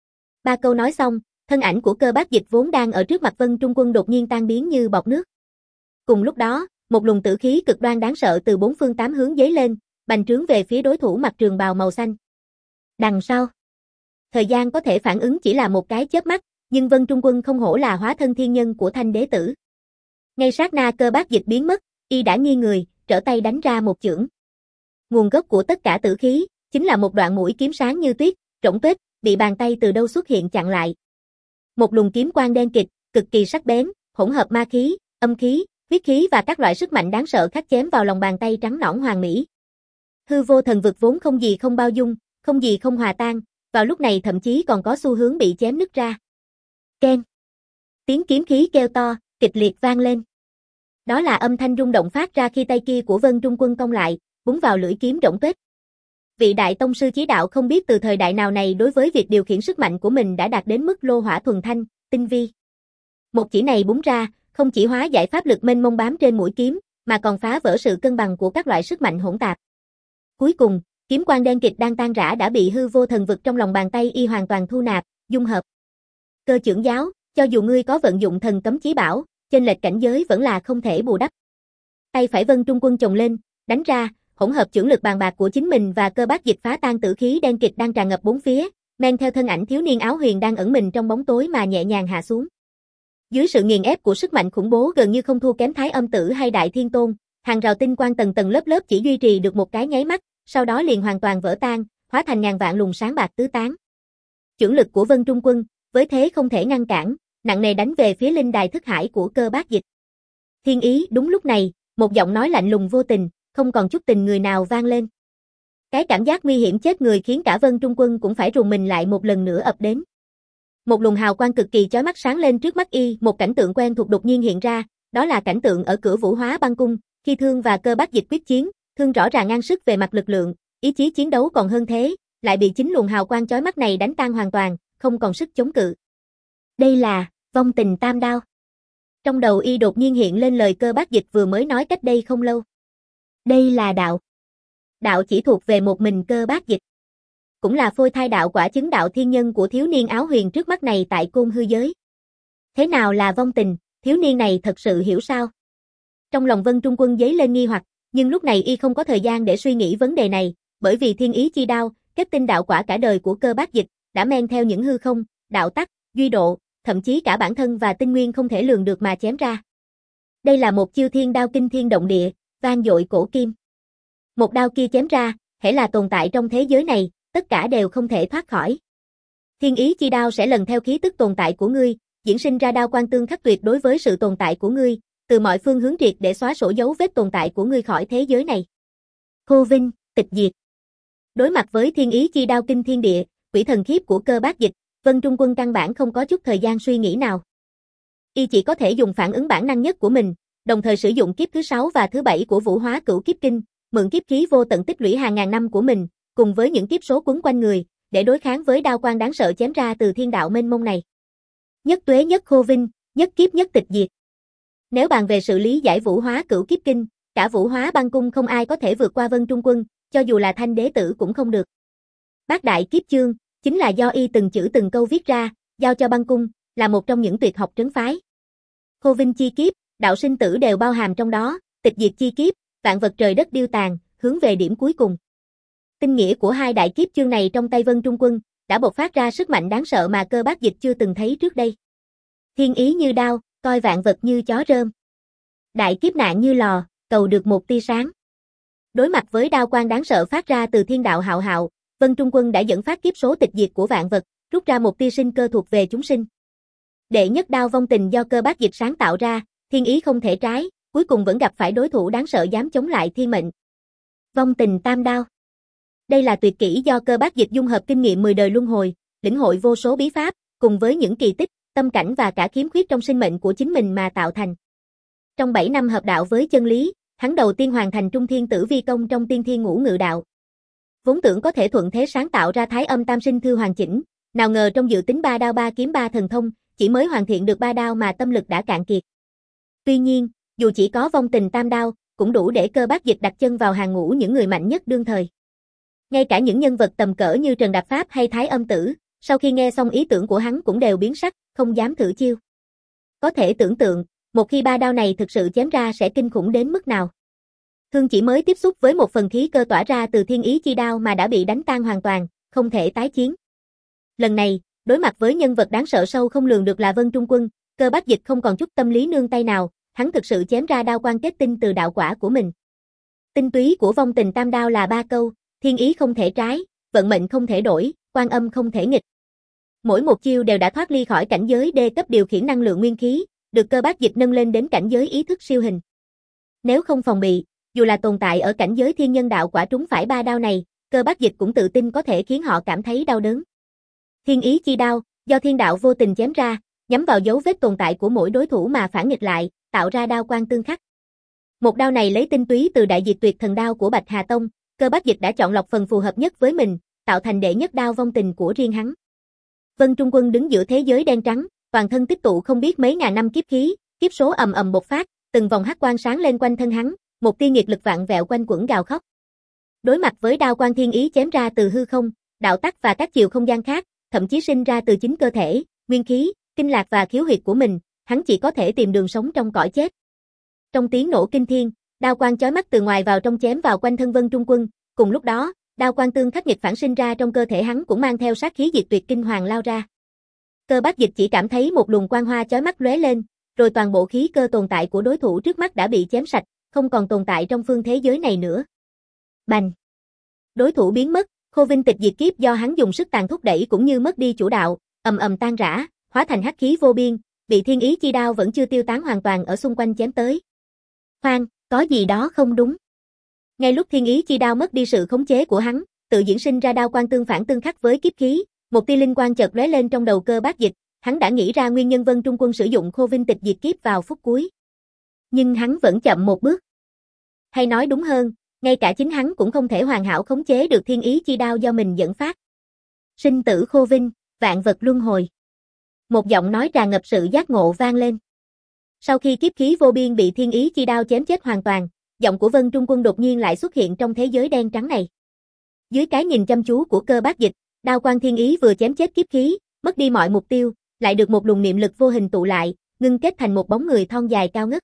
Ba câu nói xong, thân ảnh của Cơ Bát Dịch vốn đang ở trước mặt Vân Trung Quân đột nhiên tan biến như bọt nước. Cùng lúc đó, một luồng tử khí cực đoan đáng sợ từ bốn phương tám hướng dấy lên, bành trướng về phía đối thủ mặc trường bào màu xanh. Đằng sau, thời gian có thể phản ứng chỉ là một cái chớp mắt, nhưng Vân Trung Quân không hổ là hóa thân thiên nhân của Thanh Đế Tử. Ngay sát na Cơ Bát Dịch biến mất, y đã nghiêng người, trở tay đánh ra một chưởng. Nguồn gốc của tất cả tử khí, chính là một đoạn mũi kiếm sáng như tuyết, rỗng tuếch, bị bàn tay từ đâu xuất hiện chặn lại. Một luồng kiếm quang đen kịt, cực kỳ sắc bén, hỗn hợp ma khí, âm khí, huyết khí và các loại sức mạnh đáng sợ khắc chém vào lòng bàn tay trắng nõn hoàn mỹ. Hư vô thần vực vốn không gì không bao dung, không gì không hòa tan, vào lúc này thậm chí còn có xu hướng bị chém nứt ra. Keng. Tiếng kiếm khí kêu to, kịch liệt vang lên. Đó là âm thanh rung động phát ra khi tay kia của Vân Trung Quân cong lại, búng vào lưỡi kiếm rỗng tuếch. Vị đại tông sư chí đạo không biết từ thời đại nào này đối với việc điều khiển sức mạnh của mình đã đạt đến mức lô hỏa thuần thanh, tinh vi. Một chỉ này búng ra, không chỉ hóa giải pháp lực mênh mông bám trên mũi kiếm, mà còn phá vỡ sự cân bằng của các loại sức mạnh hỗn tạp. Cuối cùng, kiếm quang đen kịt đang tan rã đã bị hư vô thần vực trong lòng bàn tay y hoàn toàn thu nạp, dung hợp. Cơ Chưởng Giáo, cho dù ngươi có vận dụng thần cấm chí bảo, chênh lệch cảnh giới vẫn là không thể bù đắp. Tay phải Vân Trung Quân chồng lên, đánh ra, hỗn hợp chưởng lực bàn bạc của chính mình và Cơ Bát Dịch phá tan tử khí đen kịt đang tràn ngập bốn phía, men theo thân ảnh thiếu niên áo huyền đang ẩn mình trong bóng tối mà nhẹ nhàng hạ xuống. Dưới sự nghiền ép của sức mạnh khủng bố gần như không thua kém Thái Âm Tử hay Đại Thiên Tôn, hàng rào tinh quang tầng tầng lớp lớp chỉ duy trì được một cái nháy mắt, sau đó liền hoàn toàn vỡ tan, hóa thành ngàn vạn luồng sáng bạc tứ tán. Chưởng lực của Vân Trung Quân, với thế không thể ngăn cản, nặng nề đánh về phía linh đài thức hải của Cơ Bát Dịch. Thiên ý, đúng lúc này, một giọng nói lạnh lùng vô tình, không còn chút tình người nào vang lên. Cái cảm giác nguy hiểm chết người khiến cả Vân Trung Quân cũng phải rùng mình lại một lần nữa ập đến. Một luồng hào quang cực kỳ chói mắt sáng lên trước mắt y, một cảnh tượng quen thuộc đột nhiên hiện ra, đó là cảnh tượng ở cửa Vũ Hóa Băng Cung, khi Thương và Cơ Bát Dịch quyết chiến, Thương rõ ràng ngang sức về mặt lực lượng, ý chí chiến đấu còn hơn thế, lại bị chính luồng hào quang chói mắt này đánh tan hoàn toàn, không còn sức chống cự. Đây là vong tình tam đao. Trong đầu y đột nhiên hiện lên lời Cơ Bát Dịch vừa mới nói cách đây không lâu. Đây là đạo. Đạo chỉ thuộc về một mình Cơ Bác Dịch. Cũng là phôi thai đạo quả chứng đạo thiên nhân của thiếu niên áo huyền trước mắt này tại Côn Hư giới. Thế nào là vong tình, thiếu niên này thật sự hiểu sao? Trong lòng Vân Trung Quân dấy lên nghi hoặc, nhưng lúc này y không có thời gian để suy nghĩ vấn đề này, bởi vì thiên ý chi đao, kết tinh đạo quả cả đời của Cơ Bác Dịch, đã men theo những hư không, đạo tắc, duy độ, thậm chí cả bản thân và tinh nguyên không thể lường được mà chém ra. Đây là một chiêu thiên đao kinh thiên động địa, vang dội cổ kim. Một đao kia chém ra, hễ là tồn tại trong thế giới này, tất cả đều không thể thoát khỏi. Thiên ý chi đao sẽ lần theo khí tức tồn tại của ngươi, diễn sinh ra đao quang tương khắc tuyệt đối với sự tồn tại của ngươi, từ mọi phương hướng triệt để xóa sổ dấu vết tồn tại của ngươi khỏi thế giới này. Hô vinh, tịch diệt. Đối mặt với thiên ý chi đao kinh thiên địa, quỷ thần khiếp của Cơ Bác Dịch, Vân Trung Quân căn bản không có chút thời gian suy nghĩ nào. Y chỉ có thể dùng phản ứng bản năng nhất của mình, đồng thời sử dụng kiếp thứ sáu và thứ bảy của Vũ Hóa Cửu Kiếp Kinh, mượn kiếp khí vô tận tích lũy hàng ngàn năm của mình, cùng với những kiếp số quấn quanh người, để đối kháng với đao quang đáng sợ chém ra từ thiên đạo mênh mông này. Nhất tuế nhất khô vinh, nhất kiếp nhất tịch diệt. Nếu bàn về sự lý giải Vũ Hóa Cửu Kiếp Kinh, cả Vũ Hóa Băng Cung không ai có thể vượt qua Vân Trung Quân, cho dù là Thanh Đế Tử cũng không được. Bát Đại Kiếp Chương chính là do y từng chữ từng câu viết ra, giao cho Băng Cung, là một trong những tuyệt học trấn phái. Khô vinh chi kiếp, đạo sinh tử đều bao hàm trong đó, tịch diệt chi kiếp, vạn vật trời đất điêu tàn, hướng về điểm cuối cùng. Tinh nghĩa của hai đại kiếp chương này trong tay Vân Trung Quân, đã bộc phát ra sức mạnh đáng sợ mà Cơ Bác Dịch chưa từng thấy trước đây. Thiên ý như đao, coi vạn vật như chó rơm. Đại kiếp nạn như lò, cầu được một tia sáng. Đối mặt với đao quang đáng sợ phát ra từ thiên đạo hạo hạo, Vân Trung Quân đã dẫn phát kiếp số tịch diệt của vạn vật, rút ra một tia sinh cơ thuộc về chúng sinh. Đệ nhất đao vong tình do Cơ Bác Dịch sáng tạo ra, thiên ý không thể trái, cuối cùng vẫn gặp phải đối thủ đáng sợ dám chống lại thiên mệnh. Vong tình tam đao. Đây là tuyệt kỹ do Cơ Bác Dịch dung hợp kinh nghiệm mười đời luân hồi, lĩnh hội vô số bí pháp, cùng với những kỳ tích, tâm cảnh và cả khiếm khuyết trong sinh mệnh của chính mình mà tạo thành. Trong bảy năm hợp đạo với chân lý, hắn đầu tiên hoàn thành Trung Thiên Tử Vi Công trong Tiên Thiên Ngũ Ngự Đạo. Vốn tưởng có thể thuận thế sáng tạo ra Thái Âm Tam Sinh Thư hoàn chỉnh, nào ngờ trong dự tính ba đao ba kiếm ba thần thông, chỉ mới hoàn thiện được ba đao mà tâm lực đã cạn kiệt. Tuy nhiên, dù chỉ có vong tình tam đao, cũng đủ để Cơ Bác Dịch đặt chân vào hàng ngũ những người mạnh nhất đương thời. Ngay cả những nhân vật tầm cỡ như Trần Đạp Pháp hay Thái Âm Tử, sau khi nghe xong ý tưởng của hắn cũng đều biến sắc, không dám thử chiêu. Có thể tưởng tượng, một khi ba đao này thực sự chém ra sẽ kinh khủng đến mức nào. Thương chỉ mới tiếp xúc với một phần khí cơ tỏa ra từ thiên ý chi đao mà đã bị đánh tan hoàn toàn, không thể tái chiến. Lần này, đối mặt với nhân vật đáng sợ sâu không lường được là Vân Trung Quân, Cơ Bác Dịch không còn chút tâm lý nương tay nào, hắn thực sự chém ra đao quang kết tinh từ đạo quả của mình. Tinh túy của vong tình tam đao là ba câu, thiên ý không thể trái, vận mệnh không thể đổi, quan âm không thể nghịch. Mỗi một chiêu đều đã thoát ly khỏi cảnh giới đê cấp điều khiển năng lượng nguyên khí, được Cơ Bác Dịch nâng lên đến cảnh giới ý thức siêu hình. Nếu không phòng bị, dù là tồn tại ở cảnh giới thiên nhân đạo quả trúng phải ba đao này, Cơ Bác Dịch cũng tự tin có thể khiến họ cảm thấy đau đớn. Thiên ý chi đao, do thiên đạo vô tình chém ra, nhắm vào dấu vết tồn tại của mỗi đối thủ mà phản nghịch lại, tạo ra đao quang tương khắc. Một đao này lấy tinh túy từ đại diệt tuyệt thần đao của Bạch Hà Tông, Cơ Bác Dịch đã chọn lọc phần phù hợp nhất với mình, tạo thành đệ nhất đao vong tình của riêng hắn. Vân Trung Quân đứng giữa thế giới đen trắng, toàn thân tích tụ không biết mấy ngàn năm kiếp khí, kiếp số ầm ầm bộc phát, từng vòng hắc quang sáng lên quanh thân hắn, một tia nghiệt lực vạn vẹo quanh quẩn gào khóc. Đối mặt với đao quang thiên ý chém ra từ hư không, đạo tắc và các chiều không gian khác, thậm chí sinh ra từ chính cơ thể, nguyên khí, kinh lạc và khiếu huyệt của mình, hắn chỉ có thể tìm đường sống trong cõi chết. Trong tiếng nổ kinh thiên, đao quang chói mắt từ ngoài vào trong chém vào quanh thân Vân Trung Quân, cùng lúc đó, đao quang tương khắc nghịch phản sinh ra trong cơ thể hắn cũng mang theo sát khí diệt tuyệt kinh hoàng lao ra. Cơ Bác Dịch chỉ cảm thấy một luồng quang hoa chói mắt lóe lên, rồi toàn bộ khí cơ tồn tại của đối thủ trước mắt đã bị chém sạch, không còn tồn tại trong phương thế giới này nữa. Bành! Đối thủ biến mất, Khô Vinh tịch diệt kiếp do hắn dùng sức tàn thúc đẩy cũng như mất đi chủ đạo, ầm ầm tan rã, hóa thành hắc khí vô biên, bị thiên ý chi đao vẫn chưa tiêu tán hoàn toàn ở xung quanh chém tới. Khoan, có gì đó không đúng. Ngay lúc thiên ý chi đao mất đi sự khống chế của hắn, tự diễn sinh ra đao quang tương phản tương khắc với kiếp khí, một tia linh quang chợt lóe lên trong đầu Cơ Bác Dịch, hắn đã nghĩ ra nguyên nhân Vân Trung Quân sử dụng Khô Vinh tịch diệt kiếp vào phút cuối. Nhưng hắn vẫn chậm một bước. Hay nói đúng hơn, ngay cả chính hắn cũng không thể hoàn hảo khống chế được thiên ý chi đao do mình dẫn phát. Sinh tử Khô Vinh, vạn vật luân hồi. Một giọng nói tràn ngập sự giác ngộ vang lên. Sau khi kiếp khí vô biên bị thiên ý chi đao chém chết hoàn toàn, giọng của Vân Trung Quân đột nhiên lại xuất hiện trong thế giới đen trắng này. Dưới cái nhìn chăm chú của Cơ Bác Dịch, đao quang thiên ý vừa chém chết kiếp khí, mất đi mọi mục tiêu, lại được một luồng niệm lực vô hình tụ lại, ngưng kết thành một bóng người thon dài cao ngất.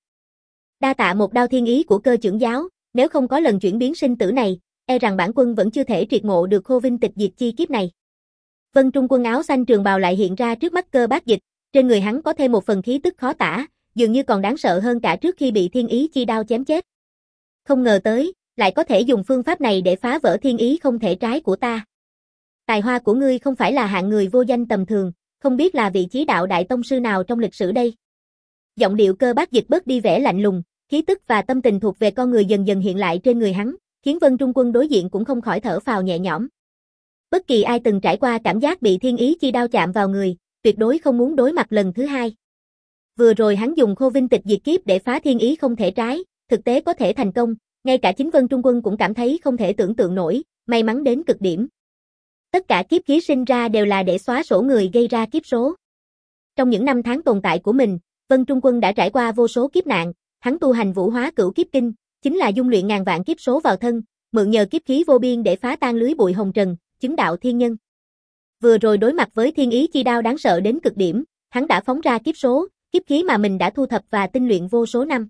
Đa tạ một đao thiên ý của Cơ trưởng giáo, nếu không có lần chuyển biến sinh tử này, e rằng bản quân vẫn chưa thể triệt ngộ được khô vinh tịch diệt chi kiếp này. Vân Trung Quân áo xanh trường bào lại hiện ra trước mắt Cơ Bác Dịch, trên người hắn có thêm một phần khí tức khó tả, dường như còn đáng sợ hơn cả trước khi bị thiên ý chi đao chém chết. Không ngờ tới, lại có thể dùng phương pháp này để phá vỡ thiên ý không thể trái của ta. Tài hoa của ngươi không phải là hạng người vô danh tầm thường, không biết là vị chí đạo đại tông sư nào trong lịch sử đây. Giọng điệu Cơ Bác Dịch bớt đi vẻ lạnh lùng, khí tức và tâm tình thuộc về con người dần dần hiện lại trên người hắn, khiến Vân Trung Quân đối diện cũng không khỏi thở phào nhẹ nhõm. Bất kỳ ai từng trải qua cảm giác bị thiên ý chi đao chạm vào người, tuyệt đối không muốn đối mặt lần thứ hai. Vừa rồi hắn dùng khô vinh tịch diệt kiếp để phá thiên ý không thể trái, thực tế có thể thành công, ngay cả chính Vân Trung Quân cũng cảm thấy không thể tưởng tượng nổi, may mắn đến cực điểm. Tất cả kiếp khí sinh ra đều là để xóa sổ người gây ra kiếp số. Trong những năm tháng tồn tại của mình, Vân Trung Quân đã trải qua vô số kiếp nạn, hắn tu hành Vũ Hóa Cửu Kiếp Kinh, chính là dung luyện ngàn vạn kiếp số vào thân, mượn nhờ kiếp khí vô biên để phá tan lưới bụi hồng trần, chứng đạo thiên nhân. Vừa rồi đối mặt với thiên ý chi đao đáng sợ đến cực điểm, hắn đã phóng ra kiếp số, kiếp khí mà mình đã thu thập và tinh luyện vô số năm.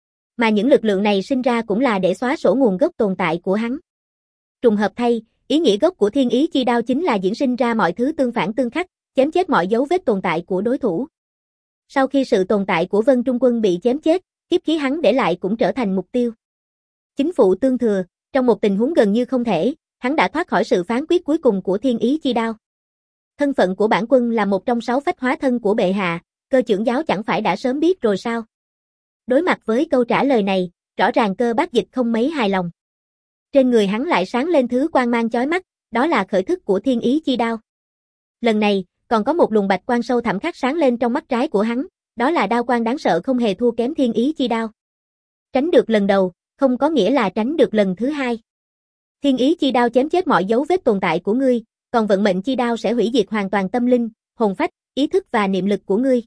Mà những lực lượng này sinh ra cũng là để xóa sổ nguồn gốc tồn tại của hắn. Trùng hợp thay, ý nghĩa gốc của thiên ý chi đao chính là diễn sinh ra mọi thứ tương phản tương khắc, chém chết mọi dấu vết tồn tại của đối thủ. Sau khi sự tồn tại của Vân Trung Quân bị chém chết, kiếp khí hắn để lại cũng trở thành mục tiêu. Chính phụ tương thừa, trong một tình huống gần như không thể, hắn đã thoát khỏi sự phán quyết cuối cùng của thiên ý chi đao. Thân phận của bản quân là một trong sáu phách hóa thân của bệ hạ, Cơ trưởng giáo chẳng phải đã sớm biết rồi sao? Đối mặt với câu trả lời này, rõ ràng Cơ Bác Dịch không mấy hài lòng. Trên người hắn lại sáng lên thứ quang mang chói mắt, đó là khởi thức của thiên ý chi đao. Lần này, còn có một luồng bạch quang sâu thẳm khác sáng lên trong mắt trái của hắn, đó là đao quang đáng sợ không hề thua kém thiên ý chi đao. Tránh được lần đầu, không có nghĩa là tránh được lần thứ hai. Thiên ý chi đao chém chết mọi dấu vết tồn tại của ngươi, còn vận mệnh chi đao sẽ hủy diệt hoàn toàn tâm linh, hồn phách, ý thức và niệm lực của ngươi.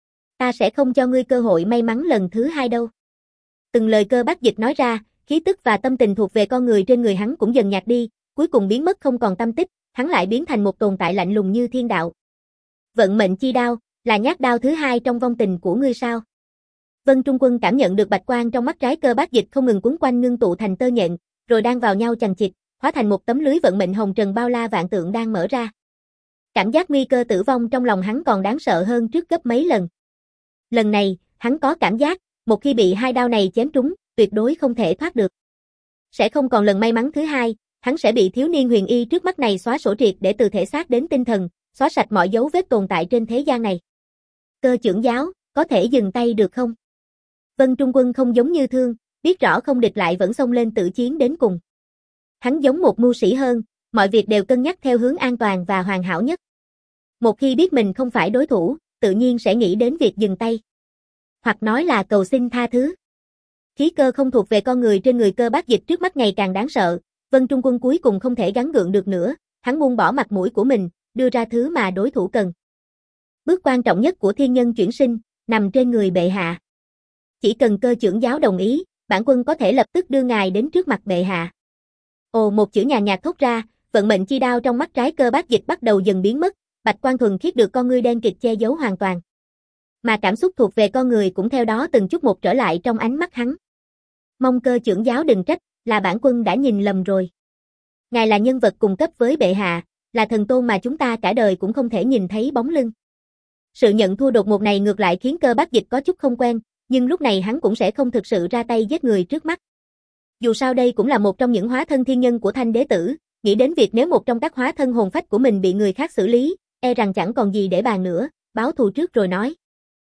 Ta sẽ không cho ngươi cơ hội may mắn lần thứ hai đâu. Từng lời Cơ Bác Dịch nói ra, khí tức và tâm tình thuộc về con người trên người hắn cũng dần nhạt đi, cuối cùng biến mất không còn tâm tích, hắn lại biến thành một tồn tại lạnh lùng như thiên đạo. Vận mệnh chi đao, là nhát đao thứ hai trong vong tình của ngươi sao? Vân Trung Quân cảm nhận được bạch quang trong mắt trái Cơ Bác Dịch không ngừng quấn quanh ngưng tụ thành tơ nhện, rồi đang vào nhau chằng chịt, hóa thành một tấm lưới vận mệnh hồng trần bao la vạn tượng đang mở ra. Cảm giác nguy cơ tử vong trong lòng hắn còn đáng sợ hơn trước gấp mấy lần. Lần này, hắn có cảm giác, một khi bị hai đao này chém trúng, tuyệt đối không thể thoát được. Sẽ không còn lần may mắn thứ hai, hắn sẽ bị thiếu niên huyền y trước mắt này xóa sổ triệt để từ thể xác đến tinh thần, xóa sạch mọi dấu vết tồn tại trên thế gian này. Cơ trưởng giáo, có thể dừng tay được không? Vân Trung Quân không giống như Thương, biết rõ không địch lại vẫn xông lên tự chiến đến cùng. Hắn giống một mưu sĩ hơn, mọi việc đều cân nhắc theo hướng an toàn và hoàn hảo nhất. Một khi biết mình không phải đối thủ, tự nhiên sẽ nghĩ đến việc dừng tay. Hoặc nói là cầu xin tha thứ. Khí cơ không thuộc về con người trên người Cơ Bác Dịch trước mắt ngày càng đáng sợ, Vân Trung Quân cuối cùng không thể gắng gượng được nữa, hắn buông bỏ mặt mũi của mình, đưa ra thứ mà đối thủ cần. Bước quan trọng nhất của thiên nhân chuyển sinh, nằm trên người bệ hạ. Chỉ cần Cơ trưởng giáo đồng ý, bản quân có thể lập tức đưa ngài đến trước mặt bệ hạ. Ồ, một chữ nhàn nhạt thốt ra, vận mệnh chi đao trong mắt trái Cơ Bác Dịch bắt đầu dần biến mất, bạch quang thuần khiết được con ngươi đen kịt che giấu hoàn toàn. Mà cảm xúc thuộc về con người cũng theo đó từng chút một trở lại trong ánh mắt hắn. Mong Cơ trưởng giáo đừng trách, là bản quân đã nhìn lầm rồi. Ngài là nhân vật cùng cấp với bệ hạ, là thần tôn mà chúng ta cả đời cũng không thể nhìn thấy bóng lưng. Sự nhận thua đột ngột này ngược lại khiến Cơ Bác Dịch có chút không quen, nhưng lúc này hắn cũng sẽ không thực sự ra tay giết người trước mắt. Dù sao đây cũng là một trong những hóa thân thiên nhân của Thanh Đế Tử, nghĩ đến việc nếu một trong các hóa thân hồn phách của mình bị người khác xử lý, e rằng chẳng còn gì để bàn nữa, báo thù trước rồi nói.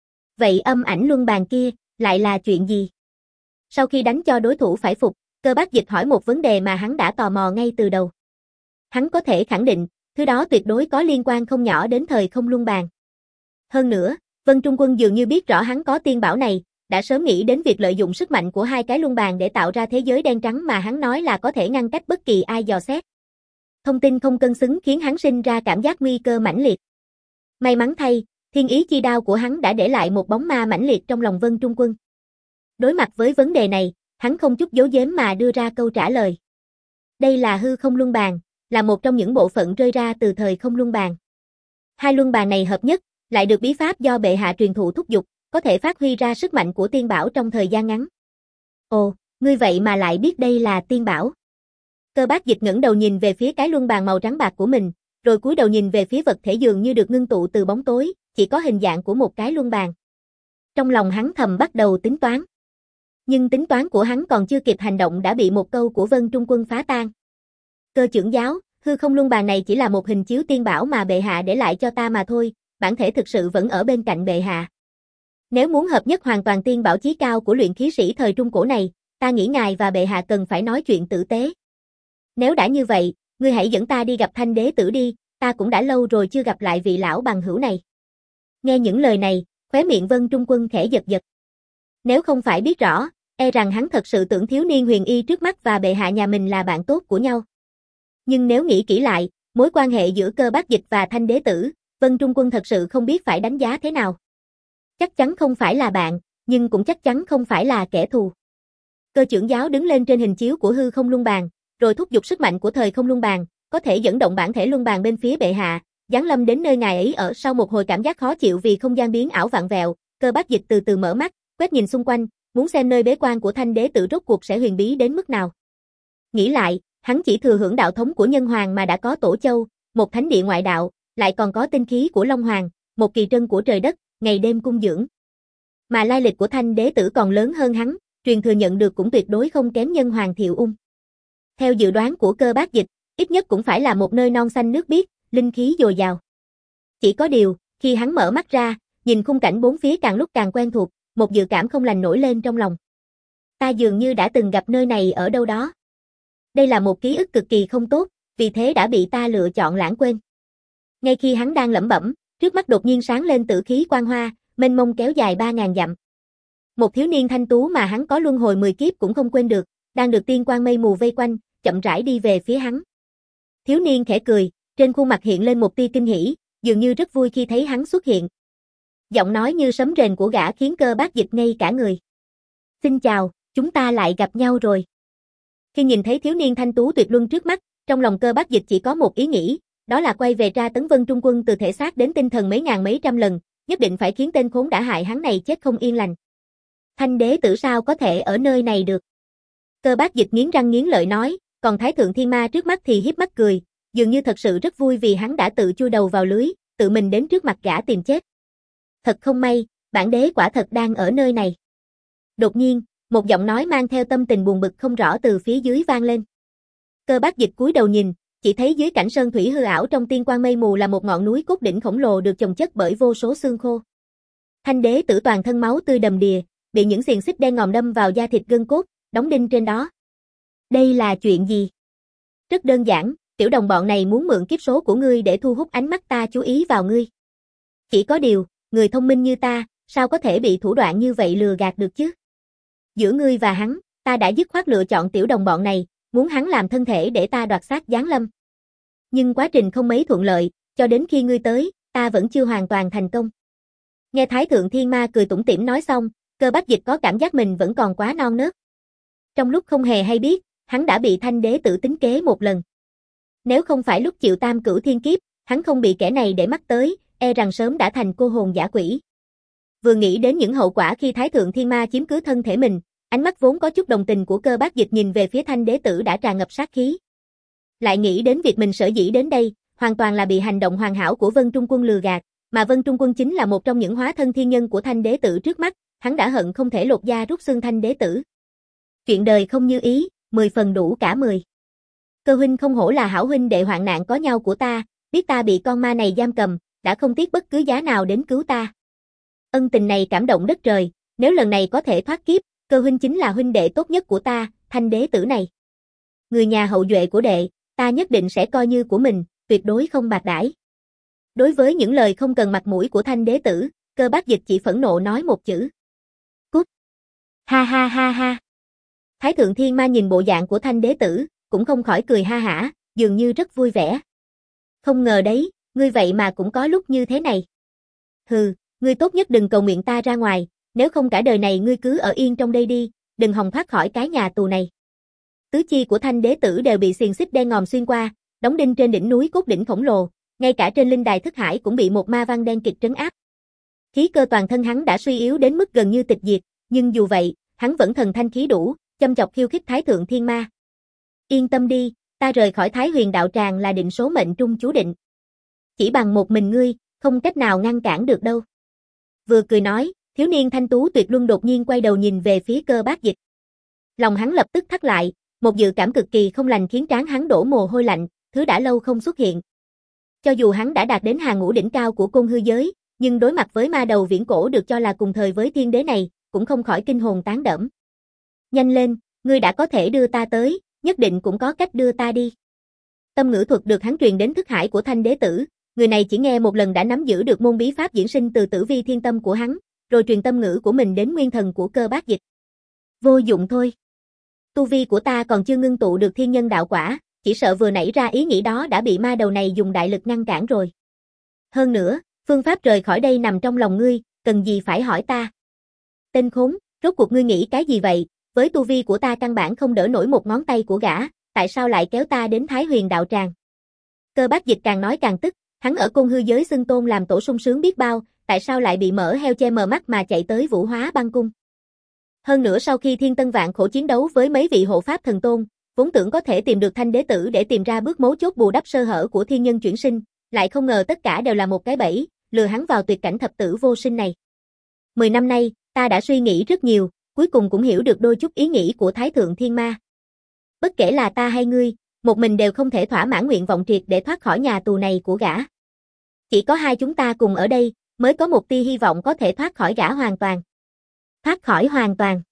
Vậy âm ảnh luân bàn kia, lại là chuyện gì? Sau khi đánh cho đối thủ phải phục, Cơ Bác Dịch hỏi một vấn đề mà hắn đã tò mò ngay từ đầu. Hắn có thể khẳng định, thứ đó tuyệt đối có liên quan không nhỏ đến thời không luân bàn. Hơn nữa, Vân Trung Quân dường như biết rõ hắn có tiên bảo này, đã sớm nghĩ đến việc lợi dụng sức mạnh của hai cái luân bàn để tạo ra thế giới đen trắng mà hắn nói là có thể ngăn cách bất kỳ ai dò xét. Thông tin không cân xứng khiến hắn sinh ra cảm giác nguy cơ mãnh liệt. May mắn thay, thiên ý chi đao của hắn đã để lại một bóng ma mãnh liệt trong lòng Vân Trung Quân. Đối mặt với vấn đề này, hắn không chút giấu giếm mà đưa ra câu trả lời. Đây là hư không luân bàn, là một trong những bộ phận rơi ra từ thời không luân bàn. Hai luân bàn này hợp nhất, lại được bí pháp do bệ hạ truyền thụ thúc giục, có thể phát huy ra sức mạnh của tiên bảo trong thời gian ngắn. Ồ, ngươi vậy mà lại biết đây là tiên bảo. Cơ Bác Dịch ngẩng đầu nhìn về phía cái luân bàn màu trắng bạc của mình, rồi cúi đầu nhìn về phía vật thể dường như được ngưng tụ từ bóng tối, chỉ có hình dạng của một cái luân bàn. Trong lòng hắn thầm bắt đầu tính toán. Nhưng tính toán của hắn còn chưa kịp hành động đã bị một câu của Vân Trung Quân phá tan. Cơ trưởng giáo, hư không luân bàn này chỉ là một hình chiếu tiên bảo mà bệ hạ để lại cho ta mà thôi, bản thể thực sự vẫn ở bên cạnh bệ hạ. Nếu muốn hợp nhất hoàn toàn tiên bảo chí cao của luyện khí sĩ thời trung cổ này, ta nghĩ ngài và bệ hạ cần phải nói chuyện tử tế. Nếu đã như vậy, ngươi hãy dẫn ta đi gặp Thanh đế tử đi, ta cũng đã lâu rồi chưa gặp lại vị lão bằng hữu này. Nghe những lời này, khóe miệng Vân Trung Quân khẽ giật giật. Nếu không phải biết rõ, e rằng hắn thật sự tưởng thiếu niên huyền y trước mắt và bệ hạ nhà mình là bạn tốt của nhau. Nhưng nếu nghĩ kỹ lại, mối quan hệ giữa Cơ Bác Dịch và Thanh đế tử, Vân Trung Quân thật sự không biết phải đánh giá thế nào. Chắc chắn không phải là bạn, nhưng cũng chắc chắn không phải là kẻ thù. Cơ trưởng giáo đứng lên trên hình chiếu của hư không luân bàn, rồi thúc giục sức mạnh của thời không luân bàn, có thể dẫn động bản thể luân bàn bên phía bệ hạ, giáng lâm đến nơi ngài ấy ở. Sau một hồi cảm giác khó chịu vì không gian biến ảo vạn vẹo, Cơ Bác Dịch từ từ mở mắt, quét nhìn xung quanh, muốn xem nơi bế quan của Thanh đế tử rốt cuộc sẽ huyền bí đến mức nào. Nghĩ lại, hắn chỉ thừa hưởng đạo thống của Nhân Hoàng mà đã có Tổ Châu, một thánh địa ngoại đạo, lại còn có tinh khí của Long Hoàng, một kỳ trân của trời đất, ngày đêm cung dưỡng. Mà lai lịch của Thanh đế tử còn lớn hơn hắn, truyền thừa nhận được cũng tuyệt đối không kém Nhân Hoàng Thiệu Ung. Theo dự đoán của Cơ Bác Dịch, ít nhất cũng phải là một nơi non xanh nước biếc, linh khí dồi dào. Chỉ có điều, khi hắn mở mắt ra, nhìn khung cảnh bốn phía càng lúc càng quen thuộc, một dự cảm không lành nổi lên trong lòng. Ta dường như đã từng gặp nơi này ở đâu đó. Đây là một ký ức cực kỳ không tốt, vì thế đã bị ta lựa chọn lãng quên. Ngay khi hắn đang lẩm bẩm, trước mắt đột nhiên sáng lên tử khí quang hoa, mênh mông kéo dài ba ngàn dặm. Một thiếu niên thanh tú mà hắn có luân hồi mười kiếp cũng không quên được, đang được tiên quang mây mù vây quanh, chậm rãi đi về phía hắn. Thiếu niên khẽ cười, trên khuôn mặt hiện lên một tia kinh hỉ, dường như rất vui khi thấy hắn xuất hiện. Giọng nói như sấm rền của gã khiến Cơ Bác Dịch ngây cả người. Xin chào, chúng ta lại gặp nhau rồi. Khi nhìn thấy thiếu niên thanh tú tuyệt luân trước mắt, trong lòng Cơ Bác Dịch chỉ có một ý nghĩ, đó là quay về tra tấn Vân Trung Quân từ thể xác đến tinh thần mấy ngàn mấy trăm lần, nhất định phải khiến tên khốn đã hại hắn này chết không yên lành. Thanh đế tử sao có thể ở nơi này được? Cơ Bác Dịch nghiến răng nghiến lợi nói, còn Thái Thượng Thiên Ma trước mắt thì hiếp mắt cười, dường như thật sự rất vui vì hắn đã tự chui đầu vào lưới, tự mình đến trước mặt gã tìm chết. Thật không may, bản đế quả thật đang ở nơi này. Đột nhiên, một giọng nói mang theo tâm tình buồn bực không rõ từ phía dưới vang lên. Cơ Bác Dịch cúi đầu nhìn, chỉ thấy dưới cảnh sơn thủy hư ảo trong tiên quang mây mù là một ngọn núi cốt đỉnh khổng lồ được chồng chất bởi vô số xương khô. Thanh đế tử toàn thân máu tươi đầm đìa, bị những xiềng xích đen ngòm đâm vào da thịt gân cốt, đóng đinh trên đó. Đây là chuyện gì? Rất đơn giản, tiểu đồng bọn này muốn mượn kiếp số của ngươi để thu hút ánh mắt ta chú ý vào ngươi. Chỉ có điều, người thông minh như ta, sao có thể bị thủ đoạn như vậy lừa gạt được chứ? Giữa ngươi và hắn, ta đã dứt khoát lựa chọn tiểu đồng bọn này, muốn hắn làm thân thể để ta đoạt xác giáng lâm. Nhưng quá trình không mấy thuận lợi, cho đến khi ngươi tới, ta vẫn chưa hoàn toàn thành công. Nghe Thái Thượng Thiên Ma cười tủm tỉm nói xong, Cơ Bác Dịch có cảm giác mình vẫn còn quá non nớt. Trong lúc không hề hay biết, hắn đã bị Thanh đế tử tính kế một lần. Nếu không phải lúc chịu tam cửu thiên kiếp, hắn không bị kẻ này để mắt tới, e rằng sớm đã thành cô hồn dã quỷ. Vừa nghĩ đến những hậu quả khi Thái Thượng Thiên Ma chiếm cứ thân thể mình, ánh mắt vốn có chút đồng tình của Cơ Bác Dịch nhìn về phía Thanh đế tử đã tràn ngập sát khí. Lại nghĩ đến việc mình sở dĩ đến đây, hoàn toàn là bị hành động hoàn hảo của Vân Trung Quân lừa gạt, mà Vân Trung Quân chính là một trong những hóa thân thiên nhân của Thanh đế tử trước mắt, hắn đã hận không thể lột da rút xương Thanh đế tử. Chuyện đời không như ý, mười phần đủ cả mười. Cơ huynh không hổ là hảo huynh đệ hoạn nạn có nhau của ta, biết ta bị con ma này giam cầm, đã không tiếc bất cứ giá nào đến cứu ta. Ân tình này cảm động đất trời, nếu lần này có thể thoát kiếp, Cơ huynh chính là huynh đệ tốt nhất của ta, Thanh đế tử này. Người nhà hậu duệ của đệ, ta nhất định sẽ coi như của mình, tuyệt đối không bạc đãi. Đối với những lời không cần mặt mũi của Thanh đế tử, Cơ Bác Dịch chỉ phẫn nộ nói một chữ. Cút. Ha ha ha ha. Thái Thượng Thiên Ma nhìn bộ dạng của Thanh đế tử, cũng không khỏi cười ha hả, dường như rất vui vẻ. Không ngờ đấy, ngươi vậy mà cũng có lúc như thế này. Hừ, ngươi tốt nhất đừng cầu nguyện ta ra ngoài, nếu không cả đời này ngươi cứ ở yên trong đây đi, đừng hòng thoát khỏi cái nhà tù này. Tứ chi của Thanh đế tử đều bị xiềng xích đen ngòm xuyên qua, đóng đinh trên đỉnh núi cốt đỉnh khổng lồ, ngay cả trên linh đài thức hải cũng bị một ma văn đen kịt trấn áp. Khí cơ toàn thân hắn đã suy yếu đến mức gần như tịch diệt, nhưng dù vậy, hắn vẫn thần thanh khí đủ, châm chọc khiêu khích Thái Thượng Thiên Ma. Yên tâm đi, ta rời khỏi Thái Huyền đạo tràng là định số mệnh trung chú định. Chỉ bằng một mình ngươi, không cách nào ngăn cản được đâu. Vừa cười nói, thiếu niên thanh tú tuyệt luân đột nhiên quay đầu nhìn về phía Cơ Bác Dịch. Lòng hắn lập tức thắt lại, một dự cảm cực kỳ không lành khiến trán hắn đổ mồ hôi lạnh, thứ đã lâu không xuất hiện. Cho dù hắn đã đạt đến hàng ngũ đỉnh cao của côn hư giới, nhưng đối mặt với ma đầu viễn cổ được cho là cùng thời với thiên đế này, cũng không khỏi kinh hồn tán đẫm. Nhanh lên, ngươi đã có thể đưa ta tới, nhất định cũng có cách đưa ta đi. Tâm ngữ thuật được hắn truyền đến thức hải của Thanh đế tử, người này chỉ nghe một lần đã nắm giữ được môn bí pháp diễn sinh từ tử vi thiên tâm của hắn, rồi truyền tâm ngữ của mình đến nguyên thần của Cơ Bác Dịch. Vô dụng thôi. Tu vi của ta còn chưa ngưng tụ được thiên nhân đạo quả, chỉ sợ vừa nảy ra ý nghĩ đó đã bị ma đầu này dùng đại lực ngăn cản rồi. Hơn nữa, phương pháp rời khỏi đây nằm trong lòng ngươi, cần gì phải hỏi ta. Tên khốn, rốt cuộc ngươi nghĩ cái gì vậy, với tu vi của ta căn bản không đỡ nổi một ngón tay của gã, tại sao lại kéo ta đến Thái Huyền đạo tràng. Cơ Bác Dịch càng nói càng tức, hắn ở côn hư giới xưng tôn làm tổ sung sướng biết bao, tại sao lại bị mỡ heo che mờ mắt mà chạy tới Vũ Hóa Băng Cung. Hơn nữa sau khi thiên tân vạn khổ chiến đấu với mấy vị hộ pháp thần tôn, vốn tưởng có thể tìm được Thanh đế tử để tìm ra bước mấu chốt bù đắp sơ hở của thiên nhân chuyển sinh, lại không ngờ tất cả đều là một cái bẫy, lừa hắn vào tuyệt cảnh thập tử vô sinh này. Mười năm nay, ta đã suy nghĩ rất nhiều, cuối cùng cũng hiểu được đôi chút ý nghĩ của Thái Thượng Thiên Ma. Bất kể là ta hay ngươi, một mình đều không thể thỏa mãn nguyện vọng triệt để thoát khỏi nhà tù này của gã. Chỉ có hai chúng ta cùng ở đây, mới có một tia hy vọng có thể thoát khỏi gã hoàn toàn. Thoát khỏi hoàn toàn?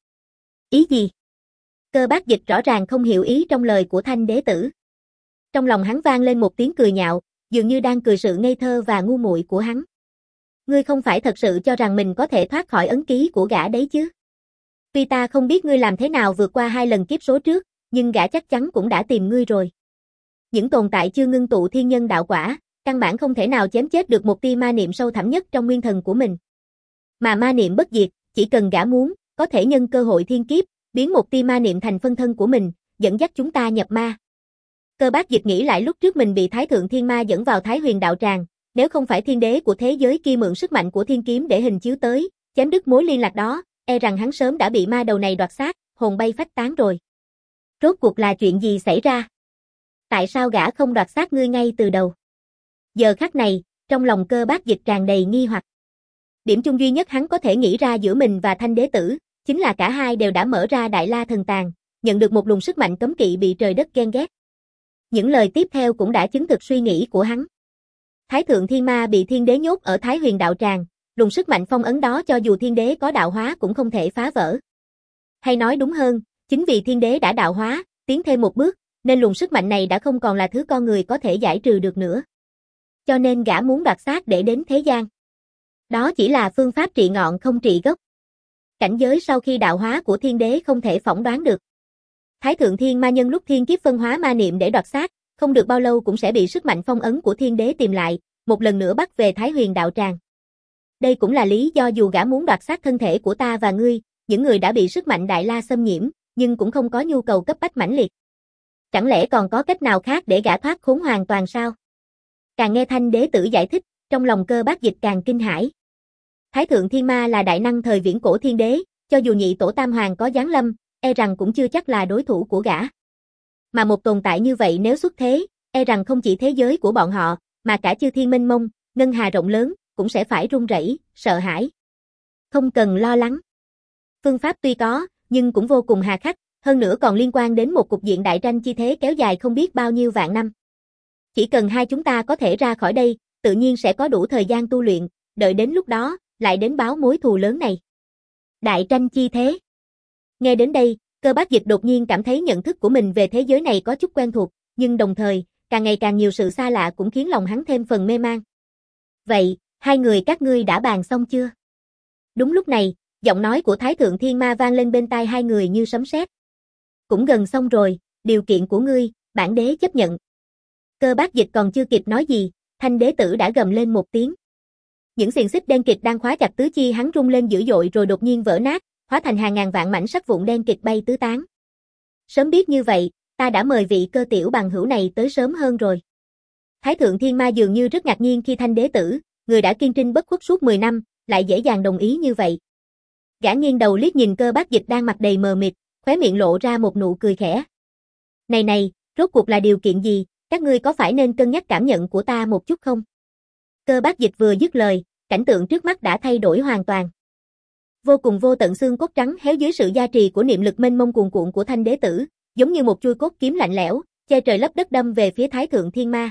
Ý gì? Cơ Bác Dịch rõ ràng không hiểu ý trong lời của Thanh đế tử. Trong lòng hắn vang lên một tiếng cười nhạo, dường như đang cười sự ngây thơ và ngu muội của hắn. Ngươi không phải thật sự cho rằng mình có thể thoát khỏi ấn ký của gã đấy chứ? Tuy ta không biết ngươi làm thế nào vượt qua hai lần kiếp số trước, nhưng gã chắc chắn cũng đã tìm ngươi rồi. Những tồn tại chưa ngưng tụ thiên nhân đạo quả, căn bản không thể nào chém chết được một tia ma niệm sâu thẳm nhất trong nguyên thần của mình. Mà ma niệm bất diệt, chỉ cần gã muốn, có thể nhân cơ hội thiên kiếp, biến một tia ma niệm thành phân thân của mình, dẫn dắt chúng ta nhập ma. Cơ Bác Dịch nghĩ lại lúc trước mình bị Thái Thượng Thiên Ma dẫn vào Thái Huyền đạo tràng, nếu không phải thiên đế của thế giới kia mượn sức mạnh của thiên kiếm để hình chiếu tới, chém đứt mối liên lạc đó, e rằng hắn sớm đã bị ma đầu này đoạt xác, hồn bay phách tán rồi. Rốt cuộc là chuyện gì xảy ra? Tại sao gã không đoạt xác ngươi ngay từ đầu? Giờ khắc này, trong lòng Cơ Bác Dịch tràn đầy nghi hoặc. Điểm chung duy nhất hắn có thể nghĩ ra giữa mình và Thanh đế tử, chính là cả hai đều đã mở ra Đại La Thần Tàng, nhận được một luồng sức mạnh cấm kỵ bị trời đất ghen ghét. Những lời tiếp theo cũng đã chứng thực suy nghĩ của hắn. Thái Thượng Thiên Ma bị thiên đế nhốt ở Thái Huyền đạo tràng, luồng sức mạnh phong ấn đó cho dù thiên đế có đạo hóa cũng không thể phá vỡ. Hay nói đúng hơn, chính vì thiên đế đã đạo hóa, tiến thêm một bước, nên luồng sức mạnh này đã không còn là thứ con người có thể giải trừ được nữa. Cho nên gã muốn đoạt xác để đến thế gian. Đó chỉ là phương pháp trị ngọn không trị gốc. Cảnh giới sau khi đạo hóa của thiên đế không thể phỏng đoán được. Thái Thượng Thiên Ma nhân lúc thiên kiếp phân hóa ma niệm để đoạt xác, không được bao lâu cũng sẽ bị sức mạnh phong ấn của thiên đế tìm lại, một lần nữa bắt về Thái Huyền đạo tràng. Đây cũng là lý do dù gã muốn đoạt xác thân thể của ta và ngươi, những người đã bị sức mạnh Đại La xâm nhiễm, nhưng cũng không có nhu cầu cấp bách mãnh liệt. Chẳng lẽ còn có cách nào khác để gã thoát khốn hoàn toàn sao? Càng nghe Thanh đế tử giải thích, trong lòng Cơ Bác Dịch càng kinh hãi. Thái Thượng Thiên Ma là đại năng thời viễn cổ thiên đế, cho dù nhị tổ tam hoàng có giáng lâm, e rằng cũng chưa chắc là đối thủ của gã. Mà một tồn tại như vậy nếu xuất thế, e rằng không chỉ thế giới của bọn họ, mà cả chư thiên mênh mông, ngân hà rộng lớn, cũng sẽ phải run rẩy, sợ hãi. Không cần lo lắng. Phương pháp tuy có, nhưng cũng vô cùng hà khắc, hơn nữa còn liên quan đến một cục diện đại tranh chi thế kéo dài không biết bao nhiêu vạn năm. Chỉ cần hai chúng ta có thể ra khỏi đây, tự nhiên sẽ có đủ thời gian tu luyện, đợi đến lúc đó, lại đến báo mối thù lớn này. Đại tranh chi thế. Nghe đến đây, Cơ Bác Dịch đột nhiên cảm thấy nhận thức của mình về thế giới này có chút quen thuộc, nhưng đồng thời, càng ngày càng nhiều sự xa lạ cũng khiến lòng hắn thêm phần mê man. Vậy, hai người các ngươi đã bàn xong chưa? Đúng lúc này, giọng nói của Thái Thượng Thiên Ma vang lên bên tai hai người như sấm sét. Cũng gần xong rồi, điều kiện của ngươi, bản đế chấp nhận. Cơ Bác Dịch còn chưa kịp nói gì, Thanh đế tử đã gầm lên một tiếng. Những xiềng xích đen kịt đang khóa chặt tứ chi hắn rung lên dữ dội rồi đột nhiên vỡ nát, hóa thành hàng ngàn vạn mảnh sắt vụn đen kịt bay tứ tán. Sớm biết như vậy, ta đã mời vị Cơ tiểu bằng hữu này tới sớm hơn rồi. Thái thượng thiên ma dường như rất ngạc nhiên khi Thanh đế tử, người đã kiên trinh bất khuất suốt mười năm, lại dễ dàng đồng ý như vậy. Gã nghiêng đầu liếc nhìn Cơ Bác Dịch đang mặt đầy mờ mịt, khóe miệng lộ ra một nụ cười khẽ. Này này, rốt cuộc là điều kiện gì, các ngươi có phải nên cân nhắc cảm nhận của ta một chút không? Cơ Bác Dịch vừa dứt lời, cảnh tượng trước mắt đã thay đổi hoàn toàn. Vô cùng vô tận xương cốt trắng héo dưới sự gia trì của niệm lực mênh mông cuồn cuộn của Thanh đế tử, giống như một chuôi cốt kiếm lạnh lẽo, che trời lấp đất đâm về phía Thái thượng thiên ma.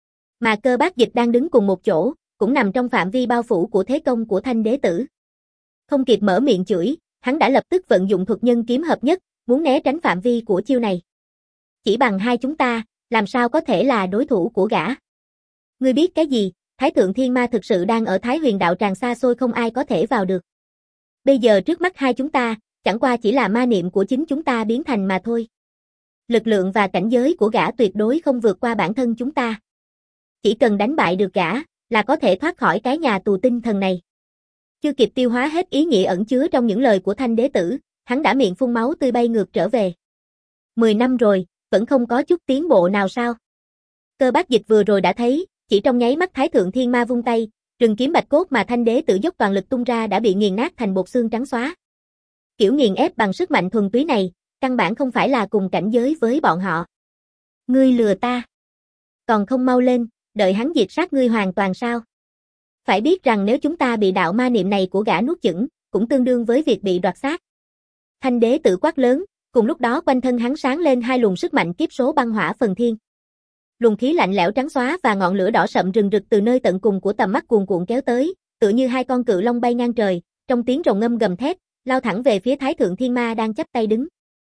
Mà Cơ Bác Dịch đang đứng cùng một chỗ, cũng nằm trong phạm vi bao phủ của thế công của Thanh đế tử. Không kịp mở miệng chửi, hắn đã lập tức vận dụng thuật nhân kiếm hợp nhất, muốn né tránh phạm vi của chiêu này. Chỉ bằng hai chúng ta, làm sao có thể là đối thủ của gã? Ngươi biết cái gì, Thái thượng thiên ma thực sự đang ở Thái huyền đạo tràng xa xôi không ai có thể vào được. Bây giờ trước mắt hai chúng ta, chẳng qua chỉ là ma niệm của chính chúng ta biến thành mà thôi. Lực lượng và cảnh giới của gã tuyệt đối không vượt qua bản thân chúng ta. Chỉ cần đánh bại được gã, là có thể thoát khỏi cái nhà tù tinh thần này. Chưa kịp tiêu hóa hết ý nghĩa ẩn chứa trong những lời của Thanh đế tử, hắn đã miệng phun máu tươi bay ngược trở về. Mười năm rồi, vẫn không có chút tiến bộ nào sao? Cơ Bác Dịch vừa rồi đã thấy, chỉ trong nháy mắt Thái thượng thiên ma vung tay, rừng kiếm bạch cốt mà Thanh đế tử dốc toàn lực tung ra đã bị nghiền nát thành bột xương trắng xóa. Kiểu nghiền ép bằng sức mạnh thuần túy này, căn bản không phải là cùng cảnh giới với bọn họ. Ngươi lừa ta. Còn không mau lên, đợi hắn diệt sát ngươi hoàn toàn sao? Phải biết rằng nếu chúng ta bị đạo ma niệm này của gã nuốt chửng, cũng tương đương với việc bị đoạt xác. Thanh đế tự quát lớn, cùng lúc đó quanh thân hắn sáng lên hai luồng sức mạnh kiếp số băng hỏa phần thiên. Luồng khí lạnh lẽo trắng xóa và ngọn lửa đỏ sậm rừng rực từ nơi tận cùng của tầm mắt cuồn cuộn kéo tới, tựa như hai con cự long bay ngang trời, trong tiếng rồng ngâm gầm thét, lao thẳng về phía Thái thượng thiên ma đang chắp tay đứng.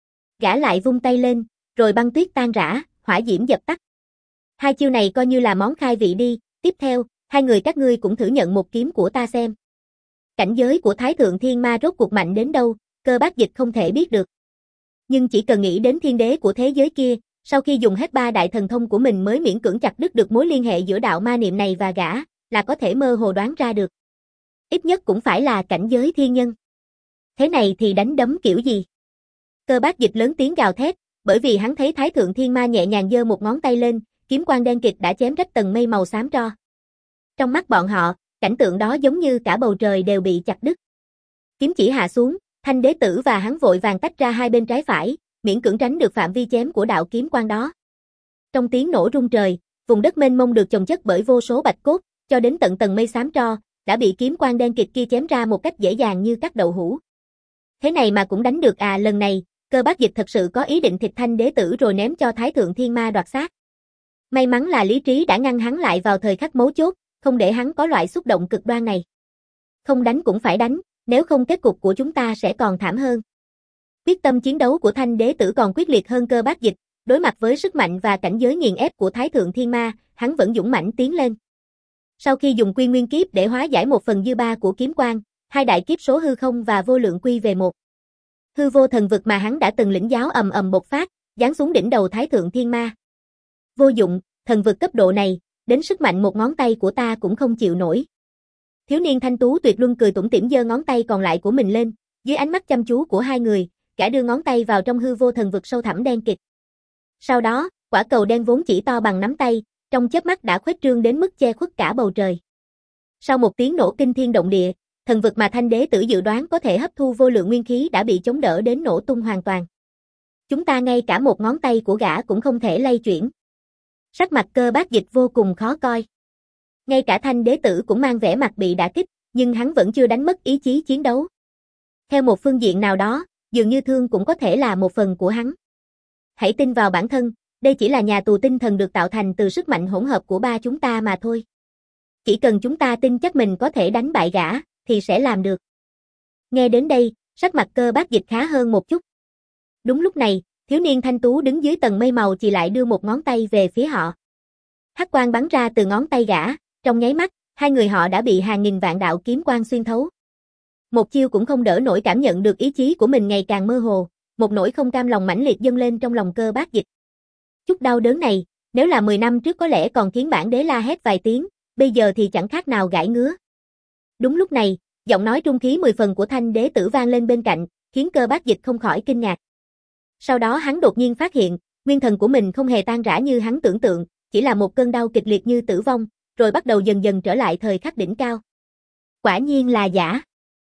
Gã lại vung tay lên, rồi băng tuyết tan rã, hỏa diễm dập tắt. Hai chiêu này coi như là món khai vị đi, tiếp theo, hai người các ngươi cũng thử nhận một kiếm của ta xem. Cảnh giới của Thái thượng thiên ma rốt cuộc mạnh đến đâu, Cơ Bác Dịch không thể biết được. Nhưng chỉ cần nghĩ đến thiên đế của thế giới kia, sau khi dùng hết ba đại thần thông của mình mới miễn cưỡng chặt đứt được mối liên hệ giữa đạo ma niệm này và gã, là có thể mơ hồ đoán ra được. Ít nhất cũng phải là cảnh giới thiên nhân. Thế này thì đánh đấm kiểu gì? Cơ Bác Dịch lớn tiếng gào thét, bởi vì hắn thấy Thái thượng thiên ma nhẹ nhàng giơ một ngón tay lên, kiếm quang đen kịt đã chém rách tầng mây màu xám tro. Trong mắt bọn họ, cảnh tượng đó giống như cả bầu trời đều bị chặt đứt. Kiếm chỉ hạ xuống, Thanh đế tử và hắn vội vàng tách ra hai bên trái phải, miễn cưỡng tránh được phạm vi chém của đạo kiếm quang đó. Trong tiếng nổ rung trời, vùng đất mênh mông được chồng chất bởi vô số bạch cốt, cho đến tận tầng mây xám tro, đã bị kiếm quang đen kịt kia chém ra một cách dễ dàng như cắt đậu hũ. Thế này mà cũng đánh được à? Lần này, Cơ Bác Dịch thật sự có ý định thịt Thanh đế tử rồi ném cho Thái thượng thiên ma đoạt xác. May mắn là lý trí đã ngăn hắn lại vào thời khắc mấu chốt, không để hắn có loại xúc động cực đoan này. Không đánh cũng phải đánh, nếu không kết cục của chúng ta sẽ còn thảm hơn. Quyết tâm chiến đấu của Thanh đế tử còn quyết liệt hơn Cơ Bác Dịch, đối mặt với sức mạnh và cảnh giới nghiền ép của Thái thượng thiên ma, hắn vẫn dũng mãnh tiến lên. Sau khi dùng quy nguyên kiếp để hóa giải một phần dư ba của kiếm quang, hai đại kiếp số hư không và vô lượng quy về một. Hư vô thần vực mà hắn đã từng lĩnh giáo ầm ầm bộc phát, giáng xuống đỉnh đầu Thái thượng thiên ma. Vô dụng, thần vực cấp độ này, đến sức mạnh một ngón tay của ta cũng không chịu nổi. Thiếu niên thanh tú tuyệt luân cười tủm tỉm giơ ngón tay còn lại của mình lên, dưới ánh mắt chăm chú của hai người, gã đưa ngón tay vào trong hư vô thần vực sâu thẳm đen kịt. Sau đó, quả cầu đen vốn chỉ to bằng nắm tay, trong chớp mắt đã khuếch trương đến mức che khuất cả bầu trời. Sau một tiếng nổ kinh thiên động địa, thần vực mà Thanh đế tử dự đoán có thể hấp thu vô lượng nguyên khí đã bị chống đỡ đến nổ tung hoàn toàn. Chúng ta ngay cả một ngón tay của gã cũng không thể lay chuyển. Sắc mặt Cơ Bác Dịch vô cùng khó coi. Ngay cả Thanh đế tử cũng mang vẻ mặt bị đả kích, nhưng hắn vẫn chưa đánh mất ý chí chiến đấu. Theo một phương diện nào đó, dường như thương cũng có thể là một phần của hắn. Hãy tin vào bản thân, đây chỉ là nhà tù tinh thần được tạo thành từ sức mạnh hỗn hợp của ba chúng ta mà thôi. Chỉ cần chúng ta tin chắc mình có thể đánh bại gã, thì sẽ làm được. Nghe đến đây, sắc mặt Cơ Bác Dịch khá hơn một chút. Đúng lúc này, thiếu niên thanh tú đứng dưới tầng mây màu chỉ lại đưa một ngón tay về phía họ. Hắc quang bắn ra từ ngón tay gã, trong nháy mắt, hai người họ đã bị hàng nghìn vạn đạo kiếm quang xuyên thấu. Một chiêu cũng không đỡ nổi, cảm nhận được ý chí của mình ngày càng mơ hồ, một nỗi không cam lòng mãnh liệt dâng lên trong lòng Cơ Bác Dịch. Chút đau đớn này, nếu là mười năm trước có lẽ còn khiến bản đế la hét vài tiếng, bây giờ thì chẳng khác nào gãi ngứa. Đúng lúc này, Giọng nói trung khí mười phần của Thanh đế tử vang lên bên cạnh, khiến Cơ Bác Dịch không khỏi kinh ngạc. Sau đó hắn đột nhiên phát hiện, nguyên thần của mình không hề tan rã như hắn tưởng tượng, chỉ là một cơn đau kịch liệt như tử vong, rồi bắt đầu dần dần trở lại thời khắc đỉnh cao. Quả nhiên là giả.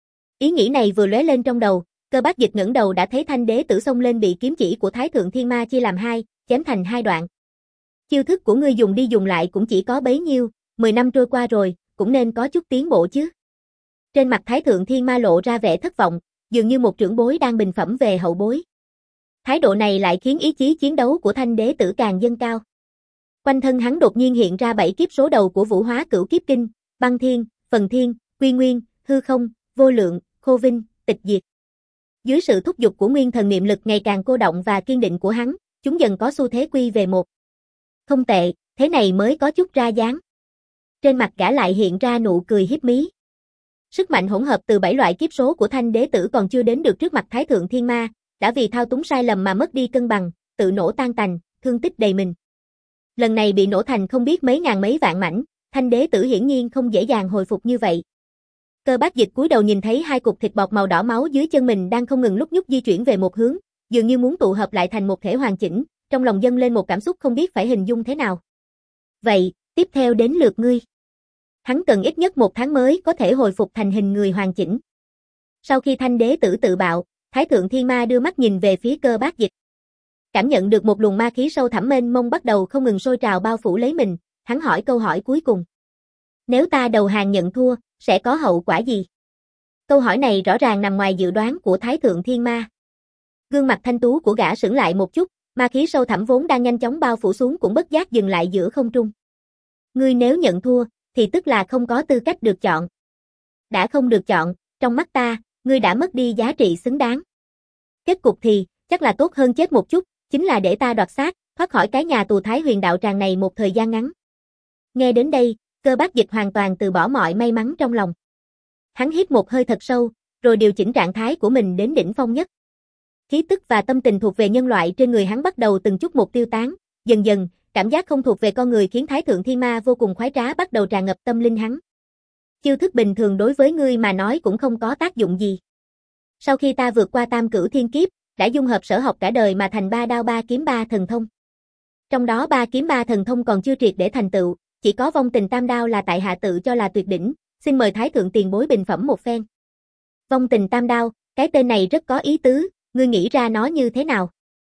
Ý nghĩ này vừa lóe lên trong đầu, Cơ Bác Dịch ngẩng đầu đã thấy Thanh đế tử xông lên bị kiếm chỉ của Thái thượng thiên ma chia làm hai, chém thành hai đoạn. Chiêu thức của ngươi dùng đi dùng lại cũng chỉ có bấy nhiêu, mười năm trôi qua rồi, cũng nên có chút tiến bộ chứ. Trên mặt Thái thượng thiên ma lộ ra vẻ thất vọng, dường như một trưởng bối đang bình phẩm về hậu bối. Thái độ này lại khiến ý chí chiến đấu của Thanh đế tử càng dâng cao. Quanh thân hắn đột nhiên hiện ra bảy kiếp số đầu của Vũ Hóa Cửu Kiếp Kinh, Băng Thiên, Phần Thiên, Quy Nguyên, Hư Không, Vô Lượng, Khô Vinh, Tịch Diệt. Dưới sự thúc giục của nguyên thần niệm lực ngày càng cô động và kiên định của hắn, chúng dần có xu thế quy về một. Không tệ, thế này mới có chút ra dáng. Trên mặt gã lại hiện ra nụ cười hiếp mí. Sức mạnh hỗn hợp từ bảy loại kiếp số của Thanh đế tử còn chưa đến được trước mặt Thái thượng thiên ma, đã vì thao túng sai lầm mà mất đi cân bằng, tự nổ tan tành, thương tích đầy mình. Lần này bị nổ thành không biết mấy ngàn mấy vạn mảnh, Thanh đế tử hiển nhiên không dễ dàng hồi phục như vậy. Cơ Bác Dịch cúi đầu nhìn thấy hai cục thịt bọt màu đỏ máu dưới chân mình đang không ngừng lúc nhúc di chuyển về một hướng, dường như muốn tụ hợp lại thành một thể hoàn chỉnh, trong lòng dâng lên một cảm xúc không biết phải hình dung thế nào. Vậy, tiếp theo đến lượt ngươi. Hắn cần ít nhất một tháng mới có thể hồi phục thành hình người hoàn chỉnh. Sau khi Thanh đế tử tự bạo, Thái thượng thiên ma đưa mắt nhìn về phía Cơ Bác Dịch. Cảm nhận được một luồng ma khí sâu thẳm mênh mông bắt đầu không ngừng sôi trào bao phủ lấy mình, hắn hỏi câu hỏi cuối cùng. Nếu ta đầu hàng nhận thua, sẽ có hậu quả gì? Câu hỏi này rõ ràng nằm ngoài dự đoán của Thái thượng thiên ma. Gương mặt thanh tú của gã sững lại một chút, ma khí sâu thẳm vốn đang nhanh chóng bao phủ xuống cũng bất giác dừng lại giữa không trung. Ngươi nếu nhận thua, thì tức là không có tư cách được chọn. Đã không được chọn, trong mắt ta, ngươi đã mất đi giá trị xứng đáng. Kết cục thì, chắc là tốt hơn chết một chút, chính là để ta đoạt xác, thoát khỏi cái nhà tù Thái Huyền đạo tràng này một thời gian ngắn. Nghe đến đây, Cơ Bác Dịch hoàn toàn từ bỏ mọi may mắn trong lòng. Hắn hít một hơi thật sâu, rồi điều chỉnh trạng thái của mình đến đỉnh phong nhất. Khí tức và tâm tình thuộc về nhân loại trên người hắn bắt đầu từng chút một tiêu tán, dần dần, cảm giác không thuộc về con người khiến Thái thượng thiên ma vô cùng khoái trá bắt đầu tràn ngập tâm linh hắn. Chiêu thức bình thường đối với ngươi mà nói cũng không có tác dụng gì. Sau khi ta vượt qua tam cửu thiên kiếp, đã dung hợp sở học cả đời mà thành ba đao ba kiếm ba thần thông. Trong đó ba kiếm ba thần thông còn chưa triệt để thành tựu, chỉ có vong tình tam đao là tại hạ tự cho là tuyệt đỉnh, xin mời Thái thượng tiền bối bình phẩm một phen. Vong tình tam đao, cái tên này rất có ý tứ, ngươi nghĩ ra nó như thế nào?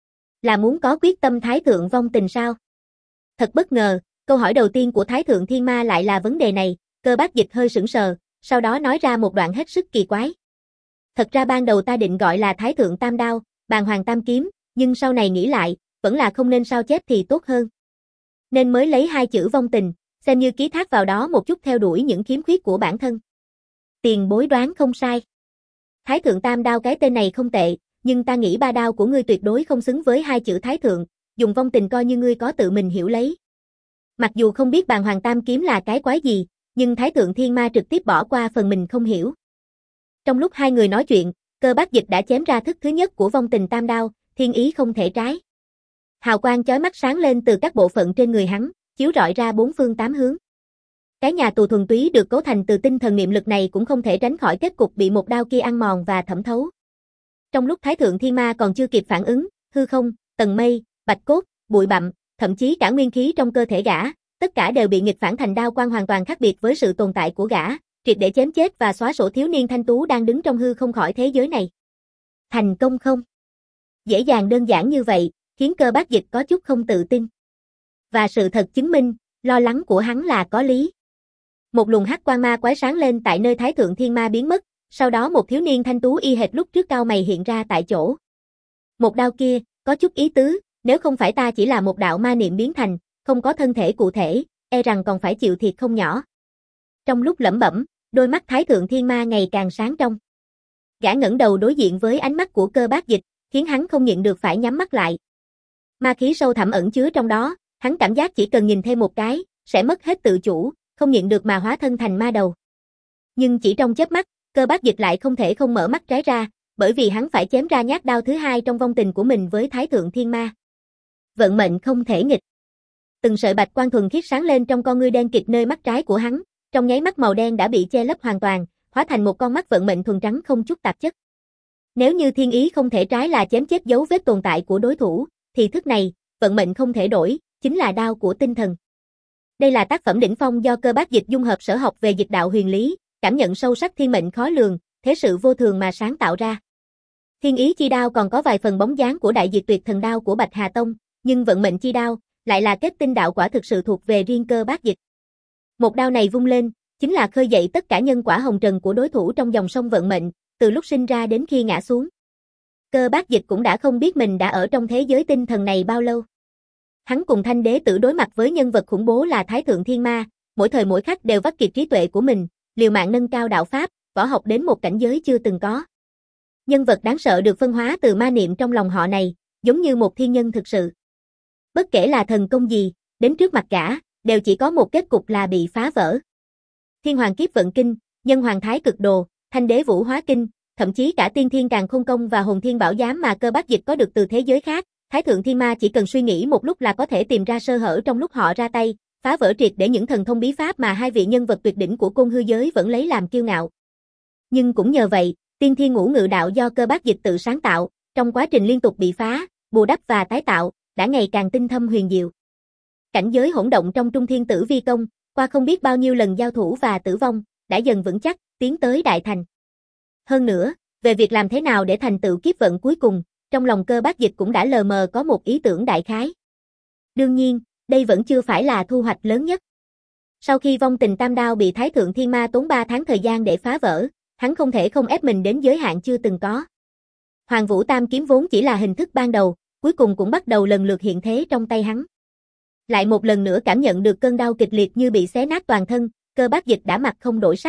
Là muốn có quyết tâm Thái thượng vong tình sao? Thật bất ngờ, câu hỏi đầu tiên của Thái thượng thiên ma lại là vấn đề này, Cơ Bác Dịch hơi sững sờ, sau đó nói ra một đoạn hết sức kỳ quái. Thật ra ban đầu ta định gọi là Thái thượng tam đao, Bàn Hoàng tam kiếm, nhưng sau này nghĩ lại, vẫn là không nên sao chép thì tốt hơn. Nên mới lấy hai chữ vong tình, xem như ký thác vào đó một chút theo đuổi những khiếm khuyết của bản thân. Tiền bối đoán không sai. Thái thượng tam đao cái tên này không tệ, nhưng ta nghĩ ba đao của ngươi tuyệt đối không xứng với hai chữ Thái thượng, dùng vong tình coi như ngươi có tự mình hiểu lấy. Mặc dù không biết Bàn Hoàng tam kiếm là cái quái gì, nhưng Thái thượng thiên ma trực tiếp bỏ qua phần mình không hiểu. Trong lúc hai người nói chuyện, Cơ Bác Dịch đã chém ra thức thứ nhất của vong tình tam đao, thiên ý không thể trái. Hào quang chói mắt sáng lên từ các bộ phận trên người hắn, chiếu rọi ra bốn phương tám hướng. Cái nhà tù thuần túy được cấu thành từ tinh thần niệm lực này cũng không thể tránh khỏi kết cục bị một đao kia ăn mòn và thẩm thấu. Trong lúc Thái thượng thiên ma còn chưa kịp phản ứng, hư không, tầng mây, bạch cốt, bụi bặm, thậm chí cả nguyên khí trong cơ thể gã, tất cả đều bị nghịch phản thành đao quang hoàn toàn khác biệt với sự tồn tại của gã, triệt để chém chết và xóa sổ thiếu niên thanh tú đang đứng trong hư không khỏi thế giới này. Thành công không? Dễ dàng đơn giản như vậy, khiến Cơ Bác Dịch có chút không tự tin. Và sự thật chứng minh, lo lắng của hắn là có lý. Một luồng hắc quang ma quái sáng lên tại nơi Thái thượng thiên ma biến mất, sau đó một thiếu niên thanh tú y hệt lúc trước cao mày hiện ra tại chỗ. Một đao kia, có chút ý tứ, nếu không phải ta chỉ là một đạo ma niệm biến thành, không có thân thể cụ thể, e rằng còn phải chịu thiệt không nhỏ. Trong lúc lẩm bẩm, đôi mắt Thái thượng thiên ma ngày càng sáng trong. Gã ngẩng đầu đối diện với ánh mắt của Cơ Bác Dịch, khiến hắn không nhịn được phải nhắm mắt lại. Ma khí sâu thẳm ẩn chứa trong đó, hắn cảm giác chỉ cần nhìn thêm một cái, sẽ mất hết tự chủ, không nhịn được mà hóa thân thành ma đầu. Nhưng chỉ trong chớp mắt, Cơ Bác Dịch lại không thể không mở mắt trái ra, bởi vì hắn phải chém ra nhát đao thứ hai trong vong tình của mình với Thái thượng thiên ma. Vận mệnh không thể nghịch. Từng sợi bạch quang thuần khiết sáng lên trong con ngươi đen kịt nơi mắt trái của hắn, trong nháy mắt màu đen đã bị che lấp hoàn toàn, hóa thành một con mắt vận mệnh thuần trắng không chút tạp chất. Nếu như thiên ý không thể trái là chém chết dấu vết tồn tại của đối thủ, thì thức này, vận mệnh không thể đổi, chính là đao của tinh thần. Đây là tác phẩm đỉnh phong do Cơ Bác Dịch dung hợp sở học về dịch đạo huyền lý, cảm nhận sâu sắc thiên mệnh khó lường, thế sự vô thường mà sáng tạo ra. Thiên ý chi đao còn có vài phần bóng dáng của đại diệt tuyệt thần đao của Bạch Hà Tông, nhưng vận mệnh chi đao lại là kết tinh đạo quả thực sự thuộc về riêng Cơ Bác Dịch. Một đao này vung lên, chính là khơi dậy tất cả nhân quả hồng trần của đối thủ trong dòng sông vận mệnh, từ lúc sinh ra đến khi ngã xuống. Cơ Bác Dịch cũng đã không biết mình đã ở trong thế giới tinh thần này bao lâu. Hắn cùng Thanh Đế Tử đối mặt với nhân vật khủng bố là Thái Thượng Thiên Ma, mỗi thời mỗi khắc đều vắt kiệt trí tuệ của mình, liều mạng nâng cao đạo pháp, võ học đến một cảnh giới chưa từng có. Nhân vật đáng sợ được phân hóa từ ma niệm trong lòng họ này, giống như một thiên nhân thực sự. Bất kể là thần công gì, đến trước mặt gã, đều chỉ có một kết cục là bị phá vỡ. Thiên Hoàng Kiếp Vận Kinh, Nhân Hoàng Thái Cực Đồ, Thanh Đế Vũ Hóa Kinh, thậm chí cả Tiên Thiên Càn Khôn Công và Hồn Thiên Bảo Giám mà Cơ Bác Dịch có được từ thế giới khác, Thái Thượng Thiên Ma chỉ cần suy nghĩ một lúc là có thể tìm ra sơ hở trong lúc họ ra tay, phá vỡ triệt để những thần thông bí pháp mà hai vị nhân vật tuyệt đỉnh của Côn Hư giới vẫn lấy làm kiêu ngạo. Nhưng cũng nhờ vậy, Tiên Thiên Ngũ Ngự Đạo do Cơ Bác Dịch tự sáng tạo, trong quá trình liên tục bị phá, bù đắp và tái tạo, đã ngày càng tinh thâm huyền diệu. Cảnh giới hỗn động trong Trung Thiên Tử Vi Công, qua không biết bao nhiêu lần giao thủ và tử vong, đã dần vững chắc, tiến tới đại thành. Hơn nữa, về việc làm thế nào để thành tựu kiếp vận cuối cùng, trong lòng Cơ Bác Dịch cũng đã lờ mờ có một ý tưởng đại khái. Đương nhiên, đây vẫn chưa phải là thu hoạch lớn nhất. Sau khi vong tình tam đao bị Thái Thượng Thiên Ma tốn ba tháng thời gian để phá vỡ, hắn không thể không ép mình đến giới hạn chưa từng có. Hoàng Vũ Tam kiếm vốn chỉ là hình thức ban đầu, cuối cùng cũng bắt đầu lần lượt hiện thế trong tay hắn. Lại một lần nữa cảm nhận được cơn đau kịch liệt như bị xé nát toàn thân, Cơ Bác Dịch đã mặt không đổi sắc.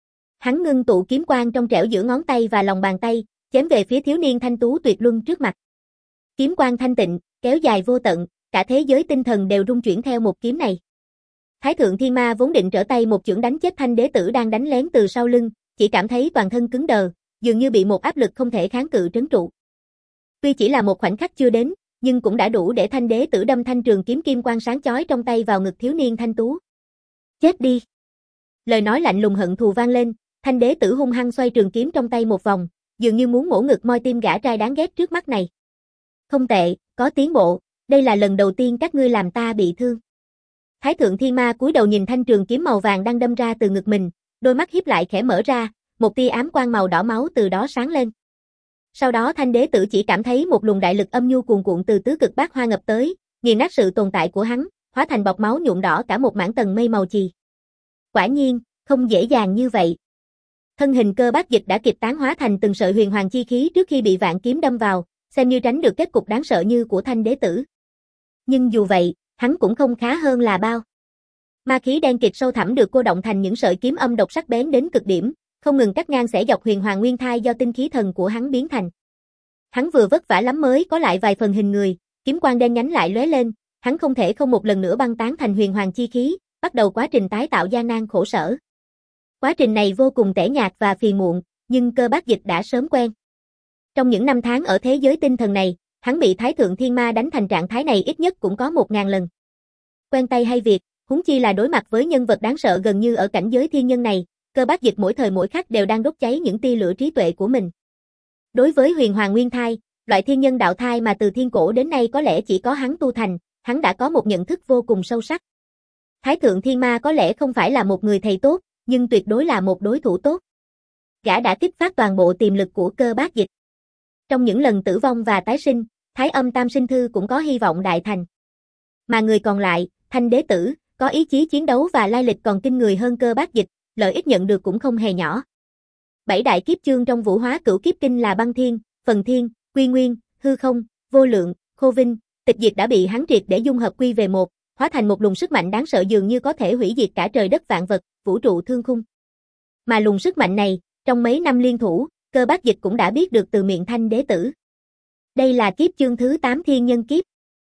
Hắn ngưng tụ kiếm quang trong trẻo giữa ngón tay và lòng bàn tay, chém về phía thiếu niên thanh tú tuyệt luân trước mặt. Kiếm quang thanh tịnh, kéo dài vô tận, cả thế giới tinh thần đều rung chuyển theo một kiếm này. Thái Thượng Thiên Ma vốn định trở tay một chưởng đánh chết Thanh Đế Tử đang đánh lén từ sau lưng, chỉ cảm thấy toàn thân cứng đờ, dường như bị một áp lực không thể kháng cự trấn trụ. Tuy chỉ là một khoảnh khắc chưa đến, nhưng cũng đã đủ để Thanh Đế Tử đâm thanh trường kiếm kim quang sáng chói trong tay vào ngực thiếu niên thanh tú. Chết đi! Lời nói lạnh lùng hận thù vang lên, Thanh Đế Tử hung hăng xoay trường kiếm trong tay một vòng, dường như muốn mổ ngực moi tim gã trai đáng ghét trước mắt này. Không tệ, có tiến bộ, đây là lần đầu tiên các ngươi làm ta bị thương. Thái Thượng Thiên Ma cúi đầu nhìn thanh trường kiếm màu vàng đang đâm ra từ ngực mình, đôi mắt híp lại khẽ mở ra, một tia ám quang màu đỏ máu từ đó sáng lên. Sau đó Thanh Đế Tử chỉ cảm thấy một luồng đại lực âm nhu cuồn cuộn từ tứ cực bát hoa ngập tới, nghiền nát sự tồn tại của hắn, hóa thành bọt máu nhuộm đỏ cả một mảng tầng mây màu chì. Quả nhiên, không dễ dàng như vậy. Thân hình Cơ Bác Dịch đã kịp tán hóa thành từng sợi huyền hoàng chi khí trước khi bị vạn kiếm đâm vào, xem như tránh được kết cục đáng sợ như của Thanh Đế Tử. Nhưng dù vậy, hắn cũng không khá hơn là bao. Ma khí đen kịt sâu thẳm được cô động thành những sợi kiếm âm độc sắc bén đến cực điểm, không ngừng cắt ngang xẻ dọc huyền hoàng nguyên thai do tinh khí thần của hắn biến thành. Hắn vừa vất vả lắm mới có lại vài phần hình người, kiếm quang đen nhánh lại lóe lên, hắn không thể không một lần nữa băng tán thành huyền hoàng chi khí, bắt đầu quá trình tái tạo gian nan khổ sở. Quá trình này vô cùng tẻ nhạt và phiền muộn, nhưng Cơ Bác Dịch đã sớm quen. Trong những năm tháng ở thế giới tinh thần này, hắn bị Thái Thượng Thiên Ma đánh thành trạng thái này ít nhất cũng có một ngàn lần. Quen tay hay việc, huống chi là đối mặt với nhân vật đáng sợ gần như ở cảnh giới thiên nhân này, Cơ Bác Dịch mỗi thời mỗi khắc đều đang đốt cháy những tia lửa trí tuệ của mình. Đối với huyền hoàng nguyên thai, loại thiên nhân đạo thai mà từ thiên cổ đến nay có lẽ chỉ có hắn tu thành, hắn đã có một nhận thức vô cùng sâu sắc. Thái Thượng Thiên Ma có lẽ không phải là một người thầy tốt, nhưng tuyệt đối là một đối thủ tốt. Gã đã kích phát toàn bộ tiềm lực của Cơ Bác Dịch. Trong những lần tử vong và tái sinh, Thái Âm Tam Sinh Thư cũng có hy vọng đại thành. Mà người còn lại, Thanh Đế Tử, có ý chí chiến đấu và lai lịch còn kinh người hơn Cơ Bác Dịch, lợi ích nhận được cũng không hề nhỏ. Bảy đại kiếp chương trong Vũ Hóa Cửu Kiếp Kinh là Băng Thiên, Phần Thiên, Quy Nguyên, Hư Không, Vô Lượng, Khô Vinh, Tịch Diệt đã bị hắn triệt để dung hợp quy về một, hóa thành một luồng sức mạnh đáng sợ dường như có thể hủy diệt cả trời đất vạn vật, vũ trụ thương khung. Mà luồng sức mạnh này, trong mấy năm liên thủ, Cơ Bác Dịch cũng đã biết được từ miệng Thanh Đế Tử. Đây là kiếp chương thứ tám Thiên Nhân Kiếp.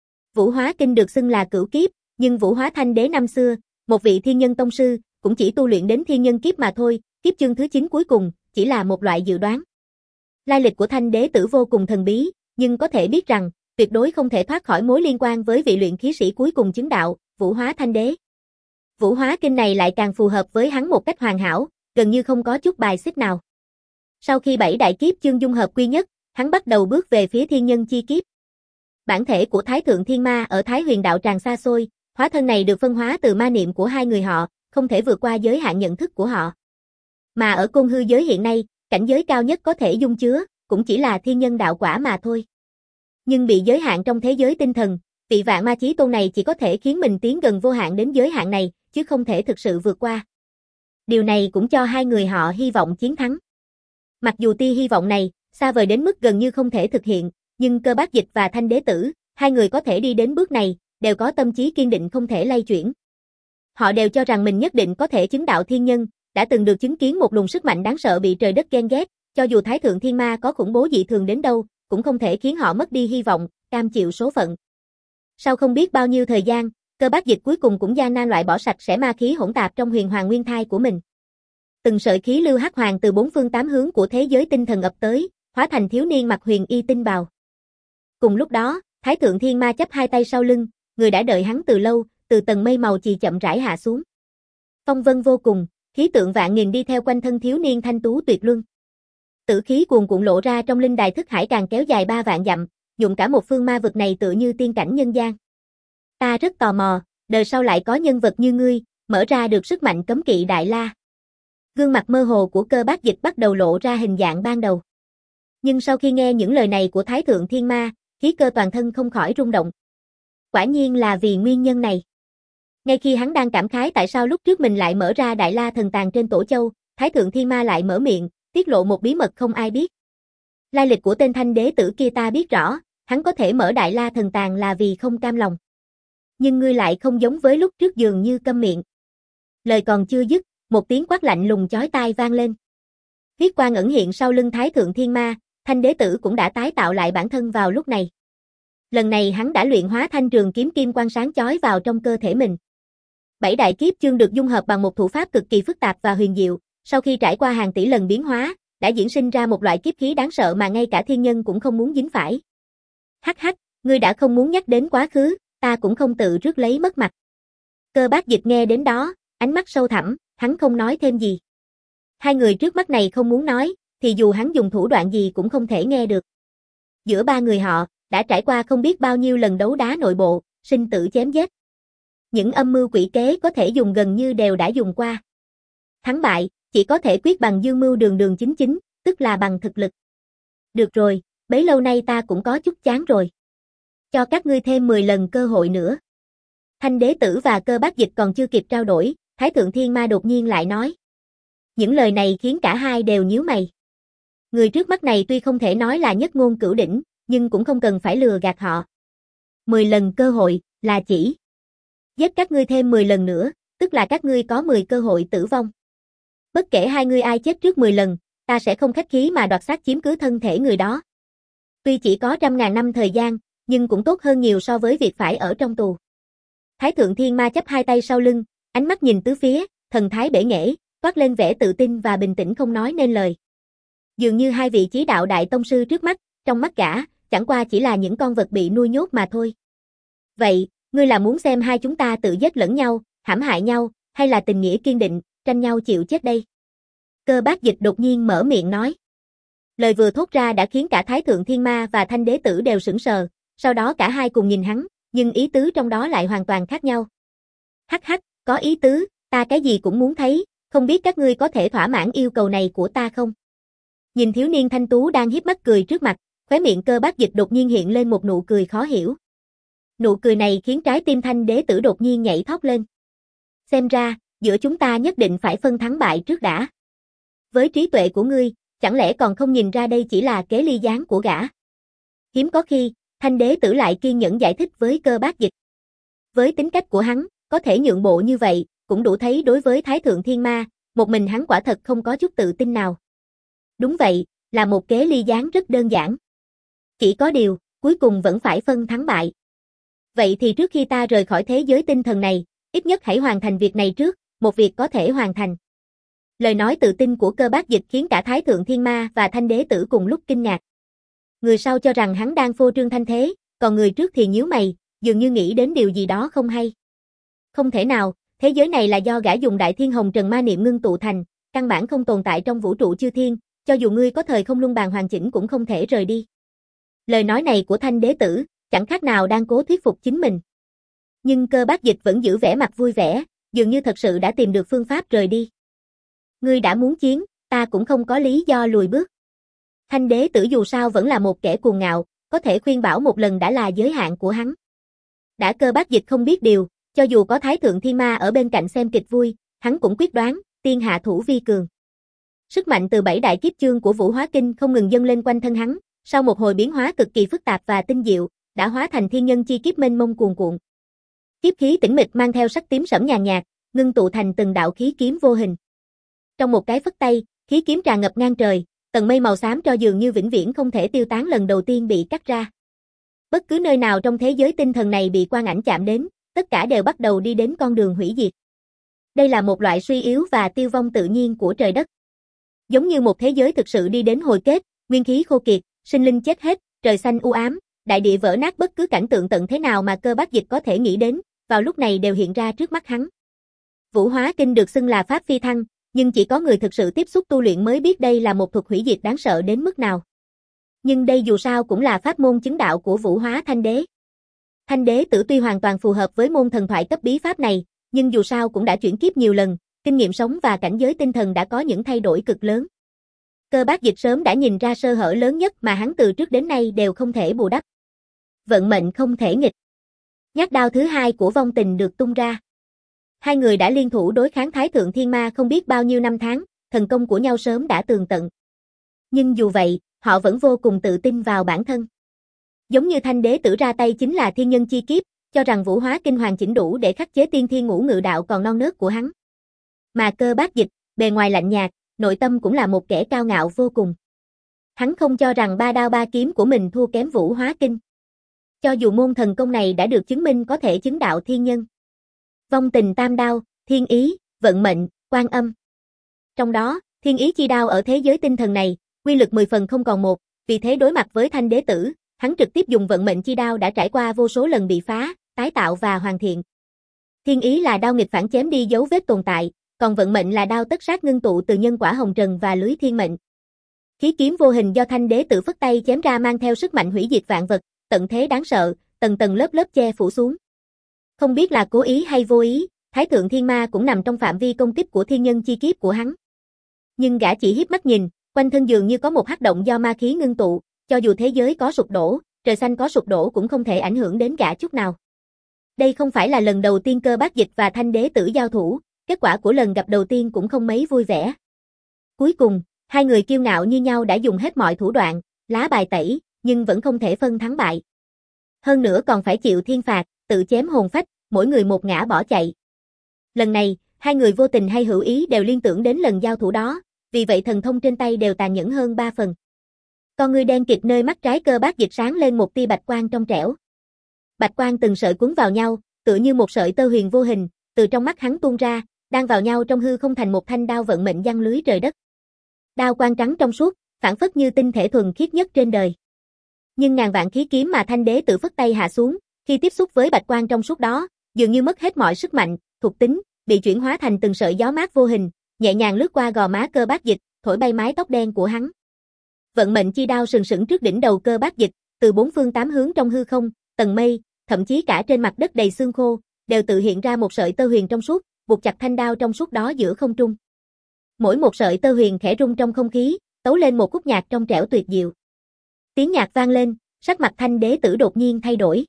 Vũ Hóa Kinh được xưng là cửu kiếp, nhưng Vũ Hóa Thanh Đế năm xưa, một vị thiên nhân tông sư, cũng chỉ tu luyện đến thiên nhân kiếp mà thôi, kiếp chương thứ chín cuối cùng, chỉ là một loại dự đoán. Lai lịch của Thanh Đế Tử vô cùng thần bí, nhưng có thể biết rằng, tuyệt đối không thể thoát khỏi mối liên quan với vị luyện khí sĩ cuối cùng chứng đạo, Vũ Hóa Thanh Đế. Vũ Hóa Kinh này lại càng phù hợp với hắn một cách hoàn hảo, gần như không có chút bài xích nào. Sau khi bảy đại kiếp chương dung hợp quy nhất, hắn bắt đầu bước về phía thiên nhân chi kiếp. Bản thể của Thái Thượng Thiên Ma ở Thái Huyền đạo tràng xa xôi, hóa thân này được phân hóa từ ma niệm của hai người họ, không thể vượt qua giới hạn nhận thức của họ. Mà ở côn hư giới hiện nay, cảnh giới cao nhất có thể dung chứa, cũng chỉ là thiên nhân đạo quả mà thôi. Nhưng bị giới hạn trong thế giới tinh thần, vị vạn ma chí tôn này chỉ có thể khiến mình tiến gần vô hạn đến giới hạn này, chứ không thể thực sự vượt qua. Điều này cũng cho hai người họ hy vọng chiến thắng. Mặc dù tia hy vọng này, xa vời đến mức gần như không thể thực hiện, nhưng Cơ Bác Dịch và Thanh Đế Tử, hai người có thể đi đến bước này, đều có tâm trí kiên định không thể lay chuyển. Họ đều cho rằng mình nhất định có thể chứng đạo thiên nhân, đã từng được chứng kiến một luồng sức mạnh đáng sợ bị trời đất ghen ghét, cho dù Thái Thượng Thiên Ma có khủng bố dị thường đến đâu, cũng không thể khiến họ mất đi hy vọng, cam chịu số phận. Sau không biết bao nhiêu thời gian, Cơ Bác Dịch cuối cùng cũng gian nan loại bỏ sạch sẽ ma khí hỗn tạp trong huyền hoàng nguyên thai của mình. Từng sợi khí lưu hắc hoàng từ bốn phương tám hướng của thế giới tinh thần ập tới, hóa thành thiếu niên mặc huyền y tinh bào. Cùng lúc đó, Thái Thượng Thiên Ma chắp hai tay sau lưng, người đã đợi hắn từ lâu, từ tầng mây màu chì chậm rãi hạ xuống. Phong vân vô cùng, khí tượng vạn nghìn đi theo quanh thân thiếu niên thanh tú tuyệt luân. Tử khí cuồn cuộn lộ ra trong linh đài thức hải càng kéo dài ba vạn dặm, dụng cả một phương ma vực này tựa như tiên cảnh nhân gian. Ta rất tò mò, đời sau lại có nhân vật như ngươi, mở ra được sức mạnh cấm kỵ Đại La. Gương mặt mơ hồ của Cơ Bác Dịch bắt đầu lộ ra hình dạng ban đầu. Nhưng sau khi nghe những lời này của Thái Thượng Thiên Ma, khí cơ toàn thân không khỏi rung động. Quả nhiên là vì nguyên nhân này. Ngay khi hắn đang cảm khái tại sao lúc trước mình lại mở ra Đại La thần tàng trên Tổ Châu, Thái Thượng Thiên Ma lại mở miệng, tiết lộ một bí mật không ai biết. Lai lịch của tên Thanh Đế Tử kia ta biết rõ, hắn có thể mở Đại La thần tàng là vì không cam lòng. Nhưng ngươi lại không giống với lúc trước dường như câm miệng. Lời còn chưa dứt, một tiếng quát lạnh lùng chói tai vang lên. Huyết quang ẩn hiện sau lưng Thái Thượng Thiên Ma, Thanh Đế Tử cũng đã tái tạo lại bản thân vào lúc này. Lần này hắn đã luyện hóa thanh trường kiếm kim quang sáng chói vào trong cơ thể mình. Bảy đại kiếp chương được dung hợp bằng một thủ pháp cực kỳ phức tạp và huyền diệu, sau khi trải qua hàng tỷ lần biến hóa, đã diễn sinh ra một loại kiếp khí đáng sợ mà ngay cả thiên nhân cũng không muốn dính phải. Hắc hắc, ngươi đã không muốn nhắc đến quá khứ, ta cũng không tự rước lấy mất mặt. Cơ Bác Dịch nghe đến đó, ánh mắt sâu thẳm, hắn không nói thêm gì. Hai người trước mắt này không muốn nói, thì dù hắn dùng thủ đoạn gì cũng không thể nghe được. Giữa ba người họ, đã trải qua không biết bao nhiêu lần đấu đá nội bộ, sinh tử chém giết. Những âm mưu quỷ kế có thể dùng gần như đều đã dùng qua. Thắng bại, chỉ có thể quyết bằng dương mưu đường đường chính chính, tức là bằng thực lực. Được rồi, bấy lâu nay ta cũng có chút chán rồi. Cho các ngươi thêm mười lần cơ hội nữa. Thanh Đế Tử và Cơ Bác Dịch còn chưa kịp trao đổi, Thái Thượng Thiên Ma đột nhiên lại nói. Những lời này khiến cả hai đều nhíu mày. Người trước mắt này tuy không thể nói là nhất ngôn cửu đỉnh, nhưng cũng không cần phải lừa gạt họ. mười lần cơ hội, là chỉ giết các ngươi thêm mười lần nữa, tức là các ngươi có mười cơ hội tử vong. Bất kể hai ngươi ai chết trước mười lần, ta sẽ không khách khí mà đoạt xác chiếm cứ thân thể người đó. Tuy chỉ có trăm ngàn năm thời gian, nhưng cũng tốt hơn nhiều so với việc phải ở trong tù. Thái Thượng Thiên Ma chắp hai tay sau lưng, ánh mắt nhìn tứ phía, thần thái bể nghễ, toát lên vẻ tự tin và bình tĩnh không nói nên lời. Dường như hai vị chí đạo đại tông sư trước mắt, trong mắt gã, chẳng qua chỉ là những con vật bị nuôi nhốt mà thôi. Vậy, ngươi là muốn xem hai chúng ta tự giết lẫn nhau, hãm hại nhau, hay là tình nghĩa kiên định, tranh nhau chịu chết đây? Cơ Bác Dịch đột nhiên mở miệng nói. Lời vừa thốt ra đã khiến cả Thái Thượng Thiên Ma và Thanh Đế Tử đều sững sờ, sau đó cả hai cùng nhìn hắn, nhưng ý tứ trong đó lại hoàn toàn khác nhau. Hắc hắc, có ý tứ, ta cái gì cũng muốn thấy, không biết các ngươi có thể thỏa mãn yêu cầu này của ta không? Nhìn thiếu niên thanh tú đang hiếp mắt cười trước mặt, khóe miệng Cơ Bác Dịch đột nhiên hiện lên một nụ cười khó hiểu. Nụ cười này khiến trái tim Thanh Đế Tử đột nhiên nhảy thót lên. Xem ra, giữa chúng ta nhất định phải phân thắng bại trước đã. Với trí tuệ của ngươi, chẳng lẽ còn không nhìn ra đây chỉ là kế ly gián của gã? Hiếm có khi, Thanh Đế Tử lại kiên nhẫn giải thích với Cơ Bác Dịch. Với tính cách của hắn, có thể nhượng bộ như vậy, cũng đủ thấy đối với Thái Thượng Thiên Ma, một mình hắn quả thật không có chút tự tin nào. Đúng vậy, là một kế ly gián rất đơn giản. Chỉ có điều, cuối cùng vẫn phải phân thắng bại. Vậy thì trước khi ta rời khỏi thế giới tinh thần này, ít nhất hãy hoàn thành việc này trước, một việc có thể hoàn thành. Lời nói tự tin của Cơ Bác Dịch khiến cả Thái Thượng Thiên Ma và Thanh Đế Tử cùng lúc kinh ngạc. Người sau cho rằng hắn đang phô trương thanh thế, còn người trước thì nhíu mày, dường như nghĩ đến điều gì đó không hay. Không thể nào, thế giới này là do gã dùng Đại Thiên Hồng Trần ma niệm ngưng tụ thành, căn bản không tồn tại trong vũ trụ chư thiên, cho dù ngươi có thời không luân bàn hoàn chỉnh cũng không thể rời đi. Lời nói này của Thanh đế tử, chẳng khác nào đang cố thuyết phục chính mình. Nhưng Cơ Bác Dịch vẫn giữ vẻ mặt vui vẻ, dường như thật sự đã tìm được phương pháp rời đi. Ngươi đã muốn chiến, ta cũng không có lý do lùi bước. Thanh đế tử dù sao vẫn là một kẻ cuồng ngạo, có thể khuyên bảo một lần đã là giới hạn của hắn. Đã Cơ Bác Dịch không biết điều, cho dù có Thái Thượng Thiên Ma ở bên cạnh xem kịch vui, hắn cũng quyết đoán, tiên hạ thủ vi cường. Sức mạnh từ bảy đại kiếp chương của Vũ Hóa Kinh không ngừng dâng lên quanh thân hắn, sau một hồi biến hóa cực kỳ phức tạp và tinh diệu, đã hóa thành thiên nhân chi kiếp mênh mông cuồn cuộn. Kiếp khí tĩnh mịch mang theo sắc tím sẫm nhàn nhạt, ngưng tụ thành từng đạo khí kiếm vô hình. Trong một cái phất tay, khí kiếm tràn ngập ngang trời, tầng mây màu xám cho dường như vĩnh viễn không thể tiêu tán lần đầu tiên bị cắt ra. Bất cứ nơi nào trong thế giới tinh thần này bị quang ảnh chạm đến, tất cả đều bắt đầu đi đến con đường hủy diệt. Đây là một loại suy yếu và tiêu vong tự nhiên của trời đất. Giống như một thế giới thực sự đi đến hồi kết, nguyên khí khô kiệt, sinh linh chết hết, trời xanh u ám, đại địa vỡ nát, bất cứ cảnh tượng tận thế nào mà Cơ Bác Dịch có thể nghĩ đến, vào lúc này đều hiện ra trước mắt hắn. Vũ Hóa Kinh được xưng là pháp phi thăng, nhưng chỉ có người thực sự tiếp xúc tu luyện mới biết đây là một thuật hủy diệt đáng sợ đến mức nào. Nhưng đây dù sao cũng là pháp môn chứng đạo của Vũ Hóa Thanh Đế. Thanh Đế tử tuy hoàn toàn phù hợp với môn thần thoại cấp bí pháp này, nhưng dù sao cũng đã chuyển kiếp nhiều lần, kinh nghiệm sống và cảnh giới tinh thần đã có những thay đổi cực lớn. Cơ Bác Dịch sớm đã nhìn ra sơ hở lớn nhất mà hắn từ trước đến nay đều không thể bù đắp. Vận mệnh không thể nghịch. Nhát đao thứ hai của vong tình được tung ra. Hai người đã liên thủ đối kháng Thái Thượng Thiên Ma không biết bao nhiêu năm tháng, thần công của nhau sớm đã tường tận. Nhưng dù vậy, họ vẫn vô cùng tự tin vào bản thân. Giống như Thanh đế tử ra tay chính là thiên nhân chi kiếp, cho rằng Vũ Hóa Kinh hoàn chỉnh đủ để khắc chế tiên thiên ngũ ngự đạo còn non nớt của hắn. Mà Cơ Bác Dịch, bề ngoài lạnh nhạt, nội tâm cũng là một kẻ cao ngạo vô cùng. Hắn không cho rằng ba đao ba kiếm của mình thua kém Vũ Hóa Kinh. Cho dù môn thần công này đã được chứng minh có thể chứng đạo thiên nhân. Vong tình tam đao, thiên ý, vận mệnh, quan âm. Trong đó, thiên ý chi đao ở thế giới tinh thần này, quy lực mười phần không còn một, vì thế đối mặt với Thanh đế tử, hắn trực tiếp dùng vận mệnh chi đao đã trải qua vô số lần bị phá, tái tạo và hoàn thiện. Thiên ý là đao nghịch phản chém đi dấu vết tồn tại, còn vận mệnh là đao tất sát ngưng tụ từ nhân quả hồng trần và lưới thiên mệnh. Khí kiếm vô hình do Thanh đế tử phất tay chém ra mang theo sức mạnh hủy diệt vạn vật, tận thế đáng sợ, tầng tầng lớp lớp che phủ xuống. Không biết là cố ý hay vô ý, Thái Thượng Thiên Ma cũng nằm trong phạm vi công kích của thiên nhân chi kiếp của hắn. Nhưng gã chỉ hiếp mắt nhìn, quanh thân dường như có một hắc động do ma khí ngưng tụ, cho dù thế giới có sụp đổ, trời xanh có sụp đổ cũng không thể ảnh hưởng đến gã chút nào. Đây không phải là lần đầu tiên Cơ Bác Dịch và Thanh đế tử giao thủ, kết quả của lần gặp đầu tiên cũng không mấy vui vẻ. Cuối cùng, hai người kiêu ngạo như nhau đã dùng hết mọi thủ đoạn, lá bài tẩy, nhưng vẫn không thể phân thắng bại. Hơn nữa còn phải chịu thiên phạt, tự chém hồn phách, mỗi người một ngã bỏ chạy. Lần này, hai người vô tình hay hữu ý đều liên tưởng đến lần giao thủ đó, vì vậy thần thông trên tay đều tàn nhẫn hơn ba phần. Con ngươi đen kịt nơi mắt trái Cơ Bác Dịch sáng lên một tia bạch quang trong trẻo. Bạch quang từng sợi cuốn vào nhau, tựa như một sợi tơ huyền vô hình, từ trong mắt hắn tuôn ra, đang vào nhau trong hư không thành một thanh đao vận mệnh giăng lưới trời đất. Đao quang trắng trong suốt, phản phất như tinh thể thuần khiết nhất trên đời. Nhưng ngàn vạn khí kiếm mà Thanh đế tự phất tay hạ xuống, khi tiếp xúc với bạch quang trong suốt đó, dường như mất hết mọi sức mạnh, thuộc tính, bị chuyển hóa thành từng sợi gió mát vô hình, nhẹ nhàng lướt qua gò má Cơ Bác Dịch, thổi bay mái tóc đen của hắn. Vận mệnh chi đao sừng sững trước đỉnh đầu Cơ Bác Dịch, từ bốn phương tám hướng trong hư không, tầng mây, thậm chí cả trên mặt đất đầy xương khô, đều tự hiện ra một sợi tơ huyền trong suốt, buộc chặt thanh đao trong suốt đó giữa không trung. Mỗi một sợi tơ huyền khẽ rung trong không khí, tấu lên một khúc nhạc trong trẻo tuyệt diệu. Tiếng nhạc vang lên, sắc mặt Thanh đế tử đột nhiên thay đổi.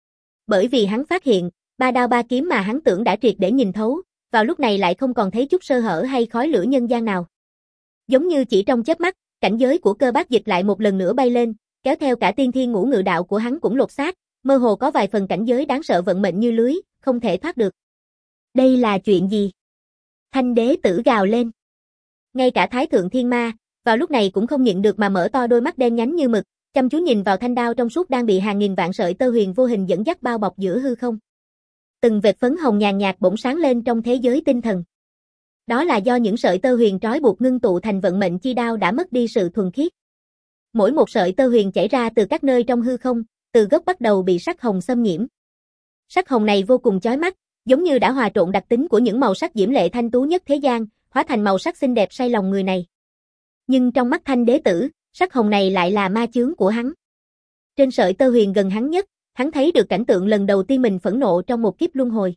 Bởi vì hắn phát hiện, ba đao ba kiếm mà hắn tưởng đã triệt để nhìn thấu, vào lúc này lại không còn thấy chút sơ hở hay khói lửa nhân gian nào. Giống như chỉ trong chớp mắt, cảnh giới của Cơ Bác Dịch lại một lần nữa bay lên, kéo theo cả tiên thiên ngũ ngự đạo của hắn cũng lột xác, mơ hồ có vài phần cảnh giới đáng sợ vận mệnh như lưới, không thể thoát được. Đây là chuyện gì? Thanh đế tử gào lên. Ngay cả Thái Thượng Thiên Ma, vào lúc này cũng không nhịn được mà mở to đôi mắt đen nhánh như mực, chăm chú nhìn vào thanh đao trong suốt đang bị hàng nghìn vạn sợi tơ huyền vô hình dẫn dắt bao bọc giữa hư không. Từng vệt phấn hồng nhàn nhạt bỗng sáng lên trong thế giới tinh thần. Đó là do những sợi tơ huyền trói buộc ngưng tụ thành vận mệnh chi đao đã mất đi sự thuần khiết. Mỗi một sợi tơ huyền chảy ra từ các nơi trong hư không, từ gốc bắt đầu bị sắc hồng xâm nhiễm. Sắc hồng này vô cùng chói mắt, giống như đã hòa trộn đặc tính của những màu sắc diễm lệ thanh tú nhất thế gian, hóa thành màu sắc xinh đẹp say lòng người này. Nhưng trong mắt Thanh đế tử, sắc hồng này lại là ma chướng của hắn. Trên sợi tơ huyền gần hắn nhất, hắn thấy được cảnh tượng lần đầu tiên mình phẫn nộ trong một kiếp luân hồi.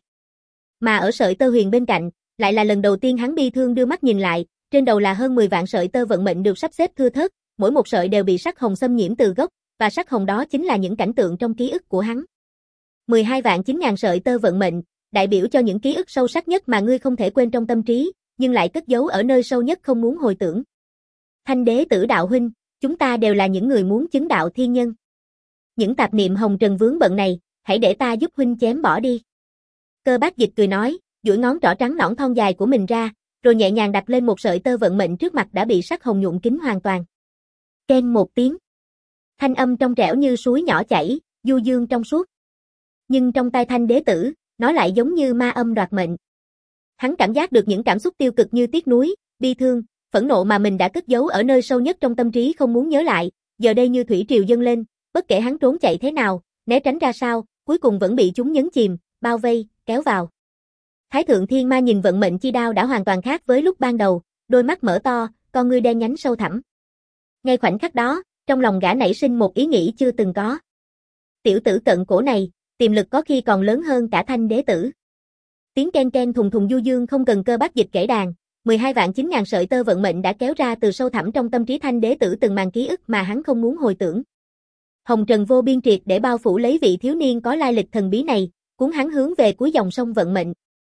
Mà ở sợi tơ huyền bên cạnh, lại là lần đầu tiên hắn bi thương đưa mắt nhìn lại, trên đầu là hơn mười vạn sợi tơ vận mệnh được sắp xếp thưa thớt, mỗi một sợi đều bị sắc hồng xâm nhiễm từ gốc, và sắc hồng đó chính là những cảnh tượng trong ký ức của hắn. mười hai vạn chín ngàn sợi tơ vận mệnh, đại biểu cho những ký ức sâu sắc nhất mà ngươi không thể quên trong tâm trí, nhưng lại cất giấu ở nơi sâu nhất không muốn hồi tưởng. Thanh đế tử đạo huynh, chúng ta đều là những người muốn chứng đạo thiên nhân. Những tạp niệm hồng trần vướng bận này, hãy để ta giúp huynh chém bỏ đi. Cơ Bác Dịch cười nói, duỗi ngón trỏ trắng nõn thon dài của mình ra, rồi nhẹ nhàng đặt lên một sợi tơ vận mệnh trước mặt đã bị sắc hồng nhuộm kín hoàn toàn. Keng một tiếng. Thanh âm trong trẻo như suối nhỏ chảy, du dương trong suốt. Nhưng trong tai Thanh đế tử, nó lại giống như ma âm đoạt mệnh. Hắn cảm giác được những cảm xúc tiêu cực như tiếc nuối, bi thương, phẫn nộ mà mình đã cất giấu ở nơi sâu nhất trong tâm trí không muốn nhớ lại, giờ đây như thủy triều dâng lên, bất kể hắn trốn chạy thế nào, né tránh ra sao, cuối cùng vẫn bị chúng nhấn chìm, bao vây, kéo vào. Thái thượng thiên ma nhìn vận mệnh chi đao đã hoàn toàn khác với lúc ban đầu, đôi mắt mở to, con ngươi đen nhánh sâu thẳm. Ngay khoảnh khắc đó, trong lòng gã nảy sinh một ý nghĩ chưa từng có. Tiểu tử cận cổ này, tiềm lực có khi còn lớn hơn cả Thanh đế tử. Tiếng ken ken thùng thùng du dương không cần Cơ Bác Dịch kể đàn, mười hai vạn chín ngàn sợi tơ vận mệnh đã kéo ra từ sâu thẳm trong tâm trí Thanh đế tử từng màn ký ức mà hắn không muốn hồi tưởng. Hồng trần vô biên triệt để bao phủ lấy vị thiếu niên có lai lịch thần bí này, cuốn hắn hướng về cuối dòng sông vận mệnh.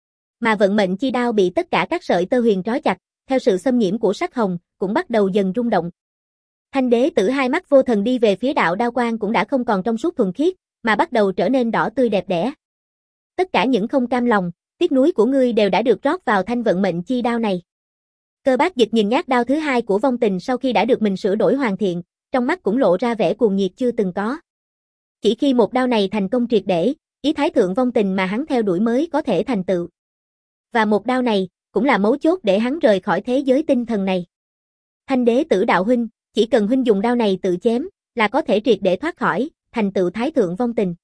Mà vận mệnh chi đao bị tất cả các sợi tơ huyền trói chặt, theo sự xâm nhiễm của sắc hồng, cũng bắt đầu dần rung động. Thanh đế tử hai mắt vô thần đi về phía đạo đao quang cũng đã không còn trong suốt thuần khiết, mà bắt đầu trở nên đỏ tươi đẹp đẽ. Tất cả những không cam lòng, tiếc nuối của ngươi đều đã được rót vào thanh vận mệnh chi đao này. Cơ Bác Dịch nhìn nhát đao thứ hai của vong tình sau khi đã được mình sửa đổi hoàn thiện, trong mắt cũng lộ ra vẻ cuồng nhiệt chưa từng có. Chỉ khi một đao này thành công triệt để, ý thái thượng vong tình mà hắn theo đuổi mới có thể thành tựu. Và một đao này, cũng là mấu chốt để hắn rời khỏi thế giới tinh thần này. Thanh đế tử đạo huynh, chỉ cần huynh dùng đao này tự chém, là có thể triệt để thoát khỏi, thành tựu thái thượng vong tình.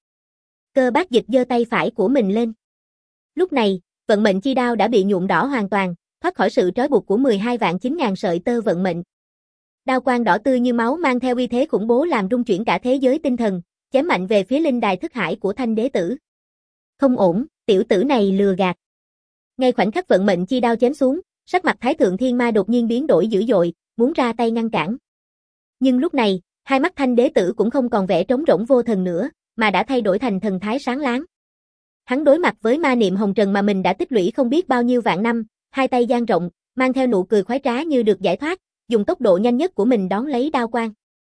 Cơ Bác Dịch giơ tay phải của mình lên. Lúc này, vận mệnh chi đao đã bị nhuộm đỏ hoàn toàn, thoát khỏi sự trói buộc của mười hai vạn chín ngàn sợi tơ vận mệnh. Đao quang đỏ tươi như máu mang theo uy thế khủng bố làm rung chuyển cả thế giới tinh thần, chém mạnh về phía linh đài thức hải của Thanh đế tử. Không ổn, tiểu tử này lừa gạt. Ngay khoảnh khắc vận mệnh chi đao chém xuống, sắc mặt Thái thượng thiên ma đột nhiên biến đổi dữ dội, muốn ra tay ngăn cản. Nhưng lúc này, hai mắt Thanh đế tử cũng không còn vẻ trống rỗng vô thần nữa, mà đã thay đổi thành thần thái sáng láng. Hắn đối mặt với ma niệm hồng trần mà mình đã tích lũy không biết bao nhiêu vạn năm, hai tay dang rộng, mang theo nụ cười khoái trá như được giải thoát, dùng tốc độ nhanh nhất của mình đón lấy đao quang.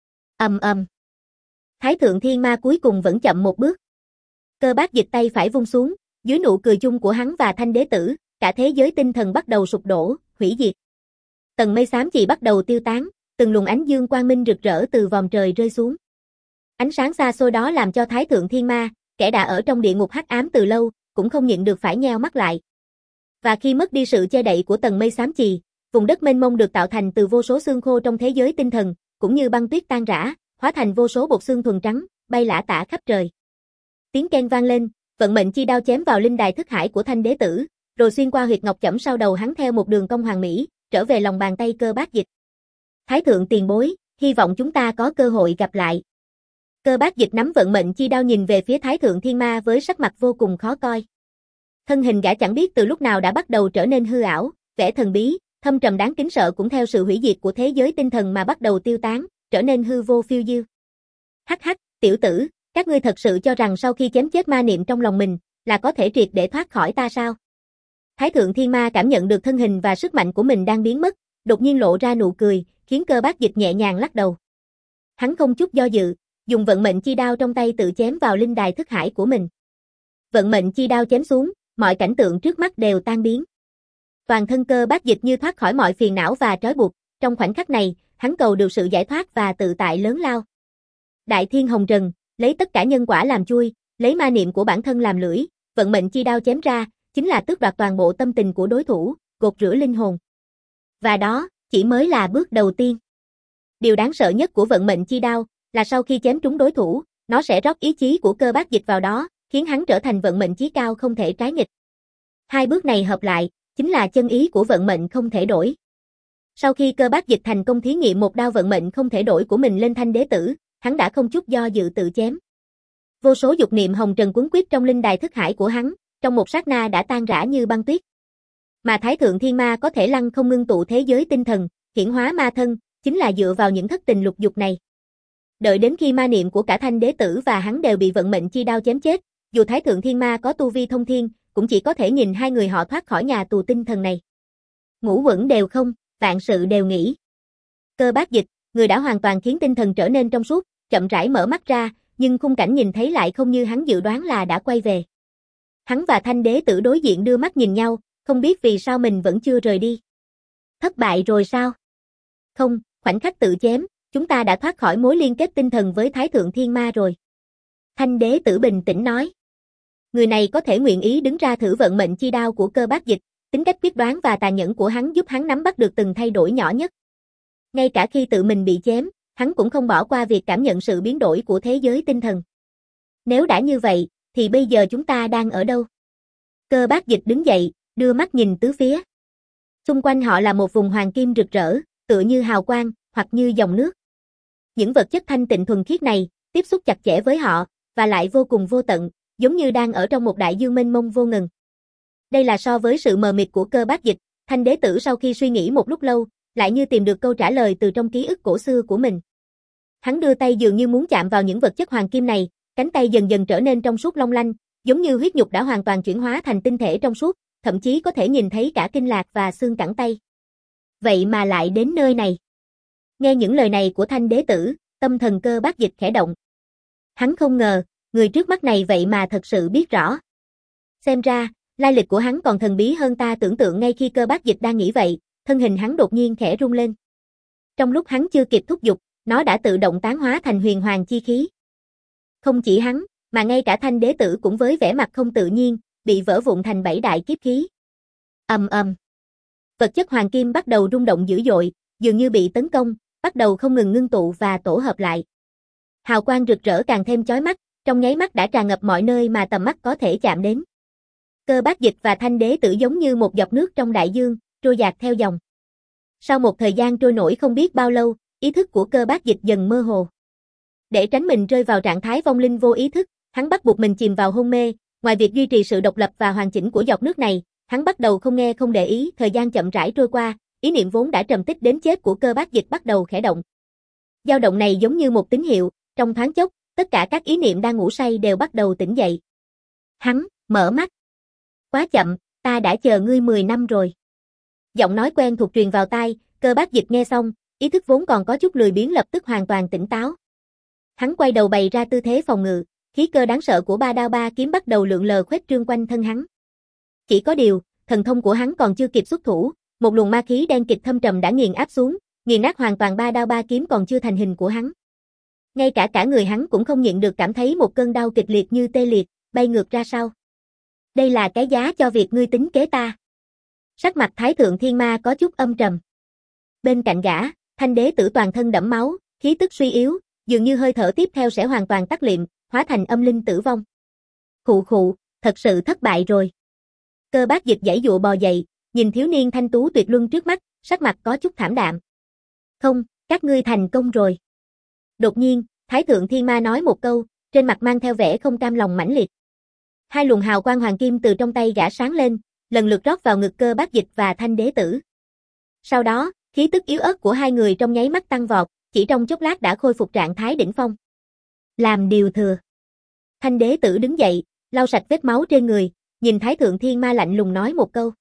Ầm ầm. Thái thượng thiên ma cuối cùng vẫn chậm một bước. Cơ Bác Dịch tay phải vung xuống, dưới nụ cười chung của hắn và Thanh đế tử, cả thế giới tinh thần bắt đầu sụp đổ, hủy diệt. Tầng mây xám chì bắt đầu tiêu tán, từng luồng ánh dương quang minh rực rỡ từ vòm trời rơi xuống. Ánh sáng xa xôi đó làm cho Thái thượng thiên ma, kẻ đã ở trong địa ngục hắc ám từ lâu, cũng không nhịn được phải nheo mắt lại. Và khi mất đi sự che đậy của tầng mây xám chì, vùng đất mênh mông được tạo thành từ vô số xương khô trong thế giới tinh thần, cũng như băng tuyết tan rã, hóa thành vô số bột xương thuần trắng, bay lả tả khắp trời. Tiếng keng vang lên, vận mệnh chi đao chém vào linh đài thức hải của Thanh đế tử, rồi xuyên qua huyệt ngọc chẩm sau đầu hắn theo một đường cong hoàn mỹ, trở về lòng bàn tay Cơ Bác Dịch. Thái thượng tiền bối, hy vọng chúng ta có cơ hội gặp lại. Cơ Bác Dịch nắm vận mệnh chi đao nhìn về phía Thái thượng thiên ma với sắc mặt vô cùng khó coi. Thân hình gã chẳng biết từ lúc nào đã bắt đầu trở nên hư ảo, vẻ thần bí, thâm trầm đáng kính sợ cũng theo sự hủy diệt của thế giới tinh thần mà bắt đầu tiêu tán, trở nên hư vô phiêu diêu. Hắc hắc, tiểu tử, các ngươi thật sự cho rằng sau khi chém chết ma niệm trong lòng mình, là có thể triệt để thoát khỏi ta sao? Thái thượng thiên ma cảm nhận được thân hình và sức mạnh của mình đang biến mất, đột nhiên lộ ra nụ cười, khiến Cơ Bác Dịch nhẹ nhàng lắc đầu. Hắn không chút do dự, dùng vận mệnh chi đao trong tay tự chém vào linh đài thức hải của mình. Vận mệnh chi đao chém xuống, mọi cảnh tượng trước mắt đều tan biến. Toàn thân Cơ Bác Dịch như thoát khỏi mọi phiền não và trói buộc, trong khoảnh khắc này, hắn cầu được sự giải thoát và tự tại lớn lao. Đại thiên hồng trần, lấy tất cả nhân quả làm chui, lấy ma niệm của bản thân làm lưỡi, vận mệnh chi đao chém ra, chính là tước đoạt toàn bộ tâm tình của đối thủ, gột rửa linh hồn. Và đó, chỉ mới là bước đầu tiên. Điều đáng sợ nhất của vận mệnh chi đao, là sau khi chém trúng đối thủ, nó sẽ rót ý chí của Cơ Bác Dịch vào đó, khiến hắn trở thành vận mệnh chí cao không thể trái nghịch. Hai bước này hợp lại, chính là chân ý của vận mệnh không thể đổi. Sau khi Cơ Bác Dịch thành công thí nghiệm một đao vận mệnh không thể đổi của mình lên Thanh Đế Tử, hắn đã không chút do dự tự chém. Vô số dục niệm hồng trần cuốn quýt trong linh đài thức hải của hắn, trong một sát na đã tan rã như băng tuyết. Mà Thái Thượng Thiên Ma có thể lăng không ngưng tụ thế giới tinh thần, hiển hóa ma thân, chính là dựa vào những thất tình lục dục này. Đợi đến khi ma niệm của cả Thanh Đế Tử và hắn đều bị vận mệnh chi đao chém chết, dù Thái Thượng Thiên Ma có tu vi thông thiên, cũng chỉ có thể nhìn hai người họ thoát khỏi nhà tù tinh thần này. Ngũ quẩn đều không, vạn sự đều nghỉ. Cơ Bác Dịch, người đã hoàn toàn khiến tinh thần trở nên trong suốt, chậm rãi mở mắt ra, nhưng khung cảnh nhìn thấy lại không như hắn dự đoán là đã quay về. Hắn và Thanh Đế Tử đối diện đưa mắt nhìn nhau, không biết vì sao mình vẫn chưa rời đi. Thất bại rồi sao? Không, khoảnh khắc tự chém, chúng ta đã thoát khỏi mối liên kết tinh thần với Thái Thượng Thiên Ma rồi. Thanh Đế Tử bình tĩnh nói. Người này có thể nguyện ý đứng ra thử vận mệnh chi đao của Cơ Bác Dịch, tính cách quyết đoán và tàn nhẫn của hắn giúp hắn nắm bắt được từng thay đổi nhỏ nhất. Ngay cả khi tự mình bị chém, hắn cũng không bỏ qua việc cảm nhận sự biến đổi của thế giới tinh thần. Nếu đã như vậy, thì bây giờ chúng ta đang ở đâu? Cơ Bác Dịch đứng dậy, đưa mắt nhìn tứ phía. Xung quanh họ là một vùng hoàng kim rực rỡ, tựa như hào quang, hoặc như dòng nước. Những vật chất thanh tịnh thuần khiết này, tiếp xúc chặt chẽ với họ, và lại vô cùng vô tận, giống như đang ở trong một đại dương mênh mông vô ngần. Đây là so với sự mờ mịt của Cơ Bác Dịch, Thanh Đế Tử sau khi suy nghĩ một lúc lâu, lại như tìm được câu trả lời từ trong ký ức cổ xưa của mình. Hắn đưa tay dường như muốn chạm vào những vật chất hoàng kim này, cánh tay dần dần trở nên trong suốt long lanh, giống như huyết nhục đã hoàn toàn chuyển hóa thành tinh thể trong suốt, thậm chí có thể nhìn thấy cả kinh lạc và xương cẳng tay. Vậy mà lại đến nơi này. Nghe những lời này của Thanh Đế Tử, tâm thần Cơ Bác Dịch khẽ động. Hắn không ngờ, người trước mắt này vậy mà thật sự biết rõ. Xem ra, lai lịch của hắn còn thần bí hơn ta tưởng tượng. Ngay khi Cơ Bác Dịch đang nghĩ vậy, thân hình hắn đột nhiên khẽ rung lên. Trong lúc hắn chưa kịp thúc giục, nó đã tự động tán hóa thành huyền hoàng chi khí. Không chỉ hắn, mà ngay cả Thanh Đế Tử cũng với vẻ mặt không tự nhiên, bị vỡ vụn thành bảy đại kiếp khí. Ầm ầm. Vật chất hoàng kim bắt đầu rung động dữ dội, dường như bị tấn công, bắt đầu không ngừng ngưng tụ và tổ hợp lại. Hào quang rực rỡ càng thêm chói mắt, trong nháy mắt đã tràn ngập mọi nơi mà tầm mắt có thể chạm đến. Cơ Bác Dịch và Thanh Đế Tử giống như một giọt nước trong đại dương, trôi dạt theo dòng. Sau một thời gian trôi nổi không biết bao lâu, ý thức của Cơ Bác Dịch dần mơ hồ. Để tránh mình rơi vào trạng thái vong linh vô ý thức, hắn bắt buộc mình chìm vào hôn mê, ngoài việc duy trì sự độc lập và hoàn chỉnh của giọt nước này, hắn bắt đầu không nghe không để ý. Thời gian chậm rãi trôi qua, ý niệm vốn đã trầm tích đến chết của Cơ Bác Dịch bắt đầu khẽ động. Dao động này giống như một tín hiệu, trong thoáng chốc, tất cả các ý niệm đang ngủ say đều bắt đầu tỉnh dậy. Hắn mở mắt. Quá chậm, ta đã chờ ngươi mười năm rồi. Giọng nói quen thuộc truyền vào tai, Cơ Bác Dịch nghe xong, ý thức vốn còn có chút lười biếng lập tức hoàn toàn tỉnh táo. Hắn quay đầu bày ra tư thế phòng ngự, khí cơ đáng sợ của ba đao ba kiếm bắt đầu lượn lờ khuếch trương quanh thân hắn. Chỉ có điều, thần thông của hắn còn chưa kịp xuất thủ, một luồng ma khí đen kịt thâm trầm đã nghiền áp xuống, nghiền nát hoàn toàn ba đao ba kiếm còn chưa thành hình của hắn. Ngay cả cả người hắn cũng không nhịn được cảm thấy một cơn đau kịch liệt như tê liệt, bay ngược ra sau. Đây là cái giá cho việc ngươi tính kế ta. Sắc mặt Thái Thượng Thiên Ma có chút âm trầm. Bên cạnh gã, Thanh Đế Tử toàn thân đẫm máu, khí tức suy yếu, dường như hơi thở tiếp theo sẽ hoàn toàn tắt liệm, hóa thành âm linh tử vong. Khụ khụ, thật sự thất bại rồi. Cơ Bác Dịch giãy dụa bò dậy, nhìn thiếu niên thanh tú tuyệt luân trước mắt, sắc mặt có chút thảm đạm. Không, các ngươi thành công rồi. Đột nhiên, Thái Thượng Thiên Ma nói một câu, trên mặt mang theo vẻ không cam lòng mãnh liệt. Hai luồng hào quang hoàng kim từ trong tay gã sáng lên, lần lượt rót vào ngực Cơ Bác Dịch và Thanh Đế Tử. Sau đó, khí tức yếu ớt của hai người trong nháy mắt tăng vọt, chỉ trong chốc lát đã khôi phục trạng thái đỉnh phong. Làm điều thừa. Thanh Đế Tử đứng dậy, lau sạch vết máu trên người, nhìn Thái Thượng Thiên Ma lạnh lùng nói một câu.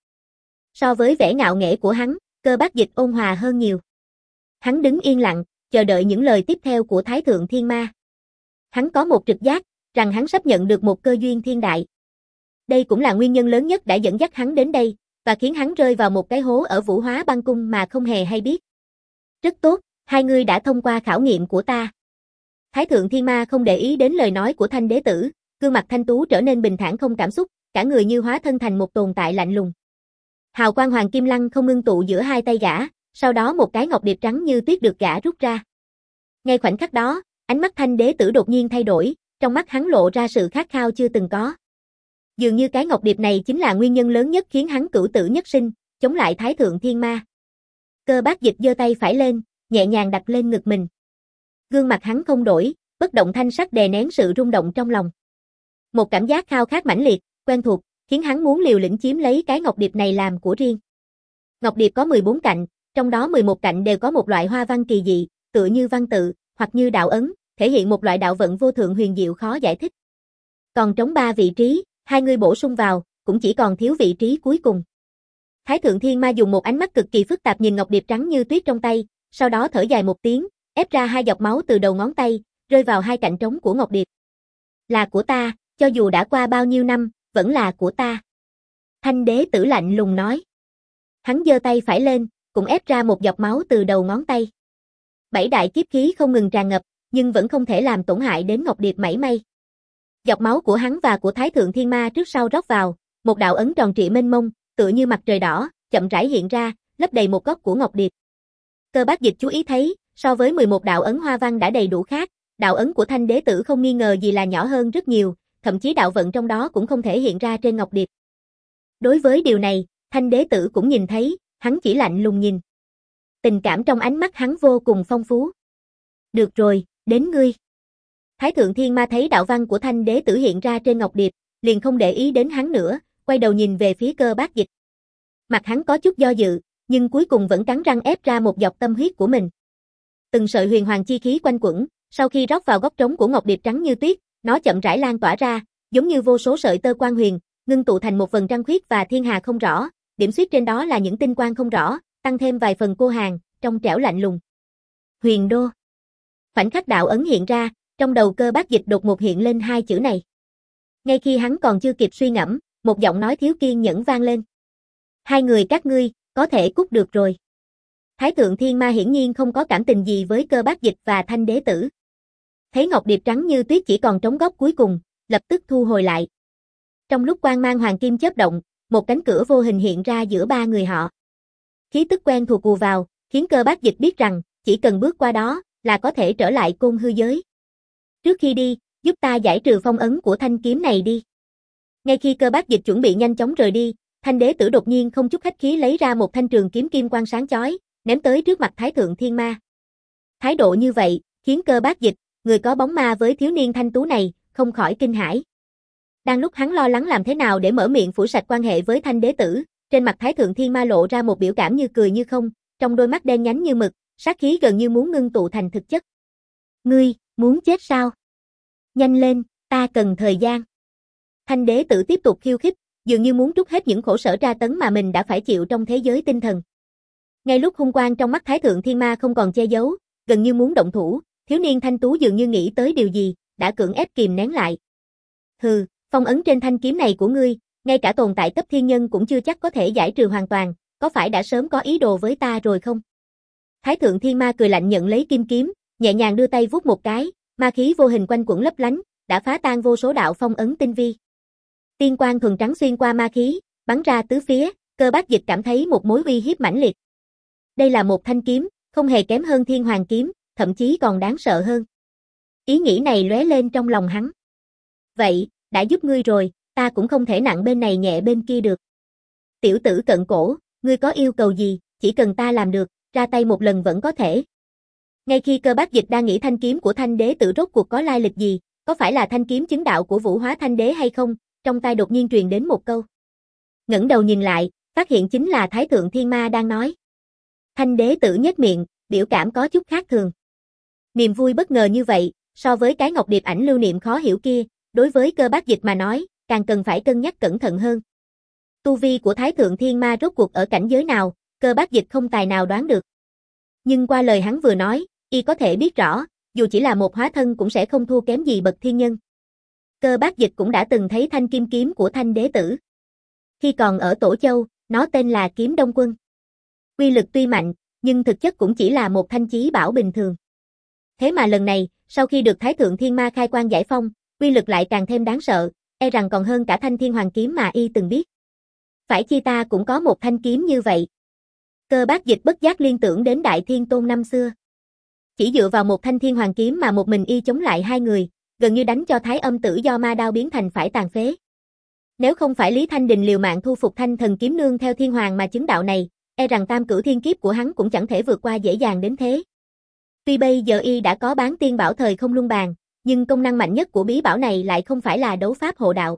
So với vẻ ngạo nghễ của hắn, Cơ Bác Dịch ôn hòa hơn nhiều. Hắn đứng yên lặng, chờ đợi những lời tiếp theo của Thái Thượng Thiên Ma. Hắn có một trực giác, rằng hắn sắp nhận được một cơ duyên thiên đại. Đây cũng là nguyên nhân lớn nhất đã dẫn dắt hắn đến đây, và khiến hắn rơi vào một cái hố ở Vũ Hóa Băng Cung mà không hề hay biết. Rất tốt, hai người đã thông qua khảo nghiệm của ta. Thái Thượng Thiên Ma không để ý đến lời nói của Thanh Đế Tử, gương mặt thanh tú trở nên bình thản không cảm xúc, cả người như hóa thân thành một tồn tại lạnh lùng. Hào quang hoàng kim lăng không ngưng tụ giữa hai tay gã, sau đó một cái ngọc điệp trắng như tuyết được gã rút ra. Ngay khoảnh khắc đó, ánh mắt Thanh Đế Tử đột nhiên thay đổi, trong mắt hắn lộ ra sự khát khao chưa từng có. Dường như cái ngọc điệp này chính là nguyên nhân lớn nhất khiến hắn cửu tử nhất sinh, chống lại Thái Thượng Thiên Ma. Cơ Bác Dịch giơ tay phải lên, nhẹ nhàng đặt lên ngực mình. Gương mặt hắn không đổi, bất động thanh sắc đè nén sự rung động trong lòng. Một cảm giác khao khát mãnh liệt, quen thuộc, khiến hắn muốn liều lĩnh chiếm lấy cái ngọc điệp này làm của riêng. Ngọc điệp có mười bốn cạnh, trong đó mười một cạnh đều có một loại hoa văn kỳ dị, tựa như văn tự, hoặc như đạo ấn, thể hiện một loại đạo vận vô thượng huyền diệu khó giải thích. Còn trống ba vị trí, hai người bổ sung vào, cũng chỉ còn thiếu vị trí cuối cùng. Thái Thượng Thiên Ma dùng một ánh mắt cực kỳ phức tạp nhìn ngọc điệp trắng như tuyết trong tay, sau đó thở dài một tiếng, ép ra hai giọt máu từ đầu ngón tay, rơi vào hai cạnh trống của ngọc điệp. Là của ta, cho dù đã qua bao nhiêu năm, vẫn là của ta. Thanh Đế Tử lạnh lùng nói. Hắn giơ tay phải lên, cũng ép ra một giọt máu từ đầu ngón tay. Bảy đại kiếp khí không ngừng tràn ngập, nhưng vẫn không thể làm tổn hại đến ngọc điệp mảy may. Giọt máu của hắn và của Thái Thượng Thiên Ma trước sau rót vào, một đạo ấn tròn trịa mênh mông, tựa như mặt trời đỏ, chậm rãi hiện ra, lấp đầy một góc của ngọc điệp. Cơ Bác Dịch chú ý thấy, so với mười một đạo ấn hoa văn đã đầy đủ khác, đạo ấn của Thanh Đế Tử không nghi ngờ gì là nhỏ hơn rất nhiều, thậm chí đạo vận trong đó cũng không thể hiện ra trên ngọc điệp. Đối với điều này, Thanh Đế Tử cũng nhìn thấy, hắn chỉ lạnh lùng nhìn. Tình cảm trong ánh mắt hắn vô cùng phong phú. Được rồi, đến ngươi. Thái Thượng Thiên Ma thấy đạo văn của Thanh Đế Tử hiện ra trên ngọc điệp, liền không để ý đến hắn nữa, quay đầu nhìn về phía Cơ Bác Dịch. Mặt hắn có chút do dự, nhưng cuối cùng vẫn cắn răng ép ra một giọt tâm huyết của mình. Từng sợi huyền hoàng chi khí quanh quẩn, sau khi rót vào góc trống của ngọc điệp trắng như tuyết, nó chậm rãi lan tỏa ra, giống như vô số sợi tơ quang huyền, ngưng tụ thành một vầng trăng khuyết và thiên hà không rõ, điểm xuyết trên đó là những tinh quang không rõ, tăng thêm vài phần cô hàn, trong trẻo lạnh lùng. Huyền Đô. Khoảnh khắc đạo ấn hiện ra, trong đầu Cơ Bác Dịch đột ngột hiện lên hai chữ này. Ngay khi hắn còn chưa kịp suy ngẫm, một giọng nói thiếu kiên nhẫn vang lên. Hai người các ngươi, có thể cút được rồi. Thái Thượng Thiên Ma hiển nhiên không có cảm tình gì với Cơ Bác Dịch và Thanh Đế Tử. Thấy ngọc điệp trắng như tuyết chỉ còn trống góc cuối cùng, lập tức thu hồi lại. Trong lúc quang mang hoàng kim chớp động, một cánh cửa vô hình hiện ra giữa ba người họ. Khí tức quen thuộc ùa vào, khiến Cơ Bác Dịch biết rằng, chỉ cần bước qua đó, là có thể trở lại côn hư giới. Trước khi đi, giúp ta giải trừ phong ấn của thanh kiếm này đi. Ngay khi Cơ Bác Dịch chuẩn bị nhanh chóng rời đi, Thanh Đế Tử đột nhiên không chút khách khí lấy ra một thanh trường kiếm kim quang sáng chói, ném tới trước mặt Thái Thượng Thiên Ma. Thái độ như vậy, khiến Cơ Bác Dịch, người có bóng ma với thiếu niên thanh tú này, không khỏi kinh hãi. Đang lúc hắn lo lắng làm thế nào để mở miệng phủ sạch quan hệ với Thanh Đế Tử, trên mặt Thái Thượng Thiên Ma lộ ra một biểu cảm như cười như không, trong đôi mắt đen nhánh như mực, sát khí gần như muốn ngưng tụ thành thực chất. Ngươi, muốn chết sao? Nhanh lên, ta cần thời gian. Thanh Đế Tử tiếp tục khiêu khích, dường như muốn trút hết những khổ sở tra tấn mà mình đã phải chịu trong thế giới tinh thần. Ngay lúc hung quang trong mắt Thái Thượng Thiên Ma không còn che giấu, gần như muốn động thủ, thiếu niên thanh tú dường như nghĩ tới điều gì, đã cưỡng ép kìm nén lại. Hừ, phong ấn trên thanh kiếm này của ngươi, ngay cả tồn tại cấp thiên nhân cũng chưa chắc có thể giải trừ hoàn toàn, có phải đã sớm có ý đồ với ta rồi không? Thái Thượng Thiên Ma cười lạnh nhận lấy kim kiếm, nhẹ nhàng đưa tay vuốt một cái, ma khí vô hình quanh quẩn lấp lánh, đã phá tan vô số đạo phong ấn tinh vi. Tiên quang thuần trắng xuyên qua ma khí, bắn ra tứ phía, Cơ Bác Dịch cảm thấy một mối uy hiếp mãnh liệt. Đây là một thanh kiếm, không hề kém hơn Thiên Hoàng kiếm, thậm chí còn đáng sợ hơn. Ý nghĩ này lóe lên trong lòng hắn. Vậy, đã giúp ngươi rồi, ta cũng không thể nặng bên này nhẹ bên kia được. Tiểu tử cận cổ, ngươi có yêu cầu gì, chỉ cần ta làm được, ra tay một lần vẫn có thể. Ngay khi Cơ Bác Dịch đang nghĩ thanh kiếm của Thanh Đế Tử rốt cuộc có lai lịch gì, có phải là thanh kiếm chứng đạo của Vũ Hóa Thanh Đế hay không, trong tai đột nhiên truyền đến một câu. Ngẩng đầu nhìn lại, phát hiện chính là Thái Thượng Thiên Ma đang nói. Thanh Đế Tử nhếch miệng, biểu cảm có chút khác thường. Niềm vui bất ngờ như vậy, so với cái ngọc điệp ảnh lưu niệm khó hiểu kia, đối với Cơ Bác Dịch mà nói, càng cần phải cân nhắc cẩn thận hơn. Tu vi của Thái Thượng Thiên Ma rốt cuộc ở cảnh giới nào, Cơ Bác Dịch không tài nào đoán được. Nhưng qua lời hắn vừa nói, y có thể biết rõ, dù chỉ là một hóa thân cũng sẽ không thua kém gì bậc thiên nhân. Cơ Bác Dịch cũng đã từng thấy thanh kim kiếm của Thanh Đế Tử. Khi còn ở Tổ Châu, nó tên là Kiếm Đông Quân. Uy lực tuy mạnh, nhưng thực chất cũng chỉ là một thanh chí bảo bình thường. Thế mà lần này, sau khi được Thái Thượng Thiên Ma khai quang giải phong, uy lực lại càng thêm đáng sợ, e rằng còn hơn cả thanh Thiên Hoàng kiếm mà y từng biết. Phải chi ta cũng có một thanh kiếm như vậy. Cơ Bác Dịch bất giác liên tưởng đến Đại Thiên Tôn năm xưa. Chỉ dựa vào một thanh Thiên Hoàng kiếm mà một mình y chống lại hai người, gần như đánh cho Thái Âm Tử do ma đao biến thành phải tàn phế. Nếu không phải Lý Thanh Đình liều mạng thu phục Thanh Thần Kiếm Nương theo Thiên Hoàng mà chứng đạo này, e rằng tam cửu thiên kiếp của hắn cũng chẳng thể vượt qua dễ dàng đến thế. Tuy bây giờ y đã có bán tiên bảo thời không luân bàn, nhưng công năng mạnh nhất của bí bảo này lại không phải là đấu pháp hộ đạo.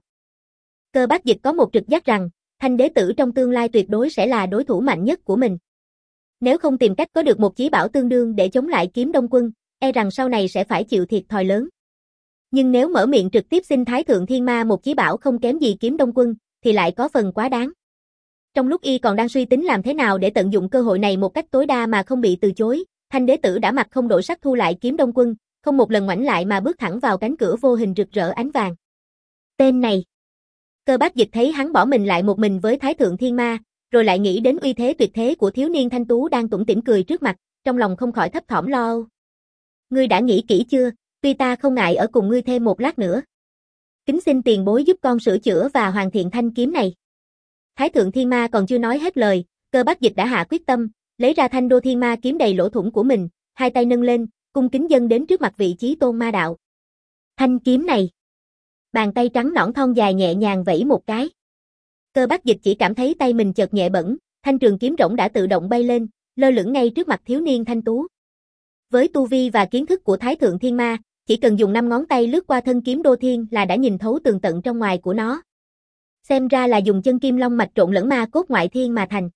Cơ Bác Dịch có một trực giác rằng, Thanh đế tử trong tương lai tuyệt đối sẽ là đối thủ mạnh nhất của mình. Nếu không tìm cách có được một chí bảo tương đương để chống lại Kiếm Đông Quân, e rằng sau này sẽ phải chịu thiệt thòi lớn. Nhưng nếu mở miệng trực tiếp xin Thái Thượng Thiên Ma một chí bảo không kém gì Kiếm Đông Quân, thì lại có phần quá đáng. Trong lúc y còn đang suy tính làm thế nào để tận dụng cơ hội này một cách tối đa mà không bị từ chối, Thanh đế tử đã mặt không đổi sắc thu lại Kiếm Đông Quân, không một lần ngoảnh lại mà bước thẳng vào cánh cửa vô hình rực rỡ ánh vàng. Tên này. Cơ Bác Dịch thấy hắn bỏ mình lại một mình với Thái Thượng Thiên Ma, rồi lại nghĩ đến uy thế tuyệt thế của thiếu niên thanh tú đang tủm tỉm cười trước mặt, trong lòng không khỏi thấp thỏm lo âu. Ngươi đã nghĩ kỹ chưa, tuy ta không ngại ở cùng ngươi thêm một lát nữa. Kính xin tiền bối giúp con sửa chữa và hoàn thiện thanh kiếm này. Thái Thượng Thiên Ma còn chưa nói hết lời, Cơ Bác Dịch đã hạ quyết tâm, lấy ra thanh đô thiên ma kiếm đầy lỗ thủng của mình, hai tay nâng lên, cung kính dâng đến trước mặt vị Chí Tôn ma đạo. Thanh kiếm này. Bàn tay trắng nõn thon dài nhẹ nhàng vẫy một cái. Cơ Bác Dịch chỉ cảm thấy tay mình chợt nhẹ bẫng, thanh trường kiếm rỗng đã tự động bay lên, lơ lửng ngay trước mặt thiếu niên thanh tú. Với tu vi và kiến thức của Thái Thượng Thiên Ma, chỉ cần dùng năm ngón tay lướt qua thân kiếm đô thiên là đã nhìn thấu tường tận trong ngoài của nó. Xem ra là dùng chân kim long mạch trộn lẫn ma cốt ngoại thiên mà thành.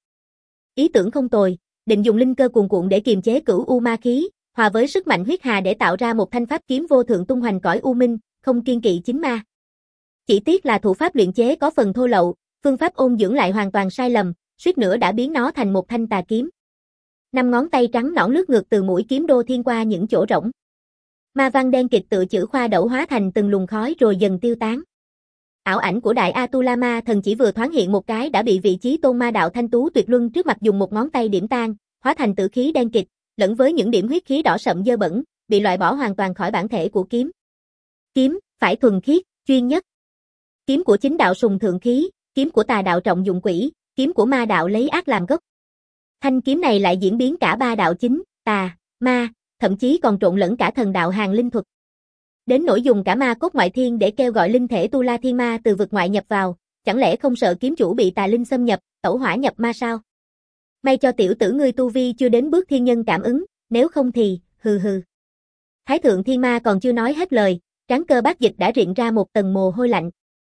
Ý tưởng không tồi, định dùng linh cơ cuồn cuộn để kiềm chế cửu u ma khí, hòa với sức mạnh huyết hà để tạo ra một thanh pháp kiếm vô thượng tung hoành cõi u minh, không kiên kỵ chính ma. Chỉ tiếc là thủ pháp luyện chế có phần thô lậu, phương pháp ôn dưỡng lại hoàn toàn sai lầm, suýt nữa đã biến nó thành một thanh tà kiếm. Năm ngón tay trắng nõn lướt ngược từ mũi kiếm đô thiên qua những chỗ rỗng. Ma văn đen kịt tự chữ khoa đẩu hóa thành từng luồng khói rồi dần tiêu tán. Ảo ảnh của Đại Atula Ma thần chỉ vừa thoáng hiện một cái đã bị vị Chí Tôn ma đạo thanh tú tuyệt luân trước mặt dùng một ngón tay điểm tan, hóa thành tử khí đen kịt, lẫn với những điểm huyết khí đỏ sậm dơ bẩn, bị loại bỏ hoàn toàn khỏi bản thể của kiếm. Kiếm, phải thuần khiết, chuyên nhất. Kiếm của chính đạo sùng thượng khí, kiếm của tà đạo trọng dụng quỷ, kiếm của ma đạo lấy ác làm gốc. Thanh kiếm này lại diễn biến cả ba đạo chính, tà, ma, thậm chí còn trộn lẫn cả thần đạo hàng linh thuật. Đến nỗi dùng cả ma cốt ngoại thiên để kêu gọi linh thể Tu La Thiên Ma từ vực ngoại nhập vào, chẳng lẽ không sợ kiếm chủ bị tà linh xâm nhập, tẩu hỏa nhập ma sao? May cho tiểu tử ngươi tu vi chưa đến bước thiên nhân cảm ứng, nếu không thì, hừ hừ. Thái Thượng Thiên Ma còn chưa nói hết lời, trán Cơ Bác Dịch đã rịn ra một tầng mồ hôi lạnh.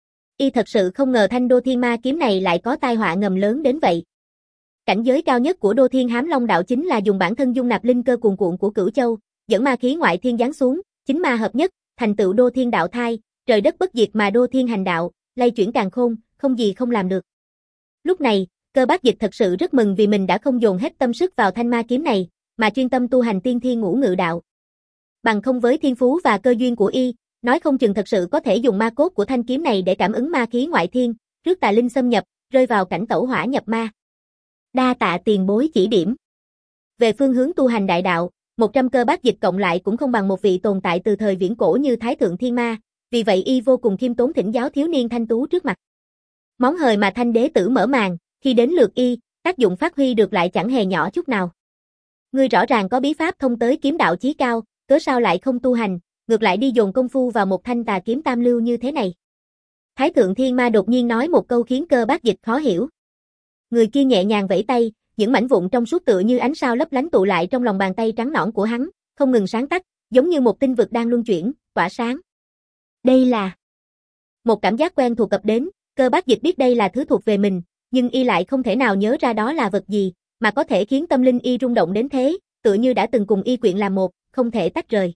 Y thật sự không ngờ thanh đô thiên ma kiếm này lại có tai họa ngầm lớn đến vậy. Cảnh giới cao nhất của đô thiên hám long đạo chính là dùng bản thân dung nạp linh cơ cuồn cuộn của Cửu Châu, dẫn ma khí ngoại thiên giáng xuống, chính ma hợp nhất, thành tựu đô thiên đạo thai, trời đất bất diệt mà đô thiên hành đạo, lay chuyển càn khôn, không gì không làm được. Lúc này, Cơ Bác Dịch thật sự rất mừng vì mình đã không dồn hết tâm sức vào thanh ma kiếm này, mà chuyên tâm tu hành tiên thiên ngũ ngự đạo. Bằng không với thiên phú và cơ duyên của y, nói không chừng thật sự có thể dùng ma cốt của thanh kiếm này để cảm ứng ma khí ngoại thiên, rước tà linh xâm nhập, rơi vào cảnh tẩu hỏa nhập ma. Đa tạ tiền bối chỉ điểm. Về phương hướng tu hành đại đạo, một trăm Cơ Bác Dịch cộng lại cũng không bằng một vị tồn tại từ thời viễn cổ như Thái Thượng Thiên Ma, vì vậy y vô cùng khiêm tốn thỉnh giáo thiếu niên thanh tú trước mặt. Món hời mà thanh đế tử mở màn, khi đến lượt y, tác dụng phát huy được lại chẳng hề nhỏ chút nào. Ngươi rõ ràng có bí pháp thông tới kiếm đạo chí cao, cớ sao lại không tu hành, ngược lại đi dồn công phu vào một thanh tà kiếm tam lưu như thế này. Thái Thượng Thiên Ma đột nhiên nói một câu khiến Cơ Bác Dịch khó hiểu. Người kia nhẹ nhàng vẫy tay, những mảnh vụn trong suốt tựa như ánh sao lấp lánh tụ lại trong lòng bàn tay trắng nõn của hắn, không ngừng sáng tắt, giống như một tinh vực đang luân chuyển, tỏa sáng. Đây là... Một cảm giác quen thuộc cập đến, Cơ Bác Dịch biết đây là thứ thuộc về mình, nhưng y lại không thể nào nhớ ra đó là vật gì, mà có thể khiến tâm linh y rung động đến thế, tựa như đã từng cùng y quyện làm một, không thể tách rời.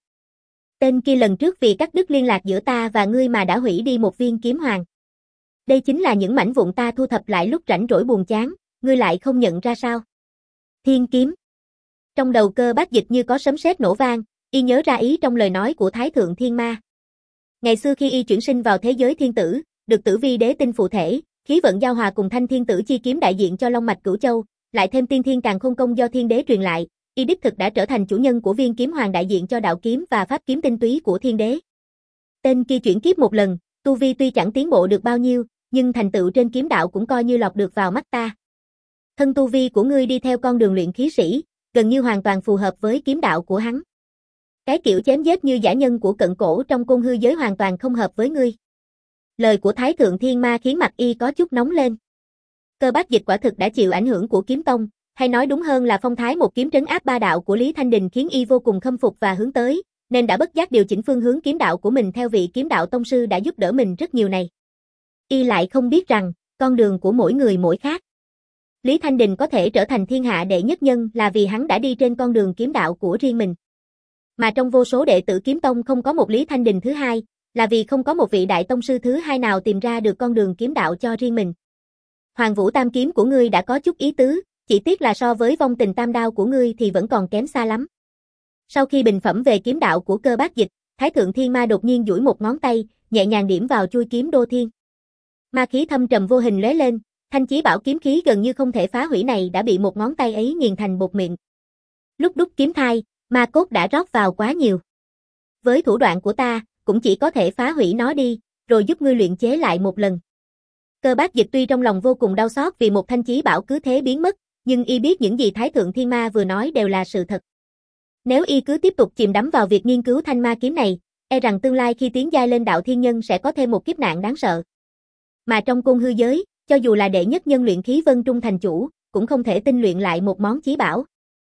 Tên kia lần trước vì cắt đứt liên lạc giữa ta và ngươi mà đã hủy đi một viên kiếm hoàng. Đây chính là những mảnh vụn ta thu thập lại lúc rảnh rỗi buồn chán, ngươi lại không nhận ra sao? Thiên kiếm. Trong đầu Cơ Bác Dịch như có sấm sét nổ vang, y nhớ ra ý trong lời nói của Thái Thượng Thiên Ma. Ngày xưa khi y chuyển sinh vào thế giới thiên tử, được Tử Vi Đế tinh phụ thể, khí vận giao hòa cùng thanh thiên tử chi kiếm đại diện cho long mạch Cửu Châu, lại thêm tiên thiên càn khôn công do thiên đế truyền lại, y đích thực đã trở thành chủ nhân của viên kiếm hoàng đại diện cho đạo kiếm và pháp kiếm tinh túy của thiên đế. Tên kia chuyển kiếp một lần, tu vi tuy chẳng tiến bộ được bao nhiêu, nhưng thành tựu trên kiếm đạo cũng coi như lọt được vào mắt ta. Thân tu vi của ngươi đi theo con đường luyện khí sĩ, gần như hoàn toàn phù hợp với kiếm đạo của hắn. Cái kiểu chém giết như giả nhân của cận cổ trong côn hư giới hoàn toàn không hợp với ngươi. Lời của Thái Thượng Thiên Ma khiến mặt y có chút nóng lên. Cơ Bác Dịch quả thực đã chịu ảnh hưởng của kiếm tông, hay nói đúng hơn là phong thái một kiếm trấn áp ba đạo của Lý Thanh Đình khiến y vô cùng khâm phục và hướng tới, nên đã bất giác điều chỉnh phương hướng kiếm đạo của mình theo vị kiếm đạo tông sư đã giúp đỡ mình rất nhiều này. Y lại không biết rằng, con đường của mỗi người mỗi khác. Lý Thanh Đình có thể trở thành thiên hạ đệ nhất nhân là vì hắn đã đi trên con đường kiếm đạo của riêng mình. Mà trong vô số đệ tử kiếm tông không có một Lý Thanh Đình thứ hai, là vì không có một vị đại tông sư thứ hai nào tìm ra được con đường kiếm đạo cho riêng mình. Hoàng Vũ Tam Kiếm của ngươi đã có chút ý tứ, chỉ tiếc là so với Vong Tình Tam Đao của ngươi thì vẫn còn kém xa lắm. Sau khi bình phẩm về kiếm đạo của Cơ Bác Dịch, Thái Thượng Thiên Ma đột nhiên duỗi một ngón tay, nhẹ nhàng điểm vào chui kiếm Đô Thiên. Ma khí thâm trầm vô hình lóe lên, thanh chí bảo kiếm khí gần như không thể phá hủy này đã bị một ngón tay ấy nghiền thành bột mịn. Lúc đúc kiếm thai, ma cốt đã rót vào quá nhiều. Với thủ đoạn của ta, cũng chỉ có thể phá hủy nó đi, rồi giúp ngươi luyện chế lại một lần. Cơ Bác Dịch tuy trong lòng vô cùng đau xót vì một thanh chí bảo cứ thế biến mất, nhưng y biết những gì Thái Thượng Thiên Ma vừa nói đều là sự thật. Nếu y cứ tiếp tục chìm đắm vào việc nghiên cứu thanh ma kiếm này, e rằng tương lai khi tiến giai lên đạo thiên nhân sẽ có thêm một kiếp nạn đáng sợ. Mà trong côn hư giới, cho dù là đệ nhất nhân luyện khí Vân Trung thành chủ, cũng không thể tinh luyện lại một món chí bảo.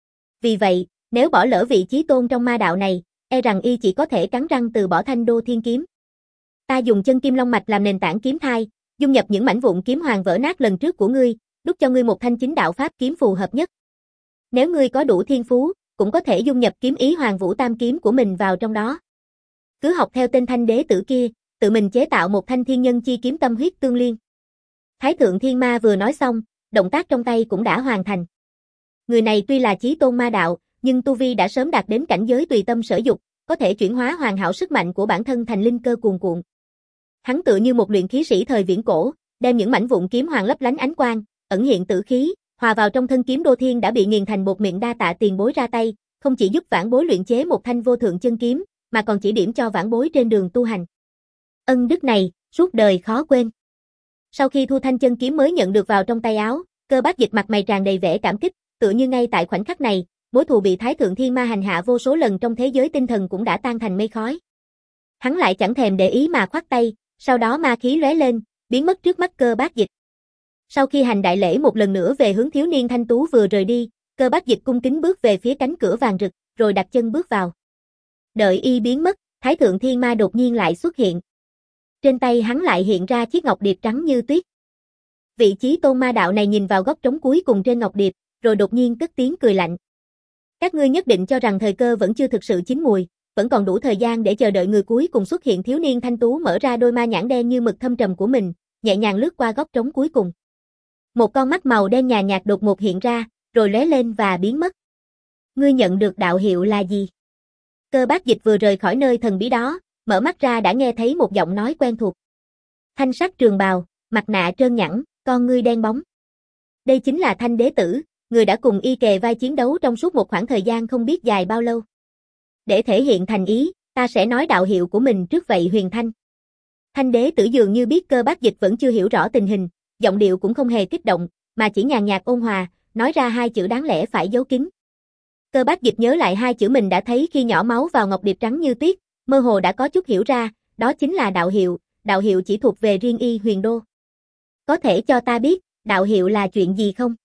Vì vậy, nếu bỏ lỡ vị chí tôn trong ma đạo này, e rằng y chỉ có thể cắn răng từ bỏ thanh Đô Thiên kiếm. Ta dùng chân kim long mạch làm nền tảng kiếm thai, dung nhập những mảnh vụn kiếm hoàng vỡ nát lần trước của ngươi, đúc cho ngươi một thanh chính đạo pháp kiếm phù hợp nhất. Nếu ngươi có đủ thiên phú, cũng có thể dung nhập kiếm ý Hoàng Vũ Tam kiếm của mình vào trong đó. Cứ học theo tên thanh đế tử kia, tự mình chế tạo một thanh thiên nhân chi kiếm tâm huyết tương liên. Thái Thượng Thiên Ma vừa nói xong, động tác trong tay cũng đã hoàn thành. Người này tuy là chí tôn ma đạo, nhưng tu vi đã sớm đạt đến cảnh giới tùy tâm sở dục, có thể chuyển hóa hoàn hảo sức mạnh của bản thân thành linh cơ cuồn cuộn. Hắn tựa như một luyện khí sĩ thời viễn cổ, đem những mảnh vụn kiếm hoàng lấp lánh ánh quang, ẩn hiện tử khí, hòa vào trong thân kiếm Đô Thiên đã bị nghiền thành bột mịn. Đa tạ tiền bối ra tay, không chỉ giúp vãn bối luyện chế một thanh vô thượng chân kiếm, mà còn chỉ điểm cho vãn bối trên đường tu hành. Ân đức này, suốt đời khó quên. Sau khi thu thanh chân kiếm mới nhận được vào trong tay áo, Cơ Bác Dịch mặt mày tràn đầy vẻ cảm kích, tựa như ngay tại khoảnh khắc này, mối thù bị Thái Thượng Thiên Ma hành hạ vô số lần trong thế giới tinh thần cũng đã tan thành mây khói. Hắn lại chẳng thèm để ý mà khoát tay, sau đó ma khí lóe lên, biến mất trước mắt Cơ Bác Dịch. Sau khi hành đại lễ một lần nữa về hướng thiếu niên thanh tú vừa rời đi, Cơ Bác Dịch cung kính bước về phía cánh cửa vàng rực, rồi đặt chân bước vào. Đợi y biến mất, Thái Thượng Thiên Ma đột nhiên lại xuất hiện. Trên tay hắn lại hiện ra chiếc ngọc điệp trắng như tuyết. Vị chí tôn ma đạo này nhìn vào góc trống cuối cùng trên ngọc điệp, rồi đột nhiên cất tiếng cười lạnh. Các ngươi nhất định cho rằng thời cơ vẫn chưa thực sự chín mùi, vẫn còn đủ thời gian để chờ đợi người cuối cùng xuất hiện. Thiếu niên thanh tú mở ra đôi ma nhãn đen như mực thâm trầm của mình, nhẹ nhàng lướt qua góc trống cuối cùng. Một con mắt màu đen nhàn nhạt đột ngột hiện ra, rồi lóe lên và biến mất. Ngươi nhận được đạo hiệu là gì? Cơ Bác Dịch vừa rời khỏi nơi thần bí đó, mở mắt ra đã nghe thấy một giọng nói quen thuộc. Thanh sắc trường bào, mặt nạ trơn nhẵn, con ngươi đen bóng. Đây chính là Thanh đế tử, người đã cùng y kề vai chiến đấu trong suốt một khoảng thời gian không biết dài bao lâu. Để thể hiện thành ý, ta sẽ nói đạo hiệu của mình trước vậy Huyền Thanh. Thanh đế tử dường như biết Cơ Bác Dịch vẫn chưa hiểu rõ tình hình, giọng điệu cũng không hề kích động, mà chỉ nhàn nhạt ôn hòa, nói ra hai chữ đáng lẽ phải giấu kín. Cơ Bác Dịch nhớ lại hai chữ mình đã thấy khi nhỏ máu vào ngọc điệp trắng như tuyết, mơ hồ đã có chút hiểu ra, đó chính là đạo hiệu, đạo hiệu chỉ thuộc về riêng y Huyền Đô. Có thể cho ta biết, đạo hiệu là chuyện gì không?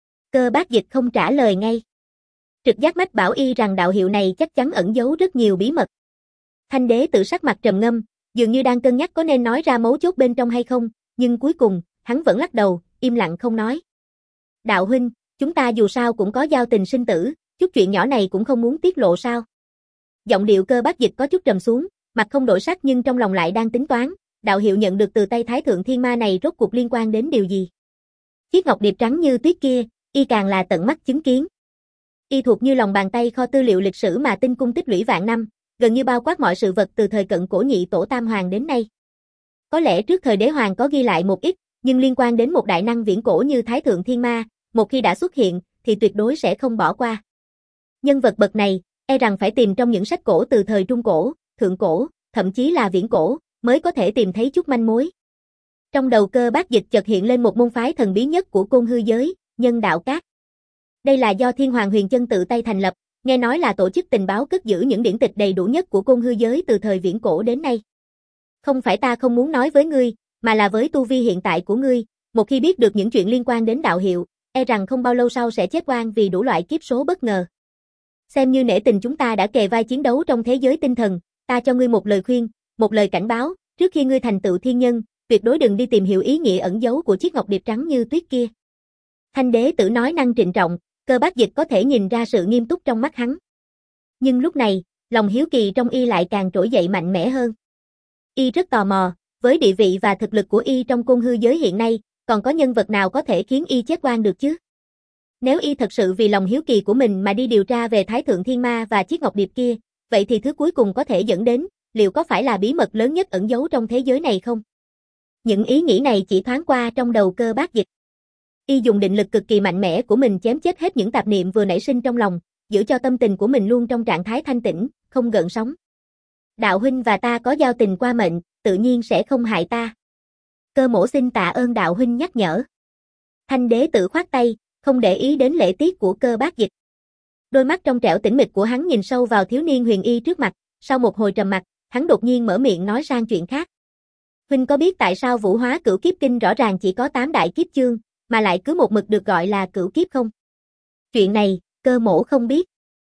Cơ Bác Dịch không trả lời ngay. Trực giác mách bảo y rằng đạo hiệu này chắc chắn ẩn giấu rất nhiều bí mật. Thanh đế tự sắc mặt trầm ngâm, dường như đang cân nhắc có nên nói ra mấu chốt bên trong hay không, nhưng cuối cùng, hắn vẫn lắc đầu, im lặng không nói. Đạo huynh, chúng ta dù sao cũng có giao tình sinh tử, chút chuyện nhỏ này cũng không muốn tiết lộ sao? Giọng điệu Cơ Bác Dịch có chút trầm xuống, mặt không đổi sắc nhưng trong lòng lại đang tính toán, đạo hiệu nhận được từ tay Thái Thượng Thiên Ma này rốt cuộc liên quan đến điều gì? Chiếc ngọc điệp trắng như tuyết kia, y càng là tận mắt chứng kiến. Y thuộc như lòng bàn tay kho tư liệu lịch sử mà Tinh Cung tích lũy vạn năm, gần như bao quát mọi sự vật từ thời cận cổ nhị tổ Tam Hoàng đến nay. Có lẽ trước thời Đế Hoàng có ghi lại một ít, nhưng liên quan đến một đại năng viễn cổ như Thái Thượng Thiên Ma, một khi đã xuất hiện, thì tuyệt đối sẽ không bỏ qua. Nhân vật bậc này, e rằng phải tìm trong những sách cổ từ thời Trung Cổ, Thượng Cổ, thậm chí là Viễn Cổ, mới có thể tìm thấy chút manh mối. Trong đầu Cơ Bác Dịch chợt hiện lên một môn phái thần bí nhất của côn hư giới, Nhân Đạo Các. Đây là do Thiên Hoàng Huyền Chân tự tay thành lập, nghe nói là tổ chức tình báo cất giữ những điển tịch đầy đủ nhất của côn hư giới từ thời Viễn Cổ đến nay. Không phải ta không muốn nói với ngươi, mà là với tu vi hiện tại của ngươi, một khi biết được những chuyện liên quan đến đạo hiệu, e rằng không bao lâu sau sẽ chết oan vì đủ loại kiếp số bất ngờ. Xem như nể tình chúng ta đã kề vai chiến đấu trong thế giới tinh thần, ta cho ngươi một lời khuyên, một lời cảnh báo, trước khi ngươi thành tựu thiên nhân, tuyệt đối đừng đi tìm hiểu ý nghĩa ẩn giấu của chiếc ngọc điệp trắng như tuyết kia. Thanh đế tử nói năng trịnh trọng, Cơ Bác Dịch có thể nhìn ra sự nghiêm túc trong mắt hắn. Nhưng lúc này, lòng hiếu kỳ trong y lại càng trỗi dậy mạnh mẽ hơn. Y rất tò mò, với địa vị và thực lực của y trong côn hư giới hiện nay, còn có nhân vật nào có thể khiến y chết oan được chứ? Nếu y thật sự vì lòng hiếu kỳ của mình mà đi điều tra về Thái Thượng Thiên Ma và chiếc ngọc điệp kia, vậy thì thứ cuối cùng có thể dẫn đến, liệu có phải là bí mật lớn nhất ẩn giấu trong thế giới này không? Những ý nghĩ này chỉ thoáng qua trong đầu Cơ Bác Dịch. Y dùng định lực cực kỳ mạnh mẽ của mình chém chết hết những tạp niệm vừa nảy sinh trong lòng, giữ cho tâm tình của mình luôn trong trạng thái thanh tĩnh, không gợn sóng. Đạo huynh và ta có giao tình qua mệnh, tự nhiên sẽ không hại ta. Cơ mỗ xin tạ ơn đạo huynh nhắc nhở. Thanh đế tử khoát tay, không để ý đến lễ tiết của Cơ Bác Dịch. Đôi mắt trong trẻo tĩnh mịch của hắn nhìn sâu vào thiếu niên huyền y trước mặt, sau một hồi trầm mặc, hắn đột nhiên mở miệng nói sang chuyện khác. Huynh có biết tại sao Vũ Hóa Cửu Kiếp Kinh rõ ràng chỉ có tám đại kiếp chương, mà lại cứ một mực được gọi là cửu kiếp không? Chuyện này, Cơ mỗ không biết.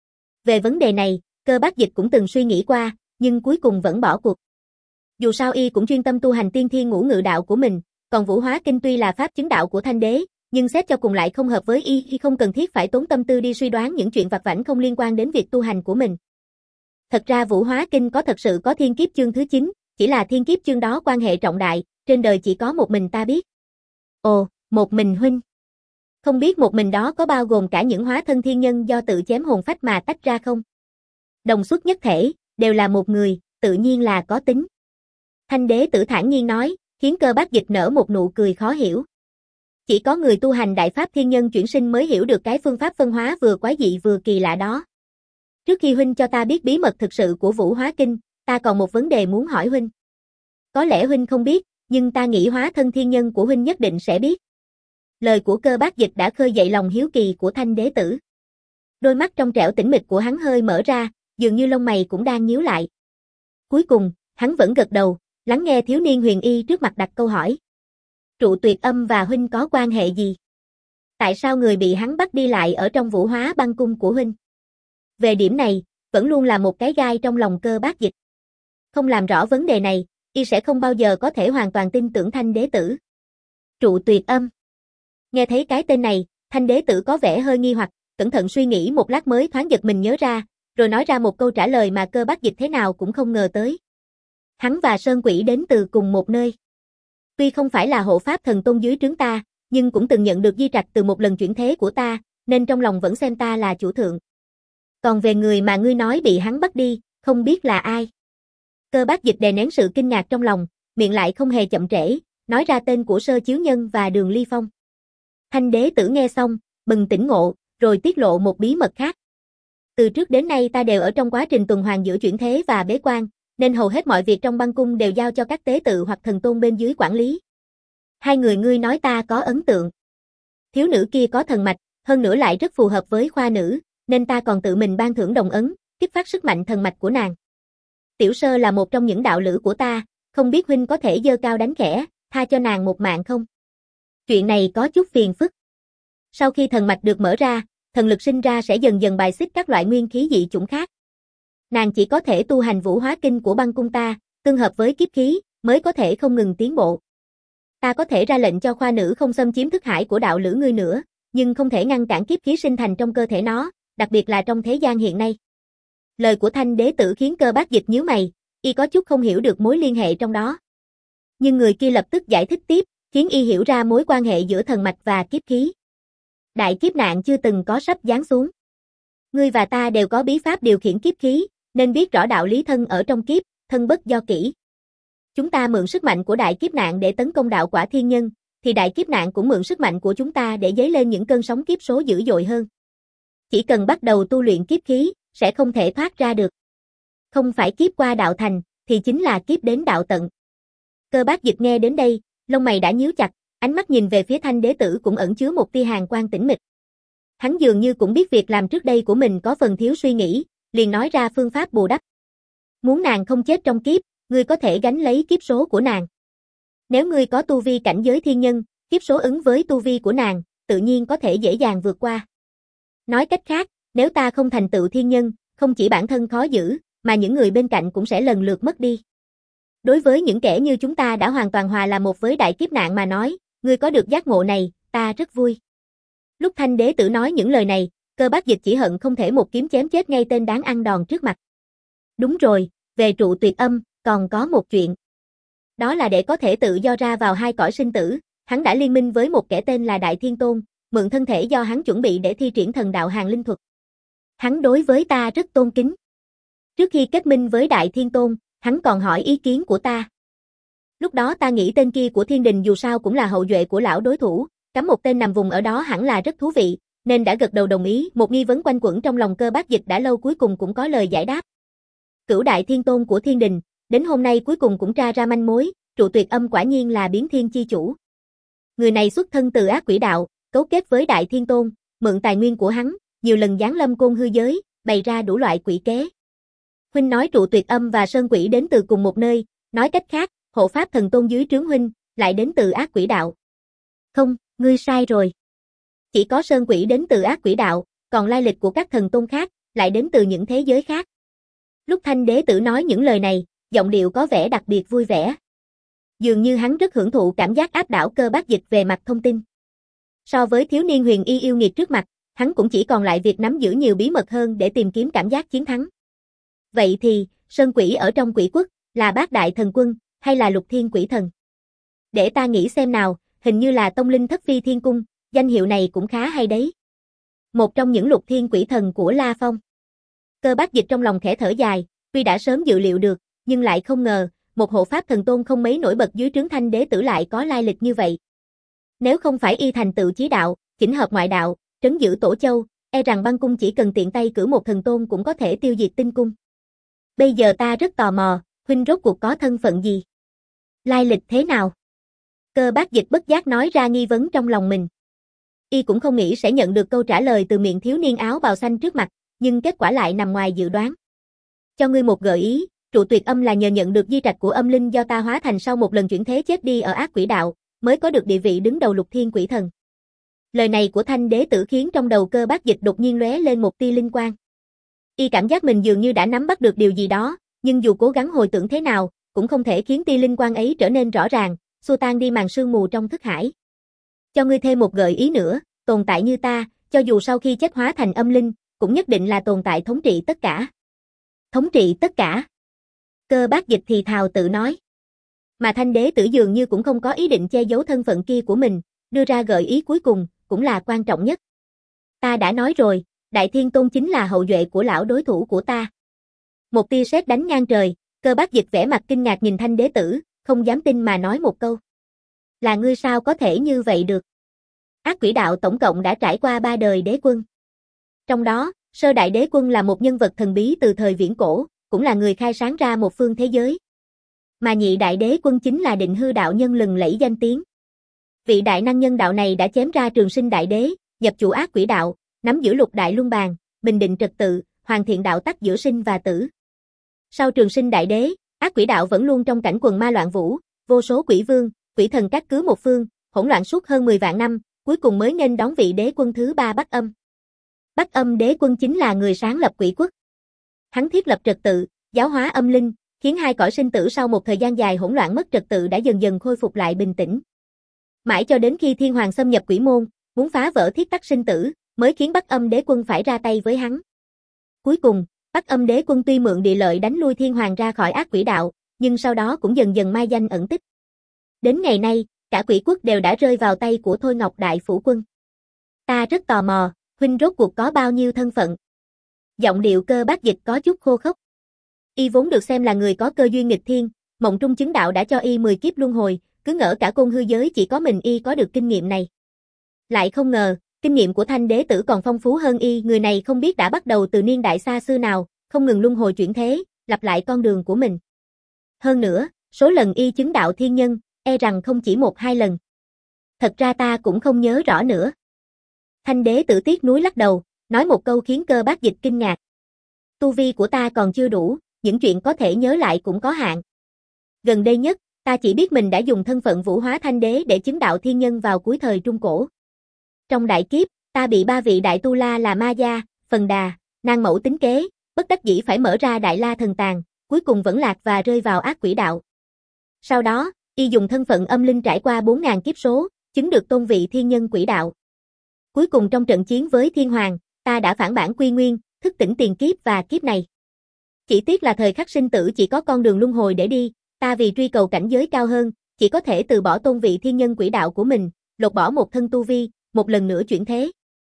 Về vấn đề này, Cơ Bác Dịch cũng từng suy nghĩ qua, nhưng cuối cùng vẫn bỏ cuộc. Dù sao y cũng chuyên tâm tu hành tiên thiên ngũ ngự đạo của mình, còn Vũ Hóa Kinh tuy là pháp chứng đạo của Thanh đế, nhưng xét cho cùng lại không hợp với y khi không cần thiết phải tốn tâm tư đi suy đoán những chuyện vặt vãnh không liên quan đến việc tu hành của mình. Thật ra Vũ Hóa Kinh có thật sự có thiên kiếp chương thứ chín, chỉ là thiên kiếp chương đó quan hệ trọng đại, trên đời chỉ có một mình ta biết. Ồ, một mình huynh. Không biết một mình đó có bao gồm cả những hóa thân thiên nhân do tự chém hồn phách mà tách ra không? Đồng xuất nhất thể, đều là một người, tự nhiên là có tính. Thanh đế tử thản nhiên nói, khiến Cơ Bác Dịch nở một nụ cười khó hiểu. Chỉ có người tu hành đại pháp thiên nhân chuyển sinh mới hiểu được cái phương pháp phân hóa vừa quái dị vừa kỳ lạ đó. Trước khi huynh cho ta biết bí mật thực sự của Vũ Hóa Kinh, ta còn một vấn đề muốn hỏi huynh. Có lẽ huynh không biết, nhưng ta nghĩ hóa thân thiên nhân của huynh nhất định sẽ biết. Lời của Cơ Bác Dịch đã khơi dậy lòng hiếu kỳ của Thanh đế tử. Đôi mắt trong trẻo tĩnh mịch của hắn hơi mở ra, dường như lông mày cũng đang nhíu lại. Cuối cùng, hắn vẫn gật đầu, lắng nghe thiếu niên huyền y trước mặt đặt câu hỏi. Trụ Tuyệt Âm và huynh có quan hệ gì? Tại sao người bị hắn bắt đi lại ở trong Vũ Hóa Băng Cung của huynh? Về điểm này, vẫn luôn là một cái gai trong lòng Cơ Bác Dịch. Không làm rõ vấn đề này, y sẽ không bao giờ có thể hoàn toàn tin tưởng Thanh đế tử. Trụ Tuyệt Âm. Nghe thấy cái tên này, Thanh đế tử có vẻ hơi nghi hoặc, cẩn thận suy nghĩ một lát mới thoáng giật mình nhớ ra, rồi nói ra một câu trả lời mà Cơ Bác Dịch thế nào cũng không ngờ tới. Hắn và Sơn Quỷ đến từ cùng một nơi. Tuy không phải là hộ pháp thần tôn dưới trướng ta, nhưng cũng từng nhận được di trạch từ một lần chuyển thế của ta, nên trong lòng vẫn xem ta là chủ thượng. Còn về người mà ngươi nói bị hắn bắt đi, không biết là ai. Cơ Bác Dịch đè nén sự kinh ngạc trong lòng, miệng lại không hề chậm trễ, nói ra tên của Sơ Chiếu Nhân và Đường Ly Phong. Thanh đế tử nghe xong, bừng tỉnh ngộ, rồi tiết lộ một bí mật khác. Từ trước đến nay ta đều ở trong quá trình tuần hoàn giữa chuyển thế và bế quan, nên hầu hết mọi việc trong băng cung đều giao cho các tế tự hoặc thần tôn bên dưới quản lý. Hai người ngươi nói ta có ấn tượng. Thiếu nữ kia có thần mạch, hơn nữa lại rất phù hợp với khoa nữ, nên ta còn tự mình ban thưởng đồng ấn, kích phát sức mạnh thần mạch của nàng. Tiểu Sơ là một trong những đạo lữ của ta, không biết huynh có thể giơ cao đánh khẽ, tha cho nàng một mạng không? Chuyện này có chút phiền phức. Sau khi thần mạch được mở ra, thần lực sinh ra sẽ dần dần bài xích các loại nguyên khí dị chủng khác. Nàng chỉ có thể tu hành Vũ Hóa Kinh của băng cung ta, tương hợp với kiếp khí, mới có thể không ngừng tiến bộ. Ta có thể ra lệnh cho khoa nữ không xâm chiếm thức hải của đạo lữ ngươi nữa, nhưng không thể ngăn cản kiếp khí sinh thành trong cơ thể nó, đặc biệt là trong thế gian hiện nay. Lời của Thanh đế tử khiến Cơ Bác Dịch nhíu mày, y có chút không hiểu được mối liên hệ trong đó. Nhưng người kia lập tức giải thích tiếp, khiến y hiểu ra mối quan hệ giữa thần mạch và kiếp khí. Đại kiếp nạn chưa từng có sắp giáng xuống. Ngươi và ta đều có bí pháp điều khiển kiếp khí, nên biết rõ đạo lý thân ở trong kiếp, thân bất do kỷ. Chúng ta mượn sức mạnh của đại kiếp nạn để tấn công đạo quả thiên nhân, thì đại kiếp nạn cũng mượn sức mạnh của chúng ta để dấy lên những cơn sóng kiếp số dữ dội hơn. Chỉ cần bắt đầu tu luyện kiếp khí, sẽ không thể thoát ra được. Không phải kiếp qua đạo thành, thì chính là kiếp đến đạo tận. Cơ Bác Dịch nghe đến đây, lông mày đã nhíu chặt, ánh mắt nhìn về phía Thanh đế tử cũng ẩn chứa một tia hàn quan tĩnh mịch. Hắn dường như cũng biết việc làm trước đây của mình có phần thiếu suy nghĩ, liền nói ra phương pháp bù đắp. Muốn nàng không chết trong kiếp, ngươi có thể gánh lấy kiếp số của nàng. Nếu ngươi có tu vi cảnh giới thiên nhân, kiếp số ứng với tu vi của nàng, tự nhiên có thể dễ dàng vượt qua. Nói cách khác, nếu ta không thành tựu thiên nhân, không chỉ bản thân khó giữ, mà những người bên cạnh cũng sẽ lần lượt mất đi. Đối với những kẻ như chúng ta đã hoàn toàn hòa là một với đại kiếp nạn mà nói, ngươi có được giác ngộ này, ta rất vui. Lúc Thanh Đế Tử nói những lời này, Cơ Bác Dịch chỉ hận không thể một kiếm chém chết ngay tên đáng ăn đòn trước mặt. Đúng rồi, về trụ tuyệt âm, còn có một chuyện. Đó là để có thể tự do ra vào hai cõi sinh tử, hắn đã liên minh với một kẻ tên là Đại Thiên Tôn, mượn thân thể do hắn chuẩn bị để thi triển thần đạo hàng linh thuật. Hắn đối với ta rất tôn kính. Trước khi kết minh với Đại Thiên Tôn, hắn còn hỏi ý kiến của ta. Lúc đó ta nghĩ tên kia của Thiên Đình dù sao cũng là hậu duệ của lão đối thủ, cắm một tên nằm vùng ở đó hẳn là rất thú vị, nên đã gật đầu đồng ý. Một nghi vấn quanh quẩn trong lòng Cơ Bác Dịch đã lâu cuối cùng cũng có lời giải đáp. Cửu Đại Thiên Tôn của Thiên Đình, đến hôm nay cuối cùng cũng tra ra manh mối, trụ tuyệt âm quả nhiên là biến thiên chi chủ. Người này xuất thân từ ác quỷ đạo, cấu kết với Đại Thiên Tôn, mượn tài nguyên của hắn, nhiều lần giáng lâm côn hư giới, bày ra đủ loại quỷ kế. Huynh nói trụ tuyệt âm và sơn quỷ đến từ cùng một nơi, nói cách khác, hộ pháp thần tôn dưới trướng huynh, lại đến từ ác quỷ đạo. Không, ngươi sai rồi. Chỉ có sơn quỷ đến từ ác quỷ đạo, còn lai lịch của các thần tôn khác, lại đến từ những thế giới khác. Lúc Thanh Đế Tử nói những lời này, giọng điệu có vẻ đặc biệt vui vẻ. Dường như hắn rất hưởng thụ cảm giác áp đảo Cơ Bác Dịch về mặt thông tin. So với thiếu niên huyền y yêu nghiệt trước mặt, hắn cũng chỉ còn lại việc nắm giữ nhiều bí mật hơn để tìm kiếm cảm giác chiến thắng. Vậy thì, sơn quỷ ở trong quỷ quốc, là bát đại thần quân, hay là lục thiên quỷ thần? Để ta nghĩ xem nào, hình như là tông linh thất phi thiên cung, danh hiệu này cũng khá hay đấy. Một trong những lục thiên quỷ thần của La Phong. Cơ Bác Dịch trong lòng khẽ thở dài, tuy đã sớm dự liệu được, nhưng lại không ngờ, một hộ pháp thần tôn không mấy nổi bật dưới trướng Thanh Đế Tử lại có lai lịch như vậy. Nếu không phải y thành tựu chí đạo, chỉnh hợp ngoại đạo, trấn giữ Tổ Châu, e rằng băng cung chỉ cần tiện tay cử một thần tôn cũng có thể tiêu diệt tinh cung. Bây giờ ta rất tò mò, huynh rốt cuộc có thân phận gì? Lai lịch thế nào? Cơ Bác Dịch bất giác nói ra nghi vấn trong lòng mình. Y cũng không nghĩ sẽ nhận được câu trả lời từ miệng thiếu niên áo bào xanh trước mặt, nhưng kết quả lại nằm ngoài dự đoán. Cho ngươi một gợi ý, trụ tuyệt âm là nhờ nhận được di trạch của âm linh do ta hóa thành sau một lần chuyển thế chết đi ở ác quỷ đạo, mới có được địa vị đứng đầu lục thiên quỷ thần. Lời này của Thanh Đế Tử khiến trong đầu Cơ Bác Dịch đột nhiên lóe lên một tia linh quang. Y cảm giác mình dường như đã nắm bắt được điều gì đó, nhưng dù cố gắng hồi tưởng thế nào, cũng không thể khiến tia linh quang ấy trở nên rõ ràng, xua tan đi màn sương mù trong thức hải. Cho ngươi thêm một gợi ý nữa, tồn tại như ta, cho dù sau khi chết hóa thành âm linh, cũng nhất định là tồn tại thống trị tất cả. Thống trị tất cả. Cơ Bác Dịch thì thào tự nói. Mà Thanh Đế Tử dường như cũng không có ý định che giấu thân phận kia của mình, đưa ra gợi ý cuối cùng, cũng là quan trọng nhất. Ta đã nói rồi, Đại Thiên Tôn chính là hậu duệ của lão đối thủ của ta. Một tia sét đánh ngang trời, Cơ Bác Dịch vẻ mặt kinh ngạc nhìn Thanh Đế Tử, không dám tin mà nói một câu. Là ngươi sao có thể như vậy được? Ác quỷ đạo tổng cộng đã trải qua ba đời đế quân. Trong đó, sơ đại đế quân là một nhân vật thần bí từ thời viễn cổ, cũng là người khai sáng ra một phương thế giới. Mà nhị đại đế quân chính là Định Hư đạo nhân lừng lẫy danh tiếng. Vị đại năng nhân đạo này đã chém ra Trường Sinh đại đế, nhập chủ ác quỷ đạo, nắm giữ lục đại luân bàn, bình định trật tự, hoàn thiện đạo tắc giữa sinh và tử. Sau Trường Sinh đại đế, ác quỷ đạo vẫn luôn trong cảnh quần ma loạn vũ, vô số quỷ vương, quỷ thần cát cứ một phương, hỗn loạn suốt hơn mười vạn năm, cuối cùng mới nghênh đón vị đế quân thứ ba Bắc Âm. Bắc Âm đế quân chính là người sáng lập quỷ quốc. Hắn thiết lập trật tự, giáo hóa âm linh, khiến hai cõi sinh tử sau một thời gian dài hỗn loạn mất trật tự đã dần dần khôi phục lại bình tĩnh. Mãi cho đến khi Thiên Hoàng xâm nhập quỷ môn, muốn phá vỡ thiết tắc sinh tử, mới khiến Bắc Âm đế quân phải ra tay với hắn. Cuối cùng, Bắc Âm đế quân tuy mượn địa lợi đánh lui Thiên Hoàng ra khỏi ác quỷ đạo, nhưng sau đó cũng dần dần mai danh ẩn tích. Đến ngày nay, cả quỷ quốc đều đã rơi vào tay của Thôi Ngọc đại phủ quân. Ta rất tò mò, huynh rốt cuộc có bao nhiêu thân phận? Giọng điệu Cơ Bác Dịch có chút khô khốc. Y vốn được xem là người có cơ duyên nghịch thiên, mộng trung chứng đạo đã cho y mười kiếp luân hồi, cứ ngỡ cả côn hư giới chỉ có mình y có được kinh nghiệm này. Lại không ngờ, kinh nghiệm của Thanh Đế Tử còn phong phú hơn y, người này không biết đã bắt đầu từ niên đại xa xưa nào, không ngừng luân hồi chuyển thế, lặp lại con đường của mình. Hơn nữa, số lần y chứng đạo thiên nhân, e rằng không chỉ một hai lần. Thật ra ta cũng không nhớ rõ nữa. Thanh Đế Tử tiếc nuối lắc đầu, nói một câu khiến Cơ Bác Dịch kinh ngạc. Tu vi của ta còn chưa đủ, những chuyện có thể nhớ lại cũng có hạn. Gần đây nhất, Ta chỉ biết mình đã dùng thân phận Vũ Hóa Thanh Đế để chứng đạo thiên nhân vào cuối thời Trung Cổ. Trong đại kiếp, ta bị ba vị đại tu la là Ma Gia, Phần Đà, Nang Mẫu tính kế, bất đắc dĩ phải mở ra Đại La Thần Tàng, cuối cùng vẫn lạc và rơi vào ác quỷ đạo. Sau đó, y dùng thân phận âm linh trải qua bốn nghìn kiếp số, chứng được tôn vị thiên nhân quỷ đạo. Cuối cùng trong trận chiến với Thiên Hoàng, ta đã phản bản quy nguyên, thức tỉnh tiền kiếp và kiếp này. Chỉ tiếc là thời khắc sinh tử chỉ có con đường luân hồi để đi, ta vì truy cầu cảnh giới cao hơn, chỉ có thể từ bỏ tôn vị thiên nhân quỷ đạo của mình, lột bỏ một thân tu vi, một lần nữa chuyển thế.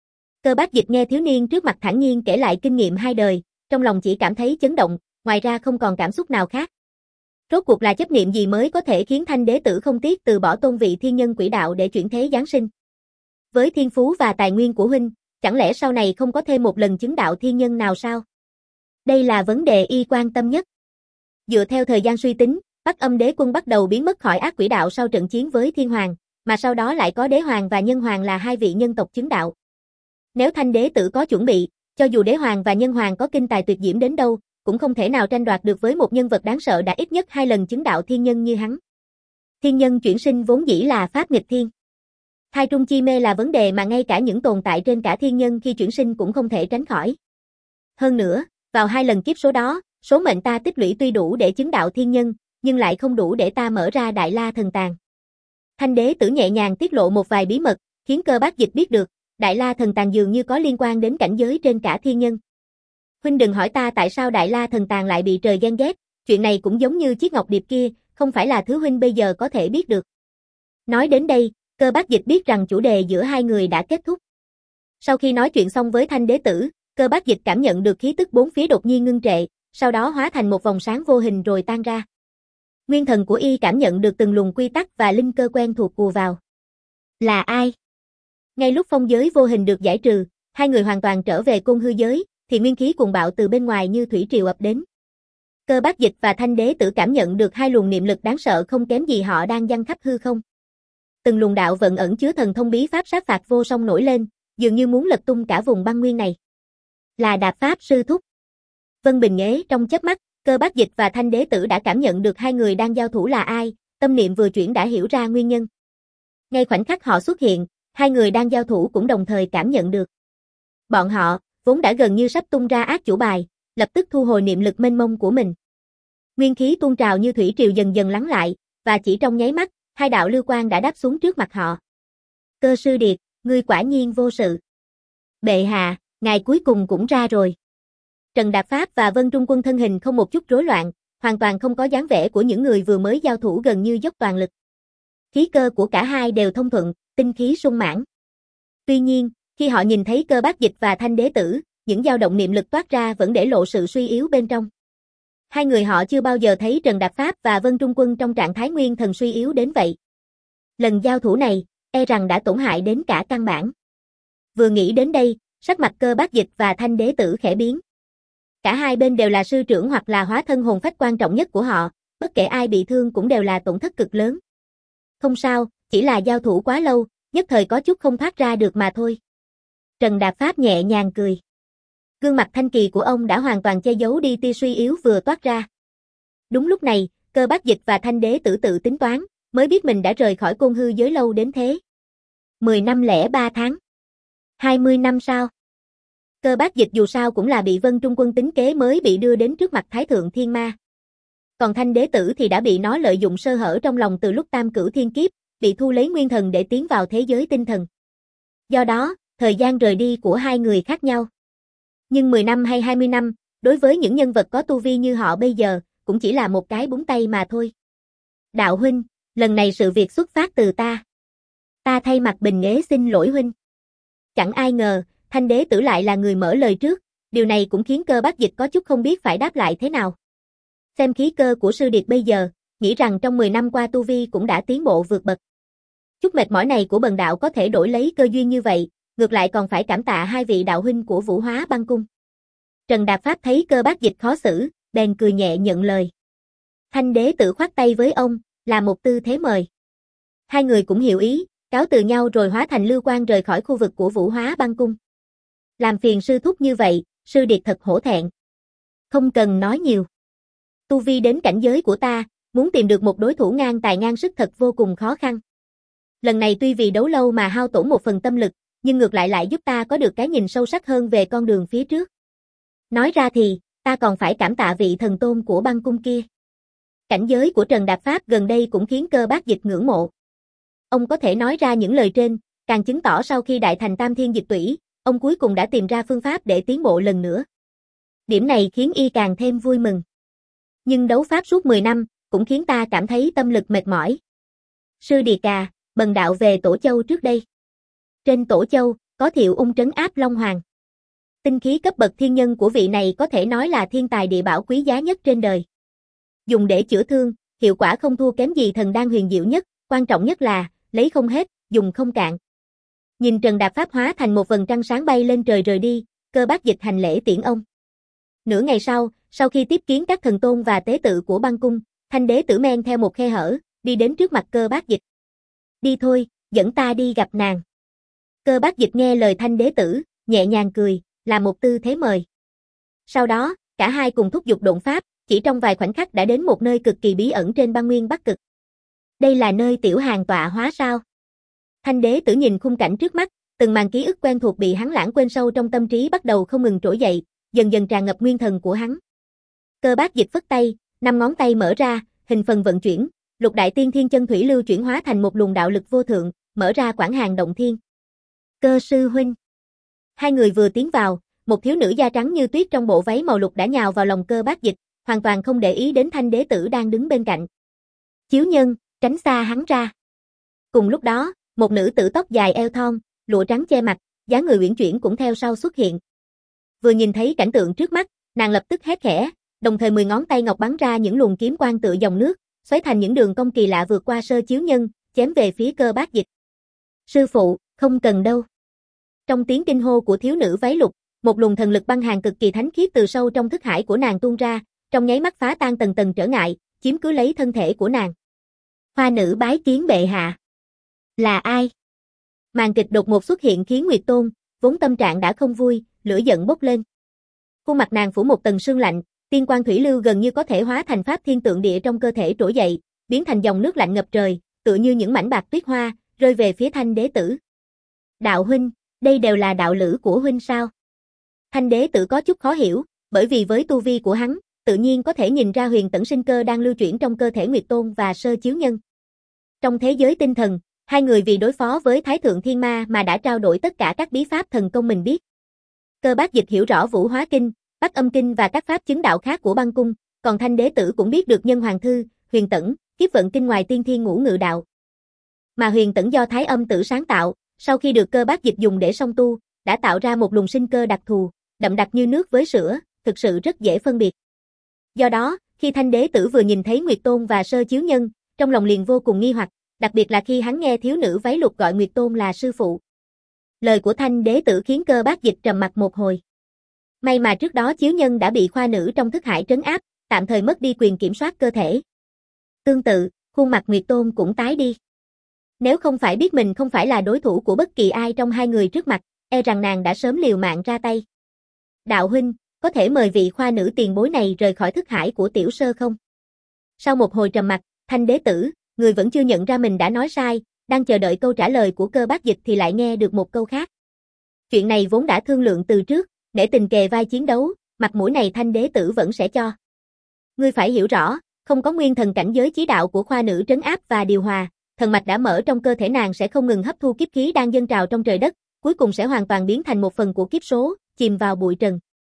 Cơ Bác Dịch nghe thiếu niên trước mặt thản nhiên kể lại kinh nghiệm hai đời, trong lòng chỉ cảm thấy chấn động, ngoài ra không còn cảm xúc nào khác. Rốt cuộc là chấp niệm gì mới có thể khiến Thanh Đế Tử không tiếc từ bỏ tôn vị thiên nhân quỷ đạo để chuyển thế giáng sinh? Với thiên phú và tài nguyên của huynh, chẳng lẽ sau này không có thêm một lần chứng đạo thiên nhân nào sao? Đây là vấn đề y quan tâm nhất. Dựa theo thời gian suy tính, Bắc Âm Đế Quân bắt đầu biến mất khỏi ác quỷ đạo sau trận chiến với Thiên Hoàng, mà sau đó lại có Đế Hoàng và Nhân Hoàng là hai vị nhân tộc chứng đạo. Nếu Thanh Đế Tử có chuẩn bị, cho dù Đế Hoàng và Nhân Hoàng có kinh tài tuyệt diễm đến đâu, cũng không thể nào tranh đoạt được với một nhân vật đáng sợ đã ít nhất hai lần chứng đạo thiên nhân như hắn. Thiên nhân chuyển sinh vốn dĩ là pháp nghịch thiên. Thai trung chi mê là vấn đề mà ngay cả những tồn tại trên cả thiên nhân khi chuyển sinh cũng không thể tránh khỏi. Hơn nữa, vào hai lần kiếp số đó, số mệnh ta tích lũy tuy đủ để chứng đạo thiên nhân, nhưng lại không đủ để ta mở ra Đại La Thần Tàng. Thanh Đế Tử nhẹ nhàng tiết lộ một vài bí mật, khiến Cơ Bác Dịch biết được, Đại La Thần Tàng dường như có liên quan đến cảnh giới trên cả thiên nhân. Huynh đừng hỏi ta tại sao Đại La Thần Tàng lại bị trời ghen ghét, chuyện này cũng giống như chiếc ngọc điệp kia, không phải là thứ huynh bây giờ có thể biết được. Nói đến đây, Cơ Bác Dịch biết rằng chủ đề giữa hai người đã kết thúc. Sau khi nói chuyện xong với Thanh Đế Tử, Cơ Bác Dịch cảm nhận được khí tức bốn phía đột nhiên ngưng trệ, sau đó hóa thành một vòng sáng vô hình rồi tan ra. Nguyên thần của y cảm nhận được từng luồng quy tắc và linh cơ quen thuộc ùa vào. Là ai? Ngay lúc phong giới vô hình được giải trừ, hai người hoàn toàn trở về côn hư giới, thì nguyên khí cuồng bạo từ bên ngoài như thủy triều ập đến. Cơ Bác Dịch và Thanh Đế Tử cảm nhận được hai luồng niệm lực đáng sợ không kém gì họ đang giăng khắp hư không. Từng luồng đạo vận ẩn chứa thần thông bí pháp sát phạt vô song nổi lên, dường như muốn lật tung cả vùng băng nguyên này. Là Đạp Pháp sư thúc. Vân Bình Nghế trong chớp mắt, Cơ Bác Dịch và Thanh Đế Tử đã cảm nhận được hai người đang giao thủ là ai, tâm niệm vừa chuyển đã hiểu ra nguyên nhân. Ngay khoảnh khắc họ xuất hiện, hai người đang giao thủ cũng đồng thời cảm nhận được. Bọn họ, vốn đã gần như sắp tung ra ác chủ bài, lập tức thu hồi niệm lực mênh mông của mình. Nguyên khí tuôn trào như thủy triều dần dần lắng lại, và chỉ trong nháy mắt, hai đạo lưu quang đã đáp xuống trước mặt họ. Cơ sư điệt, ngươi quả nhiên vô sự. Bệ hạ, ngài cuối cùng cũng ra rồi. Trần Đạp Pháp và Vân Trung Quân thân hình không một chút rối loạn, hoàn toàn không có dáng vẻ của những người vừa mới giao thủ gần như dốc toàn lực. Khí cơ của cả hai đều thông thuận, tinh khí sung mãn. Tuy nhiên, khi họ nhìn thấy Cơ Bác Dịch và Thanh Đế Tử, những dao động niệm lực toát ra vẫn để lộ sự suy yếu bên trong. Hai người họ chưa bao giờ thấy Trần Đạp Pháp và Vân Trung Quân trong trạng thái nguyên thần suy yếu đến vậy. Lần giao thủ này, e rằng đã tổn hại đến cả căn bản. Vừa nghĩ đến đây, sắc mặt Cơ Bác Dịch và Thanh Đế Tử khẽ biến. Cả hai bên đều là sư trưởng hoặc là hóa thân hồn phách quan trọng nhất của họ, bất kể ai bị thương cũng đều là tổn thất cực lớn. Không sao, chỉ là giao thủ quá lâu, nhất thời có chút không thoát ra được mà thôi. Trần Đạp Pháp nhẹ nhàng cười. Gương mặt thanh kỳ của ông đã hoàn toàn che giấu đi tia suy yếu vừa toát ra. Đúng lúc này, Cơ Bác Dịch và Thanh Đế Tử tự tính toán, mới biết mình đã rời khỏi côn hư giới lâu đến thế. mười năm lẻ ba tháng. hai mươi năm sau. Cơ Bác Dịch dù sao cũng là bị Vân Trung Quân tính kế mới bị đưa đến trước mặt Thái Thượng Thiên Ma. Còn Thanh Đế Tử thì đã bị nó lợi dụng sơ hở trong lòng từ lúc tam cửu thiên kiếp, bị thu lấy nguyên thần để tiến vào thế giới tinh thần. Do đó, thời gian rời đi của hai người khác nhau. Nhưng mười năm hay hai mươi năm, đối với những nhân vật có tu vi như họ bây giờ, cũng chỉ là một cái búng tay mà thôi. Đạo huynh, lần này sự việc xuất phát từ ta. Ta thay mặt Bình Nghế xin lỗi huynh. Chẳng ai ngờ, Thanh Đế Tử lại là người mở lời trước, điều này cũng khiến Cơ Bác Dịch có chút không biết phải đáp lại thế nào. Xem khí cơ của sư điệt bây giờ, nghĩ rằng trong mười năm qua tu vi cũng đã tiến bộ vượt bậc. Chút mệt mỏi này của bần đạo có thể đổi lấy cơ duyên như vậy, ngược lại còn phải cảm tạ hai vị đạo huynh của Vũ Hóa Băng Cung. Trần Đạp Pháp thấy Cơ Bác Dịch khó xử, bèn cười nhẹ nhận lời. Thanh Đế Tử khoát tay với ông, là một tư thế mời. Hai người cũng hiểu ý, cáo từ nhau rồi hóa thành lưu quang rời khỏi khu vực của Vũ Hóa Băng Cung. Làm phiền sư thúc như vậy, sư điệt thật hổ thẹn. Không cần nói nhiều. Tu vi đến cảnh giới của ta, Muốn tìm được một đối thủ ngang tài ngang sức thật vô cùng khó khăn. Lần này tuy vì đấu lâu mà hao tổn một phần tâm lực, nhưng ngược lại lại giúp ta có được cái nhìn sâu sắc hơn về con đường phía trước. Nói ra thì, ta còn phải cảm tạ vị thần tôn của băng cung kia. Cảnh giới của Trần Đạp Pháp gần đây cũng khiến Cơ Bác Dịch ngưỡng mộ. Ông có thể nói ra những lời trên, càng chứng tỏ sau khi đại thành Tam Thiên Dịch Tủy, ông cuối cùng đã tìm ra phương pháp để tiến bộ lần nữa. Điểm này khiến y càng thêm vui mừng. Nhưng đấu pháp suốt mười năm, cũng khiến ta cảm thấy tâm lực mệt mỏi. Sư Địa Cà, bần đạo về Tổ Châu trước đây. Trên Tổ Châu, có Thiệu Ung trấn áp Long Hoàng. Tinh khí cấp bậc thiên nhân của vị này có thể nói là thiên tài địa bảo quý giá nhất trên đời. Dùng để chữa thương, hiệu quả không thua kém gì thần đan huyền diệu nhất, quan trọng nhất là, lấy không hết, dùng không cạn. Nhìn Trần Đạp Pháp hóa thành một vầng trăng sáng bay lên trời rời đi, Cơ Bác Dịch hành lễ tiễn ông. Nửa ngày sau, sau khi tiếp kiến các thần tôn và tế tự của băng cung, Thanh Đế Tử men theo một khe hở, đi đến trước mặt Cơ Bác Dịch. Đi thôi, dẫn ta đi gặp nàng. Cơ Bác Dịch nghe lời Thanh Đế Tử, nhẹ nhàng cười, là một tư thế mời. Sau đó, cả hai cùng thúc giục độn pháp, chỉ trong vài khoảnh khắc đã đến một nơi cực kỳ bí ẩn trên băng nguyên Bắc Cực. Đây là nơi Tiểu Hàn tọa hóa sao? Thanh Đế Tử nhìn khung cảnh trước mắt, từng màn ký ức quen thuộc bị hắn lãng quên sâu trong tâm trí bắt đầu không ngừng trỗi dậy, dần dần tràn ngập nguyên thần của hắn. Cơ Bác Dịch phất tay, năm ngón tay mở ra, hình phần vận chuyển, lục đại tiên thiên chân thủy lưu chuyển hóa thành một luồng đạo lực vô thượng, mở ra quảng hàng động thiên. Cơ sư huynh. Hai người vừa tiến vào, một thiếu nữ da trắng như tuyết trong bộ váy màu lục đã nhào vào lòng Cơ Bác Dịch, hoàn toàn không để ý đến Thanh Đế Tử đang đứng bên cạnh. Chiếu Nhân, tránh xa hắn ra. Cùng lúc đó, một nữ tử tóc dài eo thon, lụa trắng che mặt, dáng người uyển chuyển cũng theo sau xuất hiện. Vừa nhìn thấy cảnh tượng trước mắt, nàng lập tức hét khẽ, đồng thời mười ngón tay ngọc bắn ra những luồng kiếm quang tựa dòng nước, xoáy thành những đường cong kỳ lạ vượt qua Sơ Chiếu Nhân, chém về phía Cơ Bác Dịch. Sư phụ, không cần đâu. Trong tiếng kinh hô của thiếu nữ váy lục, một luồng thần lực băng hàn cực kỳ thánh khiết từ sâu trong thức hải của nàng tuôn ra, trong nháy mắt phá tan tầng tầng trở ngại, chiếm cứ lấy thân thể của nàng. Hoa nữ bái kiến bệ hạ. Là ai? Màn kịch đột ngột xuất hiện khiến Nguyệt Tôn, vốn tâm trạng đã không vui, lửa giận bốc lên. Khuôn mặt nàng phủ một tầng sương lạnh, tiên quang thủy lưu gần như có thể hóa thành pháp thiên tượng địa trong cơ thể trỗi dậy, biến thành dòng nước lạnh ngập trời, tựa như những mảnh bạc tuyết hoa, rơi về phía Thanh Đế Tử. Đạo huynh, đây đều là đạo lữ của huynh sao? Thanh Đế Tử có chút khó hiểu, bởi vì với tu vi của hắn, tự nhiên có thể nhìn ra huyền tẩn sinh cơ đang lưu chuyển trong cơ thể Nguyệt Tôn và Sơ Chiếu Nhân. Trong thế giới tinh thần, hai người vì đối phó với Thái Thượng Thiên Ma mà đã trao đổi tất cả các bí pháp thần công mình biết. Cơ Bác Dịch hiểu rõ Vũ Hóa Kinh, Bắc Âm Kinh và các pháp chứng đạo khác của băng cung, còn Thanh Đế Tử cũng biết được Nhân Hoàng Thư, Huyền Tẩn, Kiếp Vận Kinh ngoài tiên thiên ngũ ngự đạo. Mà Huyền Tẩn do Thái Âm Tử sáng tạo, sau khi được Cơ Bác Dịch dùng để song tu, đã tạo ra một luồng sinh cơ đặc thù, đậm đặc như nước với sữa, thực sự rất dễ phân biệt. Do đó, khi Thanh Đế Tử vừa nhìn thấy Nguyệt Tôn và Sơ Chiếu Nhân, trong lòng liền vô cùng nghi hoặc, đặc biệt là khi hắn nghe thiếu nữ váy lục gọi Nguyệt Tôn là sư phụ. Lời của Thanh Đế Tử khiến Cơ Bác Dịch trầm mặc một hồi. May mà trước đó Chiếu Nhân đã bị khoa nữ trong thức hải trấn áp, tạm thời mất đi quyền kiểm soát cơ thể. Tương tự, khuôn mặt Nguyệt Tôn cũng tái đi. Nếu không phải biết mình không phải là đối thủ của bất kỳ ai trong hai người trước mặt, e rằng nàng đã sớm liều mạng ra tay. Đạo huynh, có thể mời vị khoa nữ tiền bối này rời khỏi thức hải của tiểu sơ không? Sau một hồi trầm mặc, Thanh Đế Tử, người vẫn chưa nhận ra mình đã nói sai, đang chờ đợi câu trả lời của Cơ Bác Dịch thì lại nghe được một câu khác. Chuyện này vốn đã thương lượng từ trước, để tình kề vai chiến đấu, mặt mũi này Thanh Đế Tử vẫn sẽ cho. Ngươi phải hiểu rõ, không có nguyên thần cảnh giới chí đạo của khoa nữ trấn áp và điều hòa, thần mạch đã mở trong cơ thể nàng sẽ không ngừng hấp thu kiếp khí đang dâng trào trong trời đất, cuối cùng sẽ hoàn toàn biến thành một phần của kiếp số, chìm vào bụi trần.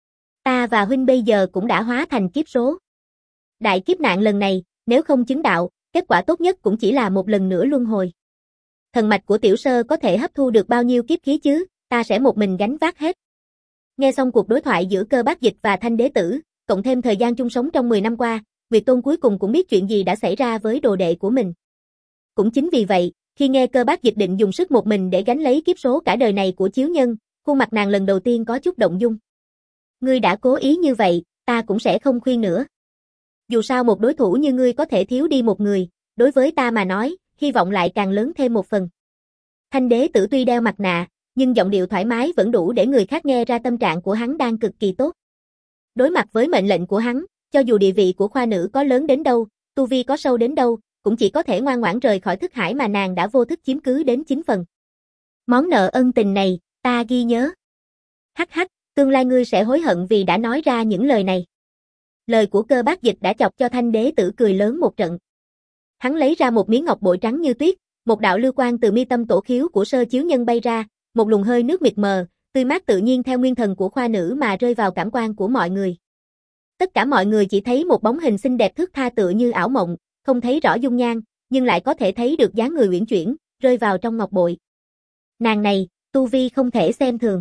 Ta và huynh bây giờ cũng đã hóa thành kiếp số. Đại kiếp nạn lần này, nếu không chứng đạo, kết quả tốt nhất cũng chỉ là một lần nữa luân hồi. Thần mạch của tiểu sơ có thể hấp thu được bao nhiêu kiếp khí chứ, ta sẽ một mình gánh vác hết. Nghe xong cuộc đối thoại giữa Cơ Bác Dịch và Thanh Đế Tử, cộng thêm thời gian chung sống trong mười năm qua, Nguyệt Tôn cuối cùng cũng biết chuyện gì đã xảy ra với đồ đệ của mình. Cũng chính vì vậy, khi nghe Cơ Bác Dịch định dùng sức một mình để gánh lấy kiếp số cả đời này của Chiếu Nhân, khuôn mặt nàng lần đầu tiên có chút động dung. Ngươi đã cố ý như vậy, ta cũng sẽ không khuyên nữa. Dù sao một đối thủ như ngươi có thể thiếu đi một người, đối với ta mà nói, hy vọng lại càng lớn thêm một phần. Thanh Đế Tử tuy đeo mặt nạ, nhưng giọng điệu thoải mái vẫn đủ để người khác nghe ra tâm trạng của hắn đang cực kỳ tốt. Đối mặt với mệnh lệnh của hắn, cho dù địa vị của khoa nữ có lớn đến đâu, tu vi có sâu đến đâu, cũng chỉ có thể ngoan ngoãn rời khỏi thức hải mà nàng đã vô thức chiếm cứ đến chín phần. Món nợ ân tình này, ta ghi nhớ. Hắc hắc, tương lai ngươi sẽ hối hận vì đã nói ra những lời này. Lời của Cơ Bác Dịch đã chọc cho Thanh Đế Tử cười lớn một trận. Hắn lấy ra một miếng ngọc bội trắng như tuyết, một đạo lưu quang từ mi tâm tổ khiếu của Sơ Chiếu Nhân bay ra, một luồng hơi nước mịt mờ, tươi mát tự nhiên theo nguyên thần của khoa nữ mà rơi vào cảm quan của mọi người. Tất cả mọi người chỉ thấy một bóng hình xinh đẹp thướt tha tựa như ảo mộng, không thấy rõ dung nhan, nhưng lại có thể thấy được dáng người uyển chuyển, rơi vào trong ngọc bội. Nàng này, tu vi không thể xem thường.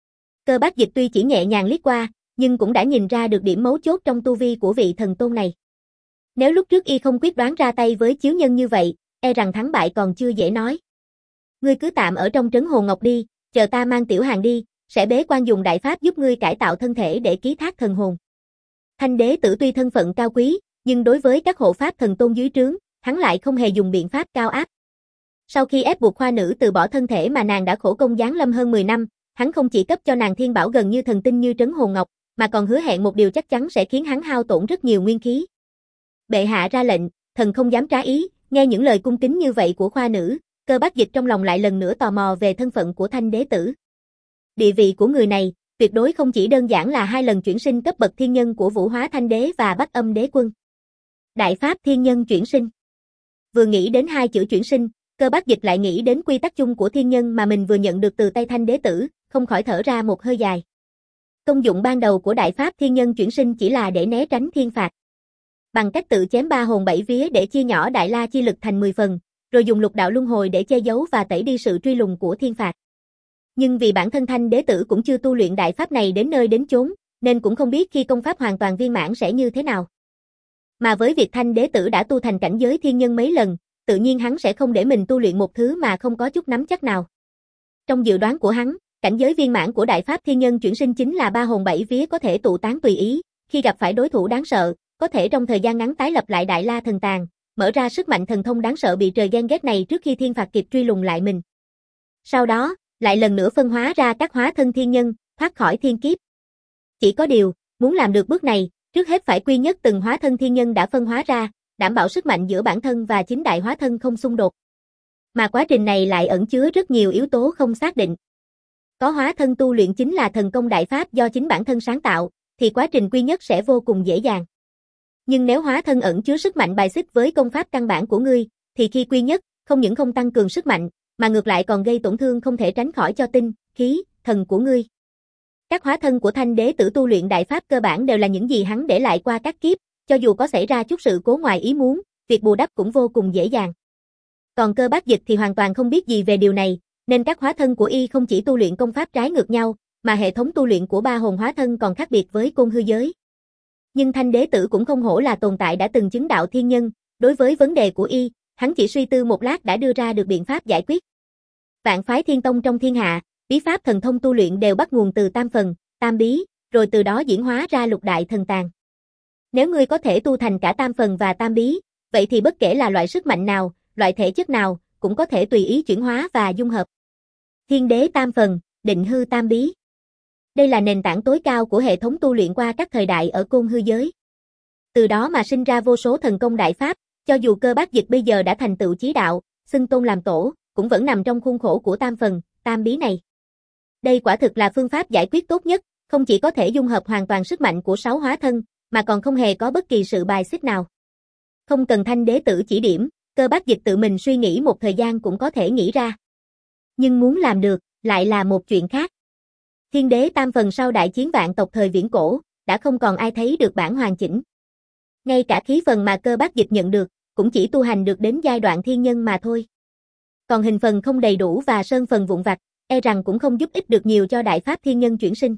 Cơ Bác Dịch tuy chỉ nhẹ nhàng liếc qua, nhưng cũng đã nhìn ra được điểm mấu chốt trong tu vi của vị thần tôn này. Nếu lúc trước y không quyết đoán ra tay với Chiếu Nhân như vậy, e rằng thắng bại còn chưa dễ nói. Ngươi cứ tạm ở trong trấn Hồn Ngọc đi, chờ ta mang Tiểu Hàng đi, sẽ bế quan dùng đại pháp giúp ngươi cải tạo thân thể để ký thác thần hồn. Thanh Đế Tử tuy thân phận cao quý, nhưng đối với các hộ pháp thần tôn dưới trướng, hắn lại không hề dùng biện pháp cao áp. Sau khi ép buộc khoa nữ từ bỏ thân thể mà nàng đã khổ công giáng lâm hơn mười năm, hắn không chỉ cấp cho nàng thiên bảo gần như thần tinh như trấn Hồn Ngọc, mà còn hứa hẹn một điều chắc chắn sẽ khiến hắn hao tổn rất nhiều nguyên khí. Bệ hạ ra lệnh, thần không dám trái ý, nghe những lời cung kính như vậy của khoa nữ, Cơ Bác Dịch trong lòng lại lần nữa tò mò về thân phận của Thanh Đế Tử. Địa vị của người này, tuyệt đối không chỉ đơn giản là hai lần chuyển sinh cấp bậc thiên nhân của Vũ Hóa Thanh Đế và Bắc Âm Đế Quân. Đại pháp thiên nhân chuyển sinh. Vừa nghĩ đến hai chữ chuyển sinh, Cơ Bác Dịch lại nghĩ đến quy tắc chung của thiên nhân mà mình vừa nhận được từ tay Thanh Đế Tử, không khỏi thở ra một hơi dài. Công dụng ban đầu của đại pháp thiên nhân chuyển sinh chỉ là để né tránh thiên phạt. Bằng cách tự chém ba hồn bảy vía để chia nhỏ đại la chi lực thành mười phần, rồi dùng lục đạo luân hồi để che giấu và tẩy đi sự truy lùng của thiên phạt. Nhưng vì bản thân Thanh Đế Tử cũng chưa tu luyện đại pháp này đến nơi đến chốn, nên cũng không biết khi công pháp hoàn toàn viên mãn sẽ như thế nào. Mà với việc Thanh Đế Tử đã tu thành cảnh giới thiên nhân mấy lần, tự nhiên hắn sẽ không để mình tu luyện một thứ mà không có chút nắm chắc nào. Trong dự đoán của hắn, cảnh giới viên mãn của đại pháp thiên nhân chuyển sinh chính là ba hồn bảy vía có thể tụ tán tùy ý, khi gặp phải đối thủ đáng sợ, có thể trong thời gian ngắn tái lập lại đại la thần tàng, mở ra sức mạnh thần thông đáng sợ bị trời ghen ghét này trước khi thiên phạt kịp truy lùng lại mình. Sau đó, lại lần nữa phân hóa ra các hóa thân thiên nhân, thoát khỏi thiên kiếp. Chỉ có điều, muốn làm được bước này, trước hết phải quy nhất từng hóa thân thiên nhân đã phân hóa ra, đảm bảo sức mạnh giữa bản thân và chính đại hóa thân không xung đột. Mà quá trình này lại ẩn chứa rất nhiều yếu tố không xác định. Có hóa thân tu luyện chính là thần công đại pháp do chính bản thân sáng tạo, thì quá trình quy nhất sẽ vô cùng dễ dàng. Nhưng nếu hóa thân ẩn chứa sức mạnh bài xích với công pháp căn bản của ngươi, thì khi quy nhất, không những không tăng cường sức mạnh, mà ngược lại còn gây tổn thương không thể tránh khỏi cho tinh, khí, thần của ngươi. Các hóa thân của Thanh Đế Tử tu luyện đại pháp cơ bản đều là những gì hắn để lại qua các kiếp, cho dù có xảy ra chút sự cố ngoài ý muốn, việc bù đắp cũng vô cùng dễ dàng. Còn Cơ Bác Dịch thì hoàn toàn không biết gì về điều này, nên các hóa thân của y không chỉ tu luyện công pháp trái ngược nhau, mà hệ thống tu luyện của ba hồn hóa thân còn khác biệt với côn hư giới. Nhưng Thanh Đế Tử cũng không hổ là tồn tại đã từng chứng đạo thiên nhân, đối với vấn đề của y, hắn chỉ suy tư một lát đã đưa ra được biện pháp giải quyết. Vạn phái thiên tông trong thiên hạ, bí pháp thần thông tu luyện đều bắt nguồn từ tam phần, tam bí, rồi từ đó diễn hóa ra lục đại thần tàng. Nếu ngươi có thể tu thành cả tam phần và tam bí, vậy thì bất kể là loại sức mạnh nào, loại thể chất nào, cũng có thể tùy ý chuyển hóa và dung hợp. Thiên đế tam phần, định hư tam bí. Đây là nền tảng tối cao của hệ thống tu luyện qua các thời đại ở côn hư giới. Từ đó mà sinh ra vô số thần công đại pháp, cho dù Cơ Bác Dịch bây giờ đã thành tựu chí đạo, xưng tôn làm tổ, cũng vẫn nằm trong khuôn khổ của tam phần, tam bí này. Đây quả thực là phương pháp giải quyết tốt nhất, không chỉ có thể dung hợp hoàn toàn sức mạnh của sáu hóa thân, mà còn không hề có bất kỳ sự bài xích nào. Không cần Thanh Đế Tử chỉ điểm, Cơ Bác Dịch tự mình suy nghĩ một thời gian cũng có thể nghĩ ra. Nhưng muốn làm được, lại là một chuyện khác. Thiên đế tam phần sau đại chiến vạn tộc thời viễn cổ, đã không còn ai thấy được bản hoàn chỉnh. Ngay cả khí phần mà Cơ Bác Dịch nhận được, cũng chỉ tu hành được đến giai đoạn thiên nhân mà thôi. Còn hình phần không đầy đủ và sơn phần vụn vặt, e rằng cũng không giúp ích được nhiều cho đại pháp thiên nhân chuyển sinh.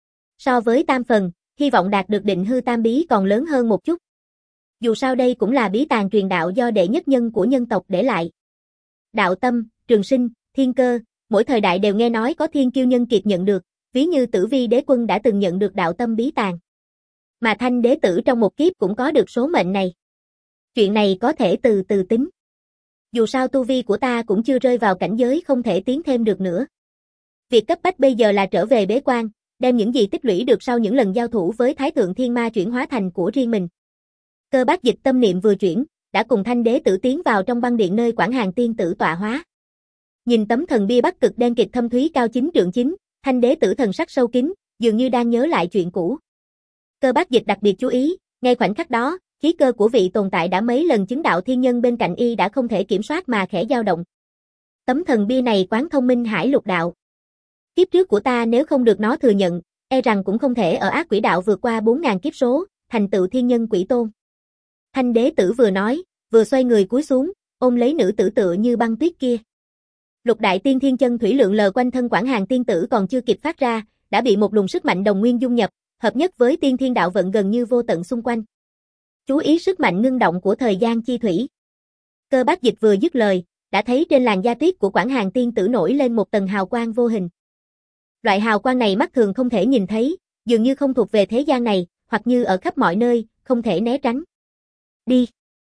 So với tam phần, hy vọng đạt được định hư tam bí còn lớn hơn một chút. Dù sao đây cũng là bí tàng truyền đạo do đệ nhất nhân của nhân tộc để lại. Đạo tâm, trường sinh, thiên cơ, mỗi thời đại đều nghe nói có thiên kiêu nhân kiệt nhận được, ví như Tử Vi Đế Quân đã từng nhận được đạo tâm bí tàng. Mà Thanh Đế Tử trong một kiếp cũng có được số mệnh này. Chuyện này có thể từ từ tính. Dù sao tu vi của ta cũng chưa rơi vào cảnh giới không thể tiến thêm được nữa. Việc cấp bách bây giờ là trở về bế quan, đem những gì tích lũy được sau những lần giao thủ với Thái Thượng Thiên Ma chuyển hóa thành của riêng mình. Cơ Bác Dịch tâm niệm vừa chuyển, đã cùng Thanh Đế Tử tiến vào trong băng điện nơi Quảng Hàn Tiên Tử tọa hóa. Nhìn tấm thần bia Bắc Cực đen kịt thâm thúy cao chín trượng chín, Thanh Đế Tử thần sắc sâu kín, dường như đang nhớ lại chuyện cũ. Cơ Bác Dịch đặc biệt chú ý, ngay khoảnh khắc đó, khí cơ của vị tồn tại đã mấy lần chứng đạo thiên nhân bên cạnh y đã không thể kiểm soát mà khẽ dao động. Tấm thần bia này quán thông minh hải lục đạo. Kiếp trước của ta nếu không được nó thừa nhận, e rằng cũng không thể ở ác quỷ đạo vượt qua bốn ngàn kiếp số, thành tựu thiên nhân quỷ tôn. Thanh Đế Tử vừa nói, vừa xoay người cúi xuống, ôm lấy nữ tử tựa như băng tuyết kia. Lục đại tiên thiên chân thủy lượng lờ quanh thân Quảng Hàn Tiên Tử còn chưa kịp phát ra, đã bị một luồng sức mạnh đồng nguyên dung nhập, hợp nhất với tiên thiên đạo vận gần như vô tận xung quanh. Chú ý sức mạnh ngưng động của thời gian chi thủy. Cơ Bác Dịch vừa dứt lời, đã thấy trên làn da tuyết của Quảng Hàn Tiên Tử nổi lên một tầng hào quang vô hình. Loại hào quang này mắt thường không thể nhìn thấy, dường như không thuộc về thế gian này, hoặc như ở khắp mọi nơi, không thể né tránh. Đi.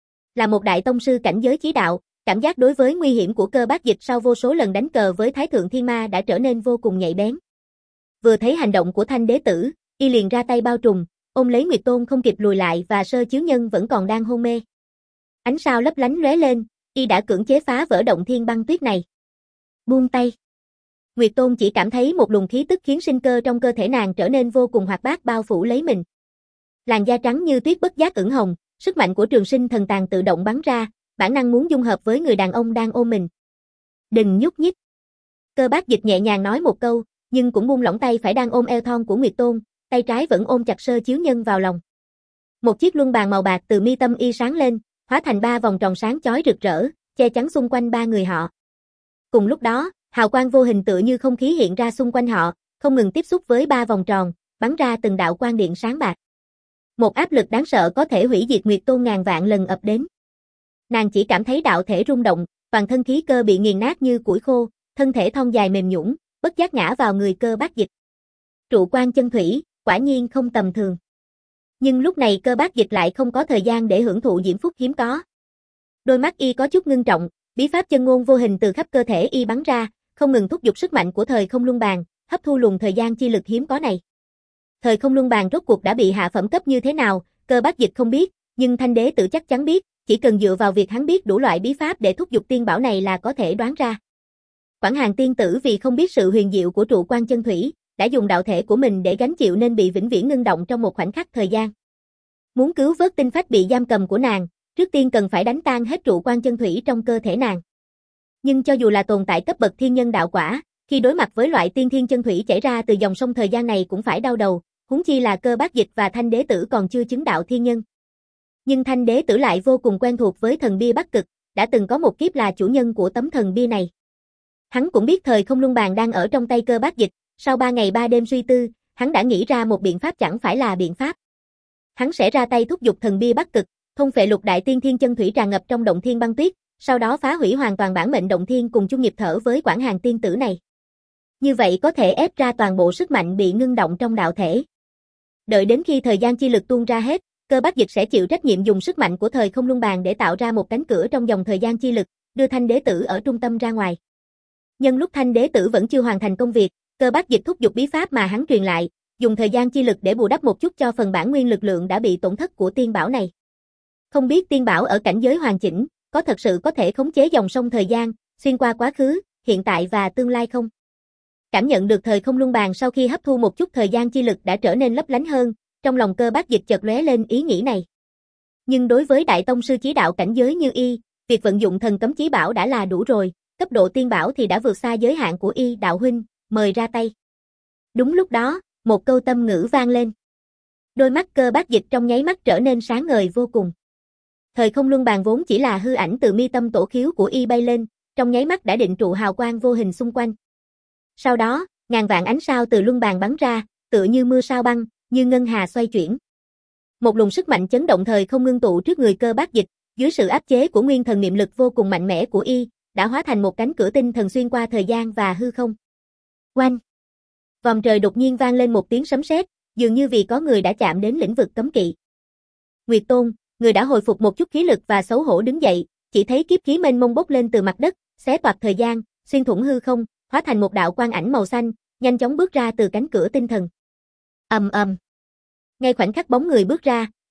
Là một đại tông sư cảnh giới chí đạo, cảm giác đối với nguy hiểm của Cơ Bác Dịch sau vô số lần đánh cờ với Thái Thượng Thiên Ma đã trở nên vô cùng nhạy bén. Vừa thấy hành động của Thanh Đế Tử, y liền ra tay bao trùm, ôm lấy Nguyệt Tôn không kịp lùi lại và Sơ Chiếu Nhân vẫn còn đang hôn mê. Ánh sao lấp lánh lóe lên, y đã cưỡng chế phá vỡ động thiên băng tuyết này. Buông tay. Nguyệt Tôn chỉ cảm thấy một luồng khí tức khiến sinh cơ trong cơ thể nàng trở nên vô cùng hoạt bát bao phủ lấy mình. Làn da trắng như tuyết bất giác ửng hồng, sức mạnh của Trường Sinh Thần Tàn tự động bắn ra, bản năng muốn dung hợp với người đàn ông đang ôm mình. Đừng nhúc nhích. Cơ Bác Dịch nhẹ nhàng nói một câu, nhưng cũng buông lỏng tay phải đang ôm eo thon của Nguyệt Tôn, tay trái vẫn ôm chặt Sơ Chiếu Nhân vào lòng. Một chiếc luân bàn màu bạc từ mi tâm y sáng lên, hóa thành ba vòng tròn sáng chói rực rỡ, che chắn xung quanh ba người họ. Cùng lúc đó, hào quang vô hình tựa như không khí hiện ra xung quanh họ, không ngừng tiếp xúc với ba vòng tròn, bắn ra từng đạo quang điện sáng bạc. Một áp lực đáng sợ có thể hủy diệt Nguyệt Tôn ngàn vạn lần ập đến. Nàng chỉ cảm thấy đạo thể rung động, toàn thân khí cơ bị nghiền nát như củi khô, thân thể thon dài mềm nhũn, bất giác ngã vào người Cơ Bác Dịch. Trụ quan chân thủy, quả nhiên không tầm thường. Nhưng lúc này Cơ Bác Dịch lại không có thời gian để hưởng thụ diễm phúc hiếm có. Đôi mắt y có chút ngưng trọng, bí pháp chân ngôn vô hình từ khắp cơ thể y bắn ra, không ngừng thúc giục sức mạnh của thời không luân bàn, hấp thu luồng thời gian chi lực hiếm có này. Thời không luân bàn rốt cuộc đã bị hạ phẩm cấp như thế nào, Cơ Bác Dịch không biết, nhưng Thanh Đế Tử chắc chắn biết, chỉ cần dựa vào việc hắn biết đủ loại bí pháp để thúc giục tiên bảo này là có thể đoán ra. Quảng Hàn Tiên Tử vì không biết sự huyền diệu của trụ quan chân thủy, đã dùng đạo thể của mình để gánh chịu nên bị vĩnh viễn ngưng động trong một khoảnh khắc thời gian. Muốn cứu vớt tinh phách bị giam cầm của nàng, trước tiên cần phải đánh tan hết trụ quan chân thủy trong cơ thể nàng. Nhưng cho dù là tồn tại cấp bậc thiên nhân đạo quả, khi đối mặt với loại tiên thiên chân thủy chảy ra từ dòng sông thời gian này cũng phải đau đầu, huống chi là Cơ Bác Dịch và Thanh Đế Tử còn chưa chứng đạo thiên nhân. Nhưng Thanh Đế Tử lại vô cùng quen thuộc với thần bia Bắc Cực, đã từng có một kiếp là chủ nhân của tấm thần bia này. Hắn cũng biết thời không luân bàn đang ở trong tay Cơ Bác Dịch, sau ba ngày ba đêm suy tư, hắn đã nghĩ ra một biện pháp chẳng phải là biện pháp. Hắn sẽ ra tay thúc giục thần bia Bắc Cực, thôn phệ lục đại tiên thiên chân thủy tràn ngập trong động thiên băng tuyết, sau đó phá hủy hoàn toàn bản mệnh động thiên cùng chung nhịp thở với Quảng Hàn Tiên Tử này. Như vậy có thể ép ra toàn bộ sức mạnh bị ngưng động trong đạo thể. Đợi đến khi thời gian chi lực tuôn ra hết, Cơ Bác Dịch sẽ chịu trách nhiệm dùng sức mạnh của thời không luân bàn để tạo ra một cánh cửa trong dòng thời gian chi lực, đưa Thanh Đế Tử ở trung tâm ra ngoài. Nhân lúc Thanh Đế Tử vẫn chưa hoàn thành công việc, Cơ Bác Dịch thúc giục bí pháp mà hắn truyền lại, dùng thời gian chi lực để bù đắp một chút cho phần bản nguyên lực lượng đã bị tổn thất của tiên bảo này. Không biết tiên bảo ở cảnh giới hoàn chỉnh, có thật sự có thể khống chế dòng sông thời gian, xuyên qua quá khứ, hiện tại và tương lai không? Cảm nhận được thời không luân bàn sau khi hấp thu một chút thời gian chi lực đã trở nên lấp lánh hơn, trong lòng Cơ Bác Dịch chợt lóe lên ý nghĩ này. Nhưng đối với đại tông sư chí đạo cảnh giới như y, việc vận dụng thần cấm chí bảo đã là đủ rồi, cấp độ tiên bảo thì đã vượt xa giới hạn của y. Đạo huynh, mời ra tay. Đúng lúc đó, một câu tâm ngữ vang lên. Đôi mắt Cơ Bác Dịch trong nháy mắt trở nên sáng ngời vô cùng. Thời không luân bàn vốn chỉ là hư ảnh từ mi tâm tổ khiếu của y bay lên, trong nháy mắt đã định trụ hào quang vô hình xung quanh. Sau đó, ngàn vạn ánh sao từ luân bàn bắn ra, tựa như mưa sao băng, như ngân hà xoay chuyển. Một luồng sức mạnh chấn động thời không ngưng tụ trước người Cơ Bác Dịch, dưới sự áp chế của nguyên thần niệm lực vô cùng mạnh mẽ của y, đã hóa thành một cánh cửa tinh thần xuyên qua thời gian và hư không. Oanh! Vòm trời đột nhiên vang lên một tiếng sấm sét, dường như vì có người đã chạm đến lĩnh vực cấm kỵ. Nguyệt Tôn, người đã hồi phục một chút khí lực và xấu hổ đứng dậy, chỉ thấy kiếp khí mênh mông bốc lên từ mặt đất, xé toạc thời gian, xuyên thủng hư không, hóa thành một đạo quang ảnh màu xanh, nhanh chóng bước ra từ cánh cửa tinh thần. Ầm ầm. Ngay khoảnh khắc bóng người bước ra,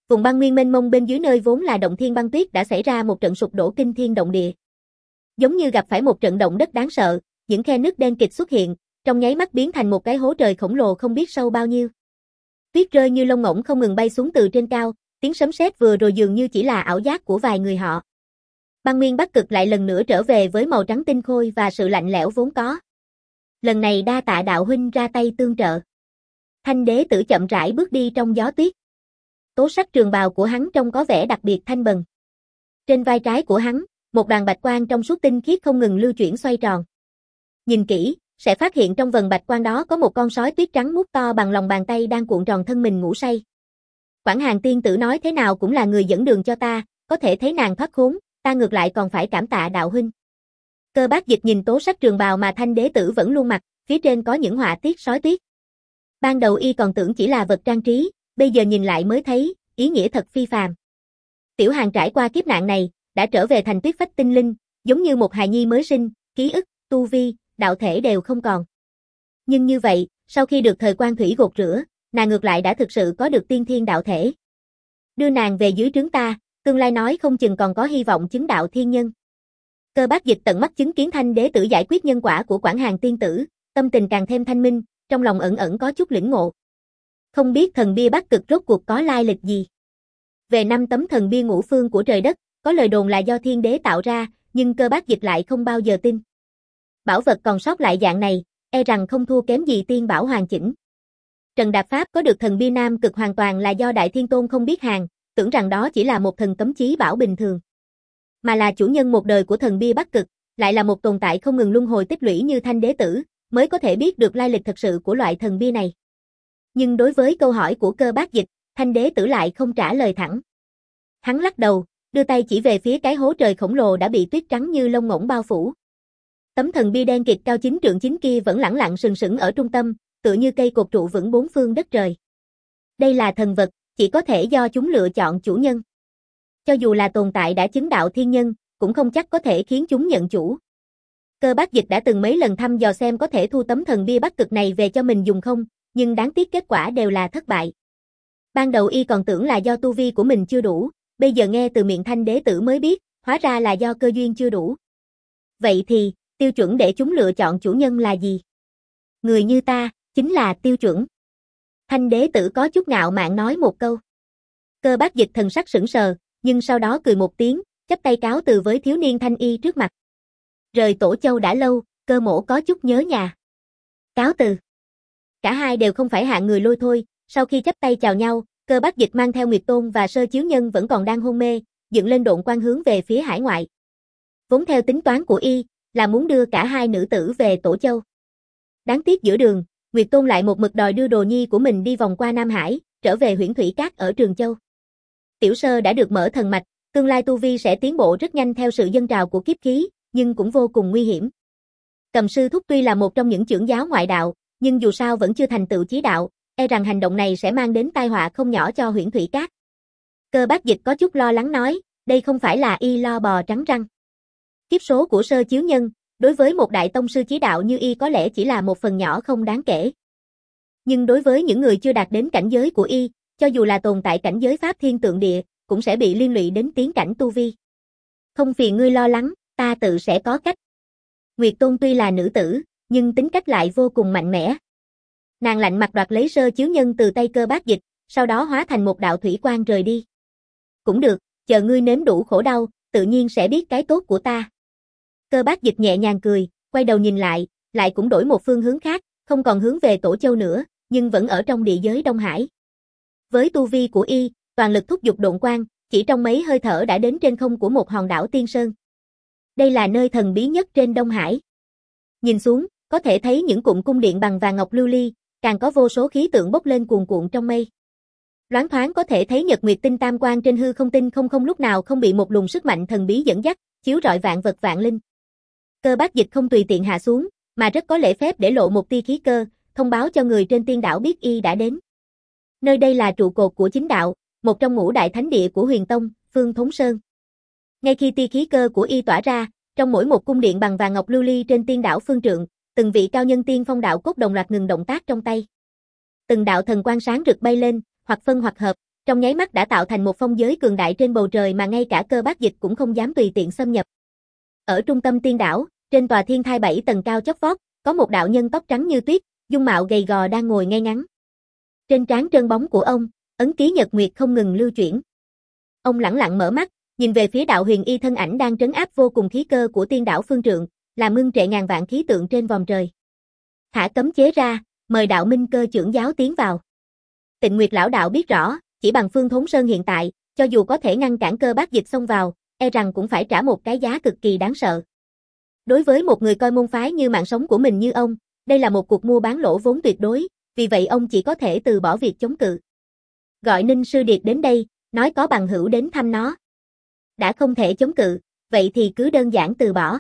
Vùng băng nguyên mênh mông bên dưới nơi vốn là động thiên băng tuyết đã xảy ra một trận sụp đổ kinh thiên động địa. Giống như gặp phải một trận động đất đáng sợ, những khe nứt đen kịt xuất hiện, trong nháy mắt biến thành một cái hố trời khổng lồ không biết sâu bao nhiêu. Tuyết rơi như lông ngỗng không ngừng bay xuống từ trên cao, tiếng sấm sét vừa rồi dường như chỉ là ảo giác của vài người họ. Băng nguyên Bắc Cực lại lần nữa trở về với màu trắng tinh khôi và sự lạnh lẽo vốn có. Lần này đa tạ đạo huynh ra tay tương trợ. Thanh đế tử chậm rãi bước đi trong gió tuyết. Tố sắc trường bào của hắn trông có vẻ đặc biệt thanh bần. Trên vai trái của hắn, một đoàn bạch quang trong suốt tinh khiết không ngừng lưu chuyển xoay tròn. Nhìn kỹ, sẽ phát hiện trong vần bạch quang đó có một con sói tuyết trắng mút to bằng lòng bàn tay đang cuộn tròn thân mình ngủ say. Quảng Hàn tiên tử nói thế nào cũng là người dẫn đường cho ta, có thể thấy nàng thoát khốn, ta ngược lại còn phải cảm tạ đạo huynh. Cơ Bác Dịch nhìn tố sắc trường bào mà thanh đế tử vẫn luôn mặc, phía trên có những họa tiết sói tuyết. Ban đầu y còn tưởng chỉ là vật trang trí, bây giờ nhìn lại mới thấy, ý nghĩa thật phi phàm. Tiểu Hàn trải qua kiếp nạn này, đã trở về thành tuyết phách tinh linh, giống như một hài nhi mới sinh, ký ức, tu vi, đạo thể đều không còn. Nhưng như vậy, sau khi được thời quan thủy gột rửa, nàng ngược lại đã thực sự có được tiên thiên đạo thể. Đưa nàng về dưới trướng ta, tương lai nói không chừng còn có hy vọng chứng đạo thiên nhân. Cơ Bác Dịch tận mắt chứng kiến thanh đế tử giải quyết nhân quả của Quảng Hàn tiên tử, tâm tình càng thêm thanh minh, trong lòng ẩn ẩn có chút lĩnh ngộ. Không biết thần bia Bắc Cực rốt cuộc có lai lịch gì. Về năm tấm thần bia ngũ phương của trời đất, có lời đồn là do thiên đế tạo ra, nhưng Cơ Bác Dịch lại không bao giờ tin. Bảo vật còn sót lại dạng này, e rằng không thua kém gì tiên bảo hoàn chỉnh. Trần Đạp Pháp có được thần bia Nam Cực hoàn toàn là do Đại Thiên Tôn không biết hàng, tưởng rằng đó chỉ là một thần cấm chí bảo bình thường. Mà là chủ nhân một đời của thần bia Bắc Cực, lại là một tồn tại không ngừng luân hồi tích lũy như thanh đế tử, mới có thể biết được lai lịch thật sự của loại thần bia này. Nhưng đối với câu hỏi của Cơ Bác Dịch, thanh đế tử lại không trả lời thẳng. Hắn lắc đầu, đưa tay chỉ về phía cái hố trời khổng lồ đã bị tuyết trắng như lông ngỗng bao phủ. Tấm thần bia đen kịt cao chín trượng chín kia vẫn lẳng lặng sừng sững ở trung tâm, tựa như cây cột trụ vững bốn phương đất trời. Đây là thần vật, chỉ có thể do chúng lựa chọn chủ nhân. Cho dù là tồn tại đã chứng đạo thiên nhân, cũng không chắc có thể khiến chúng nhận chủ. Cơ Bác Dịch đã từng mấy lần thăm dò xem có thể thu tấm thần bia Bắc Cực này về cho mình dùng không, nhưng đáng tiếc kết quả đều là thất bại. Ban đầu y còn tưởng là do tu vi của mình chưa đủ, bây giờ nghe từ miệng thanh đế tử mới biết, hóa ra là do cơ duyên chưa đủ. Vậy thì, tiêu chuẩn để chúng lựa chọn chủ nhân là gì? Người như ta, chính là tiêu chuẩn. Thanh đế tử có chút ngạo mạn nói một câu. Cơ Bác Dịch thần sắc sững sờ, nhưng sau đó cười một tiếng, chắp tay cáo từ với thiếu niên thanh y trước mặt. Rời Tổ Châu đã lâu, Cơ mỗ có chút nhớ nhà. Cáo từ. Cả hai đều không phải hạng người lôi thôi, sau khi chắp tay chào nhau, Cơ Bác Dịch mang theo Nguyệt Tôn và Sơ Chiếu Nhân vẫn còn đang hôn mê, dựng lên độn quan hướng về phía hải ngoại. Vốn theo tính toán của y, là muốn đưa cả hai nữ tử về Tổ Châu. Đáng tiếc giữa đường, Nguyệt Tôn lại một mực đòi đưa đồ nhi của mình đi vòng qua Nam Hải, trở về Huyễn Thủy Cát ở Trường Châu. Tiểu Sơ đã được mở thần mạch, tương lai tu vi sẽ tiến bộ rất nhanh theo sự dâng trào của kiếp khí, nhưng cũng vô cùng nguy hiểm. Cầm sư thúc tuy là một trong những trưởng giáo ngoại đạo, nhưng dù sao vẫn chưa thành tựu chí đạo, e rằng hành động này sẽ mang đến tai họa không nhỏ cho Huyễn Thủy Cát. Cơ Bác Dịch có chút lo lắng nói, đây không phải là y lo bò trắng răng. Kiếp số của Sơ Chiếu Nhân, đối với một đại tông sư chí đạo như y có lẽ chỉ là một phần nhỏ không đáng kể. Nhưng đối với những người chưa đạt đến cảnh giới của y, cho dù là tồn tại cảnh giới Pháp Thiên Tượng Địa, cũng sẽ bị liên lụy đến tiến cảnh tu vi. Không phiền ngươi lo lắng, ta tự sẽ có cách. Nguyệt Tôn tuy là nữ tử, nhưng tính cách lại vô cùng mạnh mẽ. Nàng lạnh mặt đoạt lấy Sơ Chiếu Nhân từ tay Cơ Bác Dịch, sau đó hóa thành một đạo thủy quang rời đi. Cũng được, chờ ngươi nếm đủ khổ đau, tự nhiên sẽ biết cái tốt của ta. Cơ Bác Dịch nhẹ nhàng cười, quay đầu nhìn lại, lại cũng đổi một phương hướng khác, không còn hướng về Tổ Châu nữa, nhưng vẫn ở trong địa giới Đông Hải. Với tu vi của y, toàn lực thúc giục độn quang, chỉ trong mấy hơi thở đã đến trên không của một hòn đảo Tiên Sơn. Đây là nơi thần bí nhất trên Đông Hải. Nhìn xuống, có thể thấy những cụm cung điện bằng vàng ngọc lưu ly, càng có vô số khí tượng bốc lên cuồn cuộn trong mây. Loáng thoáng có thể thấy nhật nguyệt tinh tam quang trên hư không tinh không không lúc nào không bị một luồng sức mạnh thần bí dẫn dắt, chiếu rọi vạn vật vạn linh. Cơ Bác Dịch không tùy tiện hạ xuống, mà rất có lễ phép để lộ một tia khí cơ, thông báo cho người trên tiên đảo biết y đã đến. Nơi đây là trụ cột của chính đạo, một trong ngũ đại thánh địa của Huyền Tông, Phương Thốn Sơn. Ngay khi tia khí cơ của y tỏa ra, trong mỗi một cung điện bằng vàng ngọc lưu ly trên tiên đảo Phương Trượng, từng vị cao nhân tiên phong đạo cốt đồng loạt ngừng động tác trong tay. Từng đạo thần quang sáng rực bay lên, hoặc phân hoặc hợp, trong nháy mắt đã tạo thành một phong giới cường đại trên bầu trời mà ngay cả Cơ Bác Dịch cũng không dám tùy tiện xâm nhập. Ở trung tâm tiên đảo, trên tòa thiên thai bảy tầng cao chót vót, có một đạo nhân tóc trắng như tuyết, dung mạo gầy gò đang ngồi ngay ngắn. Trên trán trơn bóng của ông, ấn ký nhật nguyệt không ngừng lưu chuyển. Ông lẳng lặng mở mắt, nhìn về phía đạo huyền y thân ảnh đang trấn áp vô cùng khí cơ của tiên đảo phương trượng, làm ngưng trệ ngàn vạn khí tượng trên vòm trời. Thả cấm chế ra, mời đạo minh cơ trưởng giáo tiến vào. Tịnh Nguyệt lão đạo biết rõ, chỉ bằng Phương Thốn Sơn hiện tại, cho dù có thể ngăn cản Cơ Bác Dịch xông vào, e rằng cũng phải trả một cái giá cực kỳ đáng sợ. Đối với một người coi môn phái như mạng sống của mình như ông, đây là một cuộc mua bán lỗ vốn tuyệt đối, vì vậy ông chỉ có thể từ bỏ việc chống cự. Gọi Ninh Sư Điệt đến đây, nói có bằng hữu đến thăm nó. Đã không thể chống cự, vậy thì cứ đơn giản từ bỏ.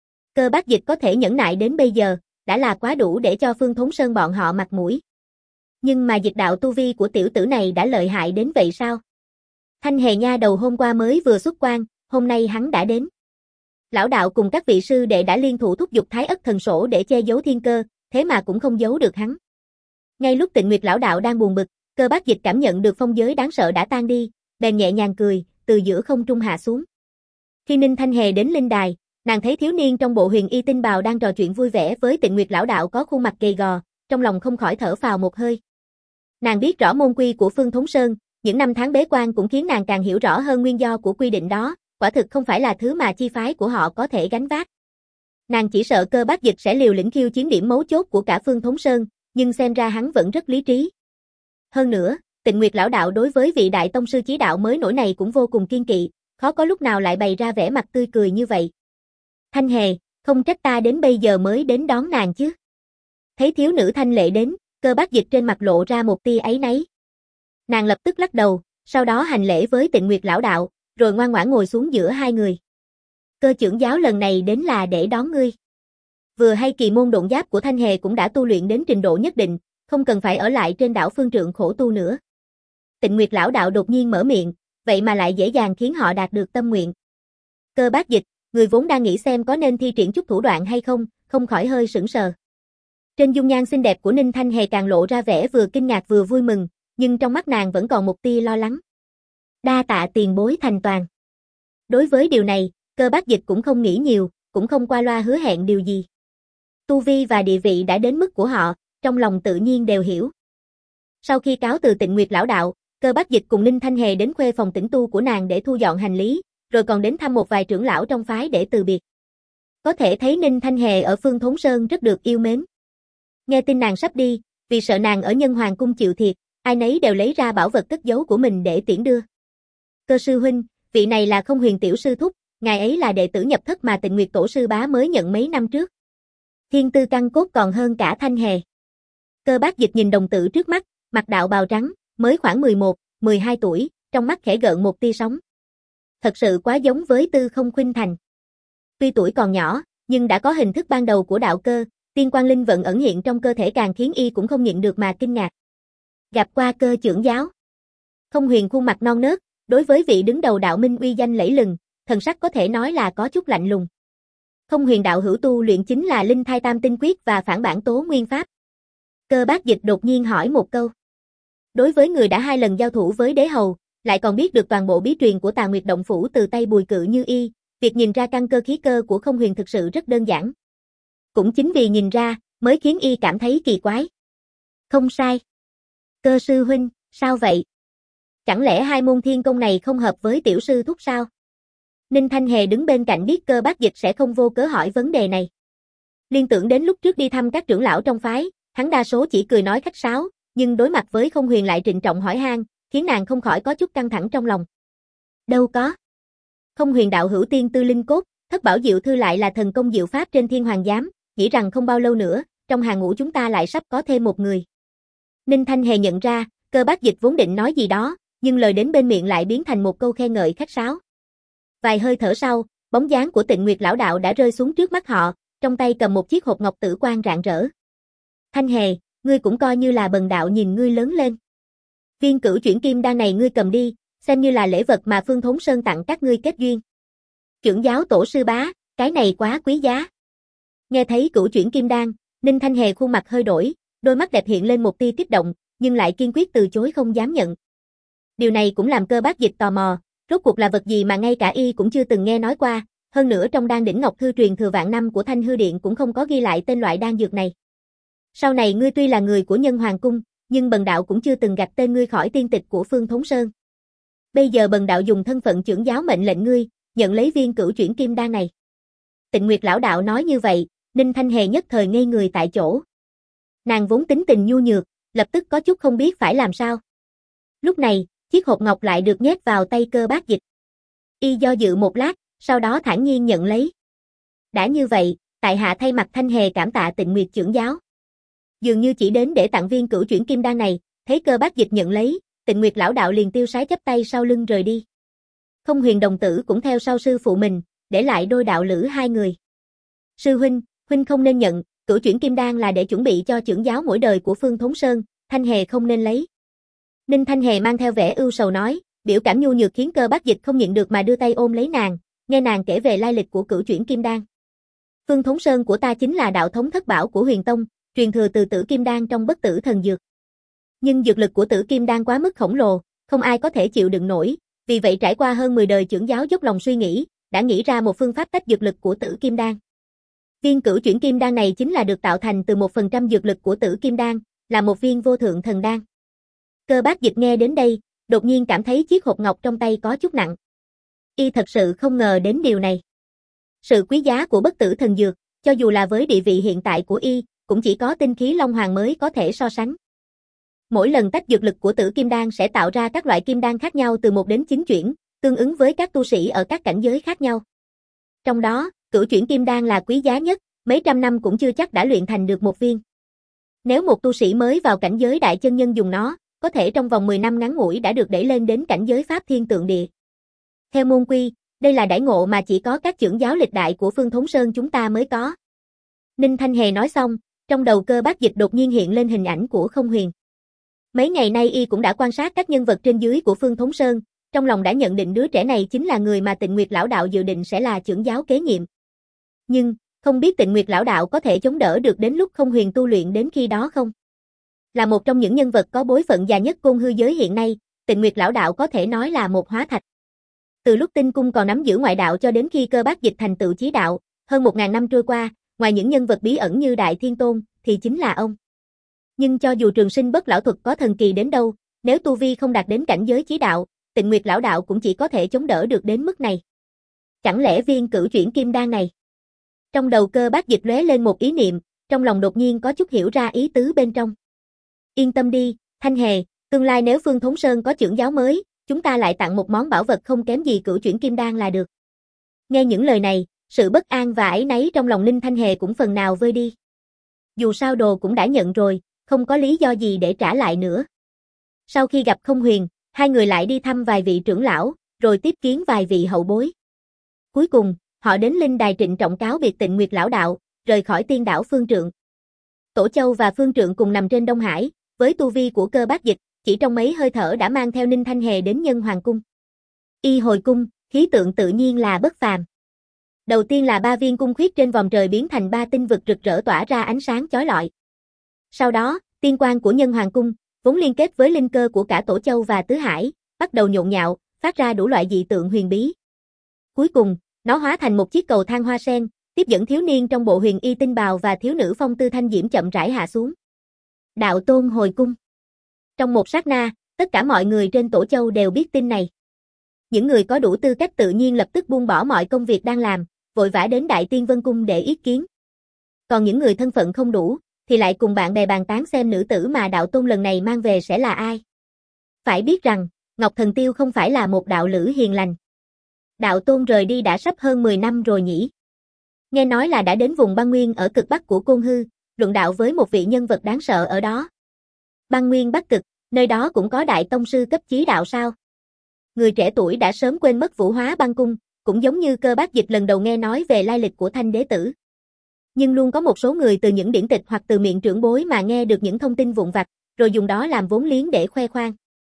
Cơ Bác Dịch có thể nhẫn nại đến bây giờ, đã là quá đủ để cho Phương Thốn Sơn bọn họ mặt mũi. Nhưng mà dịch đạo tu vi của tiểu tử này đã lợi hại đến vậy sao? Thanh Hề nha đầu hôm qua mới vừa xuất quan, hôm nay hắn đã đến. Lão đạo cùng các vị sư đệ đã liên thủ thúc giục Thái Ất thần sổ để che giấu thiên cơ, thế mà cũng không giấu được hắn. Ngay lúc Tịnh Nguyệt lão đạo đang buồn bực, Cơ Bác Dịch cảm nhận được phong giới đáng sợ đã tan đi, bèn nhẹ nhàng cười, từ giữa không trung hạ xuống. Khi Ninh Thanh Hề đến linh đài, nàng thấy thiếu niên trong bộ huyền y tinh bào đang trò chuyện vui vẻ với Tịnh Nguyệt lão đạo có khuôn mặt gầy gò, trong lòng không khỏi thở phào một hơi. Nàng biết rõ môn quy của Phương Thốn Sơn, những năm tháng bế quan cũng khiến nàng càng hiểu rõ hơn nguyên do của quy định đó, quả thực không phải là thứ mà chi phái của họ có thể gánh vác. Nàng chỉ sợ Cơ Bác Dịch sẽ liều lĩnh khiêu chiến điểm mấu chốt của cả Phương Thốn Sơn, nhưng xem ra hắn vẫn rất lý trí. Hơn nữa, Tịnh Nguyệt lão đạo đối với vị đại tông sư chí đạo mới nổi này cũng vô cùng kiên kỵ, khó có lúc nào lại bày ra vẻ mặt tươi cười như vậy. Thanh Hề, không trách ta đến bây giờ mới đến đón nàng chứ. Thấy thiếu nữ Thanh Lệ đến, Cơ Bác Dịch trên mặt lộ ra một tia áy náy. Nàng lập tức lắc đầu, sau đó hành lễ với Tịnh Nguyệt lão đạo, rồi ngoan ngoãn ngồi xuống giữa hai người. Cơ trưởng giáo lần này đến là để đón ngươi. Vừa hay kỳ môn độn giáp của Thanh Hề cũng đã tu luyện đến trình độ nhất định, không cần phải ở lại trên đảo phương trượng khổ tu nữa. Tịnh Nguyệt lão đạo đột nhiên mở miệng, vậy mà lại dễ dàng khiến họ đạt được tâm nguyện. Cơ Bác Dịch, người vốn đang nghĩ xem có nên thi triển chút thủ đoạn hay không, không khỏi hơi sững sờ. Trên dung nhan xinh đẹp của Ninh Thanh Hề càng lộ ra vẻ vừa kinh ngạc vừa vui mừng, nhưng trong mắt nàng vẫn còn một tia lo lắng. Đa tạ tiền bối thành toàn. Đối với điều này, Cơ Bác Dịch cũng không nghĩ nhiều, cũng không qua loa hứa hẹn điều gì. Tu vi và địa vị đã đến mức của họ, trong lòng tự nhiên đều hiểu. Sau khi cáo từ Tịnh Nguyệt lão đạo, Cơ Bác Dịch cùng Ninh Thanh Hề đến khuê phòng tĩnh tu của nàng để thu dọn hành lý, rồi còn đến thăm một vài trưởng lão trong phái để từ biệt. Có thể thấy Ninh Thanh Hề ở Phương Thốn Sơn rất được yêu mến. Nghe tin nàng sắp đi, vì sợ nàng ở Nhân Hoàng cung chịu thiệt, ai nấy đều lấy ra bảo vật cất giấu của mình để tiễn đưa. Cơ sư huynh, vị này là Không Huyền tiểu sư thúc, ngài ấy là đệ tử nhập thất mà Tịnh Nguyệt tổ sư bá mới nhận mấy năm trước. Thiên tư căn cốt còn hơn cả Thanh Hề. Cơ Bác Dịch nhìn đồng tử trước mắt, mặc đạo bào trắng, mới khoảng mười một, mười hai tuổi, trong mắt khẽ gợn một tia sóng. Thật sự quá giống với Tư Không Khuynh Thành. Tuy tuổi còn nhỏ, nhưng đã có hình thức ban đầu của đạo cơ, tiên quang linh vận ẩn hiện trong cơ thể càng khiến y cũng không nhịn được mà kinh ngạc. Gặp qua Cơ trưởng giáo. Không Huyền khuôn mặt non nớt, đối với vị đứng đầu đạo minh uy danh lẫy lừng, thần sắc có thể nói là có chút lạnh lùng. Không Huyền đạo hữu tu luyện chính là Linh Thai Tam Tinh Quyết và Phản Bản Tố Nguyên Pháp. Cơ Bác Dịch đột nhiên hỏi một câu. Đối với người đã hai lần giao thủ với đế hầu, lại còn biết được toàn bộ bí truyền của Tà Nguyệt Động Phủ từ tay Bùi Cự như y, việc nhìn ra căn cơ khí cơ của Không Huyền thực sự rất đơn giản. Cũng chính vì nhìn ra, mới khiến y cảm thấy kỳ quái. Không sai. Cơ sư huynh, sao vậy? Chẳng lẽ hai môn thiên công này không hợp với tiểu sư thúc sao? Ninh Thanh Hề đứng bên cạnh biết Cơ Bác Dịch sẽ không vô cớ hỏi vấn đề này. Liên tưởng đến lúc trước đi thăm các trưởng lão trong phái, hắn đa số chỉ cười nói khách sáo, nhưng đối mặt với Không Huyền lại trịnh trọng hỏi han, khiến nàng không khỏi có chút căng thẳng trong lòng. Đâu có. Không Huyền đạo hữu tiên tư linh cốt, Thất Bảo Diệu Thư lại là thần công diệu pháp trên Thiên Hoàng Giám, nghĩ rằng không bao lâu nữa, trong hàng ngũ chúng ta lại sắp có thêm một người. Ninh Thanh Hề nhận ra, Cơ Bác Dịch vốn định nói gì đó, nhưng lời đến bên miệng lại biến thành một câu khen ngợi khách sáo. Vài hơi thở sau, bóng dáng của Tịnh Nguyệt lão đạo đã rơi xuống trước mắt họ, trong tay cầm một chiếc hộp ngọc tử quang rạng rỡ. Thanh Hề, ngươi cũng coi như là bần đạo nhìn ngươi lớn lên. Viên Cửu Chuyển Kim Đan này ngươi cầm đi, xem như là lễ vật mà Phương Thốn Sơn tặng các ngươi kết duyên. Trưởng giáo tổ sư bá, cái này quá quý giá. Nghe thấy Cửu Chuyển Kim Đan, Ninh Thanh Hề khuôn mặt hơi đổi, đôi mắt đẹp hiện lên một tia kích động, nhưng lại kiên quyết từ chối không dám nhận. Điều này cũng làm Cơ Bác Dịch tò mò, rốt cuộc là vật gì mà ngay cả y cũng chưa từng nghe nói qua, hơn nữa trong Đan Đỉnh Ngọc Thư truyền thừa vạn năm của Thanh Hư Điện cũng không có ghi lại tên loại đan dược này. Sau này ngươi tuy là người của Nhân Hoàng cung, nhưng bần đạo cũng chưa từng gạch tên ngươi khỏi tiên tịch của Phương Thốn Sơn. Bây giờ bần đạo dùng thân phận trưởng giáo mệnh lệnh ngươi, nhận lấy viên cửu chuyển kim đan này. Tịnh Nguyệt lão đạo nói như vậy, Ninh Thanh Hề nhất thời ngây người tại chỗ. Nàng vốn tính tình nhu nhược, lập tức có chút không biết phải làm sao. Lúc này, chiếc hộp ngọc lại được nhét vào tay Cơ Bác Dịch. Y do dự một lát, sau đó thản nhiên nhận lấy. Đã như vậy, tại hạ thay mặt Thanh Hề cảm tạ Tịnh Nguyệt trưởng giáo. Dường như chỉ đến để tặng viên cửu chuyển kim đan này, thấy Cơ Bác Dịch nhận lấy, Tịnh Nguyệt lão đạo liền tiêu sái chắp tay sau lưng rời đi. Không Huyền đồng tử cũng theo sau sư phụ mình, để lại đôi đạo lữ hai người. Sư huynh, huynh không nên nhận, cửu chuyển kim đan là để chuẩn bị cho trưởng giáo mỗi đời của Phương Thốn Sơn, Thanh Hề không nên lấy. Ninh Thanh Hề mang theo vẻ ưu sầu nói, biểu cảm nhu nhược khiến Cơ Bác Dịch không nhịn được mà đưa tay ôm lấy nàng, nghe nàng kể về lai lịch của cửu chuyển kim đan. Phương Thốn Sơn của ta chính là đạo thống thất bảo của Huyền Tông, truyền thừa từ Tử Kim Đan trong Bất Tử Thần Dược. Nhưng dược lực của Tử Kim Đan quá mức khổng lồ, không ai có thể chịu đựng nổi, vì vậy trải qua hơn mười đời trưởng giáo dốc lòng suy nghĩ, đã nghĩ ra một phương pháp tách dược lực của Tử Kim Đan. Viên cửu chuyển kim đan này chính là được tạo thành từ một phần trăm dược lực của Tử Kim Đan, là một viên vô thượng thần đan. Cơ Bác Dịch nghe đến đây, đột nhiên cảm thấy chiếc hộp ngọc trong tay có chút nặng. Y thật sự không ngờ đến điều này. Sự quý giá của Bất Tử Thần Dược, cho dù là với địa vị hiện tại của y, cũng chỉ có tinh khí Long Hoàng mới có thể so sánh. Mỗi lần tách dược lực của Tử Kim Đan sẽ tạo ra các loại kim đan khác nhau từ một đến chín chuyển, tương ứng với các tu sĩ ở các cảnh giới khác nhau. Trong đó, cửu chuyển kim đan là quý giá nhất, mấy trăm năm cũng chưa chắc đã luyện thành được một viên. Nếu một tu sĩ mới vào cảnh giới đại chân nhân dùng nó, có thể trong vòng mười năm ngắn ngủi đã được đẩy lên đến cảnh giới Pháp Thiên Tượng Địa. Theo môn quy, đây là đãi ngộ mà chỉ có các trưởng giáo lịch đại của Phương Thốn Sơn chúng ta mới có. Ninh Thanh Hề nói xong, trong đầu Cơ Bác Dịch đột nhiên hiện lên hình ảnh của Không Huyền. Mấy ngày nay y cũng đã quan sát các nhân vật trên dưới của Phương Thốn Sơn, trong lòng đã nhận định đứa trẻ này chính là người mà Tịnh Nguyệt lão đạo dự định sẽ là trưởng giáo kế nhiệm. Nhưng, không biết Tịnh Nguyệt lão đạo có thể chống đỡ được đến lúc Không Huyền tu luyện đến khi đó không? Là một trong những nhân vật có bối phận già nhất Côn Hư giới hiện nay, Tịnh Nguyệt lão đạo có thể nói là một hóa thạch. Từ lúc Tinh Cung còn nắm giữ ngoại đạo cho đến khi Cơ Bác Dịch thành tựu chí đạo, hơn một ngàn năm trôi qua, ngoài những nhân vật bí ẩn như Đại Thiên Tôn, thì chính là ông. Nhưng cho dù trường sinh bất lão thuật có thần kỳ đến đâu, nếu tu vi không đạt đến cảnh giới chí đạo, Tịnh Nguyệt lão đạo cũng chỉ có thể chống đỡ được đến mức này. Chẳng lẽ viên cửu chuyển kim đan này? Trong đầu Cơ Bác Dịch lóe lên một ý niệm, trong lòng đột nhiên có chút hiểu ra ý tứ bên trong. Yên tâm đi, Thanh Hề, tương lai nếu Phương Thốn Sơn có trưởng giáo mới, chúng ta lại tặng một món bảo vật không kém gì cửu chuyển kim đan là được. Nghe những lời này, sự bất an và áy náy trong lòng Ninh Thanh Hề cũng phần nào vơi đi. Dù sao đồ cũng đã nhận rồi, không có lý do gì để trả lại nữa. Sau khi gặp Không Huyền, hai người lại đi thăm vài vị trưởng lão, rồi tiếp kiến vài vị hậu bối. Cuối cùng, họ đến linh đài trịnh trọng cáo biệt Tịnh Nguyệt lão đạo, rời khỏi tiên đảo Phương Trượng. Tổ Châu và Phương Trượng cùng nằm trên Đông Hải, với tu vi của Cơ Bác Dịch, chỉ trong mấy hơi thở đã mang theo Ninh Thanh Hề đến Nhân Hoàng cung. Y hồi cung, khí tượng tự nhiên là bất phàm. Đầu tiên là ba viên cung khuyết trên vòm trời biến thành ba tinh vực rực rỡ tỏa ra ánh sáng chói lọi. Sau đó, tiên quang của Nhân Hoàng cung, vốn liên kết với linh cơ của cả Tổ Châu và Tứ Hải, bắt đầu nhộn nhạo, phát ra đủ loại dị tượng huyền bí. Cuối cùng, nó hóa thành một chiếc cầu thang hoa sen, tiếp dẫn thiếu niên trong bộ huyền y tinh bào và thiếu nữ phong tư thanh diễm chậm rãi hạ xuống. Đạo tôn hồi cung. Trong một sát na, tất cả mọi người trên Tổ Châu đều biết tin này. Những người có đủ tư cách tự nhiên lập tức buông bỏ mọi công việc đang làm, vội vã đến Đại Tiên Vân cung để yết kiến. Còn những người thân phận không đủ, thì lại cùng bạn bè bàn tán xem nữ tử mà đạo tôn lần này mang về sẽ là ai. Phải biết rằng, Ngọc Thần Tiêu không phải là một đạo lữ hiền lành. Đạo tôn rời đi đã sắp hơn mười năm rồi nhỉ. Nghe nói là đã đến vùng băng nguyên ở cực bắc của Côn Hư, luận đạo với một vị nhân vật đáng sợ ở đó. Băng nguyên Bắc Cực, nơi đó cũng có đại tông sư cấp chí đạo sao? Người trẻ tuổi đã sớm quên mất Vũ Hóa Băng cung, cũng giống như Cơ Bác Dịch lần đầu nghe nói về lai lịch của Thanh đế tử. Nhưng luôn có một số người từ những điển tịch hoặc từ miệng trưởng bối mà nghe được những thông tin vụn vặt, rồi dùng đó làm vốn liếng để khoe khoang.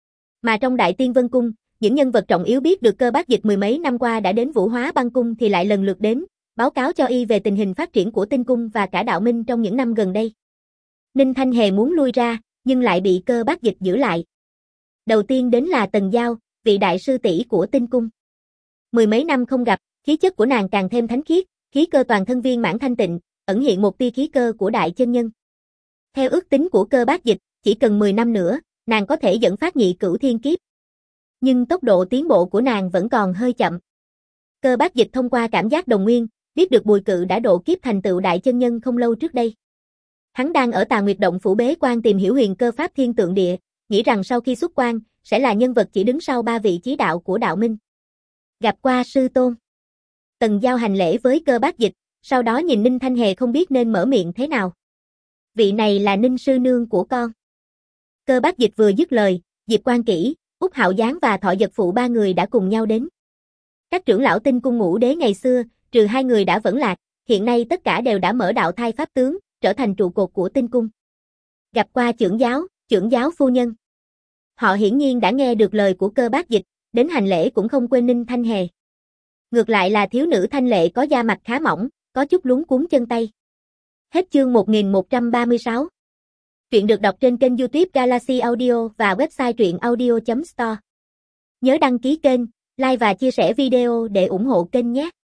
Mà trong Đại Tiên Vân cung, những nhân vật trọng yếu biết được Cơ Bác Dịch mười mấy năm qua đã đến Vũ Hóa Băng cung thì lại lần lượt đến, báo cáo cho y về tình hình phát triển của Tinh cung và cả đạo minh trong những năm gần đây. Ninh Thanh Hề muốn lui ra, nhưng lại bị Cơ Bác Dịch giữ lại. Đầu tiên đến là Tần Giao, vị đại sư tỷ của tinh cung. Mười mấy năm không gặp, khí chất của nàng càng thêm thánh khiết, khí cơ toàn thân viên mãn thanh tịnh, ẩn hiện một tia khí cơ của đại chân nhân. Theo ước tính của Cơ Bác Dịch, chỉ cần mười năm nữa, nàng có thể dẫn phát nhị cửu thiên kiếp. Nhưng tốc độ tiến bộ của nàng vẫn còn hơi chậm. Cơ Bác Dịch thông qua cảm giác đồng nguyên, biết được Bùi Cự đã độ kiếp thành tựu đại chân nhân không lâu trước đây. Hắn đang ở Tà Nguyệt Động phủ bế quan tìm hiểu huyền cơ pháp thiên tượng địa, nghĩ rằng sau khi xuất quan, sẽ là nhân vật chỉ đứng sau ba vị chí đạo của đạo minh. Gặp qua sư tôn. Tần Giao hành lễ với Cơ Bác Dịch, sau đó nhìn Ninh Thanh Hề không biết nên mở miệng thế nào. Vị này là Ninh sư nương của con. Cơ Bác Dịch vừa dứt lời, Diệp Quan Kỷ, Úc Hạo Giáng và Thọ Dật Phụ ba người đã cùng nhau đến. Các trưởng lão tinh cung ngũ đế ngày xưa, trừ hai người đã vẫn lạc, hiện nay tất cả đều đã mở đạo thai pháp tướng, trở thành trụ cột của tinh cung. Gặp qua trưởng giáo, trưởng giáo phu nhân. Họ hiển nhiên đã nghe được lời của Cơ Bác Dịch, đến hành lễ cũng không quên Ninh Thanh Hề. Ngược lại là thiếu nữ thanh lệ có da mặt khá mỏng, có chút luống cuống chân tay. Hết chương một nghìn một trăm ba mươi sáu. Truyện được đọc trên kênh YouTube Galaxy Audio và website truyện audio chấm store. Nhớ đăng ký kênh, like và chia sẻ video để ủng hộ kênh nhé.